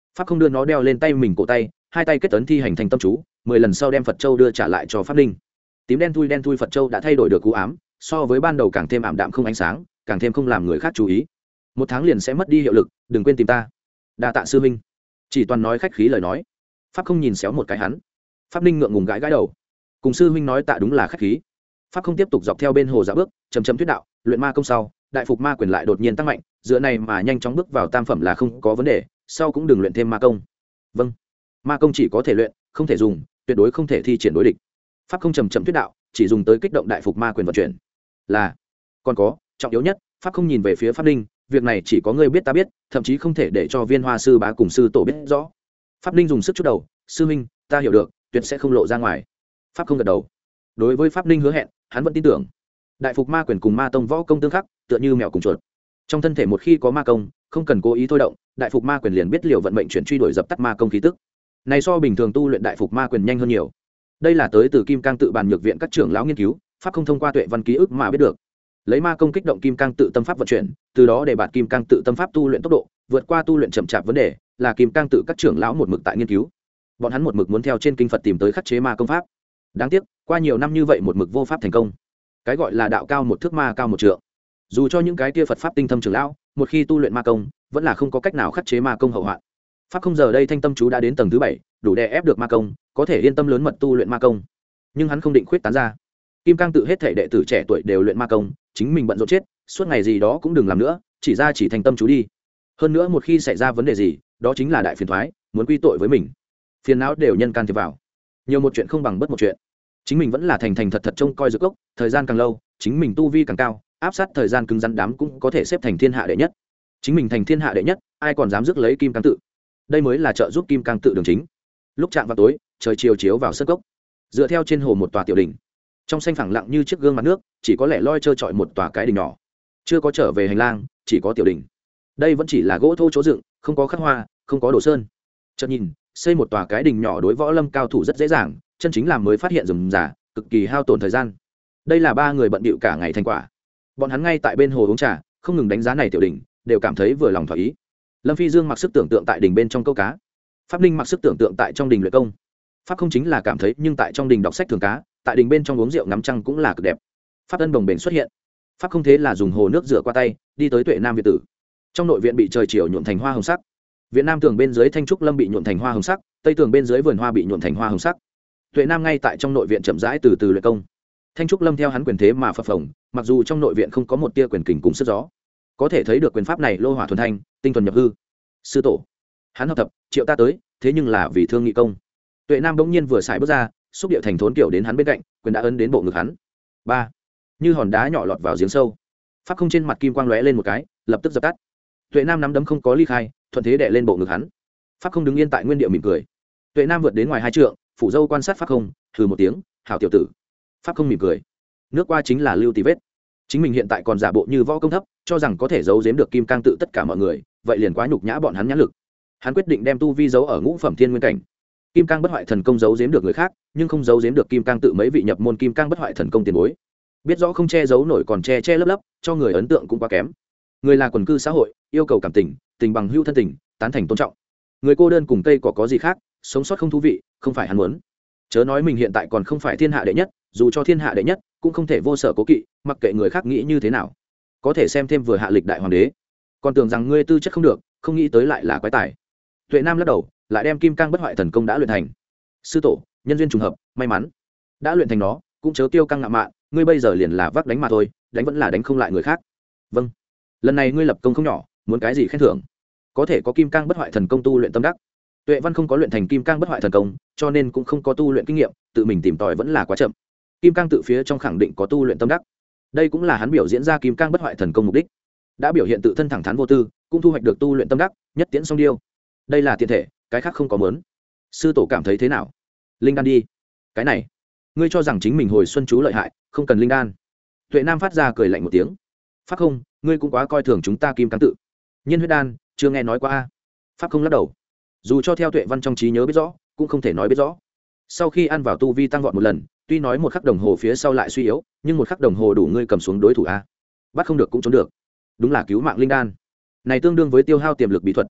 pháp không đưa nó đeo lên tay mình cổ tay, hai tay kết tấn thi hành thành tâm chú, mười lần sau đem Phật châu đưa trả lại cho pháp linh. Tím đen thui đen thui Phật châu đã thay đổi được cú ám, so với ban đầu càng thêm ảm đạm không ánh sáng, càng thêm không làm người khác chú ý. Một tháng liền sẽ mất đi hiệu lực, đừng quên tìm ta. Đa tạ sư huynh. Chỉ toàn nói khách khí lời nói. Pháp không nhìn xéo một cái hắn. Pháp linh ngượng ngùng gãi gãi đầu. Cùng sư huynh nói tạ đúng là khách khí. Pháp không tiếp tục dọc theo bên hồ dạo bước, chầm chậm thuyết đạo, luyện ma công sau, đại phục ma quyền lại đột nhiên tăng mạnh, dựa này mà nhanh chóng bước vào tam phẩm là không có vấn đề, sau cũng đừng luyện thêm ma công. Vâng. Ma công chỉ có thể luyện, không thể dùng, tuyệt đối không thể thi triển đối địch. Pháp không chầm chậm thuyết đạo, chỉ dùng tới kích động đại phục ma quyền vận chuyển. Là. Còn có, trọng yếu nhất, pháp không nhìn về phía pháp linh, việc này chỉ có ngươi biết ta biết, thậm chí không thể để cho Viên Hoa sư bá cùng sư tổ biết rõ. Pháp linh dùng sức chút đầu, sư huynh, ta hiểu được, tuyệt sẽ không lộ ra ngoài. Pháp không gật đầu. Đối với pháp linh hứa hẹn, hắn vẫn tin tưởng. Đại phục ma quyền cùng ma tông võ công tương khắc, tựa như mèo cùng chuột. Trong thân thể một khi có ma công, không cần cố ý thôi động, đại phục ma quyền liền biết liều vận mệnh chuyển truy đuổi dập tắt ma công khí tức. Này so bình thường tu luyện đại phục ma quyền nhanh hơn nhiều. Đây là tới từ Kim Cang tự bàn nhược viện các trưởng lão nghiên cứu, pháp không thông qua tuệ văn ký ức mà biết được. Lấy ma công kích động Kim Cang tự tâm pháp vận chuyển, từ đó để bạn Kim Cang tự tâm pháp tu luyện tốc độ, vượt qua tu luyện chậm chạp vấn đề, là Kim Cang tự các trưởng lão một mực tại nghiên cứu. Bọn hắn một mực muốn theo trên kinh Phật tìm tới khắc chế ma công pháp. Đáng tiếc, qua nhiều năm như vậy một mực vô pháp thành công. Cái gọi là đạo cao một thước ma cao một trượng. Dù cho những cái kia Phật pháp tinh thâm trưởng lão, một khi tu luyện ma công, vẫn là không có cách nào khắc chế ma công hậu hoạn. Pháp không giờ đây thanh tâm chú đã đến tầng thứ bảy, đủ đè ép được ma công, có thể yên tâm lớn mật tu luyện ma công. Nhưng hắn không định khuyết tán ra. Kim Cang tự hết thể đệ tử trẻ tuổi đều luyện ma công, chính mình bận rộn chết, suốt ngày gì đó cũng đừng làm nữa, chỉ ra chỉ thành tâm chú đi. Hơn nữa một khi xảy ra vấn đề gì, đó chính là đại phiền toái, muốn quy tội với mình. Phiền não đều nhân can thiệp vào. Nhiều một chuyện không bằng bất một chuyện. Chính mình vẫn là thành thành thật thật trông coi dược cốc, thời gian càng lâu, chính mình tu vi càng cao, áp sát thời gian cứng rắn đám cũng có thể xếp thành thiên hạ đệ nhất. Chính mình thành thiên hạ đệ nhất, ai còn dám rước lấy Kim Cang tự. Đây mới là trợ giúp Kim Cang tự đường chính. Lúc chạm vào tối, trời chiều chiếu vào sân cốc. Dựa theo trên hồ một tòa tiểu đỉnh, trong xanh phẳng lặng như chiếc gương mặt nước, chỉ có lẻ loi trơ trọi một tòa cái đỉnh nhỏ. Chưa có trở về hành lang, chỉ có tiểu đỉnh. Đây vẫn chỉ là gỗ thô chỗ dựng, không có khắc hoa, không có đồ sơn. Chợt nhìn, xây một tòa cái đỉnh nhỏ đối võ lâm cao thủ rất dễ dàng, chân chính làm mới phát hiện rườm rà, cực kỳ hao tổn thời gian. Đây là ba người bận bịu cả ngày thành quả. Bọn hắn ngay tại bên hồ uống trà, không ngừng đánh giá này tiểu đỉnh, đều cảm thấy vừa lòng thỏa ý. Lâm Phi Dương mặc sức tưởng tượng tại đỉnh bên trong câu cá, Pháp Ninh mặc sức tưởng tượng tại trong đỉnh luyện công. Pháp không chính là cảm thấy, nhưng tại trong đỉnh đọc sách thường cá, tại đỉnh bên trong uống rượu ngắm trăng cũng là cực đẹp. Pháp Ân đồng bền xuất hiện. Pháp không thế là dùng hồ nước rửa qua tay, đi tới Tuệ Nam viện tử. Trong nội viện bị trời chiều nhuộm thành hoa hồng sắc. Viện Nam tường bên dưới thanh trúc lâm bị nhuộm thành hoa hồng sắc, tây tường bên dưới vườn hoa bị nhuộm thành hoa hồng sắc. Tuệ Nam ngay tại trong nội viện chậm rãi từ từ luyện công. Thanh trúc lâm theo hắn quyền thế mà phập phồng, mặc dù trong nội viện không có một tia quyền kình cùng sức gió, có thể thấy được quyền pháp này lô hỏa thuần thanh, tinh thuần nhập hư. Sư tổ, hắn hợp thập triệu ta tới, thế nhưng là vì thương nghị công. Tuệ Nam bỗng nhiên vừa xài bước ra, xúc điệu thành thốn kiểu đến hắn bên cạnh, quyền đã ấn đến bộ ngực hắn. Ba, như hòn đá nhỏ lọt vào giếng sâu. Pháp không trên mặt kim quang lóe lên một cái, lập tức dập tắt. Tuệ Nam nắm đấm không có ly khai, thuận thế đè lên bộ ngực hắn. Pháp không đứng yên tại nguyên địa mỉm cười. Tuệ Nam vượt đến ngoài hai trượng, phủ dâu quan sát Pháp không, hừ một tiếng, hảo tiểu tử. Pháp không mỉm cười. Nước qua chính là lưu tì vết. Chính mình hiện tại còn giả bộ như võ công thấp, cho rằng có thể giấu giếm được Kim Cang tự tất cả mọi người, vậy liền quá nhục nhã bọn hắn nhãn lực. Hắn quyết định đem tu vi giấu ở ngũ phẩm thiên nguyên cảnh. Kim Cang bất hoại thần công giấu giếm được người khác, nhưng không giấu giếm được Kim Cang tự mấy vị nhập môn Kim Cang bất hoại thần công tiền bối. Biết rõ không che giấu nổi còn che che lấp lấp, cho người ấn tượng cũng quá kém. Người là quần cư xã hội, yêu cầu cảm tình, tình bằng hữu thân tình, tán thành tôn trọng. Người cô đơn cùng cây cỏ có gì khác, sống sót không thú vị, không phải hắn muốn. Chớ nói mình hiện tại còn không phải thiên hạ đệ nhất, dù cho thiên hạ đệ nhất, cũng không thể vô sở cố kỵ, mặc kệ người khác nghĩ như thế nào. Có thể xem thêm vừa hạ lịch đại hoàng đế, còn tưởng rằng ngươi tư chất không được, không nghĩ tới lại là quái tài. Tuệ Nam lắc đầu, lại đem Kim Cang bất hoại thần công đã luyện thành. Sư tổ, nhân duyên trùng hợp, may mắn đã luyện thành nó, cũng chớ tiêu căng ngạo mạn, ngươi bây giờ liền là vác đánh mà thôi, đánh vẫn là đánh không lại người khác. Vâng, lần này ngươi lập công không nhỏ, muốn cái gì khen thưởng? Có thể có Kim Cang bất hoại thần công tu luyện tâm đắc. Tuệ Văn không có luyện thành Kim Cang bất hoại thần công, cho nên cũng không có tu luyện kinh nghiệm, tự mình tìm tòi vẫn là quá chậm. Kim Cang tự phía trong khẳng định có tu luyện tâm đắc. Đây cũng là hắn biểu diễn ra Kim Cang bất hoại thần công mục đích. Đã biểu hiện tự thân thẳng thắn vô tư, cũng thu hoạch được tu luyện tâm đắc, nhất tiễn song điêu. Đây là tiền thể, cái khác không có mớn. Sư tổ cảm thấy thế nào? Linh đan đi. Cái này, ngươi cho rằng chính mình hồi xuân chú lợi hại, không cần linh đan. Tuệ Nam phát ra cười lạnh một tiếng. Pháp không, ngươi cũng quá coi thường chúng ta Kim Cang tự. Nhiên huyết đan, chưa nghe nói qua a. Pháp không lắc đầu. Dù cho theo Tuệ Văn trong trí nhớ biết rõ, cũng không thể nói biết rõ. Sau khi ăn vào tu vi tăng vọt một lần, tuy nói một khắc đồng hồ phía sau lại suy yếu, nhưng một khắc đồng hồ đủ ngươi cầm xuống đối thủ a. Bắt không được cũng trốn được. Đúng là cứu mạng linh đan. Này tương đương với tiêu hao tiềm lực bí thuật.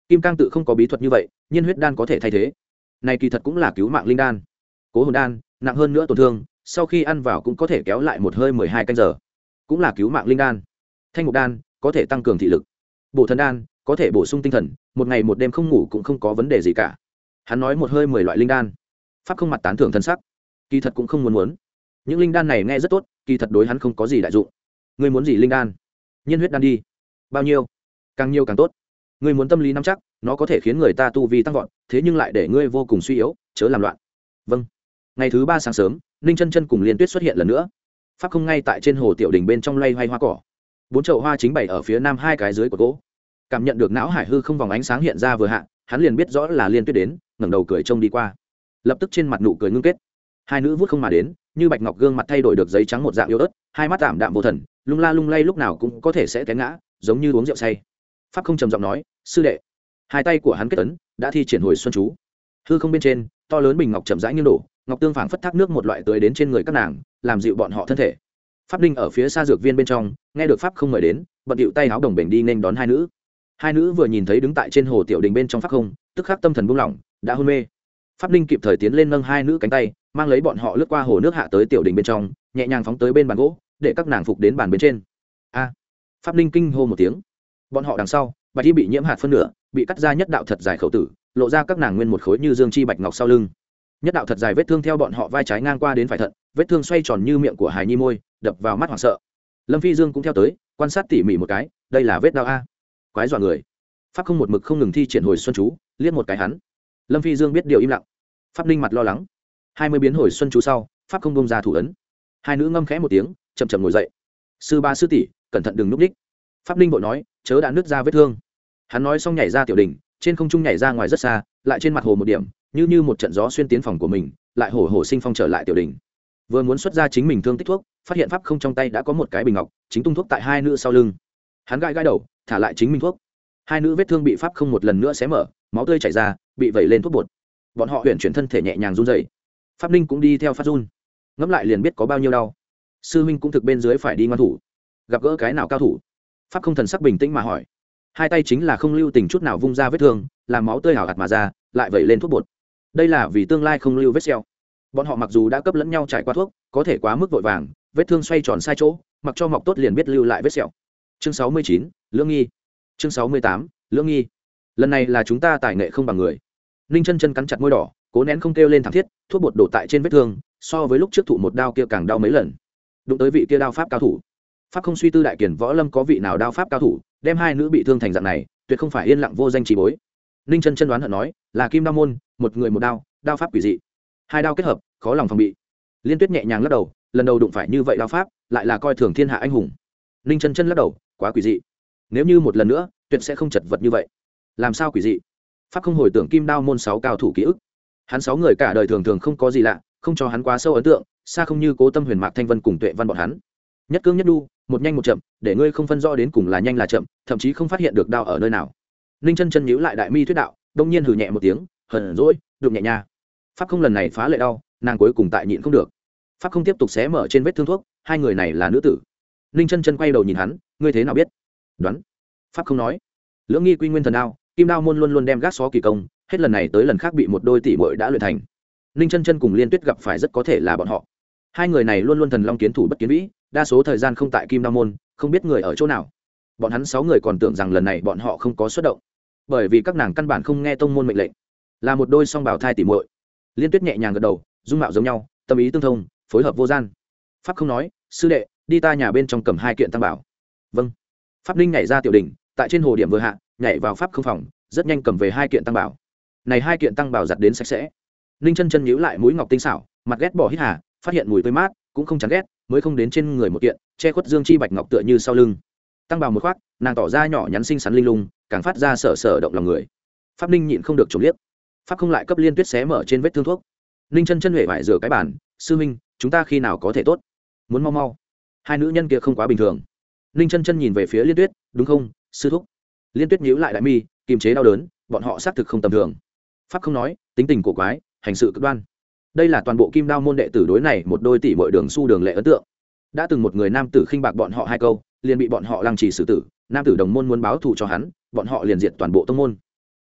kim cang tự không có bí thuật như vậy, nhiên huyết đan có thể thay thế. Này kỳ thật cũng là cứu mạng linh đan. Cố hồn đan nặng hơn nữa tổn thương, sau khi ăn vào cũng có thể kéo lại một hơi mười hai canh giờ, cũng là cứu mạng linh đan. Thanh mục đan có thể tăng cường thị lực. Bổ thần đan có thể bổ sung tinh thần, một ngày một đêm không ngủ cũng không có vấn đề gì cả. Hắn nói một hơi mười loại linh đan. Pháp không mặt tán thưởng thân sắc, kỳ thật cũng không muốn muốn. Những linh đan này nghe rất tốt, kỳ thật đối hắn không có gì đại dụng. Ngươi muốn gì linh đan? Nhiên huyết đan đi. Bao nhiêu? Càng nhiều càng tốt. Ngươi muốn tâm lý nắm chắc, nó có thể khiến người ta tu vi tăng vọt, thế nhưng lại để ngươi vô cùng suy yếu, chớ làm loạn. Vâng. Ngày thứ ba sáng sớm, Ninh Chân Chân cùng Liên Tuyết xuất hiện lần nữa. Pháp không ngay tại trên hồ tiểu đình bên trong loay hoay hoa cỏ. Bốn chậu hoa chính bày ở phía nam hai cái dưới của gỗ. Cảm nhận được não hải hư không vòng ánh sáng hiện ra vừa hạ, hắn liền biết rõ là Liên Tuyết đến, ngẩng đầu cười trông đi qua. Lập tức trên mặt nụ cười ngưng kết. Hai nữ vút không mà đến, như bạch ngọc gương mặt thay đổi được giấy trắng một dạng yếu ớt, hai mắt tạm đạm vô thần, lung la lung lay lúc nào cũng có thể sẽ té ngã, giống như uống rượu say. Pháp không trầm giọng nói, sư đệ. Hai tay của hắn kết ấn, đã thi triển hồi xuân chú. Hư không bên trên, to lớn bình ngọc chậm rãi nghiêng đổ, ngọc tương phảng phất thác nước một loại tưới đến trên người các nàng, làm dịu bọn họ thân thể. Pháp Ninh ở phía xa dược viên bên trong, nghe được pháp không mời đến, bận điệu tay áo đồng bền đi nên đón hai nữ. Hai nữ vừa nhìn thấy đứng tại trên hồ tiểu đình bên trong pháp không, tức khắc tâm thần buông lỏng, đã hôn mê. Pháp Ninh kịp thời tiến lên nâng hai nữ cánh tay, mang lấy bọn họ lướt qua hồ nước hạ tới tiểu đình bên trong, nhẹ nhàng phóng tới bên bàn gỗ, để các nàng phục đến bàn bên trên. A! Pháp Ninh kinh hô một tiếng. Bọn họ đằng sau, bạch y bị nhiễm hạt phân nửa, bị cắt ra nhất đạo thật dài khẩu tử, lộ ra các nàng nguyên một khối như dương chi bạch ngọc sau lưng. Nhất đạo thật dài vết thương theo bọn họ vai trái ngang qua đến phải thận, vết thương xoay tròn như miệng của hài nhi môi, đập vào mắt hoảng sợ. Lâm Phi Dương cũng theo tới, quan sát tỉ mỉ một cái, đây là vết đao a. Quái dọa người. Pháp không một mực không ngừng thi triển hồi xuân chú, liếc một cái hắn. Lâm Phi Dương biết điều im lặng. Pháp Ninh mặt lo lắng. Hai mươi biến hồi xuân chú sau, pháp không bông ra thủ ấn. Hai nữ ngâm khẽ một tiếng, chậm chậm ngồi dậy. Sư ba sư tỷ, cẩn thận đừng núp đích. Pháp Ninh vội nói, chớ đã nứt ra vết thương. Hắn nói xong nhảy ra tiểu đỉnh, trên không trung nhảy ra ngoài rất xa, lại trên mặt hồ một điểm, như như một trận gió xuyên tiến phòng của mình, lại hổ hổ sinh phong trở lại tiểu đỉnh. Vừa muốn xuất ra chính mình thương tích thuốc, phát hiện pháp không trong tay đã có một cái bình ngọc, chính tung thuốc tại hai nữ sau lưng. Hắn gãi gãi đầu, thả lại chính mình thuốc. Hai nữ vết thương bị pháp không một lần nữa xé mở, máu tươi chảy ra, bị vẩy lên thuốc bột. Bọn họ huyền chuyển thân thể nhẹ nhàng run rẩy. Pháp Ninh cũng đi theo phát run. Ngẫm lại liền biết có bao nhiêu đau. Sư huynh cũng thực bên dưới phải đi ngoan thủ. Gặp gỡ cái nào cao thủ? Pháp không thần sắc bình tĩnh mà hỏi. Hai tay chính là không lưu tình chút nào vung ra vết thương, làm máu tươi hào hạt mà ra, lại vẩy lên thuốc bột. Đây là vì tương lai không lưu vết sẹo. Bọn họ mặc dù đã cấp lẫn nhau trải qua thuốc, có thể quá mức vội vàng, vết thương xoay tròn sai chỗ, mặc cho mọc tốt liền biết lưu lại vết sẹo. Chương sáu mươi chín, Lưỡng nghi. Chương sáu mươi tám, Lưỡng nghi. Lần này là chúng ta tài nghệ không bằng người. Ninh Chân Chân cắn chặt môi đỏ, cố nén không kêu lên thảm thiết, thuốc bột đổ tại trên vết thương, so với lúc trước thụ một đao kia càng đau mấy lần. Đụng tới vị kia đao pháp cao thủ. Pháp không suy tư đại kiền võ lâm có vị nào đao pháp cao thủ, đem hai nữ bị thương thành dạng này, tuyệt không phải yên lặng vô danh trí bối. Ninh Chân Chân đoán hận nói, là Kim Đao môn, một người một đao, đao pháp quỷ dị. Hai đao kết hợp, khó lòng phòng bị. Liên Tuyết nhẹ nhàng lắc đầu, lần đầu đụng phải như vậy đao pháp, lại là coi thường thiên hạ anh hùng. Ninh Chân Chân lắc đầu, quá quỷ dị. Nếu như một lần nữa, tuyệt sẽ không chật vật như vậy. Làm sao quỷ dị? Pháp không hồi tưởng Kim Đao môn sáu cao thủ ký ức. Hắn sáu người cả đời thường thường không có gì lạ, không cho hắn quá sâu ấn tượng, xa không như Cố Tâm Huyền Mạc Thanh Vân cùng Tuệ Văn bọn hắn. Nhất cương nhất đu, một nhanh một chậm, để ngươi không phân rõ đến cùng là nhanh là chậm, thậm chí không phát hiện được đao ở nơi nào. Ninh Chân Chân nhíu lại đại mi thuyết đạo, đông nhiên hừ nhẹ một tiếng, hờn dỗi, đụng nhẹ nha. Pháp không lần này phá lệ đau, nàng cuối cùng tại nhịn không được. Pháp không tiếp tục xé mở trên vết thương thuốc, hai người này là nữ tử. Ninh Chân Chân quay đầu nhìn hắn, ngươi thế nào biết? Đoán. Pháp không nói. Lưỡng nghi quy nguyên thần đao, Kim Đao môn luôn luôn đem gác xó kỳ công, hết lần này tới lần khác bị một đôi tỷ muội đã luyện thành. Ninh Chân Chân cùng Liên Tuyết gặp phải rất có thể là bọn họ. Hai người này luôn luôn thần long kiến thủ bất kiến vĩ, đa số thời gian không tại Kim Đao môn, không biết người ở chỗ nào. Bọn hắn sáu người còn tưởng rằng lần này bọn họ không có xuất động, bởi vì các nàng căn bản không nghe tông môn mệnh lệnh. Là một đôi song bào thai tỷ muội. Liên Tuyết nhẹ nhàng gật đầu, dung mạo giống nhau, tâm ý tương thông, phối hợp vô gian. Pháp không nói, sư đệ, đi ta nhà bên trong cầm hai kiện tăng bảo. Vâng. Pháp Ninh nhảy ra tiểu đỉnh, tại trên hồ điểm vừa hạ, nhảy vào pháp không phòng, rất nhanh cầm về hai kiện tăng bảo. Này hai kiện tăng bảo giặt đến sạch sẽ. Ninh Chân Chân nhíu lại mũi ngọc tinh xảo, mặt ghét bỏ hít hà, phát hiện mùi tươi mát, cũng không chán ghét, mới không đến trên người một kiện, che khuất dương chi bạch ngọc tựa như sau lưng. Tăng bảo một khoác, nàng tỏ ra nhỏ nhắn xinh xắn linh lung, càng phát ra sở sở động lòng người. Pháp Ninh nhịn không được trộm liếc. Pháp không lại cấp Liên Tuyết xé mở trên vết thương thuốc. Ninh Chân Chân huệ vải rửa cái bàn, sư minh, chúng ta khi nào có thể tốt? Muốn mau mau. Hai nữ nhân kia không quá bình thường. Ninh Chân Chân nhìn về phía Liên Tuyết, đúng không, sư thúc? Liên Tuyết nhíu lại đại mi, kiềm chế đau đớn, bọn họ xác thực không tầm thường. Pháp không nói, tính tình cổ quái, hành sự cực đoan. Đây là toàn bộ Kim Đao môn đệ tử đối này một đôi tỷ muội đường su đường lệ ấn tượng. Đã từng một người nam tử khinh bạc bọn họ hai câu, liền bị bọn họ lăng trì xử tử, nam tử đồng môn muốn báo thù cho hắn, bọn họ liền diệt toàn bộ tông môn.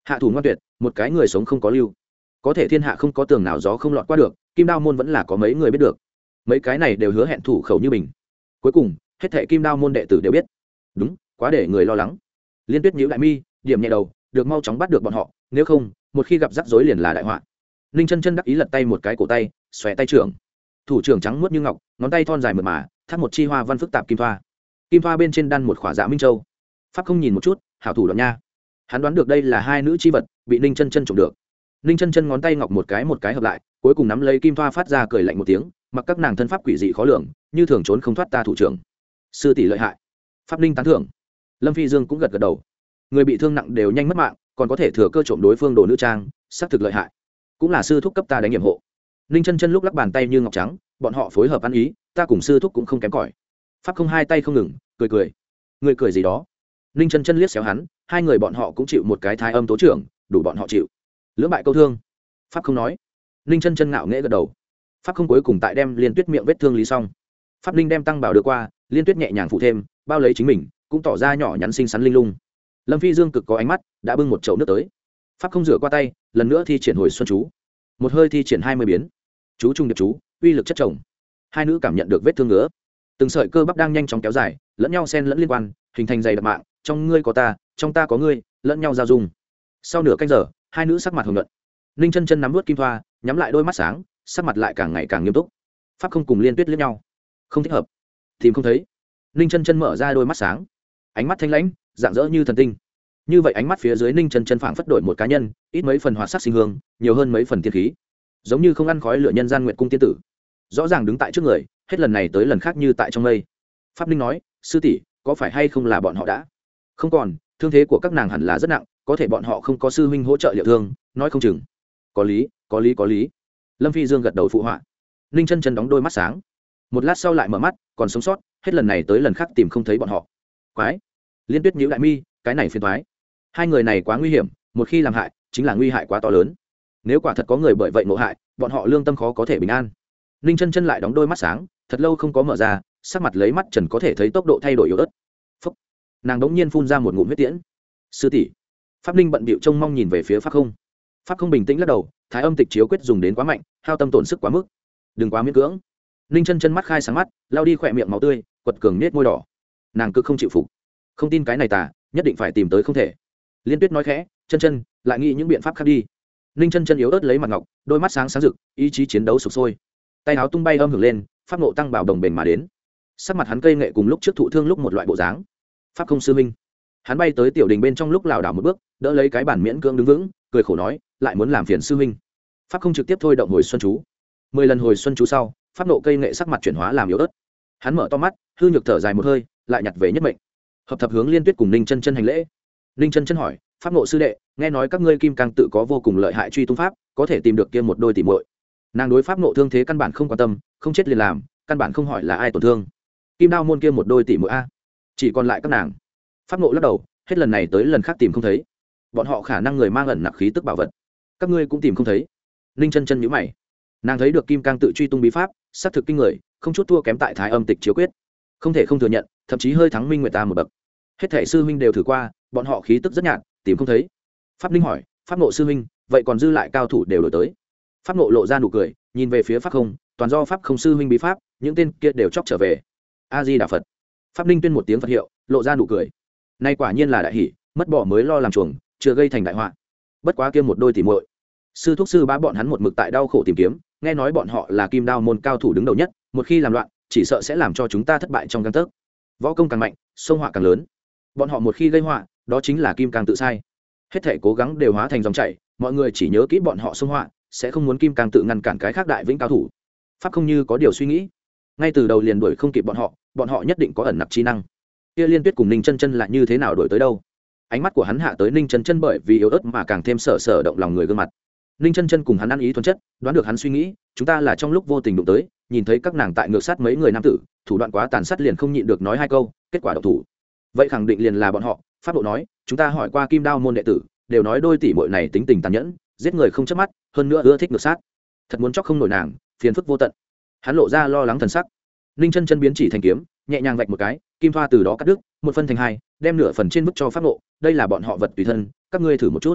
hạ thủ ngoan tuyệt, một cái người sống không có lưu. Có thể thiên hạ không có tường nào gió không lọt qua được, Kim Đao môn vẫn là có mấy người biết được. Mấy cái này đều hứa hẹn thủ khẩu như bình. Cuối cùng hết thệ Kim Đao môn đệ tử đều biết. Đúng, quá để người lo lắng. Liên Tuyết nhíu đại mi, điểm nhẹ đầu, được mau chóng bắt được bọn họ, nếu không một khi gặp rắc rối liền là đại họa. Ninh chân chân đắc ý lật tay một cái cổ tay, xòe tay trưởng. Thủ trưởng trắng muốt như ngọc, ngón tay thon dài mượt mà, thắt một chi hoa văn phức tạp kim thoa. Kim thoa bên trên đan một khỏa dạ minh châu. Pháp không nhìn một chút, hảo thủ đoạn nha. Hắn đoán được đây là hai nữ chi vật, bị Ninh chân chân trộm được. Ninh chân chân ngón tay ngọc một cái một cái hợp lại, cuối cùng nắm lấy kim thoa phát ra cười lạnh một tiếng, mặc các nàng thân pháp quỷ dị khó lường, như thường trốn không thoát ta thủ trưởng. Sư tỷ lợi hại. Pháp Ninh tán thưởng. Lâm Phi Dương cũng gật gật đầu. Người bị thương nặng đều nhanh mất mạng, còn có thể thừa cơ trộm đối phương đồ nữ trang, xác thực lợi hại. Cũng là sư thúc cấp ta đánh nhiệm hộ. Ninh chân chân lúc lắc bàn tay như ngọc trắng, bọn họ phối hợp ăn ý, ta cùng sư thúc cũng không kém cỏi. Pháp không hai tay không ngừng, cười cười. Người cười gì đó? Ninh chân chân liếc xéo hắn, hai người bọn họ cũng chịu một cái thái âm tố trưởng, đủ bọn họ chịu. Lưỡng bại câu thương. Pháp không nói. Ninh chân chân ngạo nghễ gật đầu. Pháp không cuối cùng tại đem Liên Tuyết miệng vết thương lý xong. Pháp Ninh đem tăng bảo đưa qua, Liên Tuyết nhẹ nhàng phụ thêm, bao lấy chính mình, cũng tỏ ra nhỏ nhắn xinh xắn linh lung. Lâm Phi Dương cực có ánh mắt, đã bưng một chậu nước tới. Pháp không rửa qua tay, lần nữa thi triển hồi xuân chú. Một hơi thi triển hai mươi biến. Chú trung điệp chú, uy lực chất chồng. Hai nữ cảm nhận được vết thương ngứa. Từng sợi cơ bắp đang nhanh chóng kéo dài, lẫn nhau xen lẫn liên quan, hình thành dày đặc mạng, trong ngươi có ta, trong ta có ngươi, lẫn nhau giao dung. Sau nửa canh giờ, hai nữ sắc mặt hồng nhuận. Ninh chân chân nắm nuốt kim thoa, nhắm lại đôi mắt sáng, sắc mặt lại càng ngày càng nghiêm túc. Pháp không cùng Liên Tuyết liếc nhau, không thích hợp, tìm không thấy. Ninh chân chân mở ra đôi mắt sáng, ánh mắt thanh lãnh, rạng rỡ như thần tinh. Như vậy ánh mắt phía dưới Ninh chân chân phảng phất đổi một cá nhân, ít mấy phần hoạt sắc sinh hương, nhiều hơn mấy phần tiên khí, giống như không ăn khói lửa nhân gian nguyện cung tiên tử. Rõ ràng đứng tại trước người, hết lần này tới lần khác như tại trong mây. Pháp Ninh nói, sư tỷ, có phải hay không là bọn họ đã không còn, thương thế của các nàng hẳn là rất nặng, có thể bọn họ không có sư huynh hỗ trợ liệu thương, nói không chừng. Có lý, có lý, có lý. Lâm Phi Dương gật đầu phụ họa. Ninh chân chân đóng đôi mắt sáng, một lát sau lại mở mắt, còn sống sót, hết lần này tới lần khác tìm không thấy bọn họ. Quái. Liên Tuyết nhíu đại mi, cái này phiền toái. Hai người này quá nguy hiểm, một khi làm hại, chính là nguy hại quá to lớn. Nếu quả thật có người bởi vậy ngộ hại, bọn họ lương tâm khó có thể bình an. Ninh chân chân lại đóng đôi mắt sáng, thật lâu không có mở ra, sắc mặt lấy mắt trần có thể thấy tốc độ thay đổi yếu ớt. Phúc. Nàng đống nhiên phun ra một ngụm huyết tiễn. Sư tỷ. Pháp Ninh bận bịu trông mong nhìn về phía Pháp không. Pháp không bình tĩnh lắc đầu, thái âm tịch chiếu quyết dùng đến quá mạnh, hao tâm tổn sức quá mức, đừng quá miễn cưỡng. Ninh chân chân mắt khai sáng mắt, lao đi khỏe miệng máu tươi, quật cường nết môi đỏ. Nàng cứ không chịu phục, không tin cái này tà, nhất định phải tìm tới không thể. Liên Tuyết nói khẽ, chân chân lại nghĩ những biện pháp khác đi. Ninh chân chân yếu ớt lấy mặt ngọc, đôi mắt sáng sáng rực, ý chí chiến đấu sục sôi. Tay áo tung bay âm hưởng lên, pháp nộ tăng bảo đồng bền mà đến. Sắc mặt hắn cây nghệ cùng lúc trước thụ thương lúc một loại bộ dáng. Pháp không sư minh. Hắn bay tới tiểu đình bên trong lúc lảo đảo một bước, đỡ lấy cái bản miễn cưỡng đứng vững, cười khổ nói, lại muốn làm phiền sư minh. Pháp không trực tiếp thôi động hồi xuân chú. Mười lần hồi xuân chú sau, pháp nộ cây nghệ sắc mặt chuyển hóa làm yếu ớt. Hắn mở to mắt, hư nhược thở dài một hơi, lại nhặt về nhất mệnh. Hợp thập hướng Liên Tuyết cùng Ninh chân chân hành lễ. Ninh chân chân hỏi, pháp nộ sư đệ, nghe nói các ngươi kim cang tự có vô cùng lợi hại truy tung pháp, có thể tìm được kia một đôi tỉ muội. Nàng đối pháp nộ thương thế căn bản không quan tâm, không chết liền làm, căn bản không hỏi là ai tổn thương. Kim đao môn kia một đôi tỉ muội a, chỉ còn lại các nàng. Pháp nộ lắc đầu, hết lần này tới lần khác tìm không thấy. Bọn họ khả năng người mang ẩn nặc khí tức bảo vật, các ngươi cũng tìm không thấy. Ninh chân chân nhíu mày, nàng thấy được kim cang tự truy tung bí pháp, sát thực kinh người, không chút thua kém tại thái âm tịch chiếu quyết, không thể không thừa nhận, thậm chí hơi thắng Minh Nguyệt ta một bậc. Hết thảy sư huynh đều thử qua, bọn họ khí tức rất nhạt, tìm không thấy. Pháp Ninh hỏi, pháp nộ sư huynh, vậy còn dư lại cao thủ đều đổi tới. Pháp nộ lộ ra nụ cười, nhìn về phía pháp không, toàn do pháp không sư huynh bí pháp, những tên kia đều chóc trở về. A Di Đà Phật. Pháp Ninh tuyên một tiếng Phật hiệu, lộ ra nụ cười. Nay quả nhiên là đại hỷ, mất bỏ mới lo làm chuồng, chưa gây thành đại họa. Bất quá kia một đôi tỉ muội, sư thúc sư bá bọn hắn một mực tại đau khổ tìm kiếm, nghe nói bọn họ là kim đao môn cao thủ đứng đầu nhất, một khi làm loạn, chỉ sợ sẽ làm cho chúng ta thất bại trong gang tấc. Võ công càng mạnh, sông họa càng lớn. Bọn họ một khi gây họa, đó chính là kim càng tự sai. Hết thể cố gắng đều hóa thành dòng chảy, mọi người chỉ nhớ kỹ bọn họ sông họa, sẽ không muốn kim càng tự ngăn cản cái khác đại vĩnh cao thủ. Pháp không như có điều suy nghĩ, ngay từ đầu liền đuổi không kịp bọn họ, bọn họ nhất định có ẩn nặc trí năng. Kia Liên Tuyết cùng Ninh chân chân là như thế nào đuổi tới đâu? Ánh mắt của hắn hạ tới Ninh chân chân, bởi vì yếu ớt mà càng thêm sợ sợ động lòng người gương mặt. Ninh chân chân cùng hắn ăn ý thuần chất, đoán được hắn suy nghĩ, chúng ta là trong lúc vô tình đụng tới, nhìn thấy các nàng tại ngược sát mấy người nam tử, thủ đoạn quá tàn sát liền không nhịn được nói hai câu, kết quả độc thủ. Vậy khẳng định liền là bọn họ. Pháp độ nói, chúng ta hỏi qua kim đao môn đệ tử, đều nói đôi tỷ muội này tính tình tàn nhẫn, giết người không chớp mắt, hơn nữa ưa thích ngược sát. Thật muốn chọc không nổi nàng, phiền phức vô tận. Hắn lộ ra lo lắng thần sắc. Ninh chân chân biến chỉ thành kiếm, nhẹ nhàng vạch một cái, kim thoa từ đó cắt đứt, một phân thành hai, đem nửa phần trên bức cho pháp nộ, đây là bọn họ vật tùy thân, các ngươi thử một chút.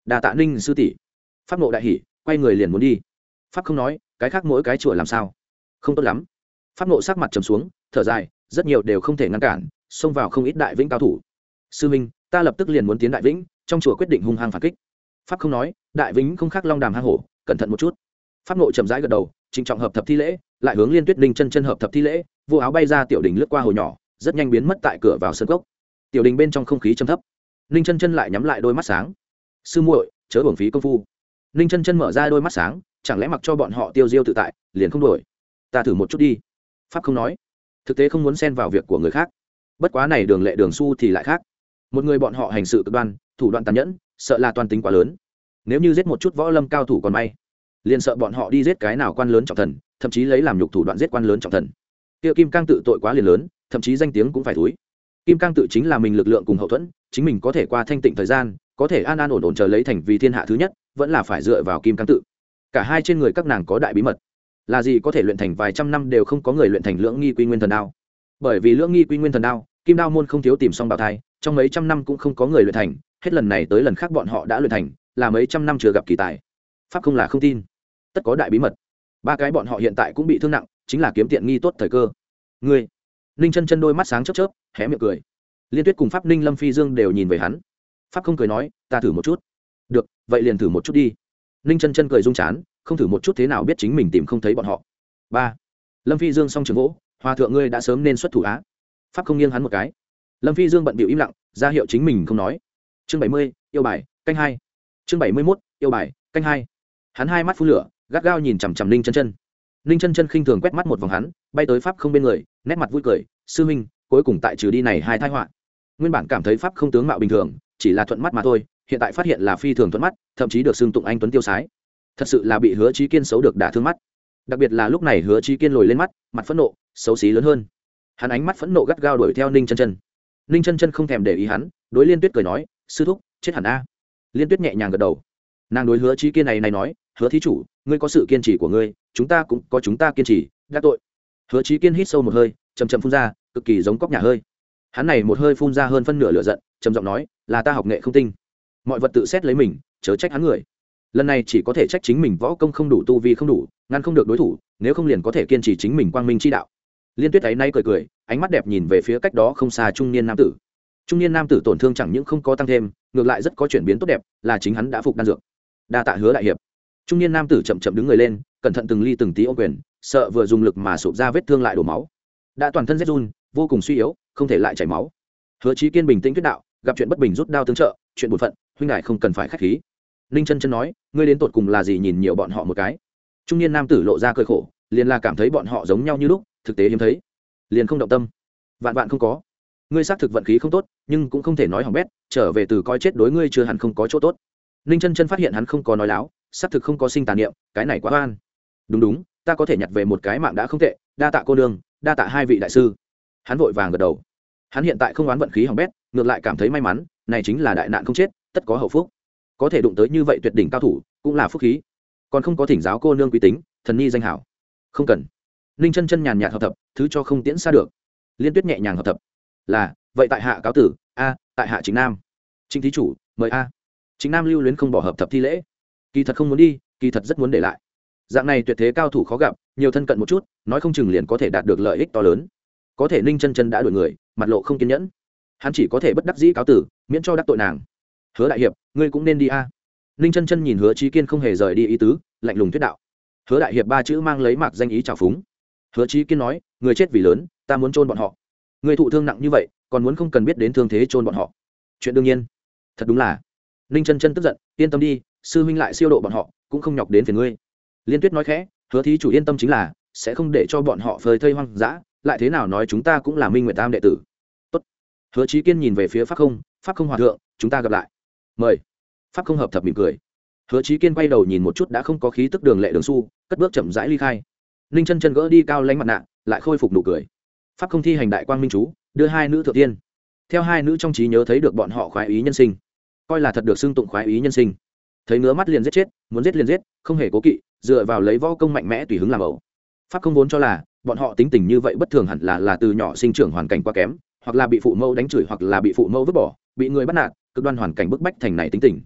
đa tạ ninh sư tỷ. Pháp nộ đại hỉ, quay người liền muốn đi. Pháp không nói, cái khác mỗi cái chùa làm sao không tốt lắm. Pháp nộ sắc mặt trầm xuống, thở dài, rất nhiều đều không thể ngăn cản, xông vào không ít đại vĩnh cao thủ. Sư minh, ta lập tức liền muốn tiến đại vĩnh, trong chùa quyết định hung hăng phản kích. Pháp không nói, đại vĩnh không khác long đàm hang hổ, cẩn thận một chút. Pháp nộ chậm rãi gật đầu, trịnh trọng hợp thập thi lễ, lại hướng Liên Tuyết Ninh chân chân hợp thập thi lễ, vô áo bay ra tiểu đình lướt qua hồ nhỏ, rất nhanh biến mất tại cửa vào sân cốc. Tiểu đình bên trong không khí trầm thấp, Ninh chân chân lại nhắm lại đôi mắt sáng. Sư muội, chớ uổng phí công phu. Ninh chân chân mở ra đôi mắt sáng, chẳng lẽ mặc cho bọn họ tiêu diêu tự tại, liền không đổi. Ta thử một chút đi. Pháp không nói, thực tế không muốn xen vào việc của người khác. Bất quá này đường lệ đường su thì lại khác. Một người bọn họ hành sự cực đoan, thủ đoạn tàn nhẫn, sợ là toàn tính quá lớn. Nếu như giết một chút võ lâm cao thủ còn may, liền sợ bọn họ đi giết cái nào quan lớn trọng thần, thậm chí lấy làm nhục thủ đoạn giết quan lớn trọng thần. Kia Kim Cang tự tội quá liền lớn, thậm chí danh tiếng cũng phải thúi. Kim Cang tự chính là mình lực lượng cùng hậu thuẫn, chính mình có thể qua thanh tịnh thời gian, có thể an an ổn ổn chờ lấy thành vì thiên hạ thứ nhất, vẫn là phải dựa vào Kim Cang tự. Cả hai trên người các nàng có đại bí mật, là gì có thể luyện thành vài trăm năm đều không có người luyện thành lưỡng nghi quy nguyên thần đao. Bởi vì lưỡng nghi quy nguyên thần đao, Kim Đao môn không thiếu tìm xong bào thai, trong mấy trăm năm cũng không có người luyện thành, hết lần này tới lần khác bọn họ đã luyện thành, là mấy trăm năm chưa gặp kỳ tài. Pháp không là không tin, tất có đại bí mật. Ba cái bọn họ hiện tại cũng bị thương nặng, chính là kiếm tiện nghi tốt thời cơ. Ngươi, Ninh chân chân đôi mắt sáng chớp chớp, hé miệng cười. Liên Tuyết cùng Pháp Ninh Lâm Phi Dương đều nhìn về hắn. Pháp không cười nói, ta thử một chút. Được, vậy liền thử một chút đi. Ninh chân chân cười rung chán, không thử một chút thế nào biết chính mình tìm không thấy bọn họ. Ba, Lâm Phi Dương song trường gỗ, hòa thượng ngươi đã sớm nên xuất thủ á. Pháp không nghiêng hắn một cái. Lâm Phi Dương bận bịu im lặng, ra hiệu chính mình không nói. Chương bảy mươi, yêu bài, canh hai. Chương bảy mươi mốt, yêu bài, canh hai. Hắn hai mắt phun lửa, gắt gao nhìn chằm chằm Ninh chân chân. Ninh chân chân khinh thường quét mắt một vòng hắn, bay tới Pháp không bên người, nét mặt vui cười, sư huynh, cuối cùng tại trừ đi này hai tai họa. Nguyên bản cảm thấy Pháp không tướng mạo bình thường, chỉ là thuận mắt mà thôi, hiện tại phát hiện là phi thường thuận mắt, thậm chí được xưng tụng anh tuấn tiêu sái. Thật sự là bị Hứa Chí Kiên xấu được đả thương mắt. Đặc biệt là lúc này Hứa Chí Kiên lồi lên mắt, mặt phẫn nộ, xấu xí lớn hơn. Hắn ánh mắt phẫn nộ gắt gao đuổi theo Ninh chân chân. Ninh chân chân không thèm để ý hắn, đối Liên Tuyết cười nói, sư thúc, chết hẳn a. Liên Tuyết nhẹ nhàng gật đầu. Nàng đối Hứa Chí Kiên này này nói, Hứa thí chủ, ngươi có sự kiên trì của ngươi, chúng ta cũng có chúng ta kiên trì, đắc tội. Hứa Chí Kiên hít sâu một hơi, chậm chậm phun ra, cực kỳ giống cóc nhà hơi. Hắn này một hơi phun ra hơn phân nửa lửa giận, trầm giọng nói, là ta học nghệ không tinh, mọi vật tự xét lấy mình, chớ trách hắn người. Lần này chỉ có thể trách chính mình võ công không đủ, tu vi không đủ, ngăn không được đối thủ, nếu không liền có thể kiên trì chính mình quang minh chi đạo. Liên Tuyết ấy nay cười cười, ánh mắt đẹp nhìn về phía cách đó không xa trung niên nam tử. Trung niên nam tử tổn thương chẳng những không có tăng thêm, ngược lại rất có chuyển biến tốt đẹp, là chính hắn đã phục đan dược. Đa tạ Hứa đại hiệp. Trung niên nam tử chậm chậm đứng người lên, cẩn thận từng ly từng tí ôm quyền, sợ vừa dùng lực mà sụp ra vết thương lại đổ máu. Đã toàn thân rét run, vô cùng suy yếu, không thể lại chảy máu. Hứa Chí Kiên bình tĩnh thuyết đạo, gặp chuyện bất bình rút đao tương trợ, chuyện bổn phận, huynh đài không cần phải khách khí. Ninh chân chân nói, ngươi đến tột cùng là gì nhìn nhiều bọn họ một cái. Trung niên nam tử lộ ra cười khổ, liền là cảm thấy bọn họ giống nhau như lúc, thực tế hiếm thấy, liền không động tâm. Vạn vạn không có. Ngươi xác thực vận khí không tốt, nhưng cũng không thể nói hỏng bét, trở về từ coi chết đối ngươi chưa hẳn không có chỗ tốt. Ninh chân chân phát hiện hắn không có nói láo, xác thực không có sinh tà niệm, cái này quá oan. Đúng đúng, ta có thể nhặt về một cái mạng đã không tệ, đa tạ cô nương, đa tạ hai vị đại sư. Hắn vội vàng gật đầu. Hắn hiện tại không oán vận khí hỏng bét, ngược lại cảm thấy may mắn, này chính là đại nạn không chết, tất có hậu phúc. Có thể đụng tới như vậy tuyệt đỉnh cao thủ, cũng là phúc khí. Còn không có thỉnh giáo cô nương quý tính, thần nhi danh hảo. Không cần. Ninh chân chân nhàn nhạt hợp thập, thứ cho không tiễn xa được. Liên Tuyết nhẹ nhàng hợp thập. Là, vậy tại hạ cáo tử, a, tại hạ Chính Nam. Chính thí chủ, mời a. Chính Nam lưu luyến không bỏ hợp thập thi lễ. Kỳ thật không muốn đi, kỳ thật rất muốn để lại. Dạng này tuyệt thế cao thủ khó gặp, nhiều thân cận một chút, nói không chừng liền có thể đạt được lợi ích to lớn. Có thể Ninh chân chân đã đuổi người, mặt lộ không kiên nhẫn. Hắn chỉ có thể bất đắc dĩ cáo tử, miễn cho đắc tội nàng. Hứa đại hiệp, ngươi cũng nên đi a. Ninh chân chân nhìn Hứa Chí Kiên không hề rời đi ý tứ, lạnh lùng thuyết đạo. Hứa đại hiệp ba chữ mang lấy mạc danh ý trào phúng. Hứa Chí Kiên nói, người chết vì lớn, ta muốn chôn bọn họ. Người thụ thương nặng như vậy, còn muốn không cần biết đến thương thế chôn bọn họ. Chuyện đương nhiên. Thật đúng là. Ninh chân chân tức giận, yên tâm đi, sư huynh lại siêu độ bọn họ, cũng không nhọc đến phiền ngươi. Liên Tuyết nói khẽ, Hứa thí chủ yên tâm chính là, sẽ không để cho bọn họ phơi thây hoang dã, lại thế nào nói chúng ta cũng là Minh Nguyệt Tam đệ tử. Tốt. Hứa Chí Kiên nhìn về phía Pháp Không, Pháp Không hòa thượng, chúng ta gặp lại. Mời. Pháp Không hợp thập mỉm cười. Hứa Chí Kiên quay đầu nhìn một chút đã không có khí tức đường lệ đường su, cất bước chậm rãi ly khai. Ninh chân chân gỡ đi cao lanh mặt nạ, lại khôi phục nụ cười. Pháp Không thi hành đại quang minh chú, đưa hai nữ thượng tiên. Theo hai nữ trong trí nhớ thấy được bọn họ khoái ý nhân sinh, coi là thật được xưng tụng khoái ý nhân sinh. Thấy ngứa mắt liền giết chết, muốn giết liền giết, không hề cố kỵ, dựa vào lấy võ công mạnh mẽ tùy hứng làm ẩu. Pháp Không vốn cho là bọn họ tính tình như vậy bất thường hẳn là là từ nhỏ sinh trưởng hoàn cảnh quá kém, hoặc là bị phụ mẫu đánh chửi, hoặc là bị phụ mẫu vứt bỏ, bị người bắt nạt, cực đoan hoàn cảnh bức bách thành này tính tình.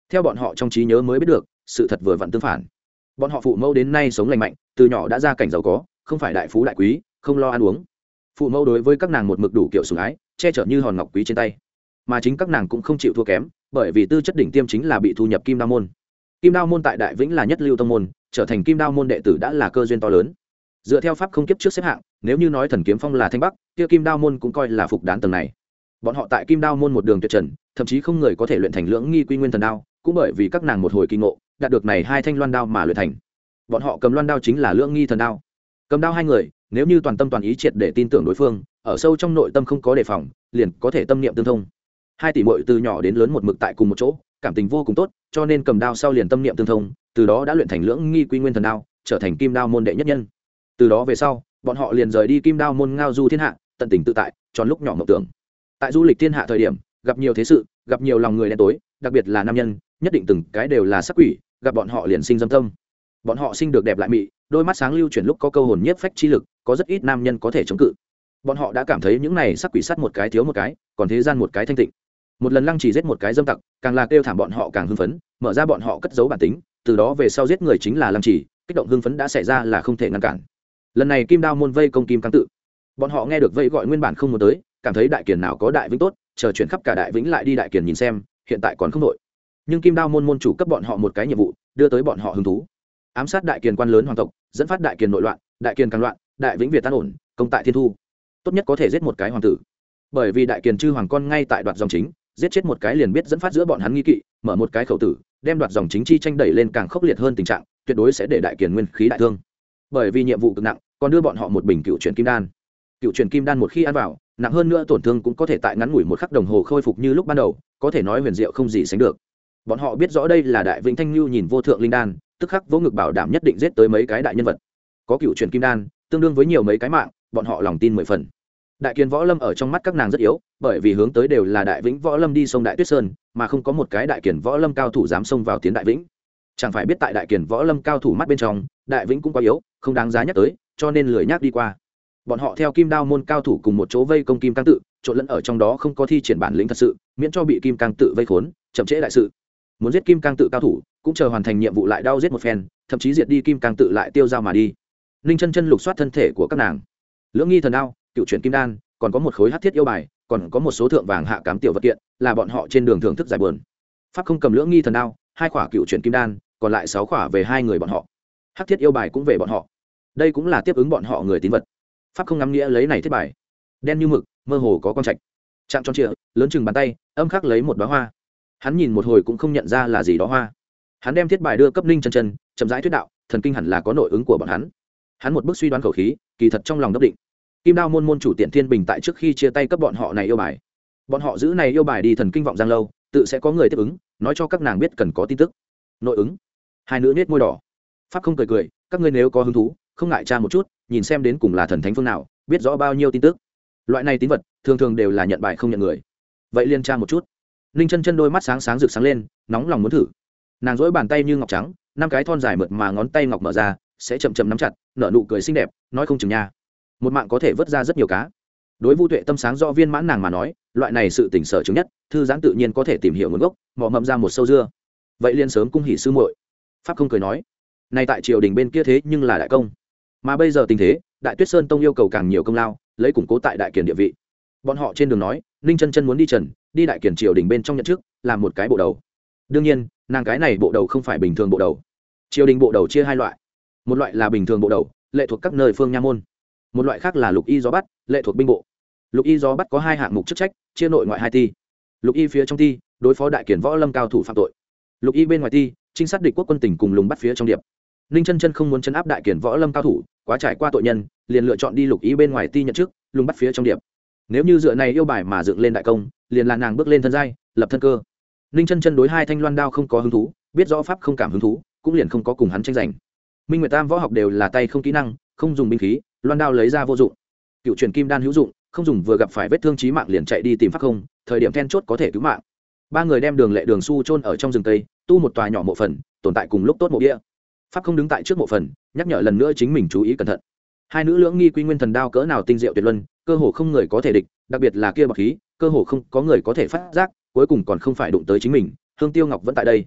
theo bọn họ trong trí nhớ mới biết được sự thật vừa vặn tương phản. Bọn họ phụ mẫu đến nay sống lành mạnh, từ nhỏ đã ra cảnh giàu có, không phải đại phú đại quý, không lo ăn uống. Phụ mẫu đối với các nàng một mực đủ kiểu sủng ái, che chở như hòn ngọc quý trên tay, mà chính các nàng cũng không chịu thua kém, bởi vì tư chất đỉnh tiêm chính là bị thu nhập Kim Đao môn. Kim Đao môn tại Đại Vĩnh là nhất lưu tông môn, trở thành Kim Đao môn đệ tử đã là cơ duyên to lớn. Dựa theo pháp không kiếp trước xếp hạng, nếu như nói Thần Kiếm Phong là Thanh Bắc, kia Kim Đao môn cũng coi là phục đán tầng này. Bọn họ tại Kim Đao môn một đường tuyệt trần, thậm chí không người có thể luyện thành lưỡng nghi quy nguyên thần đao, cũng bởi vì các nàng một hồi kỳ ngộ, đạt được này hai thanh loan đao mà luyện thành. Bọn họ cầm loan đao chính là lưỡng nghi thần đao. Cầm đao hai người, nếu như toàn tâm toàn ý triệt để tin tưởng đối phương, ở sâu trong nội tâm không có đề phòng, liền có thể tâm niệm tương thông. Hai tỷ muội từ nhỏ đến lớn một mực tại cùng một chỗ, cảm tình vô cùng tốt, cho nên cầm đao sau liền tâm niệm tương thông, từ đó đã luyện thành lưỡng nghi quy nguyên thần đao, trở thành Kim Đao môn đệ nhất nhân. Từ đó về sau, bọn họ liền rời đi Kim Đao môn ngao du thiên hạ, tận tình tự tại, tròn lúc nhỏ mộng tưởng. Tại du lịch thiên hạ thời điểm, gặp nhiều thế sự, gặp nhiều lòng người đen tối, đặc biệt là nam nhân, nhất định từng cái đều là sắc quỷ, gặp bọn họ liền sinh dâm tâm. Bọn họ sinh được đẹp lại mị, đôi mắt sáng lưu chuyển lúc có câu hồn nhiếp phách chi lực, có rất ít nam nhân có thể chống cự. Bọn họ đã cảm thấy những này sắc quỷ sát một cái thiếu một cái, còn thế gian một cái thanh tịnh. Một lần lăng chỉ giết một cái dâm tặc, càng là kêu thảm bọn họ càng hưng phấn, mở ra bọn họ cất giấu bản tính, từ đó về sau giết người chính là lăng chỉ, kích động hưng phấn đã xảy ra là không thể ngăn cản. Lần này Kim Đao môn vây công Kim Cang tự, bọn họ nghe được vây gọi nguyên bản không muốn tới, cảm thấy Đại Kiền nào có Đại Vĩnh tốt, chờ chuyển khắp cả Đại Vĩnh lại đi Đại Kiền nhìn xem, hiện tại còn không đội. Nhưng Kim Đao môn môn chủ cấp bọn họ một cái nhiệm vụ, đưa tới bọn họ hứng thú. Ám sát Đại Kiền quan lớn hoàng tộc, dẫn phát Đại Kiền nội loạn, Đại Kiền càng loạn, Đại Vĩnh Việt tan ổn, công tại thiên thu. Tốt nhất có thể giết một cái hoàng tử. Bởi vì Đại Kiền chư hoàng con ngay tại đoạt dòng chính, giết chết một cái liền biết dẫn phát giữa bọn hắn nghi kỵ, mở một cái khẩu tử, đem đoạt dòng chính chi tranh đẩy lên càng khốc liệt hơn tình trạng, tuyệt đối sẽ để Đại Kiền nguyên khí đại thương. Bởi vì nhiệm vụ cực nặng, còn đưa bọn họ một bình cựu chuyển kim đan. Cựu chuyển kim đan một khi ăn vào, nặng hơn nữa tổn thương cũng có thể tại ngắn ngủi một khắc đồng hồ khôi phục như lúc ban đầu, có thể nói huyền diệu không gì sánh được. Bọn họ biết rõ đây là Đại Vĩnh Thanh Nhu nhìn vô thượng linh đan, tức khắc vỗ ngực bảo đảm nhất định giết tới mấy cái đại nhân vật. Có cựu chuyển kim đan, tương đương với nhiều mấy cái mạng, bọn họ lòng tin mười phần. Đại Kiền võ lâm ở trong mắt các nàng rất yếu, bởi vì hướng tới đều là Đại Vĩnh võ lâm đi sông Đại Tuyết Sơn, mà không có một cái Đại Kiền võ lâm cao thủ dám xông vào tiến Đại Vĩnh. Chẳng phải biết tại Đại Kiền võ lâm cao thủ mắt bên trong, Đại Vĩnh cũng quá yếu, không đáng giá nhắc tới, cho nên lười nhắc đi qua. Bọn họ theo Kim Đao môn cao thủ cùng một chỗ vây công Kim Cang tự, trộn lẫn ở trong đó không có thi triển bản lĩnh thật sự, miễn cho bị Kim Cang tự vây khốn, chậm trễ đại sự. Muốn giết Kim Cang tự cao thủ, cũng chờ hoàn thành nhiệm vụ lại đau giết một phen, thậm chí diệt đi Kim Cang tự lại tiêu dao mà đi. Ninh Chân Chân lục soát thân thể của các nàng, lưỡng nghi thần đao, cựu chuyển kim đan, còn có một khối hắc thiết yêu bài, còn có một số thượng vàng hạ cám tiểu vật kiện, là bọn họ trên đường thưởng thức giải buồn. Pháp không cầm lưỡng nghi thần đao, hai khỏa cựu chuyển kim đan, còn lại sáu khỏa về hai người bọn họ. Hắc thiết yêu bài cũng về bọn họ. Đây cũng là tiếp ứng bọn họ người tín vật. Pháp không ngắm nghĩa lấy này thiết bài, đen như mực, mơ hồ có con trạch, trạng tròn trịa, lớn chừng bàn tay, âm khắc lấy một đóa hoa. Hắn nhìn một hồi cũng không nhận ra là gì đó hoa. Hắn đem thiết bài đưa cấp Ninh Chân Chân, chậm rãi thuyết đạo, thần kinh hẳn là có nội ứng của bọn hắn. Hắn một bước suy đoán khẩu khí, kỳ thật trong lòng đốc định. Kim Đao môn môn chủ Tiện Thiên Bình tại trước khi chia tay cấp bọn họ này yêu bài, bọn họ giữ này yêu bài đi thần kinh vọng giang lâu, tự sẽ có người tiếp ứng, nói cho các nàng biết cần có tin tức. Nội ứng. Hai nữ nết môi đỏ. Pháp không cười cười, các ngươi nếu có hứng thú, không ngại tra một chút, nhìn xem đến cùng là thần thánh phương nào, biết rõ bao nhiêu tin tức. Loại này tín vật thường thường đều là nhận bài không nhận người, vậy liên tra một chút. Ninh Chân Chân đôi mắt sáng sáng rực sáng lên, nóng lòng muốn thử. Nàng duỗi bàn tay như ngọc trắng, năm cái thon dài mượt mà ngón tay ngọc mở ra, sẽ chậm chậm nắm chặt, nở nụ cười xinh đẹp, nói không chừng nha, một mạng có thể vớt ra rất nhiều cá. Đối Vu Tuệ tâm sáng rõ viên mãn nàng mà nói, loại này sự tỉnh sở chứng nhất, thư giãn tự nhiên có thể tìm hiểu nguồn gốc, mò mẫm ra một sâu dưa. Vậy liên sớm cung hỉ sư muội. Pháp không cười nói, nay tại triều đình bên kia thế nhưng là đại công, mà bây giờ tình thế, Đại Tuyết Sơn tông yêu cầu càng nhiều công lao, lấy củng cố tại Đại Kiền địa vị. Bọn họ trên đường nói, Ninh Chân Chân muốn đi trần, đi Đại Kiền triều đình bên trong nhận chức, làm một cái bộ đầu. Đương nhiên, nàng cái này bộ đầu không phải bình thường bộ đầu. Triều đình bộ đầu chia hai loại, một loại là bình thường bộ đầu, lệ thuộc các nơi phương nha môn, một loại khác là lục y gió bắt, lệ thuộc binh bộ. Lục y gió bắt có hai hạng mục chức trách, chia nội ngoại hai ti. Lục y phía trong ti, đối phó Đại Kiền võ lâm cao thủ phạm tội. Lục y bên ngoài ti, trinh sát địch quốc quân tình cùng lùng bắt phía trong điệp. Ninh Chân Chân không muốn chấn áp Đại Kiền võ lâm cao thủ, quá trải qua tội nhân, liền lựa chọn đi lục y bên ngoài ti nhận chức, lùng bắt phía trong điệp. Nếu như dựa này yêu bài mà dựng lên đại công, liền là nàng bước lên thân giai, lập thân cơ. Ninh Chân Chân đối hai thanh loan đao không có hứng thú, biết rõ pháp không cảm hứng thú, cũng liền không có cùng hắn tranh giành. Minh Nguyệt Tam võ học đều là tay không kỹ năng, không dùng binh khí, loan đao lấy ra vô dụng. Cựu truyền kim đan hữu dụng, không dùng vừa gặp phải vết thương chí mạng liền chạy đi tìm pháp không, thời điểm then chốt có thể cứu mạng. Ba người đem Đường Lệ Đường Su chôn ở trong rừng tây, tu một tòa nhỏ mộ phần, tồn tại cùng lúc tốt mộ địa. Pháp không đứng tại trước mộ phần, nhắc nhở lần nữa chính mình chú ý cẩn thận. Hai nữ lưỡng nghi quy nguyên thần đao cỡ nào tinh diệu tuyệt luân, cơ hồ không người có thể địch, đặc biệt là kia bậc khí, cơ hồ không có người có thể phát giác, cuối cùng còn không phải đụng tới chính mình. Hương Tiêu Ngọc vẫn tại đây,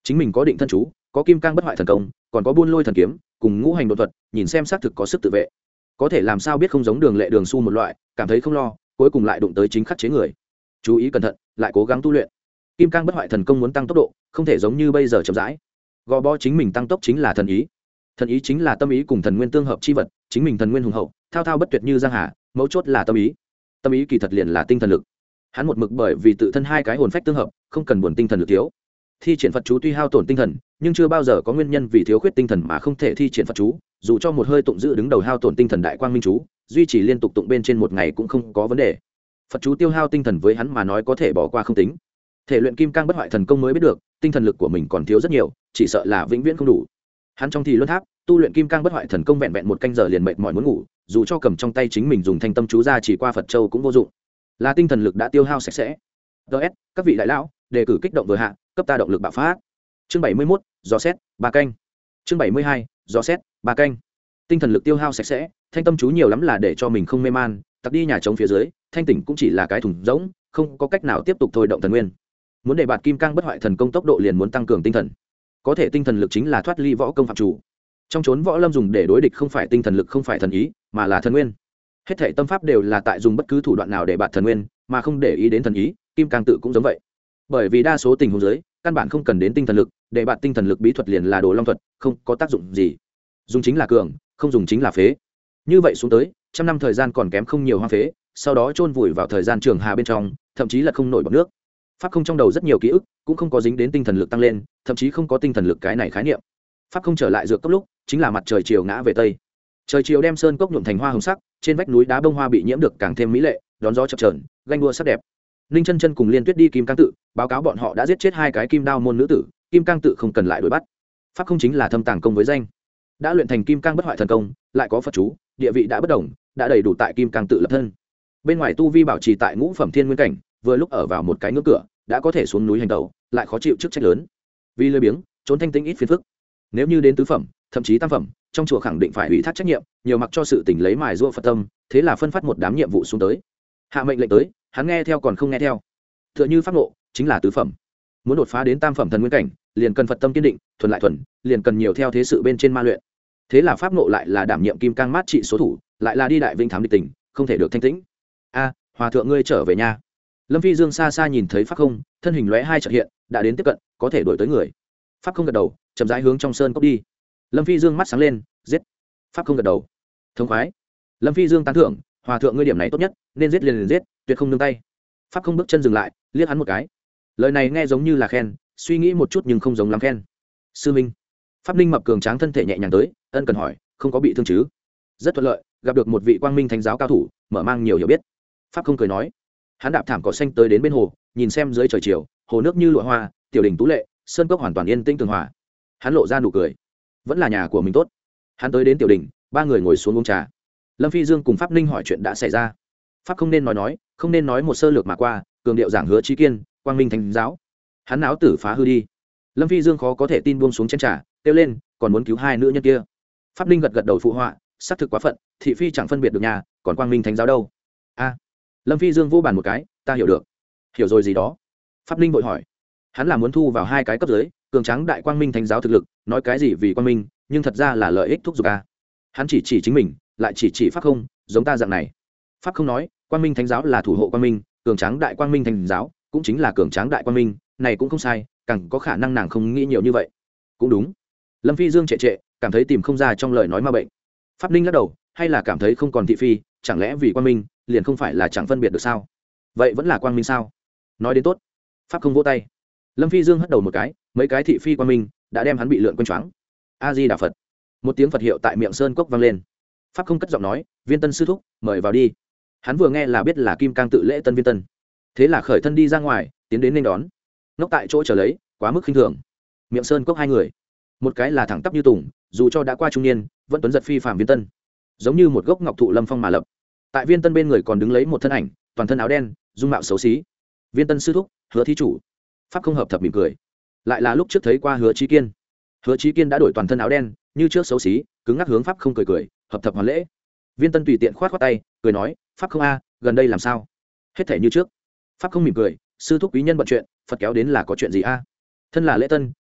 chính mình có định thân chú, có kim cang bất hoại thần công, còn có buôn lôi thần kiếm cùng ngũ hành đột thuật, nhìn xem xác thực có sức tự vệ. Có thể làm sao biết không giống Đường Lệ Đường Su một loại, cảm thấy không lo, cuối cùng lại đụng tới chính khắc chế người. Chú ý cẩn thận, lại cố gắng tu luyện. Kim cang bất hoại thần công muốn tăng tốc độ, không thể giống như bây giờ chậm rãi. Gò bó chính mình tăng tốc chính là thần ý. Thần ý chính là tâm ý cùng thần nguyên tương hợp chi vật, chính mình thần nguyên hùng hậu, thao thao bất tuyệt như giang hà, mấu chốt là tâm ý. Tâm ý kỳ thật liền là tinh thần lực. Hắn một mực bởi vì tự thân hai cái hồn phách tương hợp, không cần buồn tinh thần lực thiếu. Thi triển Phật chú tuy hao tổn tinh thần, nhưng chưa bao giờ có nguyên nhân vì thiếu khuyết tinh thần mà không thể thi triển Phật chú, dù cho một hơi tụng giữ đứng đầu hao tổn tinh thần đại quang minh chú, duy trì liên tục tụng bên trên một ngày cũng không có vấn đề. Phật chú tiêu hao tinh thần với hắn mà nói có thể bỏ qua không tính. Thể luyện kim cang bất hoại thần công mới biết được, tinh thần lực của mình còn thiếu rất nhiều, chỉ sợ là vĩnh viễn không đủ. Hắn trong thì luân tháp, tu luyện kim cang bất hoại thần công vẹn vẹn một canh giờ liền mệt mỏi muốn ngủ, dù cho cầm trong tay chính mình dùng thanh tâm chú ra chỉ qua Phật châu cũng vô dụng. Là tinh thần lực đã tiêu hao sạch sẽ. ds các vị đại lão, đề cử kích động vừa hạ, cấp ta động lực bạo phát. Chương bảy mươi mốt, dò xét, ba canh. Chương bảy mươi hai, dò xét, ba canh. Tinh thần lực tiêu hao sạch sẽ, thanh tâm chú nhiều lắm là để cho mình không mê man, tặc đi nhà trống phía dưới, thanh tỉnh cũng chỉ là cái thùng rỗng, không có cách nào tiếp tục thôi động thần nguyên. Muốn để bạt kim cang bất hoại thần công tốc độ liền muốn tăng cường tinh thần. Có thể tinh thần lực chính là thoát ly võ công phạm chủ. Trong chốn võ lâm dùng để đối địch không phải tinh thần lực, không phải thần ý, mà là thần nguyên. Hết thảy tâm pháp đều là tại dùng bất cứ thủ đoạn nào để bạt thần nguyên, mà không để ý đến thần ý, kim cang tự cũng giống vậy. Bởi vì đa số tình huống dưới, căn bản không cần đến tinh thần lực, để bạt tinh thần lực bí thuật liền là đồ long thuật, không có tác dụng gì. Dùng chính là cường, không dùng chính là phế. Như vậy xuống tới, trăm năm thời gian còn kém không nhiều hoang phế, sau đó chôn vùi vào thời gian trường hà bên trong, thậm chí là không nổi bọt nước. Pháp không trong đầu rất nhiều ký ức, cũng không có dính đến tinh thần lực tăng lên, thậm chí không có tinh thần lực cái này khái niệm. Pháp không trở lại dược cốc lúc, chính là mặt trời chiều ngã về tây. Trời chiều đem sơn cốc nhuộm thành hoa hồng sắc, trên vách núi đá bông hoa bị nhiễm được càng thêm mỹ lệ, đón gió chập chờn, ganh đua sắc đẹp. Ninh Chân Chân cùng Liên Tuyết đi Kim Cang tự, báo cáo bọn họ đã giết chết hai cái kim đao môn nữ tử, Kim Cang tự không cần lại đuổi bắt. Pháp không chính là thâm tàng công với danh, đã luyện thành Kim Cang bất hoại thần công, lại có Phật chú, địa vị đã bất đồng, đã đầy đủ tại Kim Cang tự lập thân. Bên ngoài tu vi bảo trì tại ngũ phẩm thiên nguyên cảnh, vừa lúc ở vào một cái ngưỡng cửa, đã có thể xuống núi hành tẩu, lại khó chịu chức trách lớn. Vì lười biếng, trốn thanh tĩnh ít phiền phức. Nếu như đến tứ phẩm, thậm chí tam phẩm, trong chùa khẳng định phải ủy thác trách nhiệm, nhiều mặc cho sự tỉnh lấy mài giũa Phật tâm, thế là phân phát một đám nhiệm vụ xuống tới. Hạ mệnh lệnh tới, hắn nghe theo còn không nghe theo. Tựa như pháp ngộ, chính là tứ phẩm. Muốn đột phá đến tam phẩm thần nguyên cảnh, liền cần Phật tâm kiên định, thuần lại thuần, liền cần nhiều theo thế sự bên trên ma luyện. Thế là pháp ngộ lại là đảm nhiệm kim cang mát trị số thủ, lại là đi đại vinh thám địch tình, không thể được thanh tĩnh. A, hòa thượng ngươi trở về nhà. Lâm Phi Dương xa xa nhìn thấy pháp không, thân hình lóe hai chợt hiện, đã đến tiếp cận, có thể đuổi tới người. Pháp không gật đầu, chậm rãi hướng trong sơn cốc đi. Lâm Phi Dương mắt sáng lên, giết. Pháp không gật đầu, thông khoái. Lâm Phi Dương tán thưởng, hòa thượng ngươi điểm này tốt nhất, nên giết liền liền giết, tuyệt không nương tay. Pháp không bước chân dừng lại, liếc hắn một cái. Lời này nghe giống như là khen, suy nghĩ một chút nhưng không giống lắm khen. Sư minh. Pháp Ninh mập cường tráng thân thể nhẹ nhàng tới, ân cần hỏi, không có bị thương chứ? Rất thuận lợi, gặp được một vị quang minh thánh giáo cao thủ, mở mang nhiều hiểu biết. Pháp không cười nói. Hắn đạp thảm cỏ xanh tới đến bên hồ, nhìn xem dưới trời chiều, hồ nước như lụa hoa, tiểu đình tú lệ, sơn cốc hoàn toàn yên tĩnh tường hòa. Hắn lộ ra nụ cười, vẫn là nhà của mình tốt. Hắn tới đến tiểu đình, ba người ngồi xuống uống trà. Lâm Phi Dương cùng Pháp Ninh hỏi chuyện đã xảy ra. Pháp không nên nói nói, không nên nói một sơ lược mà qua, cường điệu giảng hứa chí kiên, quang minh thánh giáo. Hắn náo tử phá hư đi. Lâm Phi Dương khó có thể tin buông xuống chén trà, kêu lên, còn muốn cứu hai nữ nhân kia. Pháp Ninh gật gật đầu phụ họa, xác thực quá phận, thị phi chẳng phân biệt được nhà, còn quang minh thánh giáo đâu? A. Lâm Phi Dương vô bàn một cái, ta hiểu được. Hiểu rồi gì đó? Pháp Ninh vội hỏi. Hắn là muốn thu vào hai cái cấp dưới, cường tráng đại quang minh thánh giáo thực lực, nói cái gì vì quang minh, nhưng thật ra là lợi ích thúc giục a. Hắn chỉ chỉ chính mình, lại chỉ chỉ Pháp không, giống ta dạng này. Pháp không nói, quang minh thánh giáo là thủ hộ quang minh, cường tráng đại quang minh thánh giáo cũng chính là cường tráng đại quang minh, này cũng không sai, càng có khả năng nàng không nghĩ nhiều như vậy. Cũng đúng. Lâm Phi Dương trệ trệ, cảm thấy tìm không ra trong lời nói ma bệnh. Pháp Ninh lắc đầu, hay là cảm thấy không còn thị phi, chẳng lẽ vì quang minh liền không phải là chẳng phân biệt được sao? Vậy vẫn là quang minh sao? Nói đến tốt. Pháp không vỗ tay. Lâm Phi Dương hất đầu một cái, mấy cái thị phi quang minh đã đem hắn bị lượn quanh choáng. A Di Đà Phật. Một tiếng Phật hiệu tại miệng sơn cốc vang lên. Pháp không cất giọng nói, Viên Tân sư thúc, mời vào đi. Hắn vừa nghe là biết là Kim Cang tự lễ tân Viên Tân, thế là khởi thân đi ra ngoài, tiến đến nên đón. Ngốc tại chỗ chờ lấy, quá mức khinh thường. Miệng sơn cốc hai người, một cái là thẳng tắp như tùng, dù cho đã qua trung niên, vẫn tuấn giật phi phàm Viên Tân, giống như một gốc ngọc thụ lâm phong mà lập. Tại Viên Tân bên người còn đứng lấy một thân ảnh, toàn thân áo đen, dung mạo xấu xí. Viên Tân sư thúc, Hứa thí chủ. Pháp không hợp thập mỉm cười, lại là lúc trước thấy qua Hứa Chí Kiên. Hứa Chí Kiên đã đổi toàn thân áo đen, như trước xấu xí, cứng ngắc hướng Pháp không cười cười, hợp thập hoàn lễ. Viên Tân tùy tiện khoát khoát tay, cười nói, Pháp không a, gần đây làm sao? Hết thể như trước. Pháp không mỉm cười, sư thúc quý nhân bận chuyện, Phật kéo đến là có chuyện gì a? Thân là lễ tân,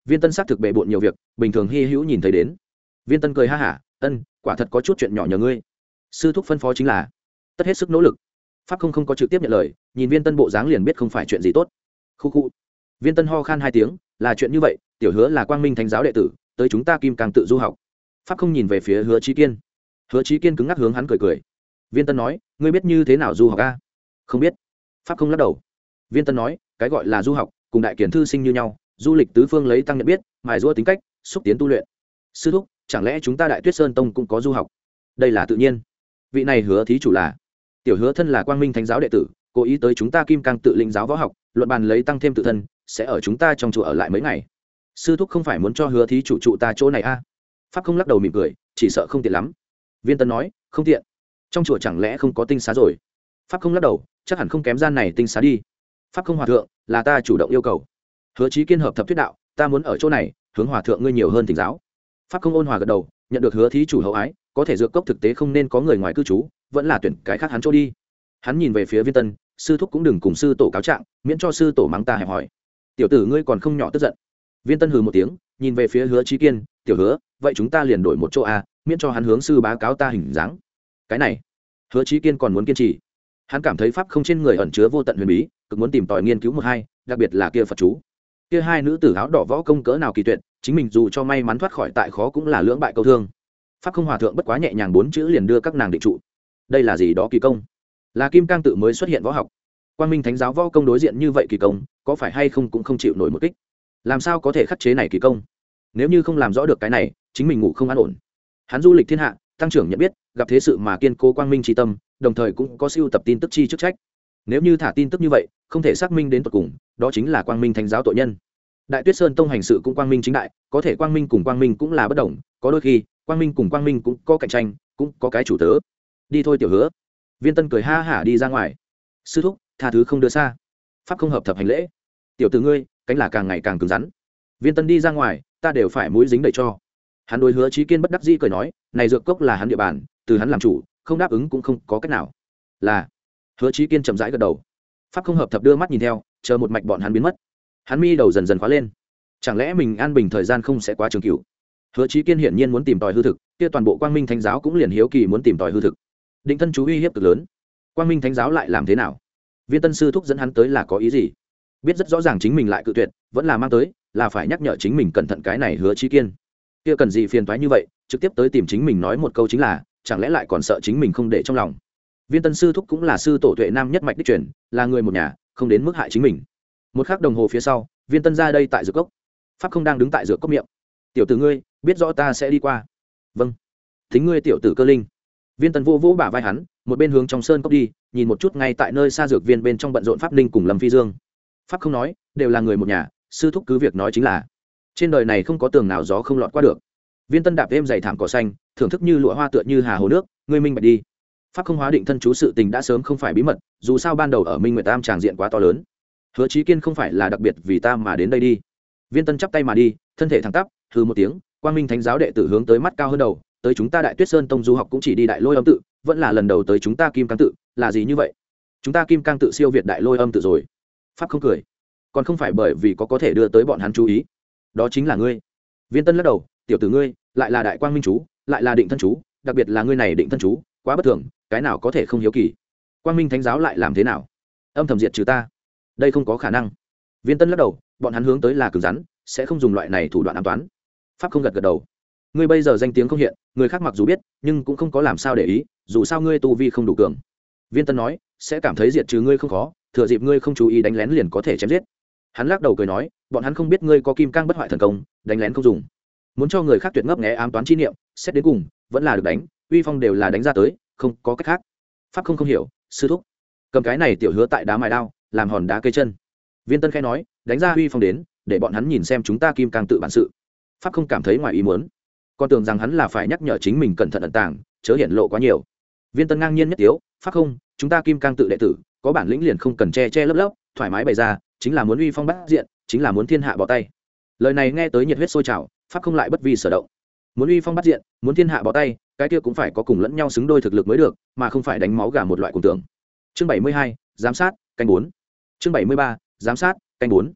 Viên Tân xác thực bệ bộn nhiều việc, bình thường hy hữu nhìn thấy đến. Viên Tân cười ha hả, ân, quả thật có chút chuyện nhỏ nhờ ngươi. Sư thúc phân phó chính là tất hết sức nỗ lực. Pháp không không có trực tiếp nhận lời, nhìn Viên Tân bộ dáng liền biết không phải chuyện gì tốt. Khu khu. Viên Tân ho khan hai tiếng, là chuyện như vậy, tiểu Hứa là Quang Minh Thánh giáo đệ tử, tới chúng ta Kim Cang tự du học. Pháp không nhìn về phía Hứa Chí Kiên. Hứa Chí Kiên cứng ngắc hướng hắn cười cười. Viên Tân nói, ngươi biết như thế nào du học a? Không biết. Pháp không lắc đầu. Viên Tân nói, cái gọi là du học, cùng đại kiển thư sinh như nhau, du lịch tứ phương lấy tăng nhận biết, mài giũa tính cách, xúc tiến tu luyện. Sư thúc, chẳng lẽ chúng ta Đại Tuyết Sơn tông cũng có du học? Đây là tự nhiên. Vị này Hứa thí chủ là tiểu Hứa thân là Quang Minh Thánh giáo đệ tử, cố ý tới chúng ta Kim Cang tự lĩnh giáo võ học, luận bàn lấy tăng thêm tự thân, sẽ ở chúng ta trong chùa ở lại mấy ngày. Sư thúc không phải muốn cho Hứa thí chủ trụ ta chỗ này a? Pháp không lắc đầu mỉm cười, chỉ sợ không tiện lắm. Viên Tân nói, không tiện. Trong chùa chẳng lẽ không có tinh xá rồi? Pháp không lắc đầu, chắc hẳn không kém gian này tinh xá đi. Pháp không hòa thượng, là ta chủ động yêu cầu. Hứa Chí Kiên hợp thập thuyết đạo, ta muốn ở chỗ này, hướng hòa thượng ngươi nhiều hơn thỉnh giáo. Pháp không ôn hòa gật đầu, nhận được Hứa thí chủ hậu ái, có thể dược cốc thực tế không nên có người ngoài cư trú, vẫn là tuyển cái khác hắn chỗ đi. Hắn nhìn về phía Viên Tân, sư thúc cũng đừng cùng sư tổ cáo trạng, miễn cho sư tổ mắng ta hẹp hỏi. Tiểu tử ngươi còn không nhỏ tức giận. Viên Tân hừ một tiếng, nhìn về phía Hứa Chí Kiên, tiểu Hứa, vậy chúng ta liền đổi một chỗ a, miễn cho hắn hướng sư bá cáo ta hình dáng. Cái này, Hứa Chí Kiên còn muốn kiên trì. Hắn cảm thấy pháp không trên người ẩn chứa vô tận huyền bí, cực muốn tìm tòi nghiên cứu một hai, đặc biệt là kia Phật chú. Kia hai nữ tử áo đỏ võ công cỡ nào kỳ tuyệt, chính mình dù cho may mắn thoát khỏi tại khó cũng là lưỡng bại câu thương. Pháp không hòa thượng bất quá nhẹ nhàng bốn chữ liền đưa các nàng định trụ. Đây là gì đó kỳ công? Là Kim Cang tự mới xuất hiện võ học. Quang Minh Thánh giáo võ công đối diện như vậy kỳ công, có phải hay không cũng không chịu nổi một kích. Làm sao có thể khắc chế này kỳ công? Nếu như không làm rõ được cái này, chính mình ngủ không an ổn. Hắn du lịch thiên hạ, tăng trưởng nhận biết, gặp thế sự mà kiên cố quang minh chi tâm, đồng thời cũng có siêu tập tin tức chi chức trách. Nếu như thả tin tức như vậy, không thể xác minh đến tận cùng, đó chính là Quang Minh Thánh giáo tội nhân. Đại Tuyết Sơn tông hành sự cũng quang minh chính đại, có thể quang minh cùng quang minh cũng là bất đồng, có đôi khi, quang minh cùng quang minh cũng có cạnh tranh, cũng có cái chủ tớ. Đi thôi tiểu Hứa. Viên Tân cười ha hả đi ra ngoài. Sư thúc, tha thứ không đưa xa. Pháp không hợp thập hành lễ. Tiểu tử ngươi, cánh là càng ngày càng cứng rắn. Viên Tân đi ra ngoài, ta đều phải mũi dính đầy cho. Hắn đối Hứa Chí Kiên bất đắc dĩ cười nói, này dược cốc là hắn địa bàn, từ hắn làm chủ, không đáp ứng cũng không có cách nào. Là. Hứa Chí Kiên chậm rãi gật đầu. Pháp không hợp thập đưa mắt nhìn theo, chờ một mạch bọn hắn biến mất. Hắn mi đầu dần dần khóa lên. Chẳng lẽ mình an bình thời gian không sẽ quá trường cửu? Hứa Chí Kiên hiển nhiên muốn tìm tòi hư thực, kia toàn bộ Quang Minh Thánh giáo cũng liền hiếu kỳ muốn tìm tòi hư thực. Định thân chú uy hiếp cực lớn. Quang Minh Thánh giáo lại làm thế nào? Viên Tân sư thúc dẫn hắn tới là có ý gì? Biết rất rõ ràng chính mình lại cự tuyệt, vẫn là mang tới, là phải nhắc nhở chính mình cẩn thận cái này. Hứa Chí Kiên, kia cần gì phiền toái như vậy, trực tiếp tới tìm chính mình nói một câu chính là, chẳng lẽ lại còn sợ chính mình không để trong lòng? Viên Tân sư thúc cũng là sư tổ tuệ nam nhất mạch đích truyền, là người một nhà, không đến mức hại chính mình. Một khắc đồng hồ phía sau, Viên Tân ra đây tại dược cốc. Pháp không đang đứng tại dược cốc miệng. Tiểu tử ngươi, biết rõ ta sẽ đi qua. Vâng. Thính ngươi tiểu tử cơ linh. Viên Tân vô vỗ bả vai hắn, một bên hướng trong sơn cốc đi, nhìn một chút ngay tại nơi xa dược viên bên trong bận rộn Pháp Ninh cùng Lâm Phi Dương. Pháp không nói, đều là người một nhà, sư thúc cứ việc nói chính là. Trên đời này không có tường nào gió không lọt qua được. Viên Tân đạp êm dày thảm cỏ xanh, thưởng thức như lụa hoa tựa như hà hồ nước, ngươi minh bạch đi. Pháp không hóa định thân chú sự tình đã sớm không phải bí mật, dù sao ban đầu ở Minh Nguyệt Tam tràng diện quá to lớn. Hứa Chí Kiên không phải là đặc biệt vì ta mà đến đây đi. Viên Tân chắp tay mà đi, thân thể thẳng tắp, hừ một tiếng, Quang Minh Thánh giáo đệ tử hướng tới mắt cao hơn đầu, tới chúng ta Đại Tuyết Sơn tông du học cũng chỉ đi Đại Lôi Âm tự, vẫn là lần đầu tới chúng ta Kim Cang tự, là gì như vậy? Chúng ta Kim Cang tự siêu việt Đại Lôi Âm tự rồi. Pháp không cười, còn không phải bởi vì có có thể đưa tới bọn hắn chú ý. Đó chính là ngươi. Viên Tân lắc đầu, tiểu tử ngươi, lại là Đại Quang Minh chú, lại là định thân chú, đặc biệt là ngươi này định thân chú, quá bất thường, cái nào có thể không hiếu kỳ. Quang Minh Thánh giáo lại làm thế nào? Âm thầm diệt trừ ta? Đây không có khả năng. Viên Tân lắc đầu, bọn hắn hướng tới là cứng rắn, sẽ không dùng loại này thủ đoạn ám toán. Pháp không gật gật đầu. Ngươi bây giờ danh tiếng không hiện, người khác mặc dù biết, nhưng cũng không có làm sao để ý, dù sao ngươi tu vi không đủ cường. Viên Tân nói, sẽ cảm thấy diệt trừ ngươi không khó, thừa dịp ngươi không chú ý đánh lén liền có thể chém giết. Hắn lắc đầu cười nói, bọn hắn không biết ngươi có kim cang bất hoại thần công, đánh lén không dùng. Muốn cho người khác tuyệt ngấp nghé ám toán chi niệm, xét đến cùng, vẫn là được đánh, uy phong đều là đánh ra tới, không có cách khác. Pháp không không hiểu, sư thúc, cầm cái này tiểu Hứa tại đá mài đao, làm hòn đá cây chân. Viên Tân khẽ nói, đánh ra uy phong đến, để bọn hắn nhìn xem chúng ta Kim Cang tự bản sự. Pháp không cảm thấy ngoài ý muốn, còn tưởng rằng hắn là phải nhắc nhở chính mình cẩn thận ẩn tàng, chớ hiển lộ quá nhiều. Viên Tân ngang nhiên nhất tiếu, Pháp không, chúng ta Kim Cang tự đệ tử, có bản lĩnh liền không cần che che lấp lấp, thoải mái bày ra, chính là muốn uy phong bát diện, chính là muốn thiên hạ bỏ tay. Lời này nghe tới nhiệt huyết sôi trào, Pháp không lại bất vi sở động. Muốn uy phong bát diện, muốn thiên hạ bỏ tay, cái kia cũng phải có cùng lẫn nhau xứng đôi thực lực mới được, mà không phải đánh máu gà một loại cùng tưởng. Chương bảy mươi hai, giám sát, canh bốn. Chương bảy mươi ba, giám sát, canh bốn.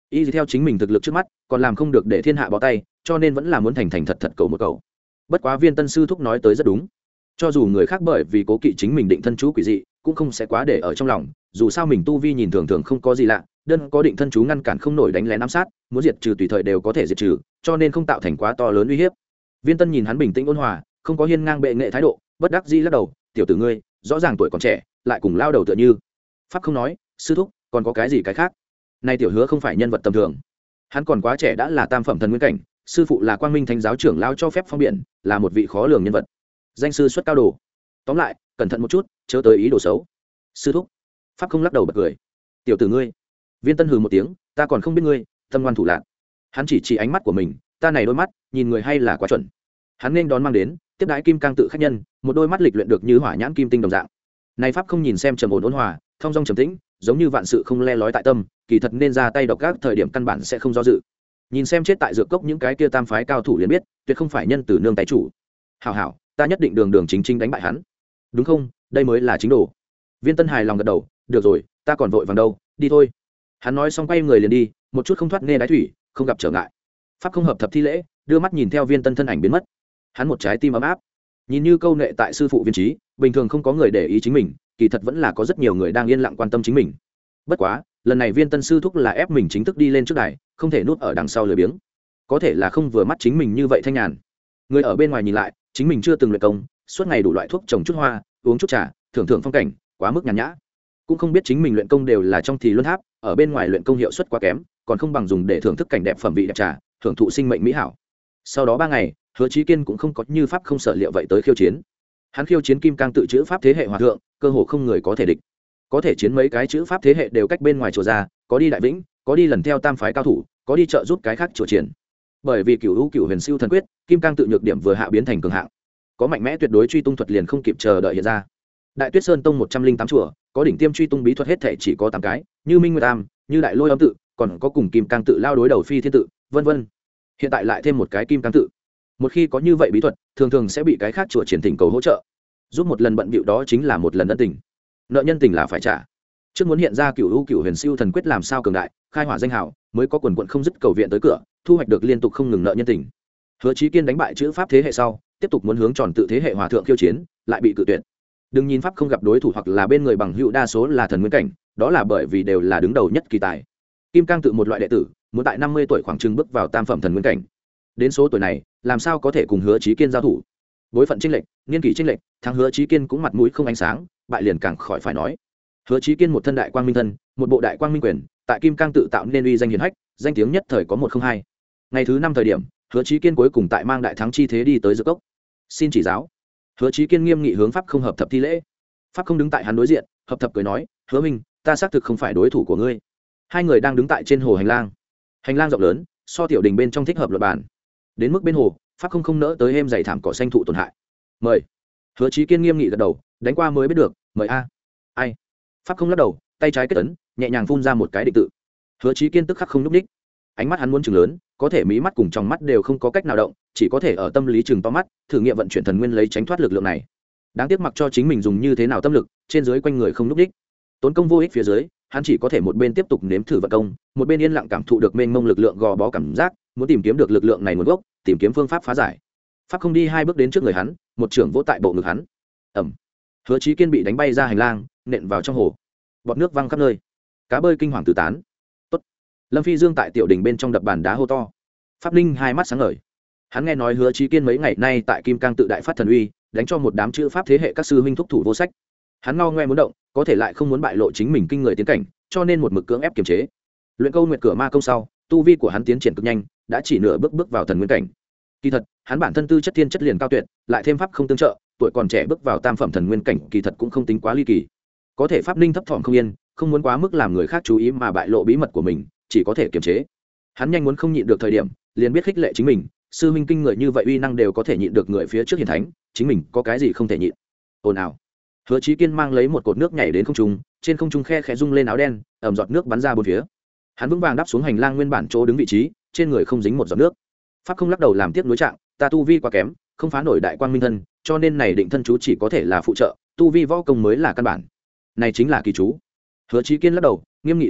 y theo chính mình thực lực trước mắt còn làm không được để thiên hạ bó tay, cho nên vẫn là muốn thành thành thật thật cầu một cầu. Bất quá Viên Tân sư thúc nói tới rất đúng, cho dù người khác bởi vì cố kỵ chính mình định thân chú quỷ dị cũng không sẽ quá để ở trong lòng, dù sao mình tu vi nhìn thường thường không có gì lạ, đơn có định thân chú ngăn cản không nổi đánh lén ám sát, muốn diệt trừ tùy thời đều có thể diệt trừ, cho nên không tạo thành quá to lớn uy hiếp. Viên Tân nhìn hắn bình tĩnh ôn hòa, không có hiên ngang bệ nghệ thái độ, bất đắc dĩ lắc đầu, tiểu tử ngươi rõ ràng tuổi còn trẻ lại cùng lao đầu tựa như. Pháp không nói, sư thúc còn có cái gì cái khác? Nay tiểu hứa không phải nhân vật tầm thường, hắn còn quá trẻ đã là tam phẩm thần nguyên cảnh, sư phụ là Quang Minh Thánh giáo trưởng lao cho phép phong biển, là một vị khó lường nhân vật, danh sư xuất cao đồ. Tóm lại cẩn thận một chút, chớ tới ý đồ xấu. Sư thúc. Pháp không lắc đầu bật cười, tiểu tử ngươi. Viên Tân hừ một tiếng, ta còn không biết ngươi tâm ngoan thủ lạc. Hắn chỉ chỉ ánh mắt của mình, ta này đôi mắt nhìn người hay là quá chuẩn. Hắn nên đón mang đến tiếp đãi kim cang tự khách nhân, một đôi mắt lịch luyện được như hỏa nhãn kim tinh đồng dạng. Này Pháp không nhìn xem trầm ổn ôn hòa, thong dong trầm tĩnh, giống như vạn sự không le lói tại tâm, kỳ thật nên ra tay độc các thời điểm căn bản sẽ không do dự. Nhìn xem chết tại dược cốc những cái kia tam phái cao thủ liền biết, tuyệt không phải nhân từ nương tay chủ. Hảo hảo, ta nhất định đường đường chính chính đánh bại hắn. Đúng không? Đây mới là chính đồ. Viên Tân hài lòng gật đầu, được rồi, ta còn vội vàng đâu, đi thôi. Hắn nói xong quay người liền đi, một chút không thoát nghe đáy thủy, không gặp trở ngại. Pháp không hợp thập thi lễ, đưa mắt nhìn theo Viên Tân thân ảnh biến mất. Hắn một trái tim ấm áp, nhìn như câu nệ tại sư phụ Viên Trí, bình thường không có người để ý chính mình, kỳ thật vẫn là có rất nhiều người đang yên lặng quan tâm chính mình. Bất quá lần này Viên Tân sư thúc là ép mình chính thức đi lên trước đài, không thể núp ở đằng sau lười biếng, có thể là không vừa mắt chính mình như vậy thanh nhàn. Người ở bên ngoài nhìn lại, chính mình chưa từng luyện công, suốt ngày đủ loại thuốc trồng chút hoa, uống chút trà, thưởng thưởng phong cảnh, quá mức nhàn nhã. Cũng không biết chính mình luyện công đều là trong thì luân tháp, ở bên ngoài luyện công hiệu suất quá kém, còn không bằng dùng để thưởng thức cảnh đẹp phẩm vị đẹp trà, thưởng thụ sinh mệnh mỹ hảo. Sau đó ba ngày, Hứa Chí Kiên cũng không có như pháp không sợ liệu vậy tới khiêu chiến. Hắn khiêu chiến kim cang tự chữ pháp thế hệ hòa thượng, cơ hồ không người có thể địch. Có thể chiến mấy cái chữ pháp thế hệ đều cách bên ngoài chùa ra, có đi đại vĩnh, có đi lần theo tam phái cao thủ, có đi trợ giúp cái khác chùa triển. Bởi vì cửu u cửu huyền siêu thần quyết, kim cang tự nhược điểm vừa hạ biến thành cường hạng, có mạnh mẽ tuyệt đối truy tung thuật liền không kịp chờ đợi hiện ra. Đại Tuyết Sơn tông một trăm linh tám chùa, có đỉnh tiêm truy tung bí thuật hết thể chỉ có tám cái, như Minh Nguyệt Tam, như Đại Lôi Âm tự, còn có cùng kim cang tự lao đối đầu Phi Thiên tự, vân vân. Hiện tại lại thêm một cái kim cang tự. Một khi có như vậy bí thuật, thường thường sẽ bị cái khác chùa triển thỉnh cầu hỗ trợ. Giúp một lần bận bịu đó chính là một lần ân tình. Nợ nhân tình là phải trả. Trước muốn hiện ra cửu u cửu huyền siêu thần quyết làm sao cường đại, khai hỏa danh hào, mới có quần quần không dứt cầu viện tới cửa, thu hoạch được liên tục không ngừng nợ nhân tình. Hứa Chí Kiên đánh bại chữ pháp thế hệ sau, tiếp tục muốn hướng tròn tự thế hệ hòa thượng khiêu chiến, lại bị cự tuyệt. Đừng nhìn pháp không gặp đối thủ hoặc là bên người bằng hữu đa số là thần nguyên cảnh, đó là bởi vì đều là đứng đầu nhất kỳ tài. Kim cang tự một loại đệ tử, muốn tại năm mươi tuổi khoảng chừng bước vào tam phẩm thần nguyên cảnh. Đến số tuổi này, làm sao có thể cùng Hứa Chí Kiên giao thủ? Bối phận chênh lệch, niên kỷ chênh lệch, thắng Hứa Chí Kiên cũng mặt mũi không ánh sáng, bại liền càng khỏi phải nói. Hứa Chí Kiên một thân đại quang minh thân, một bộ đại quang minh quyền, tại Kim Cang tự tạo nên uy danh hiển hách, danh tiếng nhất thời có một không hai. Ngày thứ năm thời điểm, Hứa Chí Kiên cuối cùng tại mang đại thắng chi thế đi tới Dược Cốc. Xin chỉ giáo. Hứa Chí Kiên nghiêm nghị hướng pháp không hợp thập thi lễ. Pháp không đứng tại hắn đối diện, hợp thập cười nói, "Hứa minh, ta xác thực không phải đối thủ của ngươi." Hai người đang đứng tại trên hồ hành lang. Hành lang rộng lớn, so tiểu đình bên trong thích hợp luật bàn. Đến mức bên hồ, pháp không không nỡ tới êm dày thảm cỏ xanh thụ tổn hại. "Mời." Hứa Chí Kiên nghiêm nghị gật đầu, đánh qua mới biết được, "Mời a." "Ai?" Pháp không lắc đầu, tay trái kết ấn, nhẹ nhàng phun ra một cái định tự. Hứa Chí Kiên tức khắc không nhúc nhích. Ánh mắt hắn muốn chừng lớn, có thể mí mắt cùng trong mắt đều không có cách nào động, chỉ có thể ở tâm lý chừng to mắt, thử nghiệm vận chuyển thần nguyên lấy tránh thoát lực lượng này. Đáng tiếc mặc cho chính mình dùng như thế nào tâm lực, trên dưới quanh người không nhúc nhích. Tốn công vô ích phía dưới, hắn chỉ có thể một bên tiếp tục nếm thử vận công, một bên yên lặng cảm thụ được mênh mông lực lượng gò bó cảm giác, muốn tìm kiếm được lực lượng này nguồn gốc, tìm kiếm phương pháp phá giải. Pháp không đi hai bước đến trước người hắn, một trưởng vỗ tại bộ ngực hắn. Ầm. Hứa Chí Kiên bị đánh bay ra hành lang, nện vào trong hồ. Bọt nước văng khắp nơi. Cá bơi kinh hoàng tứ tán. Tốt. Lâm Phi Dương tại tiểu đình bên trong đập bàn đá hô to. Pháp Ninh hai mắt sáng ngời. Hắn nghe nói Hứa Chí Kiên mấy ngày nay tại Kim Cang tự đại phát thần uy, đánh cho một đám chữ pháp thế hệ các sư huynh thúc thủ vô sách. Hắn ngao ngoe muốn động, có thể lại không muốn bại lộ chính mình kinh người tiến cảnh, cho nên một mực cưỡng ép kiềm chế. Luyện câu nguyệt cửa ma công sau, tu vi của hắn tiến triển cực nhanh, đã chỉ nửa bước bước vào thần nguyên cảnh. Kỳ thật, hắn bản thân tư chất thiên chất liền cao tuyệt, lại thêm pháp không tương trợ, tuổi còn trẻ bước vào tam phẩm thần nguyên cảnh, kỳ thật cũng không tính quá ly kỳ. Có thể Pháp Ninh thấp thỏm không yên, không muốn quá mức làm người khác chú ý mà bại lộ bí mật của mình, chỉ có thể kiềm chế. Hắn nhanh muốn không nhịn được thời điểm, liền biết khích lệ chính mình, sư huynh kinh người như vậy uy năng đều có thể nhịn được người phía trước hiển thánh, chính mình có cái gì không thể nhịn. Ồn ào. Hứa Chí Kiên mang lấy một cột nước nhảy đến không trung, trên không trung khe khẽ rung lên áo đen, ẩm giọt nước bắn ra bốn phía. Hắn vững vàng đáp xuống hành lang nguyên bản chỗ đứng vị trí, trên người không dính một giọt nước. Pháp không lắc đầu làm tiếc nuối trạng, ta tu vi quá kém, không phá nổi đại quang minh thân, cho nên này định thân chú chỉ có thể là phụ trợ, tu vi võ công mới là căn bản. Này chính là kỳ chú. Hứa Chí Kiên lắc đầu, nghiêm nghị thuyết đạo,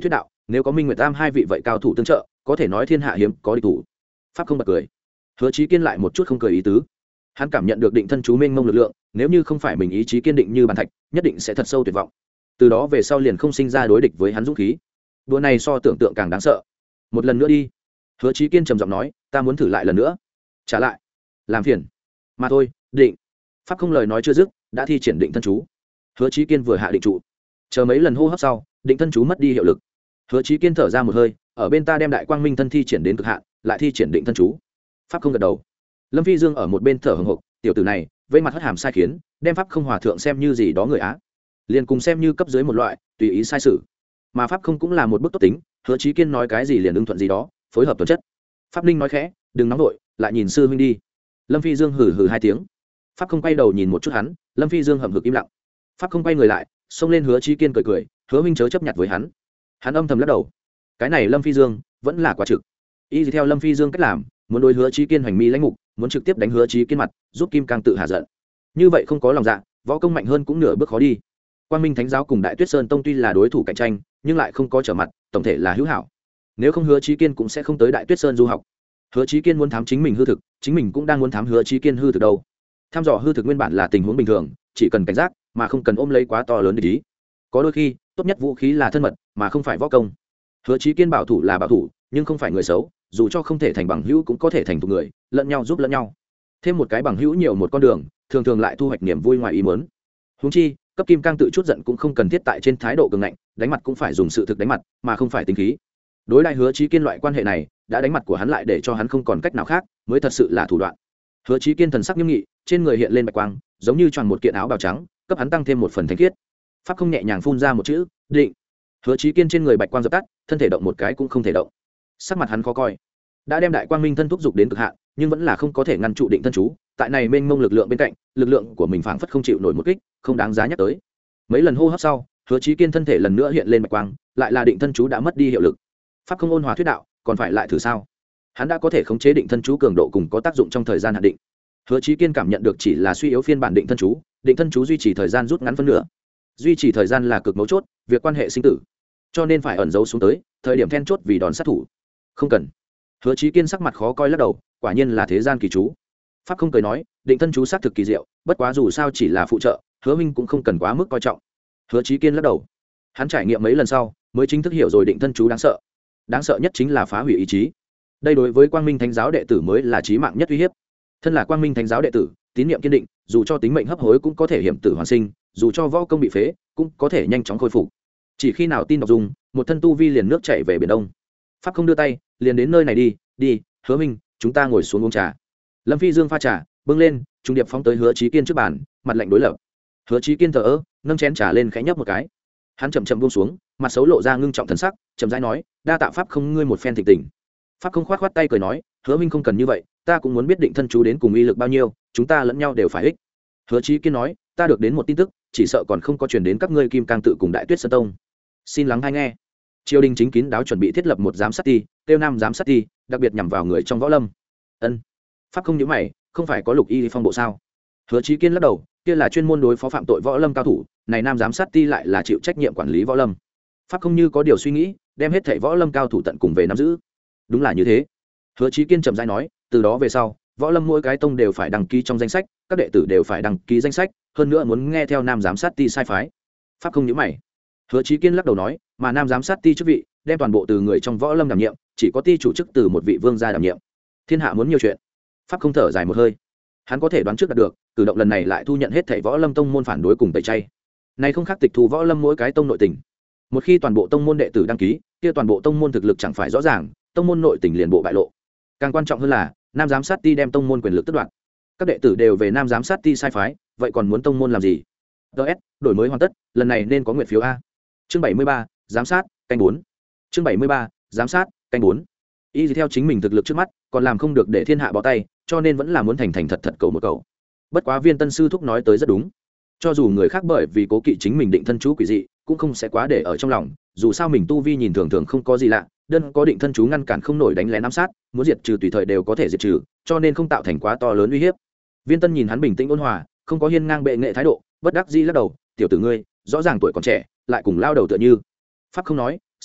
nếu có minh nguyệt tam hai vị vậy cao thủ tương trợ có thể nói thiên hạ hiếm có địch thủ. Pháp không bật cười. Hứa Chí Kiên lại một chút không cười ý tứ. Hắn cảm nhận được định thân chú mênh mông lực lượng, nếu như không phải mình ý chí kiên định như bàn thạch, nhất định sẽ thật sâu tuyệt vọng. Từ đó về sau liền không sinh ra đối địch với hắn dũng khí. Đùa này so tưởng tượng càng đáng sợ. Một lần nữa đi. Hứa Chí Kiên trầm giọng nói, ta muốn thử lại lần nữa. Trả lại. Làm phiền. Mà thôi, định. Pháp không lời nói chưa dứt, đã thi triển định thân chú. Hứa Chí Kiên vừa hạ định trụ, chờ mấy lần hô hấp sau, định thân chú mất đi hiệu lực. Hứa Chí Kiên thở ra một hơi, ở bên ta đem đại quang minh thân thi triển đến cực hạn, lại thi triển định thân chú. Pháp không gật đầu. Lâm Phi Dương ở một bên thở hổn hộc, tiểu tử này, vây mặt hất hàm sai khiến, đem pháp không hòa thượng xem như gì đó người á, liền cùng xem như cấp dưới một loại, tùy ý sai sự. Mà pháp không cũng là một bức tốt tính, Hứa Chí Kiên nói cái gì liền ưng thuận gì đó, phối hợp tuần chất. Pháp Ninh nói khẽ, đừng nóng nội, lại nhìn sư huynh đi. Lâm Phi Dương hừ hừ hai tiếng. Pháp không quay đầu nhìn một chút hắn, Lâm Phi Dương hậm hực im lặng. Pháp không quay người lại, xông lên Hứa Chí Kiên cười cười, Hứa huynh chớ chấp nhặt với hắn. Hắn âm thầm lắc đầu. Cái này Lâm Phi Dương vẫn là quá trực. Y theo Lâm Phi Dương cách làm, muốn đối Hứa Chí Kiên hành mi lãnh mục, muốn trực tiếp đánh Hứa Chí Kiên mặt, giúp Kim Cang tự hạ giận. Như vậy không có lòng dạ, võ công mạnh hơn cũng nửa bước khó đi. Quang Minh Thánh giáo cùng Đại Tuyết Sơn Tông tuy là đối thủ cạnh tranh, nhưng lại không có trở mặt, tổng thể là hữu hảo. Nếu không Hứa Chí Kiên cũng sẽ không tới Đại Tuyết Sơn du học. Hứa Chí Kiên muốn thám chính mình hư thực, chính mình cũng đang muốn thám Hứa Chí Kiên hư thực đâu. Tham dò hư thực nguyên bản là tình huống bình thường, chỉ cần cảnh giác, mà không cần ôm lấy quá to lớn để ý. Có đôi khi, tốt nhất vũ khí là thân mật, mà không phải võ công. Hứa Chí Kiên bảo thủ là bảo thủ, nhưng không phải người xấu, dù cho không thể thành bằng hữu cũng có thể thành thuộc người, lẫn nhau giúp lẫn nhau. Thêm một cái bằng hữu nhiều một con đường, thường thường lại thu hoạch niềm vui ngoài ý muốn. Huống chi, cấp Kim Cang tự chút giận cũng không cần thiết tại trên thái độ cường ngạnh, đánh mặt cũng phải dùng sự thực đánh mặt, mà không phải tính khí. Đối đại Hứa Chí Kiên loại quan hệ này, đã đánh mặt của hắn lại để cho hắn không còn cách nào khác, mới thật sự là thủ đoạn. Hứa Chí Kiên thần sắc nghiêm nghị, trên người hiện lên bạch quang, giống như choàng một kiện áo bào trắng, cấp hắn tăng thêm một phần thánh khiết. Pháp không nhẹ nhàng phun ra một chữ, định. Hứa Chí Kiên trên người bạch quang dập tắt, thân thể động một cái cũng không thể động. Sắc mặt hắn khó coi. Đã đem đại quang minh thân thúc dục đến cực hạn, nhưng vẫn là không có thể ngăn trụ định thân chú, tại này mênh mông lực lượng bên cạnh, lực lượng của mình phảng phất không chịu nổi một kích, không đáng giá nhắc tới. Mấy lần hô hấp sau, Hứa Chí Kiên thân thể lần nữa hiện lên bạch quang, lại là định thân chú đã mất đi hiệu lực. Pháp không ôn hòa thuyết đạo, còn phải lại thử sao? Hắn đã có thể khống chế định thân chú cường độ cùng có tác dụng trong thời gian hạn định. Hứa Chí Kiên cảm nhận được chỉ là suy yếu phiên bản định thân chú, định thân chú duy trì thời gian rút ngắn phân nửa. Duy trì thời gian là cực mấu chốt, việc quan hệ sinh tử, cho nên phải ẩn giấu xuống tới, thời điểm then chốt vì đòn sát thủ. Không cần. Hứa Chí Kiên sắc mặt khó coi lắc đầu, quả nhiên là thế gian kỳ chú. Pháp không cười nói, định thân chú xác thực kỳ diệu, bất quá dù sao chỉ là phụ trợ, Hứa minh cũng không cần quá mức coi trọng. Hứa Chí Kiên lắc đầu. Hắn trải nghiệm mấy lần sau, mới chính thức hiểu rồi định thân chú đáng sợ. Đáng sợ nhất chính là phá hủy ý chí. Đây đối với Quang Minh Thánh giáo đệ tử mới là chí mạng nhất uy hiếp. Thân là Quang Minh Thánh giáo đệ tử, tín niệm kiên định, dù cho tính mệnh hấp hối cũng có thể hiểm tử hoàn sinh, dù cho võ công bị phế, cũng có thể nhanh chóng khôi phục. Chỉ khi nào tin đọc dùng, một thân tu vi liền nước chảy về biển đông. Pháp không đưa tay, liền đến nơi này đi, đi, Hứa minh, chúng ta ngồi xuống uống trà. Lâm Phi Dương pha trà, bưng lên, trung điệp phóng tới Hứa Chí Kiên trước bàn, mặt lạnh đối lập. Hứa Chí Kiên thở ơ, nâng chén trà lên khẽ nhấp một cái. Hắn chậm chậm buông xuống, mặt xấu lộ ra ngưng trọng thần sắc, chậm rãi nói, đa tạ Pháp không ngươi một phen thịnh tình. Pháp không khoát khoát tay cười nói, Hứa minh không cần như vậy, ta cũng muốn biết định thân chú đến cùng uy lực bao nhiêu, chúng ta lẫn nhau đều phải ích. Hứa Chí Kiên nói, ta được đến một tin tức, chỉ sợ còn không có truyền đến các ngươi Kim Cang tự cùng Đại Tuyết Sơn Tông. Xin lắng hay nghe. Triều đình chính kín đáo chuẩn bị thiết lập một giám sát ty, tiêu nam giám sát ty, đặc biệt nhằm vào người trong võ lâm. Ân. Pháp không nhíu mày, không phải có Lục Y phong bộ sao? Hứa Chí Kiên lắc đầu, kia là chuyên môn đối phó phạm tội võ lâm cao thủ, này nam giám sát ty lại là chịu trách nhiệm quản lý võ lâm. Pháp không như có điều suy nghĩ, đem hết thảy võ lâm cao thủ tận cùng về nắm giữ. Đúng là như thế. Hứa Chí Kiên trầm rãi nói, từ đó về sau, võ lâm mỗi cái tông đều phải đăng ký trong danh sách, các đệ tử đều phải đăng ký danh sách, hơn nữa muốn nghe theo nam giám sát ty sai phái. Pháp không nhíu mày. Hứa Chí Kiên lắc đầu nói, mà nam giám sát ty chức vị, đem toàn bộ từ người trong võ lâm đảm nhiệm, chỉ có ty chủ chức từ một vị vương gia đảm nhiệm. Thiên hạ muốn nhiều chuyện. Pháp không thở dài một hơi. Hắn có thể đoán trước đạt được, cử động lần này lại thu nhận hết thảy võ lâm tông môn phản đối cùng tẩy chay. Này không khác tịch thu võ lâm mỗi cái tông nội tình. Một khi toàn bộ tông môn đệ tử đăng ký, kia toàn bộ tông môn thực lực chẳng phải rõ ràng, tông môn nội tình liền bộ bại lộ. Càng quan trọng hơn là, nam giám sát ty đem tông môn quyền lực tước đoạt. Các đệ tử đều về nam giám sát ty sai phái, vậy còn muốn tông môn làm gì? ds đổi mới hoàn tất, lần này nên có nguyện phiếu a. Chương bảy mươi ba, giám sát, canh bốn. Chương bảy mươi ba, giám sát, canh bốn. Y theo chính mình thực lực trước mắt, còn làm không được để thiên hạ bó tay, cho nên vẫn là muốn thành thành thật thật cầu một cầu. Bất quá Viên Tân sư thúc nói tới rất đúng. Cho dù người khác bởi vì cố kỵ chính mình định thân chú quỷ dị, cũng không sẽ quá để ở trong lòng, dù sao mình tu vi nhìn thường thường không có gì lạ, đơn có định thân chú ngăn cản không nổi đánh lén ám sát, muốn diệt trừ tùy thời đều có thể diệt trừ, cho nên không tạo thành quá to lớn uy hiếp. Viên Tân nhìn hắn bình tĩnh ôn hòa, không có hiên ngang bệ nghệ thái độ, bất đắc dĩ lắc đầu, tiểu tử ngươi, rõ ràng tuổi còn trẻ, lại cùng lao đầu tựa như. Pháp không nói, sư thúc,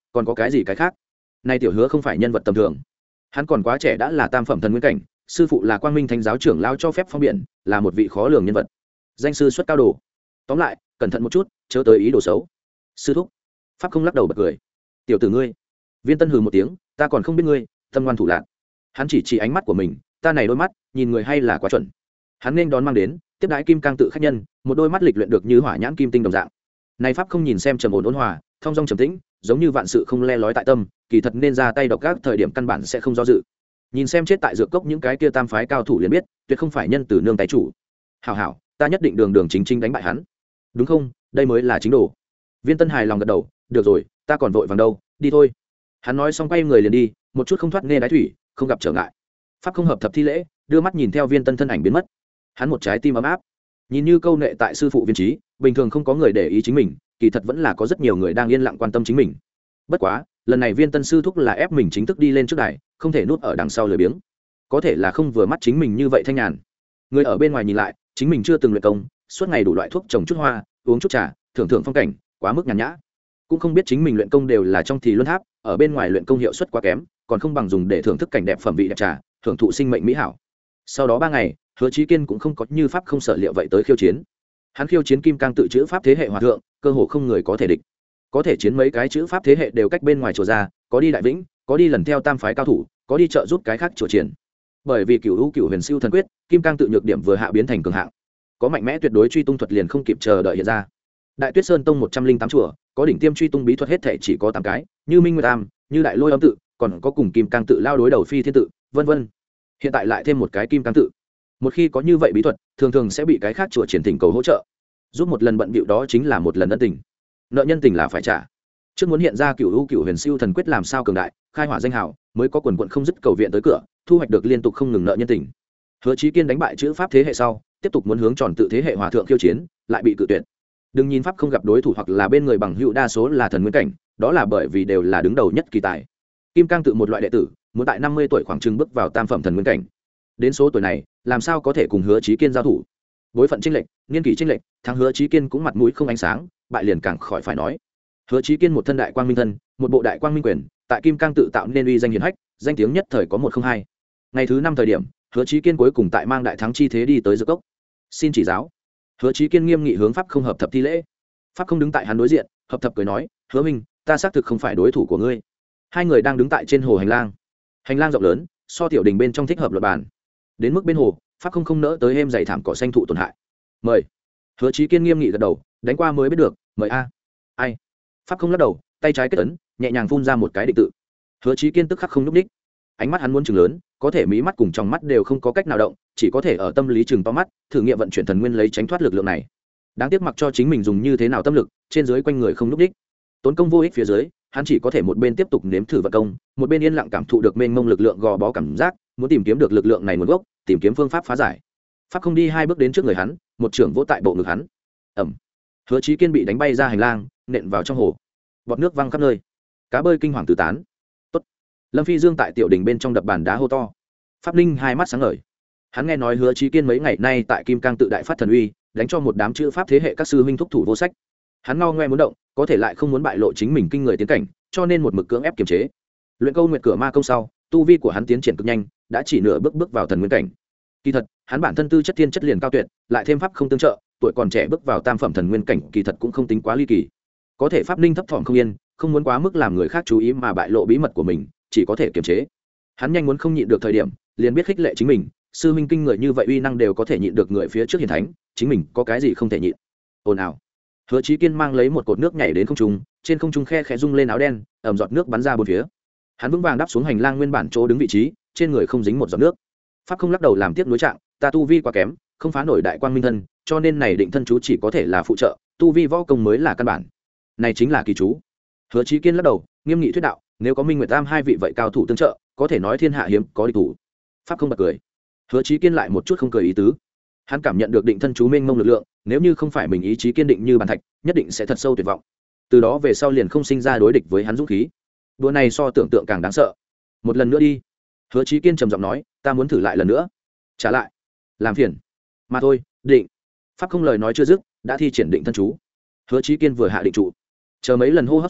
còn có cái gì cái khác. Nay tiểu hứa không phải nhân vật tầm thường, hắn còn quá trẻ đã là tam phẩm thần nguyên cảnh, sư phụ là quang minh thánh giáo trưởng lao cho phép phong biển, là một vị khó lường nhân vật, danh sư xuất cao đồ. Tóm lại cẩn thận một chút, chớ tới ý đồ xấu. Sư thúc. Pháp không lắc đầu bật cười. Tiểu tử ngươi. Viên Tân hừ một tiếng, ta còn không biết ngươi tâm ngoan thủ lạc. Hắn chỉ chỉ ánh mắt của mình, ta này đôi mắt nhìn người hay là quá chuẩn. Hắn nên đón mang đến tiếp đãi kim cang tự khách nhân, một đôi mắt lịch luyện được như hỏa nhãn kim tinh đồng dạng. Này Pháp không nhìn xem trầm ổn ôn hòa, thong dong trầm tĩnh, giống như vạn sự không le lói tại tâm, kỳ thật nên ra tay độc các thời điểm căn bản sẽ không do dự. Nhìn xem chết tại dược cốc những cái kia tam phái cao thủ liền biết, tuyệt không phải nhân từ nương tay chủ. Hảo hảo, ta nhất định đường đường chính chính đánh bại hắn. Đúng không? Đây mới là chính đồ. Viên Tân hài lòng gật đầu, được rồi, ta còn vội vàng đâu, đi thôi. Hắn nói xong quay người liền đi, một chút không thoát nghe đái thủy, không gặp trở ngại. Pháp không hợp thập thi lễ, đưa mắt nhìn theo Viên Tân thân ảnh biến mất. Hắn một trái tim ấm áp, nhìn như câu nệ tại sư phụ viên trí, bình thường không có người để ý chính mình, kỳ thật vẫn là có rất nhiều người đang yên lặng quan tâm chính mình. Bất quá lần này Viên Tân sư thúc là ép mình chính thức đi lên trước đài, không thể nuốt ở đằng sau lười biếng. Có thể là không vừa mắt chính mình như vậy thanh nhàn. Người ở bên ngoài nhìn lại, chính mình chưa từng luyện công, suốt ngày đủ loại thuốc trồng chút hoa, uống chút trà, thưởng thưởng phong cảnh, quá mức nhàn nhã. Cũng không biết chính mình luyện công đều là trong thì luân tháp, ở bên ngoài luyện công hiệu suất quá kém, còn không bằng dùng để thưởng thức cảnh đẹp phẩm vị đẹp trà, thưởng thụ sinh mệnh mỹ hảo. Sau đó ba ngày, Hứa Chí Kiên cũng không có như pháp không sở liệu vậy tới khiêu chiến. Hắn khiêu chiến kim cang tự chữ pháp thế hệ hòa thượng, cơ hồ không người có thể địch. Có thể chiến mấy cái chữ pháp thế hệ đều cách bên ngoài chùa ra, có đi đại vĩnh, có đi lần theo tam phái cao thủ, có đi trợ giúp cái khác chùa triển. Bởi vì cửu u cửu huyền siêu thần quyết, kim cang tự nhược điểm vừa hạ biến thành cường hạng. Có mạnh mẽ tuyệt đối truy tung thuật liền không kịp chờ đợi hiện ra. Đại Tuyết Sơn tông một trăm linh tám chùa, có đỉnh tiêm truy tung bí thuật hết thể chỉ có tám cái, như Minh Nguyệt Am, như Đại Lôi Âm tự, còn có cùng kim cang tự lao đối đầu Phi Thiên tự, vân vân. Hiện tại lại thêm một cái kim cang tự. Một khi có như vậy bí thuật, thường thường sẽ bị cái khác chùa triển thỉnh cầu hỗ trợ. Giúp một lần bận bịu đó chính là một lần ân tình. Nợ nhân tình là phải trả. Trước muốn hiện ra cửu u cửu huyền siêu thần quyết làm sao cường đại, khai hỏa danh hào, mới có quần quần không dứt cầu viện tới cửa, thu hoạch được liên tục không ngừng nợ nhân tình. Hứa Chí Kiên đánh bại chữ pháp thế hệ sau, tiếp tục muốn hướng tròn tự thế hệ hòa thượng khiêu chiến, lại bị cự tuyệt. Đừng nhìn pháp không gặp đối thủ hoặc là bên người bằng hữu đa số là thần nguyên cảnh, đó là bởi vì đều là đứng đầu nhất kỳ tài. Kim cang tự một loại đệ tử, muốn tại năm mươi tuổi khoảng chừng bước vào tam phẩm thần nguyên cảnh. Đến số tuổi này, làm sao có thể cùng Hứa Chí Kiên giao thủ? Bối phận chênh lệch, niên kỷ chênh lệch, thắng Hứa Chí Kiên cũng mặt mũi không ánh sáng, bại liền càng khỏi phải nói. Hứa Chí Kiên một thân đại quang minh thân, một bộ đại quang minh quyền, tại Kim Cang tự tạo nên uy danh hiển hách, danh tiếng nhất thời có một không hai. Ngày thứ năm thời điểm, Hứa Chí Kiên cuối cùng tại mang đại thắng chi thế đi tới dược cốc. Xin chỉ giáo. Hứa Chí Kiên nghiêm nghị hướng pháp không hợp thập thi lễ. Pháp không đứng tại hắn đối diện, hợp thập cười nói, "Hứa minh, ta xác thực không phải đối thủ của ngươi." Hai người đang đứng tại trên hồ hành lang. Hành lang rộng lớn, so tiểu đình bên trong thích hợp luật bàn. Đến mức bên hồ, pháp không không nỡ tới êm dày thảm cỏ xanh thụ tổn hại. Mời. Hứa Chí Kiên nghiêm nghị gật đầu, đánh qua mới biết được, mời a. Ai? Pháp không lắc đầu, tay trái kết ấn, nhẹ nhàng phun ra một cái định tự. Hứa Chí Kiên tức khắc không nhúc nhích. Ánh mắt hắn muốn chừng lớn, có thể mí mắt cùng trong mắt đều không có cách nào động, chỉ có thể ở tâm lý chừng to mắt, thử nghiệm vận chuyển thần nguyên lấy tránh thoát lực lượng này. Đáng tiếc mặc cho chính mình dùng như thế nào tâm lực, trên dưới quanh người không nhúc nhích. Tốn công vô ích phía dưới, hắn chỉ có thể một bên tiếp tục nếm thử vận công, một bên yên lặng cảm thụ được mênh mông lực lượng gò bó cảm giác, muốn tìm kiếm được lực lượng này nguồn gốc, tìm kiếm phương pháp phá giải. Pháp không đi hai bước đến trước người hắn, một trưởng vỗ tại bộ ngực hắn. Ầm. Hứa Chí Kiên bị đánh bay ra hành lang, nện vào trong hồ. Bọt nước văng khắp nơi. Cá bơi kinh hoàng tứ tán. Tốt. Lâm Phi Dương tại tiểu đình bên trong đập bàn đá hô to. Pháp Linh hai mắt sáng ngời. Hắn nghe nói Hứa Chí Kiên mấy ngày nay tại Kim Cang tự đại phát thần uy, đánh cho một đám chữ pháp thế hệ các sư huynh thúc thủ vô sách. Hắn ngao ngoe muốn động, có thể lại không muốn bại lộ chính mình kinh người tiến cảnh, cho nên một mực cưỡng ép kiềm chế. Luyện câu nguyệt cửa ma công sau, tu vi của hắn tiến triển cực nhanh, đã chỉ nửa bước bước vào thần nguyên cảnh. Kỳ thật, hắn bản thân tư chất thiên chất liền cao tuyệt, lại thêm pháp không tương trợ, tuổi còn trẻ bước vào tam phẩm thần nguyên cảnh, kỳ thật cũng không tính quá ly kỳ. Có thể pháp linh thấp thỏm không yên, không muốn quá mức làm người khác chú ý mà bại lộ bí mật của mình, chỉ có thể kiềm chế. Hắn nhanh muốn không nhịn được thời điểm, liền biết khích lệ chính mình, sư minh kinh người như vậy uy năng đều có thể nhịn được người phía trước hiền thánh, chính mình có cái gì không thể nhịn. Ồn ào. Hứa Chí Kiên mang lấy một cột nước nhảy đến không trung, trên không trung khe khẽ rung lên áo đen, ẩm giọt nước bắn ra bốn phía. Hắn vững vàng đáp xuống hành lang nguyên bản chỗ đứng vị trí, trên người không dính một giọt nước. Pháp không lắc đầu làm tiếp nối trạng, ta tu vi quá kém, không phá nổi đại quang minh thân, cho nên này định thân chú chỉ có thể là phụ trợ, tu vi võ công mới là căn bản. Này chính là kỳ chú. Hứa Chí Kiên lắc đầu, nghiêm nghị thuyết đạo, nếu có Minh Nguyệt Tam hai vị vậy cao thủ tương trợ, có thể nói thiên hạ hiếm có địch thủ. Pháp không bật cười. Hứa Chí Kiên lại một chút không cười ý tứ. Hắn cảm nhận được định thân chú mênh mông lực lượng, nếu như không phải mình ý chí kiên định như bàn thạch, nhất định sẽ thật sâu tuyệt vọng. Từ đó về sau liền không sinh ra đối địch với hắn dũng khí. Đùa này so tưởng tượng càng đáng sợ. Một lần nữa đi. Hứa Chí Kiên trầm giọng nói, ta muốn thử lại lần nữa. Trả lại. Làm phiền. Mà thôi, định. Pháp không lời nói chưa dứt, đã thi triển định thân chú. Hứa Chí Kiên vừa hạ định trụ, chờ mấy lần hô hấp sau,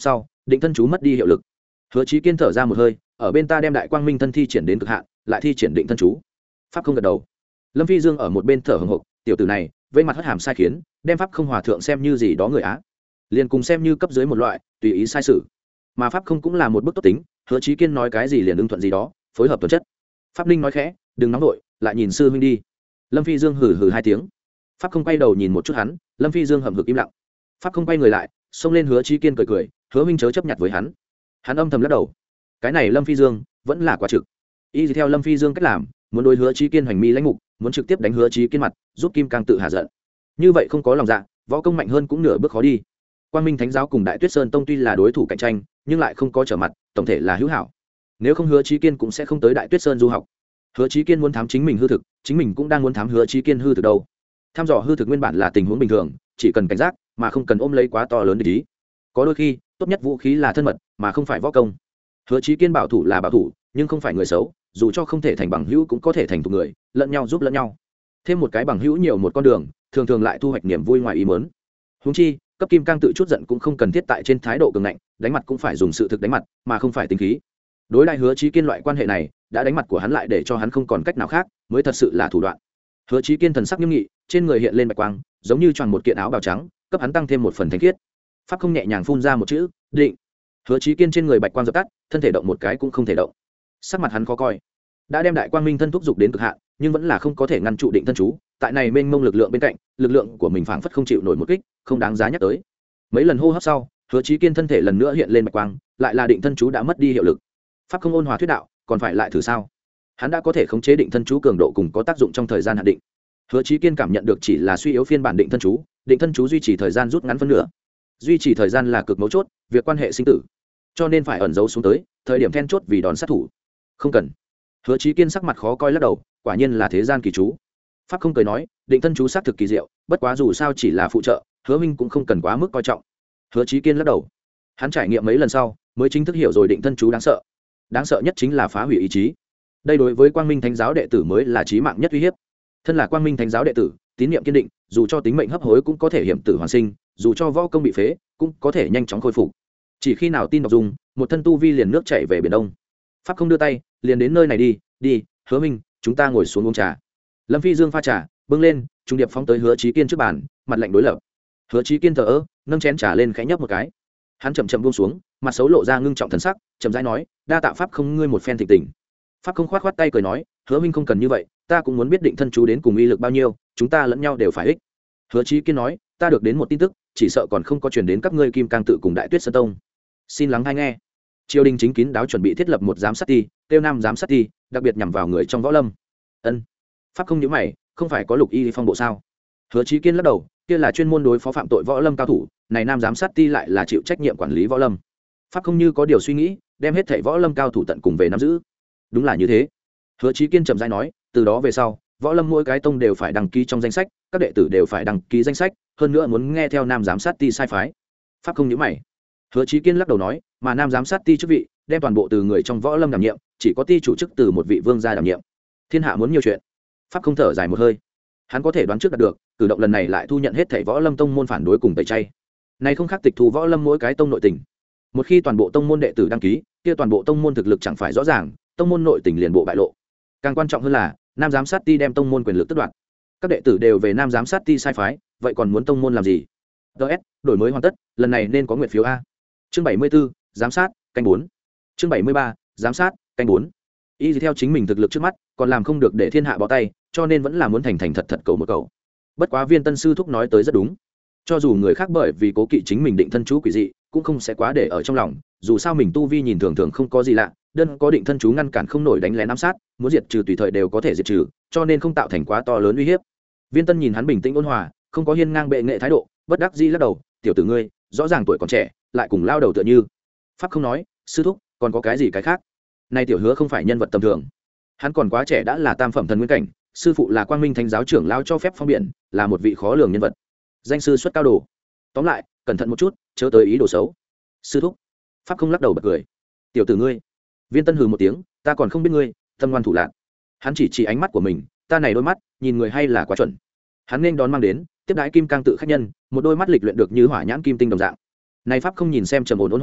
định thân chú mất đi hiệu lực. Hứa Chí Kiên thở ra một hơi, ở bên ta đem đại quang minh thân thi triển đến cực hạn, lại thi triển định thân chú. Pháp không gật đầu. Lâm Phi Dương ở một bên thở hổn hộc, tiểu tử này vây mặt hất hàm sai khiến, đem pháp không hòa thượng xem như gì đó người á, liền cùng xem như cấp dưới một loại, tùy ý sai sự. Mà pháp không cũng là một bức tốt tính, Hứa Chí Kiên nói cái gì liền ưng thuận gì đó, phối hợp tuần chất. Pháp Ninh nói khẽ, đừng nóng nổi, lại nhìn sư huynh đi. Lâm Phi Dương hừ hừ hai tiếng. Pháp không quay đầu nhìn một chút hắn, Lâm Phi Dương hậm hực im lặng. Pháp không quay người lại, xông lên Hứa Chí Kiên cười cười, Hứa huynh chớ chấp nhặt với hắn. Hắn âm thầm lắc đầu. Cái này Lâm Phi Dương vẫn là quá trực. Y theo Lâm Phi Dương cách làm, muốn đối Hứa Chí Kiên hoành mi lãnh mục, muốn trực tiếp đánh Hứa Chí Kiên mặt, giúp Kim Cang tự hạ giận. Như vậy không có lòng dạ, võ công mạnh hơn cũng nửa bước khó đi. Quang Minh Thánh giáo cùng Đại Tuyết Sơn tông tuy là đối thủ cạnh tranh, nhưng lại không có trở mặt, tổng thể là hữu hảo. Nếu không Hứa Chí Kiên cũng sẽ không tới Đại Tuyết Sơn du học. Hứa Chí Kiên muốn thám chính mình hư thực, chính mình cũng đang muốn thám Hứa Chí Kiên hư thực đâu. Tham dò hư thực nguyên bản là tình huống bình thường, chỉ cần cảnh giác, mà không cần ôm lấy quá to lớn để ý. Có đôi khi, tốt nhất vũ khí là thân mật, mà không phải võ công. Hứa Chí Kiên bảo thủ là bảo thủ, nhưng không phải người xấu, dù cho không thể thành bằng hữu cũng có thể thành thuộc người, lẫn nhau giúp lẫn nhau. Thêm một cái bằng hữu nhiều một con đường, thường thường lại thu hoạch niềm vui ngoài ý muốn. Huống chi, cấp Kim Cang tự chút giận cũng không cần thiết tại trên thái độ cường ngạnh, đánh mặt cũng phải dùng sự thực đánh mặt, mà không phải tính khí. Đối đại Hứa Chí Kiên loại quan hệ này, đã đánh mặt của hắn lại để cho hắn không còn cách nào khác, mới thật sự là thủ đoạn. Hứa Chí Kiên thần sắc nghiêm nghị, trên người hiện lên bạch quang, giống như choàng một kiện áo bào trắng, cấp hắn tăng thêm một phần thánh khiết. Pháp không nhẹ nhàng phun ra một chữ, định. Hứa Chí Kiên trên người bạch quang dập tắt, thân thể động một cái cũng không thể động. Sắc mặt hắn khó coi. Đã đem đại quang minh thân thúc dục đến cực hạn, nhưng vẫn là không có thể ngăn trụ định thân chú, tại này mênh mông lực lượng bên cạnh, lực lượng của mình phảng phất không chịu nổi một kích, không đáng giá nhắc tới. Mấy lần hô hấp sau, Hứa Chí Kiên thân thể lần nữa hiện lên bạch quang, lại là định thân chú đã mất đi hiệu lực. Pháp không ôn hòa thuyết đạo, còn phải lại thử sao? Hắn đã có thể khống chế định thân chú cường độ cùng có tác dụng trong thời gian hạn định. Hứa Chí Kiên cảm nhận được chỉ là suy yếu phiên bản định thân chú, định thân chú duy trì thời gian rút ngắn phân nửa. Duy trì thời gian là cực mấu chốt, việc quan hệ sinh tử, cho nên phải ẩn giấu xuống tới, thời điểm then chốt vì đòn sát thủ. Không cần. Hứa Chí Kiên sắc mặt khó coi lắc đầu, quả nhiên là thế gian kỳ chú. Pháp không cười nói, định thân chú sát thực kỳ diệu, bất quá dù sao chỉ là phụ trợ, Hứa minh cũng không cần quá mức coi trọng. Hứa Chí Kiên lắc đầu. Hắn trải nghiệm mấy lần sau, mới chính thức hiểu rồi định thân chú đáng sợ. Đáng sợ nhất chính là phá hủy ý chí. Đây đối với Quang Minh Thánh giáo đệ tử mới là chí mạng nhất uy hiếp. Thân là Quang Minh Thánh giáo đệ tử, tín niệm kiên định, dù cho tính mệnh hấp hối cũng có thể hiểm tử hoàn sinh, dù cho võ công bị phế, cũng có thể nhanh chóng khôi phục. Chỉ khi nào tin đọc dùng, một thân tu vi liền nước chảy về biển đông. Pháp không đưa tay, liền đến nơi này đi, đi, Hứa minh, chúng ta ngồi xuống uống trà. Lâm Phi Dương pha trà, bưng lên, trung điệp phóng tới Hứa Chí Kiên trước bàn, mặt lạnh đối lập. Hứa Chí Kiên thờ ơ, nâng chén trà lên khẽ nhấp một cái. Hắn chậm chậm buông xuống, mặt xấu lộ ra ngưng trọng thần sắc, chậm rãi nói, đa tạ Pháp không ngươi một phen thịnh tình. Pháp không khoát khoát tay cười nói, Hứa minh không cần như vậy, ta cũng muốn biết định thân chú đến cùng uy lực bao nhiêu, chúng ta lẫn nhau đều phải ích. Hứa Chí Kiên nói, ta được đến một tin tức, chỉ sợ còn không có truyền đến các ngươi Kim Cang tự cùng Đại Tuyết Sơn tông. Xin lắng hay nghe. Triều đình chính kín đáo chuẩn bị thiết lập một giám sát ty, tiêu nam giám sát ty, đặc biệt nhằm vào người trong võ lâm. Ân. Pháp không nhíu mày, không phải có Lục Y phong bộ sao? Hứa Chí Kiên lắc đầu, kia là chuyên môn đối phó phạm tội võ lâm cao thủ, này nam giám sát ty lại là chịu trách nhiệm quản lý võ lâm. Pháp không như có điều suy nghĩ, đem hết thảy võ lâm cao thủ tận cùng về nắm giữ. Đúng là như thế. Hứa Chí Kiên trầm rãi nói, từ đó về sau, võ lâm mỗi cái tông đều phải đăng ký trong danh sách, các đệ tử đều phải đăng ký danh sách, hơn nữa muốn nghe theo nam giám sát ty sai phái. Pháp không nhíu mày. Hứa Chí Kiên lắc đầu nói, mà nam giám sát ty chức vị, đem toàn bộ từ người trong võ lâm đảm nhiệm, chỉ có ty chủ chức từ một vị vương gia đảm nhiệm. Thiên hạ muốn nhiều chuyện. Pháp không thở dài một hơi. Hắn có thể đoán trước đạt được, cử động lần này lại thu nhận hết thảy võ lâm tông môn phản đối cùng tẩy chay. Này không khác tịch thu võ lâm mỗi cái tông nội tình. Một khi toàn bộ tông môn đệ tử đăng ký, kia toàn bộ tông môn thực lực chẳng phải rõ ràng, tông môn nội tình liền bộ bại lộ. Càng quan trọng hơn là, nam giám sát ty đem tông môn quyền lực tước đoạt. Các đệ tử đều về nam giám sát ty sai phái, vậy còn muốn tông môn làm gì? ds đổi mới hoàn tất, lần này nên có nguyện phiếu a. Chương bảy mươi 74, giám sát, canh bốn. Chương bảy mươi ba, giám sát, canh bốn. Y theo chính mình thực lực trước mắt, còn làm không được để thiên hạ bó tay, cho nên vẫn là muốn thành thành thật thật cầu một cầu. Bất quá Viên Tân sư thúc nói tới rất đúng. Cho dù người khác bởi vì cố kỵ chính mình định thân chú quỷ dị, cũng không sẽ quá để ở trong lòng, dù sao mình tu vi nhìn thường thường không có gì lạ, đơn có định thân chú ngăn cản không nổi đánh lén ám sát, muốn diệt trừ tùy thời đều có thể diệt trừ, cho nên không tạo thành quá to lớn uy hiếp. Viên Tân nhìn hắn bình tĩnh ôn hòa, không có hiên ngang bệ nghệ thái độ, bất đắc dĩ lắc đầu, tiểu tử ngươi, rõ ràng tuổi còn trẻ, lại cùng lao đầu tựa như. Pháp không nói, sư thúc, còn có cái gì cái khác? Nay tiểu Hứa không phải nhân vật tầm thường, hắn còn quá trẻ đã là tam phẩm thần nguyên cảnh, sư phụ là Quang Minh Thánh giáo trưởng lao cho phép phong biển, là một vị khó lường nhân vật, danh sư xuất cao đồ. Tóm lại, cẩn thận một chút, chớ tới ý đồ xấu. Sư thúc. Pháp không lắc đầu bật cười, tiểu tử ngươi. Viên Tân hừ một tiếng, ta còn không biết ngươi tâm ngoan thủ lạn. Hắn chỉ chỉ ánh mắt của mình, ta này đôi mắt nhìn người hay là quá chuẩn. Hắn nên đón mang đến tiếp đãi Kim Cang tự khách nhân, một đôi mắt lịch luyện được như hỏa nhãn kim tinh đồng dạng. Này Pháp không nhìn xem trầm ổn ôn hòa,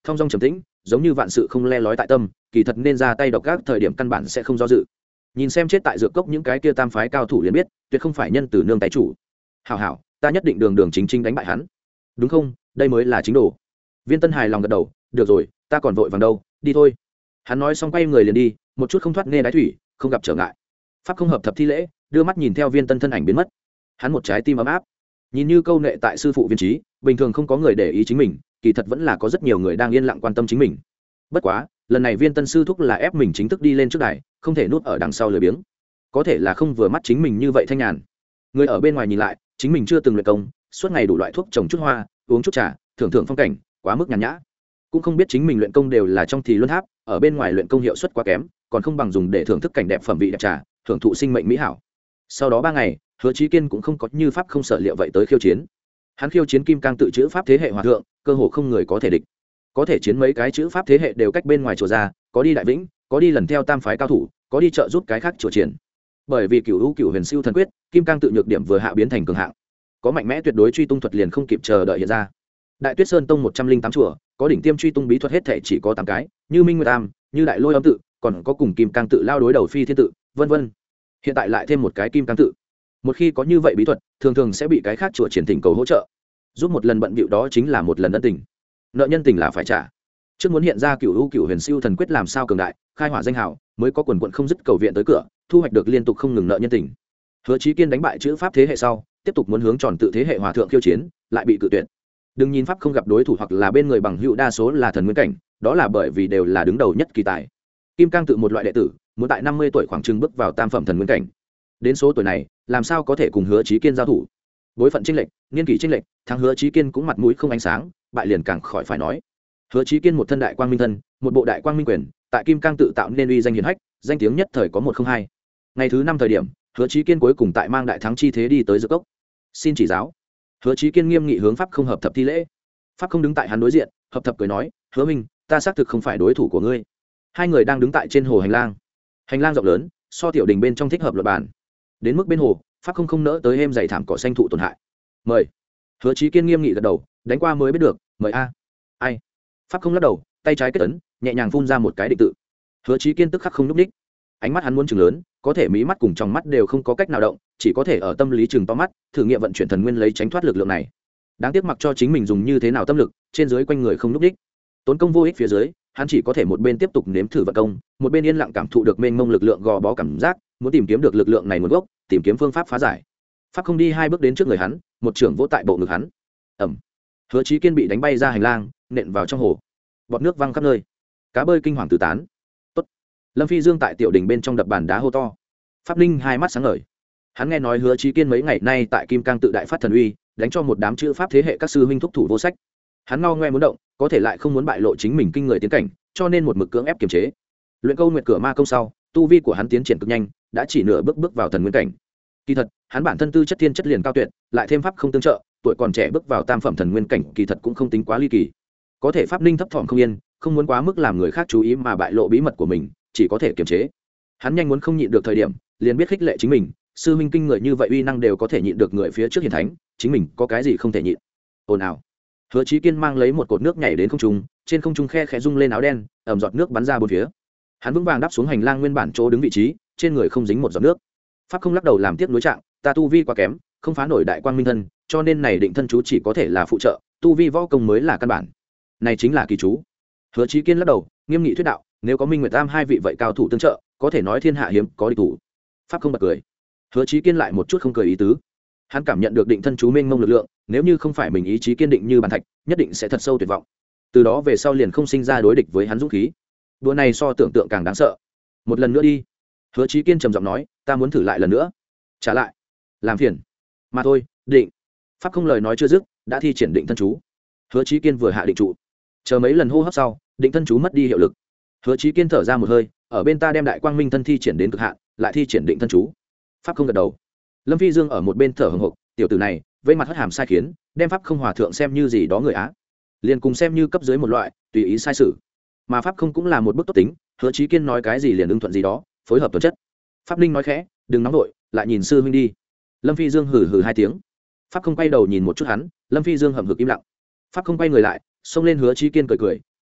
thong dong trầm tĩnh, giống như vạn sự không le lói tại tâm, kỳ thật nên ra tay độc các thời điểm căn bản sẽ không do dự. Nhìn xem chết tại dược cốc những cái kia tam phái cao thủ liền biết, tuyệt không phải nhân từ nương tay chủ. Hảo hảo, ta nhất định đường đường chính chính đánh bại hắn. Đúng không? Đây mới là chính đồ. Viên Tân hài lòng gật đầu, được rồi, ta còn vội vàng đâu, đi thôi. Hắn nói xong quay người liền đi, một chút không thoát nghe đáy thủy, không gặp trở ngại. Pháp không hợp thập thi lễ, đưa mắt nhìn theo Viên Tân thân ảnh biến mất. Hắn một trái tim ấm áp, nhìn như câu nệ tại sư phụ Viên Trí, bình thường không có người để ý chính mình, kỳ thật vẫn là có rất nhiều người đang yên lặng quan tâm chính mình. Bất quá, lần này Viên Tân sư thúc là ép mình chính thức đi lên trước đài, không thể núp ở đằng sau lười biếng. Có thể là không vừa mắt chính mình như vậy thanh nhàn. Người ở bên ngoài nhìn lại, chính mình chưa từng luyện công, suốt ngày đủ loại thuốc trồng chút hoa, uống chút trà, thưởng thưởng phong cảnh, quá mức nhàn nhã. Cũng không biết chính mình luyện công đều là trong thì luân tháp, ở bên ngoài luyện công hiệu suất quá kém, còn không bằng dùng để thưởng thức cảnh đẹp phẩm vị đẹp trà, thưởng thụ sinh mệnh mỹ hảo. Sau đó ba ngày, Hứa Chí Kiên cũng không có như pháp không sợ liệu vậy tới khiêu chiến. Hắn khiêu chiến kim cang tự chữ pháp thế hệ hòa thượng, cơ hồ không người có thể địch. Có thể chiến mấy cái chữ pháp thế hệ đều cách bên ngoài chùa ra, có đi đại vĩnh, có đi lần theo tam phái cao thủ, có đi trợ giúp cái khác chùa triển. Bởi vì cửu u cửu huyền siêu thần quyết, kim cang tự nhược điểm vừa hạ biến thành cường hạng, có mạnh mẽ tuyệt đối truy tung thuật liền không kịp chờ đợi hiện ra. Đại Tuyết Sơn tông một trăm linh tám chùa, có đỉnh tiêm truy tung bí thuật hết thể chỉ có tám cái, như Minh Nguyệt Am, như Đại Lôi Âm tự, còn có cùng kim cang tự lao đối đầu Phi Thiên tự, vân vân. Hiện tại lại thêm một cái kim cang tự. Một khi có như vậy bí thuật, thường thường sẽ bị cái khác chùa triển thỉnh cầu hỗ trợ. Giúp một lần bận bịu đó chính là một lần ân tình. Nợ nhân tình là phải trả. Trước muốn hiện ra cửu u cửu huyền siêu thần quyết làm sao cường đại, khai hỏa danh hào, mới có quần quần không dứt cầu viện tới cửa, thu hoạch được liên tục không ngừng nợ nhân tình. Hứa Chí Kiên đánh bại chữ pháp thế hệ sau, tiếp tục muốn hướng tròn tự thế hệ hòa thượng khiêu chiến, lại bị cự tuyệt. Đừng nhìn pháp không gặp đối thủ hoặc là bên người bằng hữu đa số là thần nguyên cảnh, đó là bởi vì đều là đứng đầu nhất kỳ tài. Kim cang tự một loại đệ tử, muốn tại năm mươi tuổi khoảng chừng bước vào tam phẩm thần nguyên cảnh. Đến số tuổi này, làm sao có thể cùng Hứa Chí Kiên giao thủ? Bối phận chênh lệch, niên kỷ chênh lệch, thắng Hứa Chí Kiên cũng mặt mũi không ánh sáng, bại liền càng khỏi phải nói. Hứa Chí Kiên một thân đại quang minh thân, một bộ đại quang minh quyền, tại Kim Cang tự tạo nên uy danh hiển hách, danh tiếng nhất thời có một không hai. Ngày thứ năm thời điểm, Hứa Chí Kiên cuối cùng tại mang đại thắng chi thế đi tới dược cốc. Xin chỉ giáo. Hứa Chí Kiên nghiêm nghị hướng pháp không hợp thập thi lễ. Pháp không đứng tại hắn đối diện, hợp thập cười nói, "Hứa minh, ta xác thực không phải đối thủ của ngươi." Hai người đang đứng tại trên hồ hành lang. Hành lang rộng lớn, so tiểu đình bên trong thích hợp luật bàn. Đến mức bên hồ, pháp không không nỡ tới êm dày thảm cỏ xanh thụ tổn hại. "Mời." Hứa Chí Kiên nghiêm nghị gật đầu, đánh qua mới biết được, "Mời a." "Ai?" Pháp không lắc đầu, tay trái kết ấn, nhẹ nhàng phun ra một cái định tự. Hứa Chí Kiên tức khắc không nhúc nhích. Ánh mắt hắn muốn chừng lớn, có thể mí mắt cùng trong mắt đều không có cách nào động, chỉ có thể ở tâm lý chừng to mắt, thử nghiệm vận chuyển thần nguyên lấy tránh thoát lực lượng này. Đáng tiếc mặc cho chính mình dùng như thế nào tâm lực, trên dưới quanh người không nhúc nhích. Tốn công vô ích phía dưới, hắn chỉ có thể một bên tiếp tục nếm thử vận công, một bên yên lặng cảm thụ được mênh mông lực lượng gò bó cảm giác, muốn tìm kiếm được lực lượng này nguồn gốc, tìm kiếm phương pháp phá giải. Pháp không đi hai bước đến trước người hắn, một chưởng vỗ tại bộ ngực hắn. Ầm. Hứa Chí Kiên bị đánh bay ra hành lang, nện vào trong hồ. Bọt nước văng khắp nơi, cá bơi kinh hoàng tứ tán. Tốt. Lâm Phi Dương tại tiểu đình bên trong đập bàn đá hô to. Pháp Ninh hai mắt sáng ngời. Hắn nghe nói Hứa Chí Kiên mấy ngày nay tại Kim Cang tự đại phát thần uy, đánh cho một đám chữ pháp thế hệ các sư huynh thúc thủ vô sách. Hắn ngao ngoe muốn động, có thể lại không muốn bại lộ chính mình kinh người tiến cảnh, cho nên một mực cưỡng ép kiềm chế. Luyện câu nguyệt cửa ma công sau, tu vi của hắn tiến triển cực nhanh, đã chỉ nửa bước bước vào thần nguyên cảnh. Kỳ thật, hắn bản thân tư chất thiên chất liền cao tuyệt, lại thêm pháp không tương trợ, tuổi còn trẻ bước vào tam phẩm thần nguyên cảnh, kỳ thật cũng không tính quá ly kỳ. Có thể pháp Ninh thấp thỏm không yên, không muốn quá mức làm người khác chú ý mà bại lộ bí mật của mình, chỉ có thể kiềm chế. Hắn nhanh muốn không nhịn được thời điểm, liền biết khích lệ chính mình, sư huynh kinh người như vậy uy năng đều có thể nhịn được người phía trước hiền thánh, chính mình có cái gì không thể nhịn. Ồn ào. Hứa Chí Kiên mang lấy một cột nước nhảy đến không trung, trên không trung khe khẽ rung lên áo đen, ẩm giọt nước bắn ra bốn phía. Hắn vững vàng đáp xuống hành lang nguyên bản chỗ đứng vị trí, trên người không dính một giọt nước. Pháp không lắc đầu làm tiếc nuối trạng, ta tu vi quá kém, không phá nổi đại quang minh thân, cho nên này định thân chú chỉ có thể là phụ trợ, tu vi võ công mới là căn bản. Này chính là kỳ chú. Hứa Chí Kiên lắc đầu, nghiêm nghị thuyết đạo, nếu có Minh Nguyệt Tam hai vị vậy cao thủ tương trợ, có thể nói thiên hạ hiếm có địch thủ. Pháp không bật cười. Hứa Chí Kiên lại một chút không cười ý tứ. Hắn cảm nhận được định thân chú mênh mông lực lượng, nếu như không phải mình ý chí kiên định như bàn thạch, nhất định sẽ thật sâu tuyệt vọng. Từ đó về sau liền không sinh ra đối địch với hắn dũng khí. Đùa này so tưởng tượng càng đáng sợ. Một lần nữa đi. Hứa Chí Kiên trầm giọng nói, ta muốn thử lại lần nữa. Trả lại. Làm phiền. Mà thôi, định. Pháp không lời nói chưa dứt, đã thi triển định thân chú. Hứa Chí Kiên vừa hạ định trụ, chờ mấy lần hô hấp sau, định thân chú mất đi hiệu lực. Hứa Chí Kiên thở ra một hơi, ở bên ta đem đại quang minh thân thi triển đến cực hạn, lại thi triển định thân chú. Pháp không gật đầu. Lâm Phi Dương ở một bên thở hổn hộc, tiểu tử này, vây mặt hất hàm sai khiến, đem pháp không hòa thượng xem như gì đó người á, liền cùng xem như cấp dưới một loại, tùy ý sai sử. Mà pháp không cũng là một bước tốt tính, Hứa Chí Kiên nói cái gì liền ưng thuận gì đó, phối hợp tuần chất. Pháp Ninh nói khẽ, đừng nóng đội, lại nhìn sư huynh đi. Lâm Phi Dương hừ hừ hai tiếng. Pháp không quay đầu nhìn một chút hắn, Lâm Phi Dương hậm hực im lặng. Pháp không quay người lại, xông lên Hứa Chí Kiên cười cười,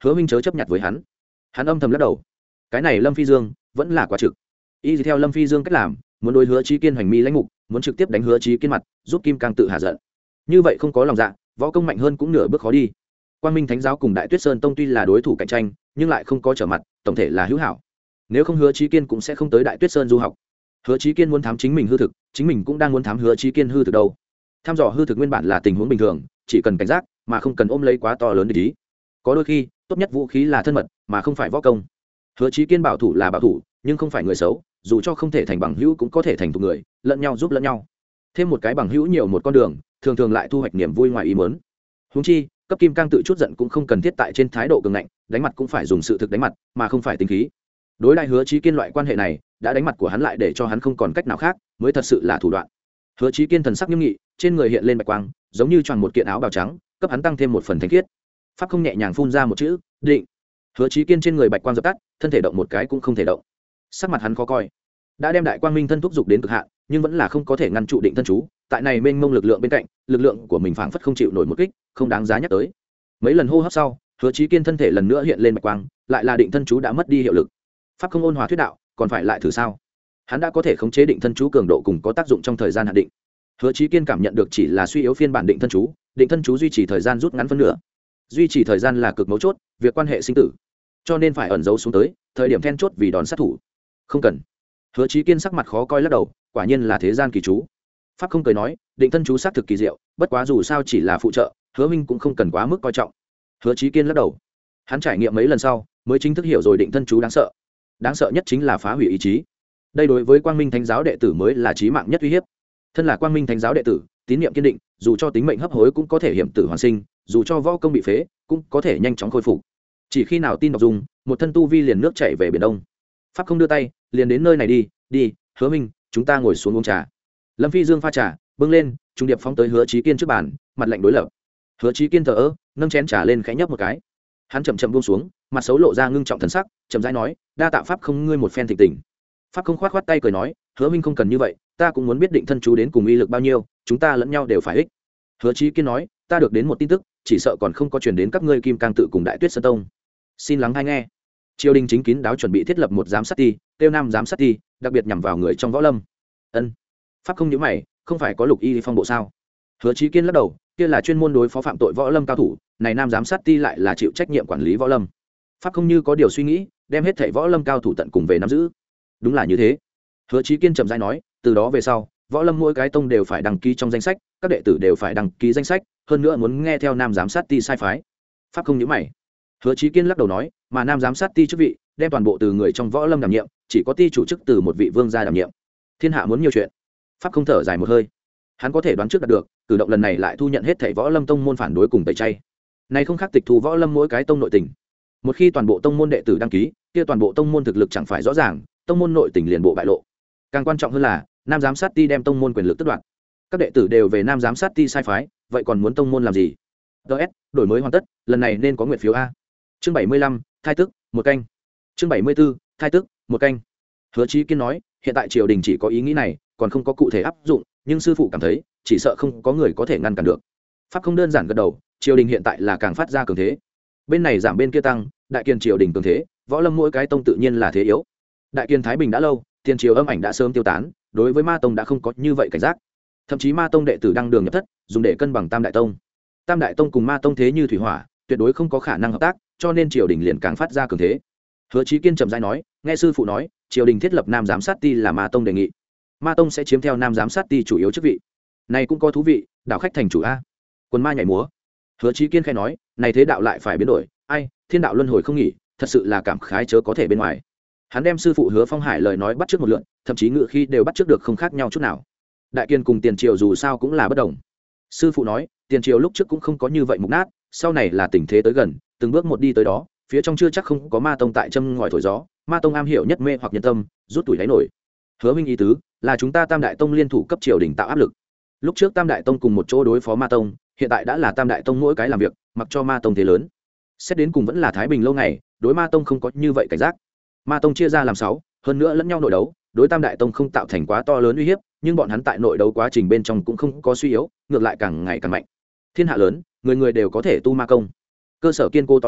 hứa minh chớ chấp nhận với hắn. Hắn âm thầm lắc đầu, cái này Lâm Phi Dương vẫn là quá trực. Y theo Lâm Phi Dương cách làm, muốn đối Hứa Chí Kiên hành mi lãnh mục, muốn trực tiếp đánh Hứa Chí Kiên mặt, giúp Kim Cang tự hạ giận. Như vậy không có lòng dạ, võ công mạnh hơn cũng nửa bước khó đi. Quang Minh Thánh giáo cùng Đại Tuyết Sơn Tông tuy là đối thủ cạnh tranh, nhưng lại không có trở mặt, tổng thể là hữu hảo. Nếu không Hứa Chí Kiên cũng sẽ không tới Đại Tuyết Sơn du học. Hứa Chí Kiên muốn thám chính mình hư thực, chính mình cũng đang muốn thám Hứa Chí Kiên hư thực đâu. Tham dò hư thực nguyên bản là tình huống bình thường, chỉ cần cảnh giác, mà không cần ôm lấy quá to lớn để ý. Có đôi khi, tốt nhất vũ khí là thân mật, mà không phải võ công. Hứa Chí Kiên bảo thủ là bảo thủ, nhưng không phải người xấu, dù cho không thể thành bằng hữu cũng có thể thành thuộc người, lẫn nhau giúp lẫn nhau. Thêm một cái bằng hữu nhiều một con đường, thường thường lại thu hoạch niềm vui ngoài ý muốn. Huống chi, cấp Kim Cang tự chút giận cũng không cần thiết tại trên thái độ cường ngạnh, đánh mặt cũng phải dùng sự thực đánh mặt, mà không phải tính khí. Đối đại Hứa Chí Kiên loại quan hệ này, đã đánh mặt của hắn lại để cho hắn không còn cách nào khác, mới thật sự là thủ đoạn. Hứa Chí Kiên thần sắc nghiêm nghị, trên người hiện lên bạch quang, giống như tròn một kiện áo bào trắng, cấp hắn tăng thêm một phần thánh khiết. Pháp không nhẹ nhàng phun ra một chữ, định. Hứa Chí Kiên trên người bạch quang dập tắt, thân thể động một cái cũng không thể động. Sắc mặt hắn khó coi. Đã đem đại quang minh thân thúc dục đến cực hạn, nhưng vẫn là không có thể ngăn trụ định thân chú, tại này mênh mông lực lượng bên cạnh, lực lượng của mình phảng phất không chịu nổi một kích, không đáng giá nhắc tới. Mấy lần hô hấp sau, Hứa Chí Kiên thân thể lần nữa hiện lên bạch quang, lại là định thân chú đã mất đi hiệu lực. Pháp không ôn hòa thuyết đạo, còn phải lại thử sao? Hắn đã có thể khống chế định thân chú cường độ cùng có tác dụng trong thời gian hạn định. Hứa Chí Kiên cảm nhận được chỉ là suy yếu phiên bản định thân chú, định thân chú duy trì thời gian rút ngắn phân nửa. Duy trì thời gian là cực mấu chốt, việc quan hệ sinh tử, cho nên phải ẩn giấu xuống tới, thời điểm then chốt vì đòn sát thủ. Không cần. Hứa Chí Kiên sắc mặt khó coi lắc đầu, quả nhiên là thế gian kỳ chú. Pháp không cười nói, định thân chú sát thực kỳ diệu, bất quá dù sao chỉ là phụ trợ, Hứa Minh cũng không cần quá mức coi trọng. Hứa Chí Kiên lắc đầu. Hắn trải nghiệm mấy lần sau, mới chính thức hiểu rồi định thân chú đáng sợ. Đáng sợ nhất chính là phá hủy ý chí. Đây đối với Quang Minh Thánh giáo đệ tử mới là chí mạng nhất uy hiếp. Thân là Quang Minh Thánh giáo đệ tử, tín niệm kiên định, dù cho tính mệnh hấp hối cũng có thể hiểm tử hoàn sinh, dù cho võ công bị phế, cũng có thể nhanh chóng khôi phục. Chỉ khi nào tin đọc dùng, một thân tu vi liền nước chảy về biển đông. Pháp không đưa tay, liền đến nơi này đi, đi, Hứa Minh, chúng ta ngồi xuống uống trà. Lâm Phi Dương pha trà, bưng lên, trung điệp phóng tới Hứa Chí Kiên trước bàn, mặt lạnh đối lập. Hứa Chí Kiên thở ơ, nâng chén trà lên khẽ nhấp một cái. Hắn chậm chậm buông xuống, mặt xấu lộ ra ngưng trọng thần sắc, chậm rãi nói, đa tạ Pháp không ngươi một phen thịnh tình. Pháp không khoát khoát tay cười nói, Hứa Minh không cần như vậy, ta cũng muốn biết định thân chú đến cùng uy lực bao nhiêu, chúng ta lẫn nhau đều phải ích. Hứa Chí Kiên nói, ta được đến một tin tức, chỉ sợ còn không có truyền đến các ngươi Kim Cang tự cùng Đại Tuyết Sơn Tông. Xin lắng hay nghe. Triều đình chính kín đáo chuẩn bị thiết lập một giám sát ty, tiêu nam giám sát ty, đặc biệt nhằm vào người trong võ lâm. Ân. Pháp không nhíu mày, không phải có Lục Y phong bộ sao? Hứa Chí Kiên lắc đầu, kia là chuyên môn đối phó phạm tội võ lâm cao thủ, này nam giám sát ty lại là chịu trách nhiệm quản lý võ lâm. Pháp không như có điều suy nghĩ, đem hết thảy võ lâm cao thủ tận cùng về nắm giữ. Đúng là như thế. Hứa Chí Kiên chậm rãi nói, từ đó về sau, võ lâm mỗi cái tông đều phải đăng ký trong danh sách, các đệ tử đều phải đăng ký danh sách, hơn nữa muốn nghe theo nam giám sát ty sai phái. Pháp không nhíu mày. Hứa Chí Kiên lắc đầu nói, mà nam giám sát ty chức vị, đem toàn bộ từ người trong võ lâm đảm nhiệm, chỉ có ty chủ chức từ một vị vương gia đảm nhiệm. Thiên hạ muốn nhiều chuyện. Pháp không thở dài một hơi. Hắn có thể đoán trước đạt được, cử động lần này lại thu nhận hết thảy võ lâm tông môn phản đối cùng tẩy chay. Này không khác tịch thu võ lâm mỗi cái tông nội tình. Một khi toàn bộ tông môn đệ tử đăng ký, kia toàn bộ tông môn thực lực chẳng phải rõ ràng, tông môn nội tình liền bộ bại lộ. Càng quan trọng hơn là, nam giám sát ty đem tông môn quyền lực tước đoạt. Các đệ tử đều về nam giám sát ty sai phái, vậy còn muốn tông môn làm gì? ds đổi mới hoàn tất, lần này nên có nguyện phiếu a. Chương bảy mươi lăm, thai tức, một canh. Chương bảy mươi 74, thai tức, một canh. Hứa Chí Kiên nói, hiện tại triều đình chỉ có ý nghĩ này, còn không có cụ thể áp dụng, nhưng sư phụ cảm thấy, chỉ sợ không có người có thể ngăn cản được. Pháp không đơn giản gật đầu, triều đình hiện tại là càng phát ra cường thế. Bên này giảm bên kia tăng, đại kiền triều đình cường thế, võ lâm mỗi cái tông tự nhiên là thế yếu. Đại kiền thái bình đã lâu, tiền triều âm ảnh đã sớm tiêu tán, đối với ma tông đã không có như vậy cảnh giác. Thậm chí ma tông đệ tử đang đường nhập thất, dùng để cân bằng tam đại tông. Tam đại tông cùng ma tông thế như thủy hỏa, tuyệt đối không có khả năng hợp tác, cho nên triều đình liền càng phát ra cường thế. Hứa Chí Kiên trầm rãi nói, nghe sư phụ nói, triều đình thiết lập nam giám sát ty là ma tông đề nghị, ma tông sẽ chiếm theo nam giám sát ty chủ yếu chức vị. Này cũng có thú vị, đảo khách thành chủ a. Quân ma nhảy múa. Hứa Chí Kiên khẽ nói, này thế đạo lại phải biến đổi, ai, thiên đạo luân hồi không nghỉ, thật sự là cảm khái chớ có thể bên ngoài. Hắn đem sư phụ Hứa Phong Hải lời nói bắt trước một lượt, thậm chí ngữ khi đều bắt trước được không khác nhau chút nào. Đại kiên cùng tiền triều dù sao cũng là bất đồng. Sư phụ nói, tiền triều lúc trước cũng không có như vậy mục nát, sau này là tình thế tới gần, từng bước một đi tới đó, phía trong chưa chắc không có ma tông tại châm ngòi thổi gió, ma tông am hiểu nhất mê hoặc nhân tâm, rút tuổi đáy nổi. Hứa Minh ý tứ là chúng ta tam đại tông liên thủ cấp triều đình tạo áp lực. Lúc trước tam đại tông cùng một chỗ đối phó ma tông, hiện tại đã là tam đại tông mỗi cái làm việc, mặc cho ma tông thế lớn. Xét đến cùng vẫn là thái bình lâu ngày, đối ma tông không có như vậy cảnh giác. Ma tông chia ra làm sáu, hơn nữa lẫn nhau nội đấu, đối tam đại tông không tạo thành quá to lớn uy hiếp, nhưng bọn hắn tại nội đấu quá trình bên trong cũng không có suy yếu, ngược lại càng ngày càng mạnh. Thiên hạ lớn, người người đều có thể tu ma công, cơ sở kiên cố to lớn,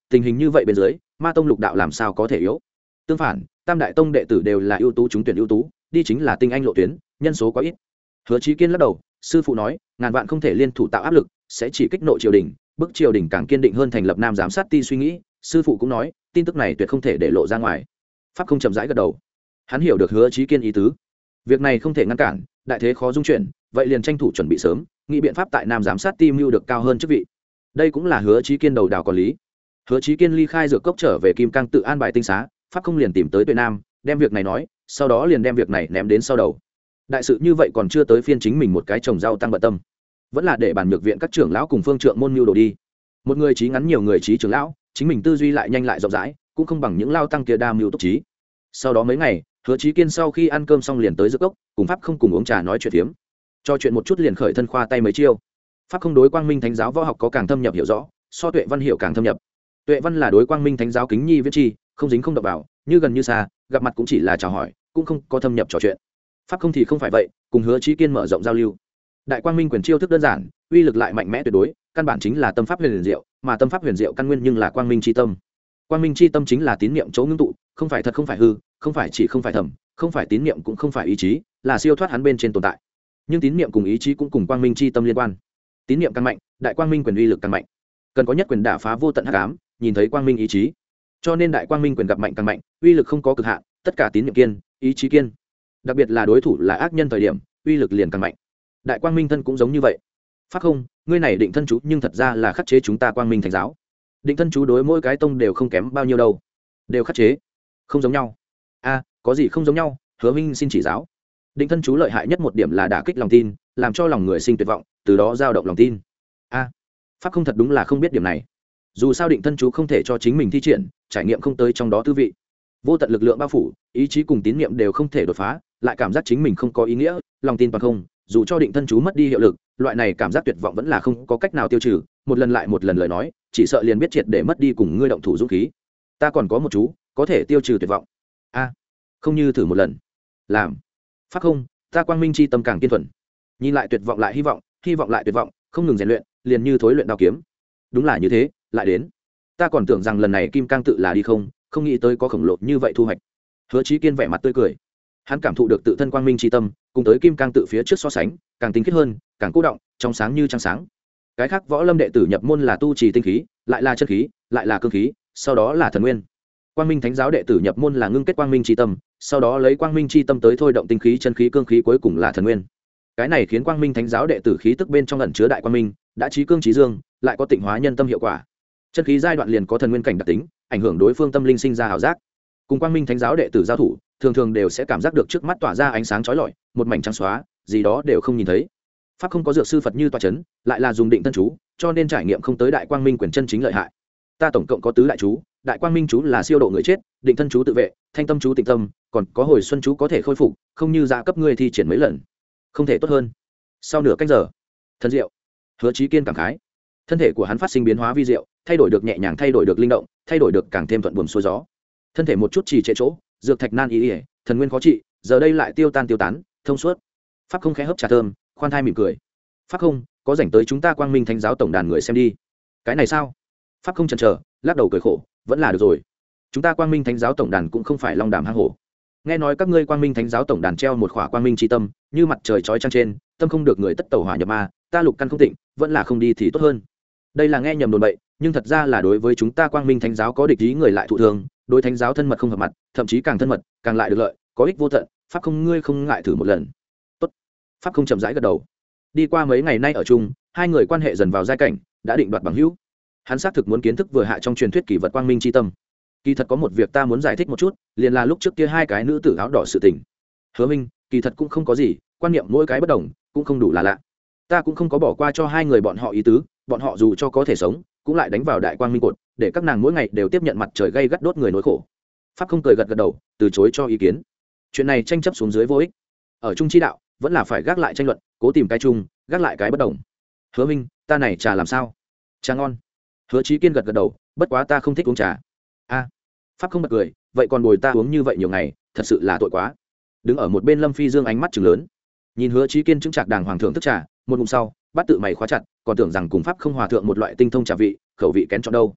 tình hình như vậy bên dưới ma tông lục đạo làm sao có thể yếu. Tương phản, tam đại tông đệ tử đều là ưu tú trúng tuyển ưu tú, đi chính là tinh anh lộ tuyến, nhân số quá ít. Hứa Chí Kiên lắc đầu, sư phụ nói ngàn vạn không thể liên thủ tạo áp lực, sẽ chỉ kích nộ triều đình, bức triều đình càng kiên định hơn thành lập nam giám sát ti suy nghĩ. Sư phụ cũng nói tin tức này tuyệt không thể để lộ ra ngoài. Pháp không chậm rãi gật đầu, hắn hiểu được Hứa Chí Kiên ý tứ, việc này không thể ngăn cản, đại thế khó dung chuyển, vậy liền tranh thủ chuẩn bị sớm, nghĩ biện pháp tại nam giám sát ti mưu được cao hơn chức vị. Đây cũng là Hứa Chí Kiên đầu đào có lý. Hứa Chí Kiên ly khai dược cốc trở về Kim Cang tự an bài tinh xá, Pháp không liền tìm tới Tuệ Nam, đem việc này nói, sau đó liền đem việc này ném đến sau đầu. Đại sự như vậy còn chưa tới phiên chính mình một cái trồng rau tăng bận tâm, vẫn là để bàn nhược viện các trưởng lão cùng phương trượng môn mưu đồ đi. Một người trí ngắn nhiều người trí trưởng lão, chính mình tư duy lại nhanh lại rộng rãi, cũng không bằng những lao tăng kia đa mưu túc trí. Sau đó mấy ngày, Hứa Chí Kiên sau khi ăn cơm xong liền tới dược cốc, cùng Pháp không cùng uống trà nói chuyện phiếm. Cho chuyện một chút liền khởi thân khoa tay mấy chiêu. Pháp không đối Quang Minh Thánh giáo võ học có càng thâm nhập hiểu rõ, so Tuệ Văn hiểu càng thâm nhập. Tuệ Văn là đối Quang Minh Thánh giáo kính nhi viễn chi, không dính không đập vào, như gần như xa, gặp mặt cũng chỉ là chào hỏi, cũng không có thâm nhập trò chuyện. Pháp không thì không phải vậy, cùng Hứa Chí Kiên mở rộng giao lưu. Đại Quang Minh quyền chiêu thức đơn giản, uy lực lại mạnh mẽ tuyệt đối, căn bản chính là tâm pháp huyền diệu, mà tâm pháp huyền diệu căn nguyên nhưng là Quang Minh chi tâm. Quang Minh chi tâm chính là tín niệm chỗ ngưng tụ, không phải thật không phải hư, không phải chỉ không phải thầm, không phải tín niệm cũng không phải ý chí, là siêu thoát hắn bên trên tồn tại. Nhưng tín niệm cùng ý chí cũng cùng Quang Minh chi tâm liên quan. Tín niệm càng mạnh, đại Quang Minh quyền uy lực càng mạnh. Cần có nhất quyền đả phá vô tận hắc ám, nhìn thấy Quang Minh ý chí. Cho nên đại Quang Minh quyền gặp mạnh càng mạnh, uy lực không có cực hạn, tất cả tín niệm kiên, ý chí kiên. Đặc biệt là đối thủ là ác nhân thời điểm, uy lực liền càng mạnh. Đại Quang Minh thân cũng giống như vậy. Pháp không, ngươi này định thân chú nhưng thật ra là khắc chế chúng ta Quang Minh Thánh giáo. Định thân chú đối mỗi cái tông đều không kém bao nhiêu đâu, đều khắc chế, không giống nhau. A, có gì không giống nhau? Hứa Minh xin chỉ giáo. Định thân chú lợi hại nhất một điểm là đả kích lòng tin, làm cho lòng người sinh tuyệt vọng, từ đó dao động lòng tin. A, Pháp không thật đúng là không biết điểm này. Dù sao định thân chú không thể cho chính mình thi triển, trải nghiệm không tới trong đó tư vị. Vô tận lực lượng bao phủ, ý chí cùng tín niệm đều không thể đột phá, lại cảm giác chính mình không có ý nghĩa, lòng tin toàn không. Dù cho định thân chú mất đi hiệu lực, loại này cảm giác tuyệt vọng vẫn là không có cách nào tiêu trừ. Một lần lại một lần lời nói, chỉ sợ liền biết triệt để mất đi cùng ngươi động thủ dũng khí. Ta còn có một chú, có thể tiêu trừ tuyệt vọng. A, không như thử một lần. Làm. Pháp không, ta Quang Minh chi tâm càng kiên thuần. Nhìn lại tuyệt vọng lại hy vọng, hy vọng lại tuyệt vọng, không ngừng rèn luyện, liền như thối luyện đao kiếm. Đúng là như thế, lại đến. Ta còn tưởng rằng lần này Kim Cang tự là đi không, không nghĩ tới có khổng lồ như vậy thu hoạch. Hứa Chí Kiên vẻ mặt tươi cười. Hắn cảm thụ được tự thân Quang Minh chi tâm, cùng tới Kim Cang tự phía trước so sánh, càng tinh khiết hơn, càng cô động, trong sáng như trăng sáng. Cái khác võ lâm đệ tử nhập môn là tu trì tinh khí, lại là chân khí, lại là cương khí, sau đó là thần nguyên. Quang Minh Thánh giáo đệ tử nhập môn là ngưng kết Quang Minh chi tâm, sau đó lấy Quang Minh chi tâm tới thôi động tinh khí, chân khí, cương khí, cuối cùng là thần nguyên. Cái này khiến Quang Minh Thánh giáo đệ tử khí tức bên trong ẩn chứa đại quang minh, đã trí cương trí dương, lại có tịnh hóa nhân tâm hiệu quả. Chân khí giai đoạn liền có thần nguyên cảnh đặc tính, ảnh hưởng đối phương tâm linh sinh ra hào giác. Cùng Quang Minh Thánh giáo đệ tử giao thủ, thường thường đều sẽ cảm giác được trước mắt tỏa ra ánh sáng chói lọi, một mảnh trắng xóa, gì đó đều không nhìn thấy. Pháp không có dược sư Phật như tọa chấn, lại là dùng định thân chú, cho nên trải nghiệm không tới đại quang minh quyền chân chính lợi hại. Ta tổng cộng có tứ đại chú, đại quang minh chú là siêu độ người chết, định thân chú tự vệ, thanh tâm chú tịnh tâm, còn có hồi xuân chú có thể khôi phục, không như dạ cấp ngươi thi triển mấy lần, không thể tốt hơn. Sau nửa canh giờ, thần diệu. Hứa Chí Kiên cảm khái, thân thể của hắn phát sinh biến hóa vi diệu, thay đổi được nhẹ nhàng, thay đổi được linh động, thay đổi được càng thêm thuận buồm xuôi gió. Thân thể một chút trì trệ chỗ, dược thạch nan ý ỉa, thần nguyên khó trị, giờ đây lại tiêu tan tiêu tán, thông suốt. Pháp không khẽ hấp trà thơm, khoan thai mỉm cười. Pháp không, có rảnh tới chúng ta Quang Minh Thánh giáo tổng đàn người xem đi. Cái này sao? Pháp không chần chờ, lắc đầu cười khổ, vẫn là được rồi. Chúng ta Quang Minh Thánh giáo tổng đàn cũng không phải long đàm hang hổ. Nghe nói các ngươi Quang Minh Thánh giáo tổng đàn treo một khỏa quang minh chi tâm, như mặt trời chói chang trên, tâm không được người tất tẩu hỏa nhập ma, ta lục căn không tịnh, vẫn là không đi thì tốt hơn. Đây là nghe nhầm đồn bậy, nhưng thật ra là đối với chúng ta Quang Minh Thánh giáo có địch ý người lại thụ thương, đối thánh giáo thân mật không hợp mặt, thậm chí càng thân mật, càng lại được lợi, có ích vô tận. Pháp không, ngươi không ngại thử một lần? Tốt. Pháp không chậm rãi gật đầu. Đi qua mấy ngày nay ở chung, hai người quan hệ dần vào giai cảnh, đã định đoạt bằng hữu. Hắn xác thực muốn kiến thức vừa hạ trong truyền thuyết kỳ vật quang minh chi tâm. Kỳ thật có một việc ta muốn giải thích một chút, liền là lúc trước kia hai cái nữ tử áo đỏ sự tình. Hứa Minh, kỳ thật cũng không có gì, quan niệm mỗi cái bất đồng, cũng không đủ là lạ. Ta cũng không có bỏ qua cho hai người bọn họ ý tứ, bọn họ dù cho có thể sống, cũng lại đánh vào đại quang minh cột, để các nàng mỗi ngày đều tiếp nhận mặt trời gay gắt đốt người nỗi khổ. Pháp không cười gật gật đầu, từ chối cho ý kiến. Chuyện này tranh chấp xuống dưới vô ích. Ở trung chi đạo, vẫn là phải gác lại tranh luận, cố tìm cái chung, gác lại cái bất đồng. Hứa Minh, ta này trà làm sao? Trà ngon. Hứa Chí Kiên gật gật đầu, bất quá ta không thích uống trà. A. Pháp không bật cười, vậy còn bồi ta uống như vậy nhiều ngày, thật sự là tội quá. Đứng ở một bên Lâm Phi Dương ánh mắt trừng lớn, nhìn Hứa Chí Kiên chứng trạc đàng hoàng thượng thức trà, một ngụm sau, bắt tự mày khóa chặt, còn tưởng rằng cùng Pháp không hòa thượng một loại tinh thông trà vị, khẩu vị kén chọn đâu.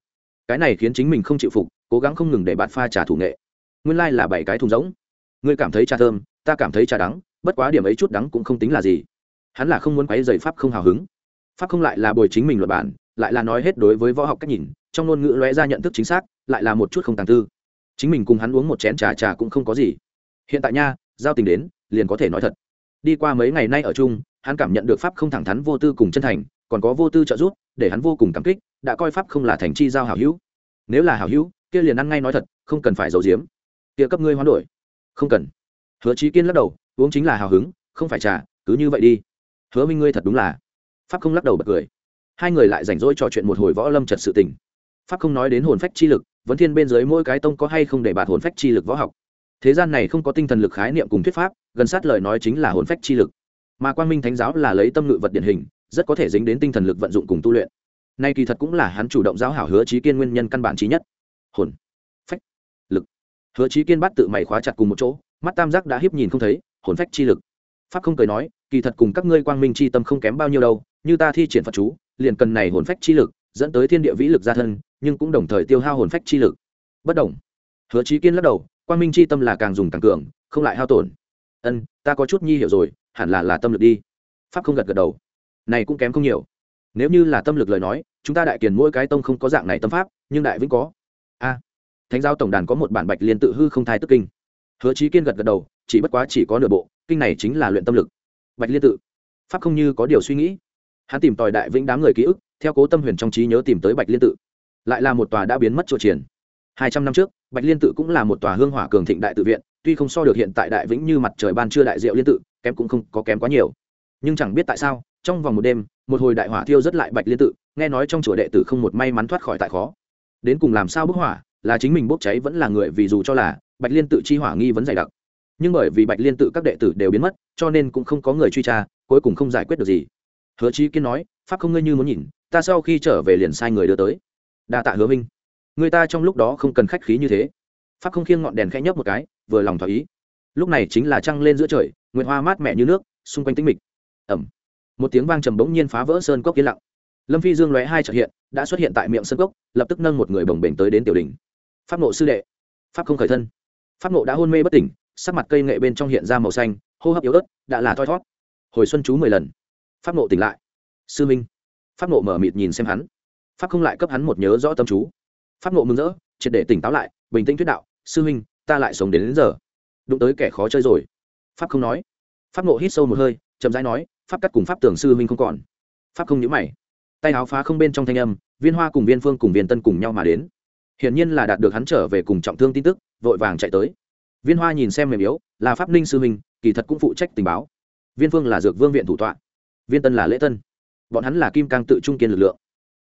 cái này khiến chính mình không chịu phục, cố gắng không ngừng để bạn pha trà thủ nghệ. Nguyên lai là bảy cái thùng rỗng. Ngươi cảm thấy trà thơm, ta cảm thấy trà đắng, bất quá điểm ấy chút đắng cũng không tính là gì. Hắn là không muốn quấy rầy pháp không hào hứng. Pháp không lại là bồi chính mình luận bản, lại là nói hết đối với võ học cách nhìn, trong ngôn ngữ lóe ra nhận thức chính xác, lại là một chút không tàng tư. Chính mình cùng hắn uống một chén trà trà cũng không có gì. Hiện tại nha, giao tình đến, liền có thể nói thật. Đi qua mấy ngày nay ở chung, hắn cảm nhận được pháp không thẳng thắn vô tư cùng chân thành, còn có vô tư trợ giúp, để hắn vô cùng cảm kích, đã coi pháp không là thành chi giao hảo hữu. Nếu là hảo hữu, kia liền ăn ngay nói thật, không cần phải giấu giếm. Kia cấp ngươi hoán đổi. Không cần. Hứa Chí Kiên lắc đầu, uống chính là hào hứng, không phải trà, cứ như vậy đi. Hứa Minh ngươi thật đúng là. Pháp không lắc đầu bật cười. Hai người lại rảnh rỗi trò chuyện một hồi võ lâm trật sự tình. Pháp không nói đến hồn phách chi lực, vấn thiên bên dưới mỗi cái tông có hay không để bạt hồn phách chi lực võ học. Thế gian này không có tinh thần lực khái niệm cùng thuyết pháp, gần sát lời nói chính là hồn phách chi lực. Mà Quang Minh Thánh giáo là lấy tâm ngự vật điển hình, rất có thể dính đến tinh thần lực vận dụng cùng tu luyện. Nay kỳ thật cũng là hắn chủ động giáo hảo Hứa Chí Kiên nguyên nhân căn bản chí nhất. Hồn, phách, lực. Hứa Chí Kiên bắt tự mày khóa chặt cùng một chỗ, mắt tam giác đã hiếp nhìn không thấy, hồn phách chi lực. Pháp không cười nói, kỳ thật cùng các ngươi quang minh chi tâm không kém bao nhiêu đâu, như ta thi triển Phật chú, liền cần này hồn phách chi lực, dẫn tới thiên địa vĩ lực gia thân, nhưng cũng đồng thời tiêu hao hồn phách chi lực. Bất đồng. Hứa Chí Kiên lắc đầu, quang minh chi tâm là càng dùng càng cường, không lại hao tổn. Ân, ta có chút nhi hiểu rồi, hẳn là là tâm lực đi. Pháp không gật gật đầu. Này cũng kém không nhiều. Nếu như là tâm lực lời nói, chúng ta đại kiền mỗi cái tông không có dạng này tâm pháp, nhưng đại vĩnh có. A, Thánh giáo tổng đàn có một bản Bạch Liên tự hư không thai tức kinh. Hứa Chí Kiên gật gật đầu, chỉ bất quá chỉ có nửa bộ, kinh này chính là luyện tâm lực. Bạch Liên tự. Pháp không như có điều suy nghĩ. Hắn tìm tòi đại vĩnh đám người ký ức, theo Cố Tâm Huyền trong trí nhớ tìm tới Bạch Liên tự. Lại là một tòa đã biến mất chùa triển. hai trăm năm trước, Bạch Liên tự cũng là một tòa hương hỏa cường thịnh đại tự viện, tuy không so được hiện tại đại vĩnh như mặt trời ban trưa đại diệu liên tự, kém cũng không có kém quá nhiều. Nhưng chẳng biết tại sao, trong vòng một đêm, một hồi đại hỏa thiêu rất lại Bạch Liên tự, nghe nói trong chùa đệ tử không một may mắn thoát khỏi tại khó. Đến cùng làm sao bốc hỏa, là chính mình bốc cháy vẫn là người vì dù cho là Bạch Liên tự chi hỏa nghi vấn dày đặc. Nhưng bởi vì Bạch Liên tự các đệ tử đều biến mất, cho nên cũng không có người truy tra, cuối cùng không giải quyết được gì. Hứa Chí Kiên nói, pháp không ngươi như muốn nhìn, ta sau khi trở về liền sai người đưa tới. Đa tạ Hứa Minh. Người ta trong lúc đó không cần khách khí như thế. Pháp không khiêng ngọn đèn khẽ nhấp một cái, vừa lòng thỏa ý. Lúc này chính là trăng lên giữa trời, nguyệt hoa mát mẻ như nước, xung quanh tĩnh mịch. Ầm. Một tiếng vang trầm bỗng nhiên phá vỡ sơn cốc yên lặng. Lâm Phi Dương lóe hai chợt hiện, đã xuất hiện tại miệng sơn cốc, lập tức nâng một người bồng bềnh tới đến tiểu đỉnh. Pháp Ngộ sư đệ. Pháp không khởi thân. Pháp Ngộ đã hôn mê bất tỉnh, sắc mặt cây nghệ bên trong hiện ra màu xanh, hô hấp yếu ớt, đã là thoi thoát. Hồi xuân chú mười lần. Pháp Ngộ tỉnh lại. Sư Minh. Pháp Ngộ mở mịt nhìn xem hắn. Pháp không lại cấp hắn một nhớ rõ tâm chú. Pháp Ngộ mừng rỡ, triệt để tỉnh táo lại, bình tĩnh thuyết đạo, sư Minh, ta lại sống đến, đến giờ. Đụng tới kẻ khó chơi rồi. Pháp không nói. Pháp Ngộ hít sâu một hơi, chậm rãi nói, pháp cắt cùng pháp tưởng sư Minh không còn. Pháp không nhíu mày. Tay áo phá không bên trong thanh âm, Viên Hoa cùng Viên Phương cùng Viên Tân cùng nhau mà đến. Hiển nhiên là đạt được hắn trở về cùng trọng thương tin tức, vội vàng chạy tới. Viên Hoa nhìn xem mềm yếu, là pháp ninh sư Minh, kỳ thật cũng phụ trách tình báo. Viên Phương là dược vương viện thủ tọa, Viên Tân là lễ tân. Bọn hắn là kim cang tự trung kiên lực lượng.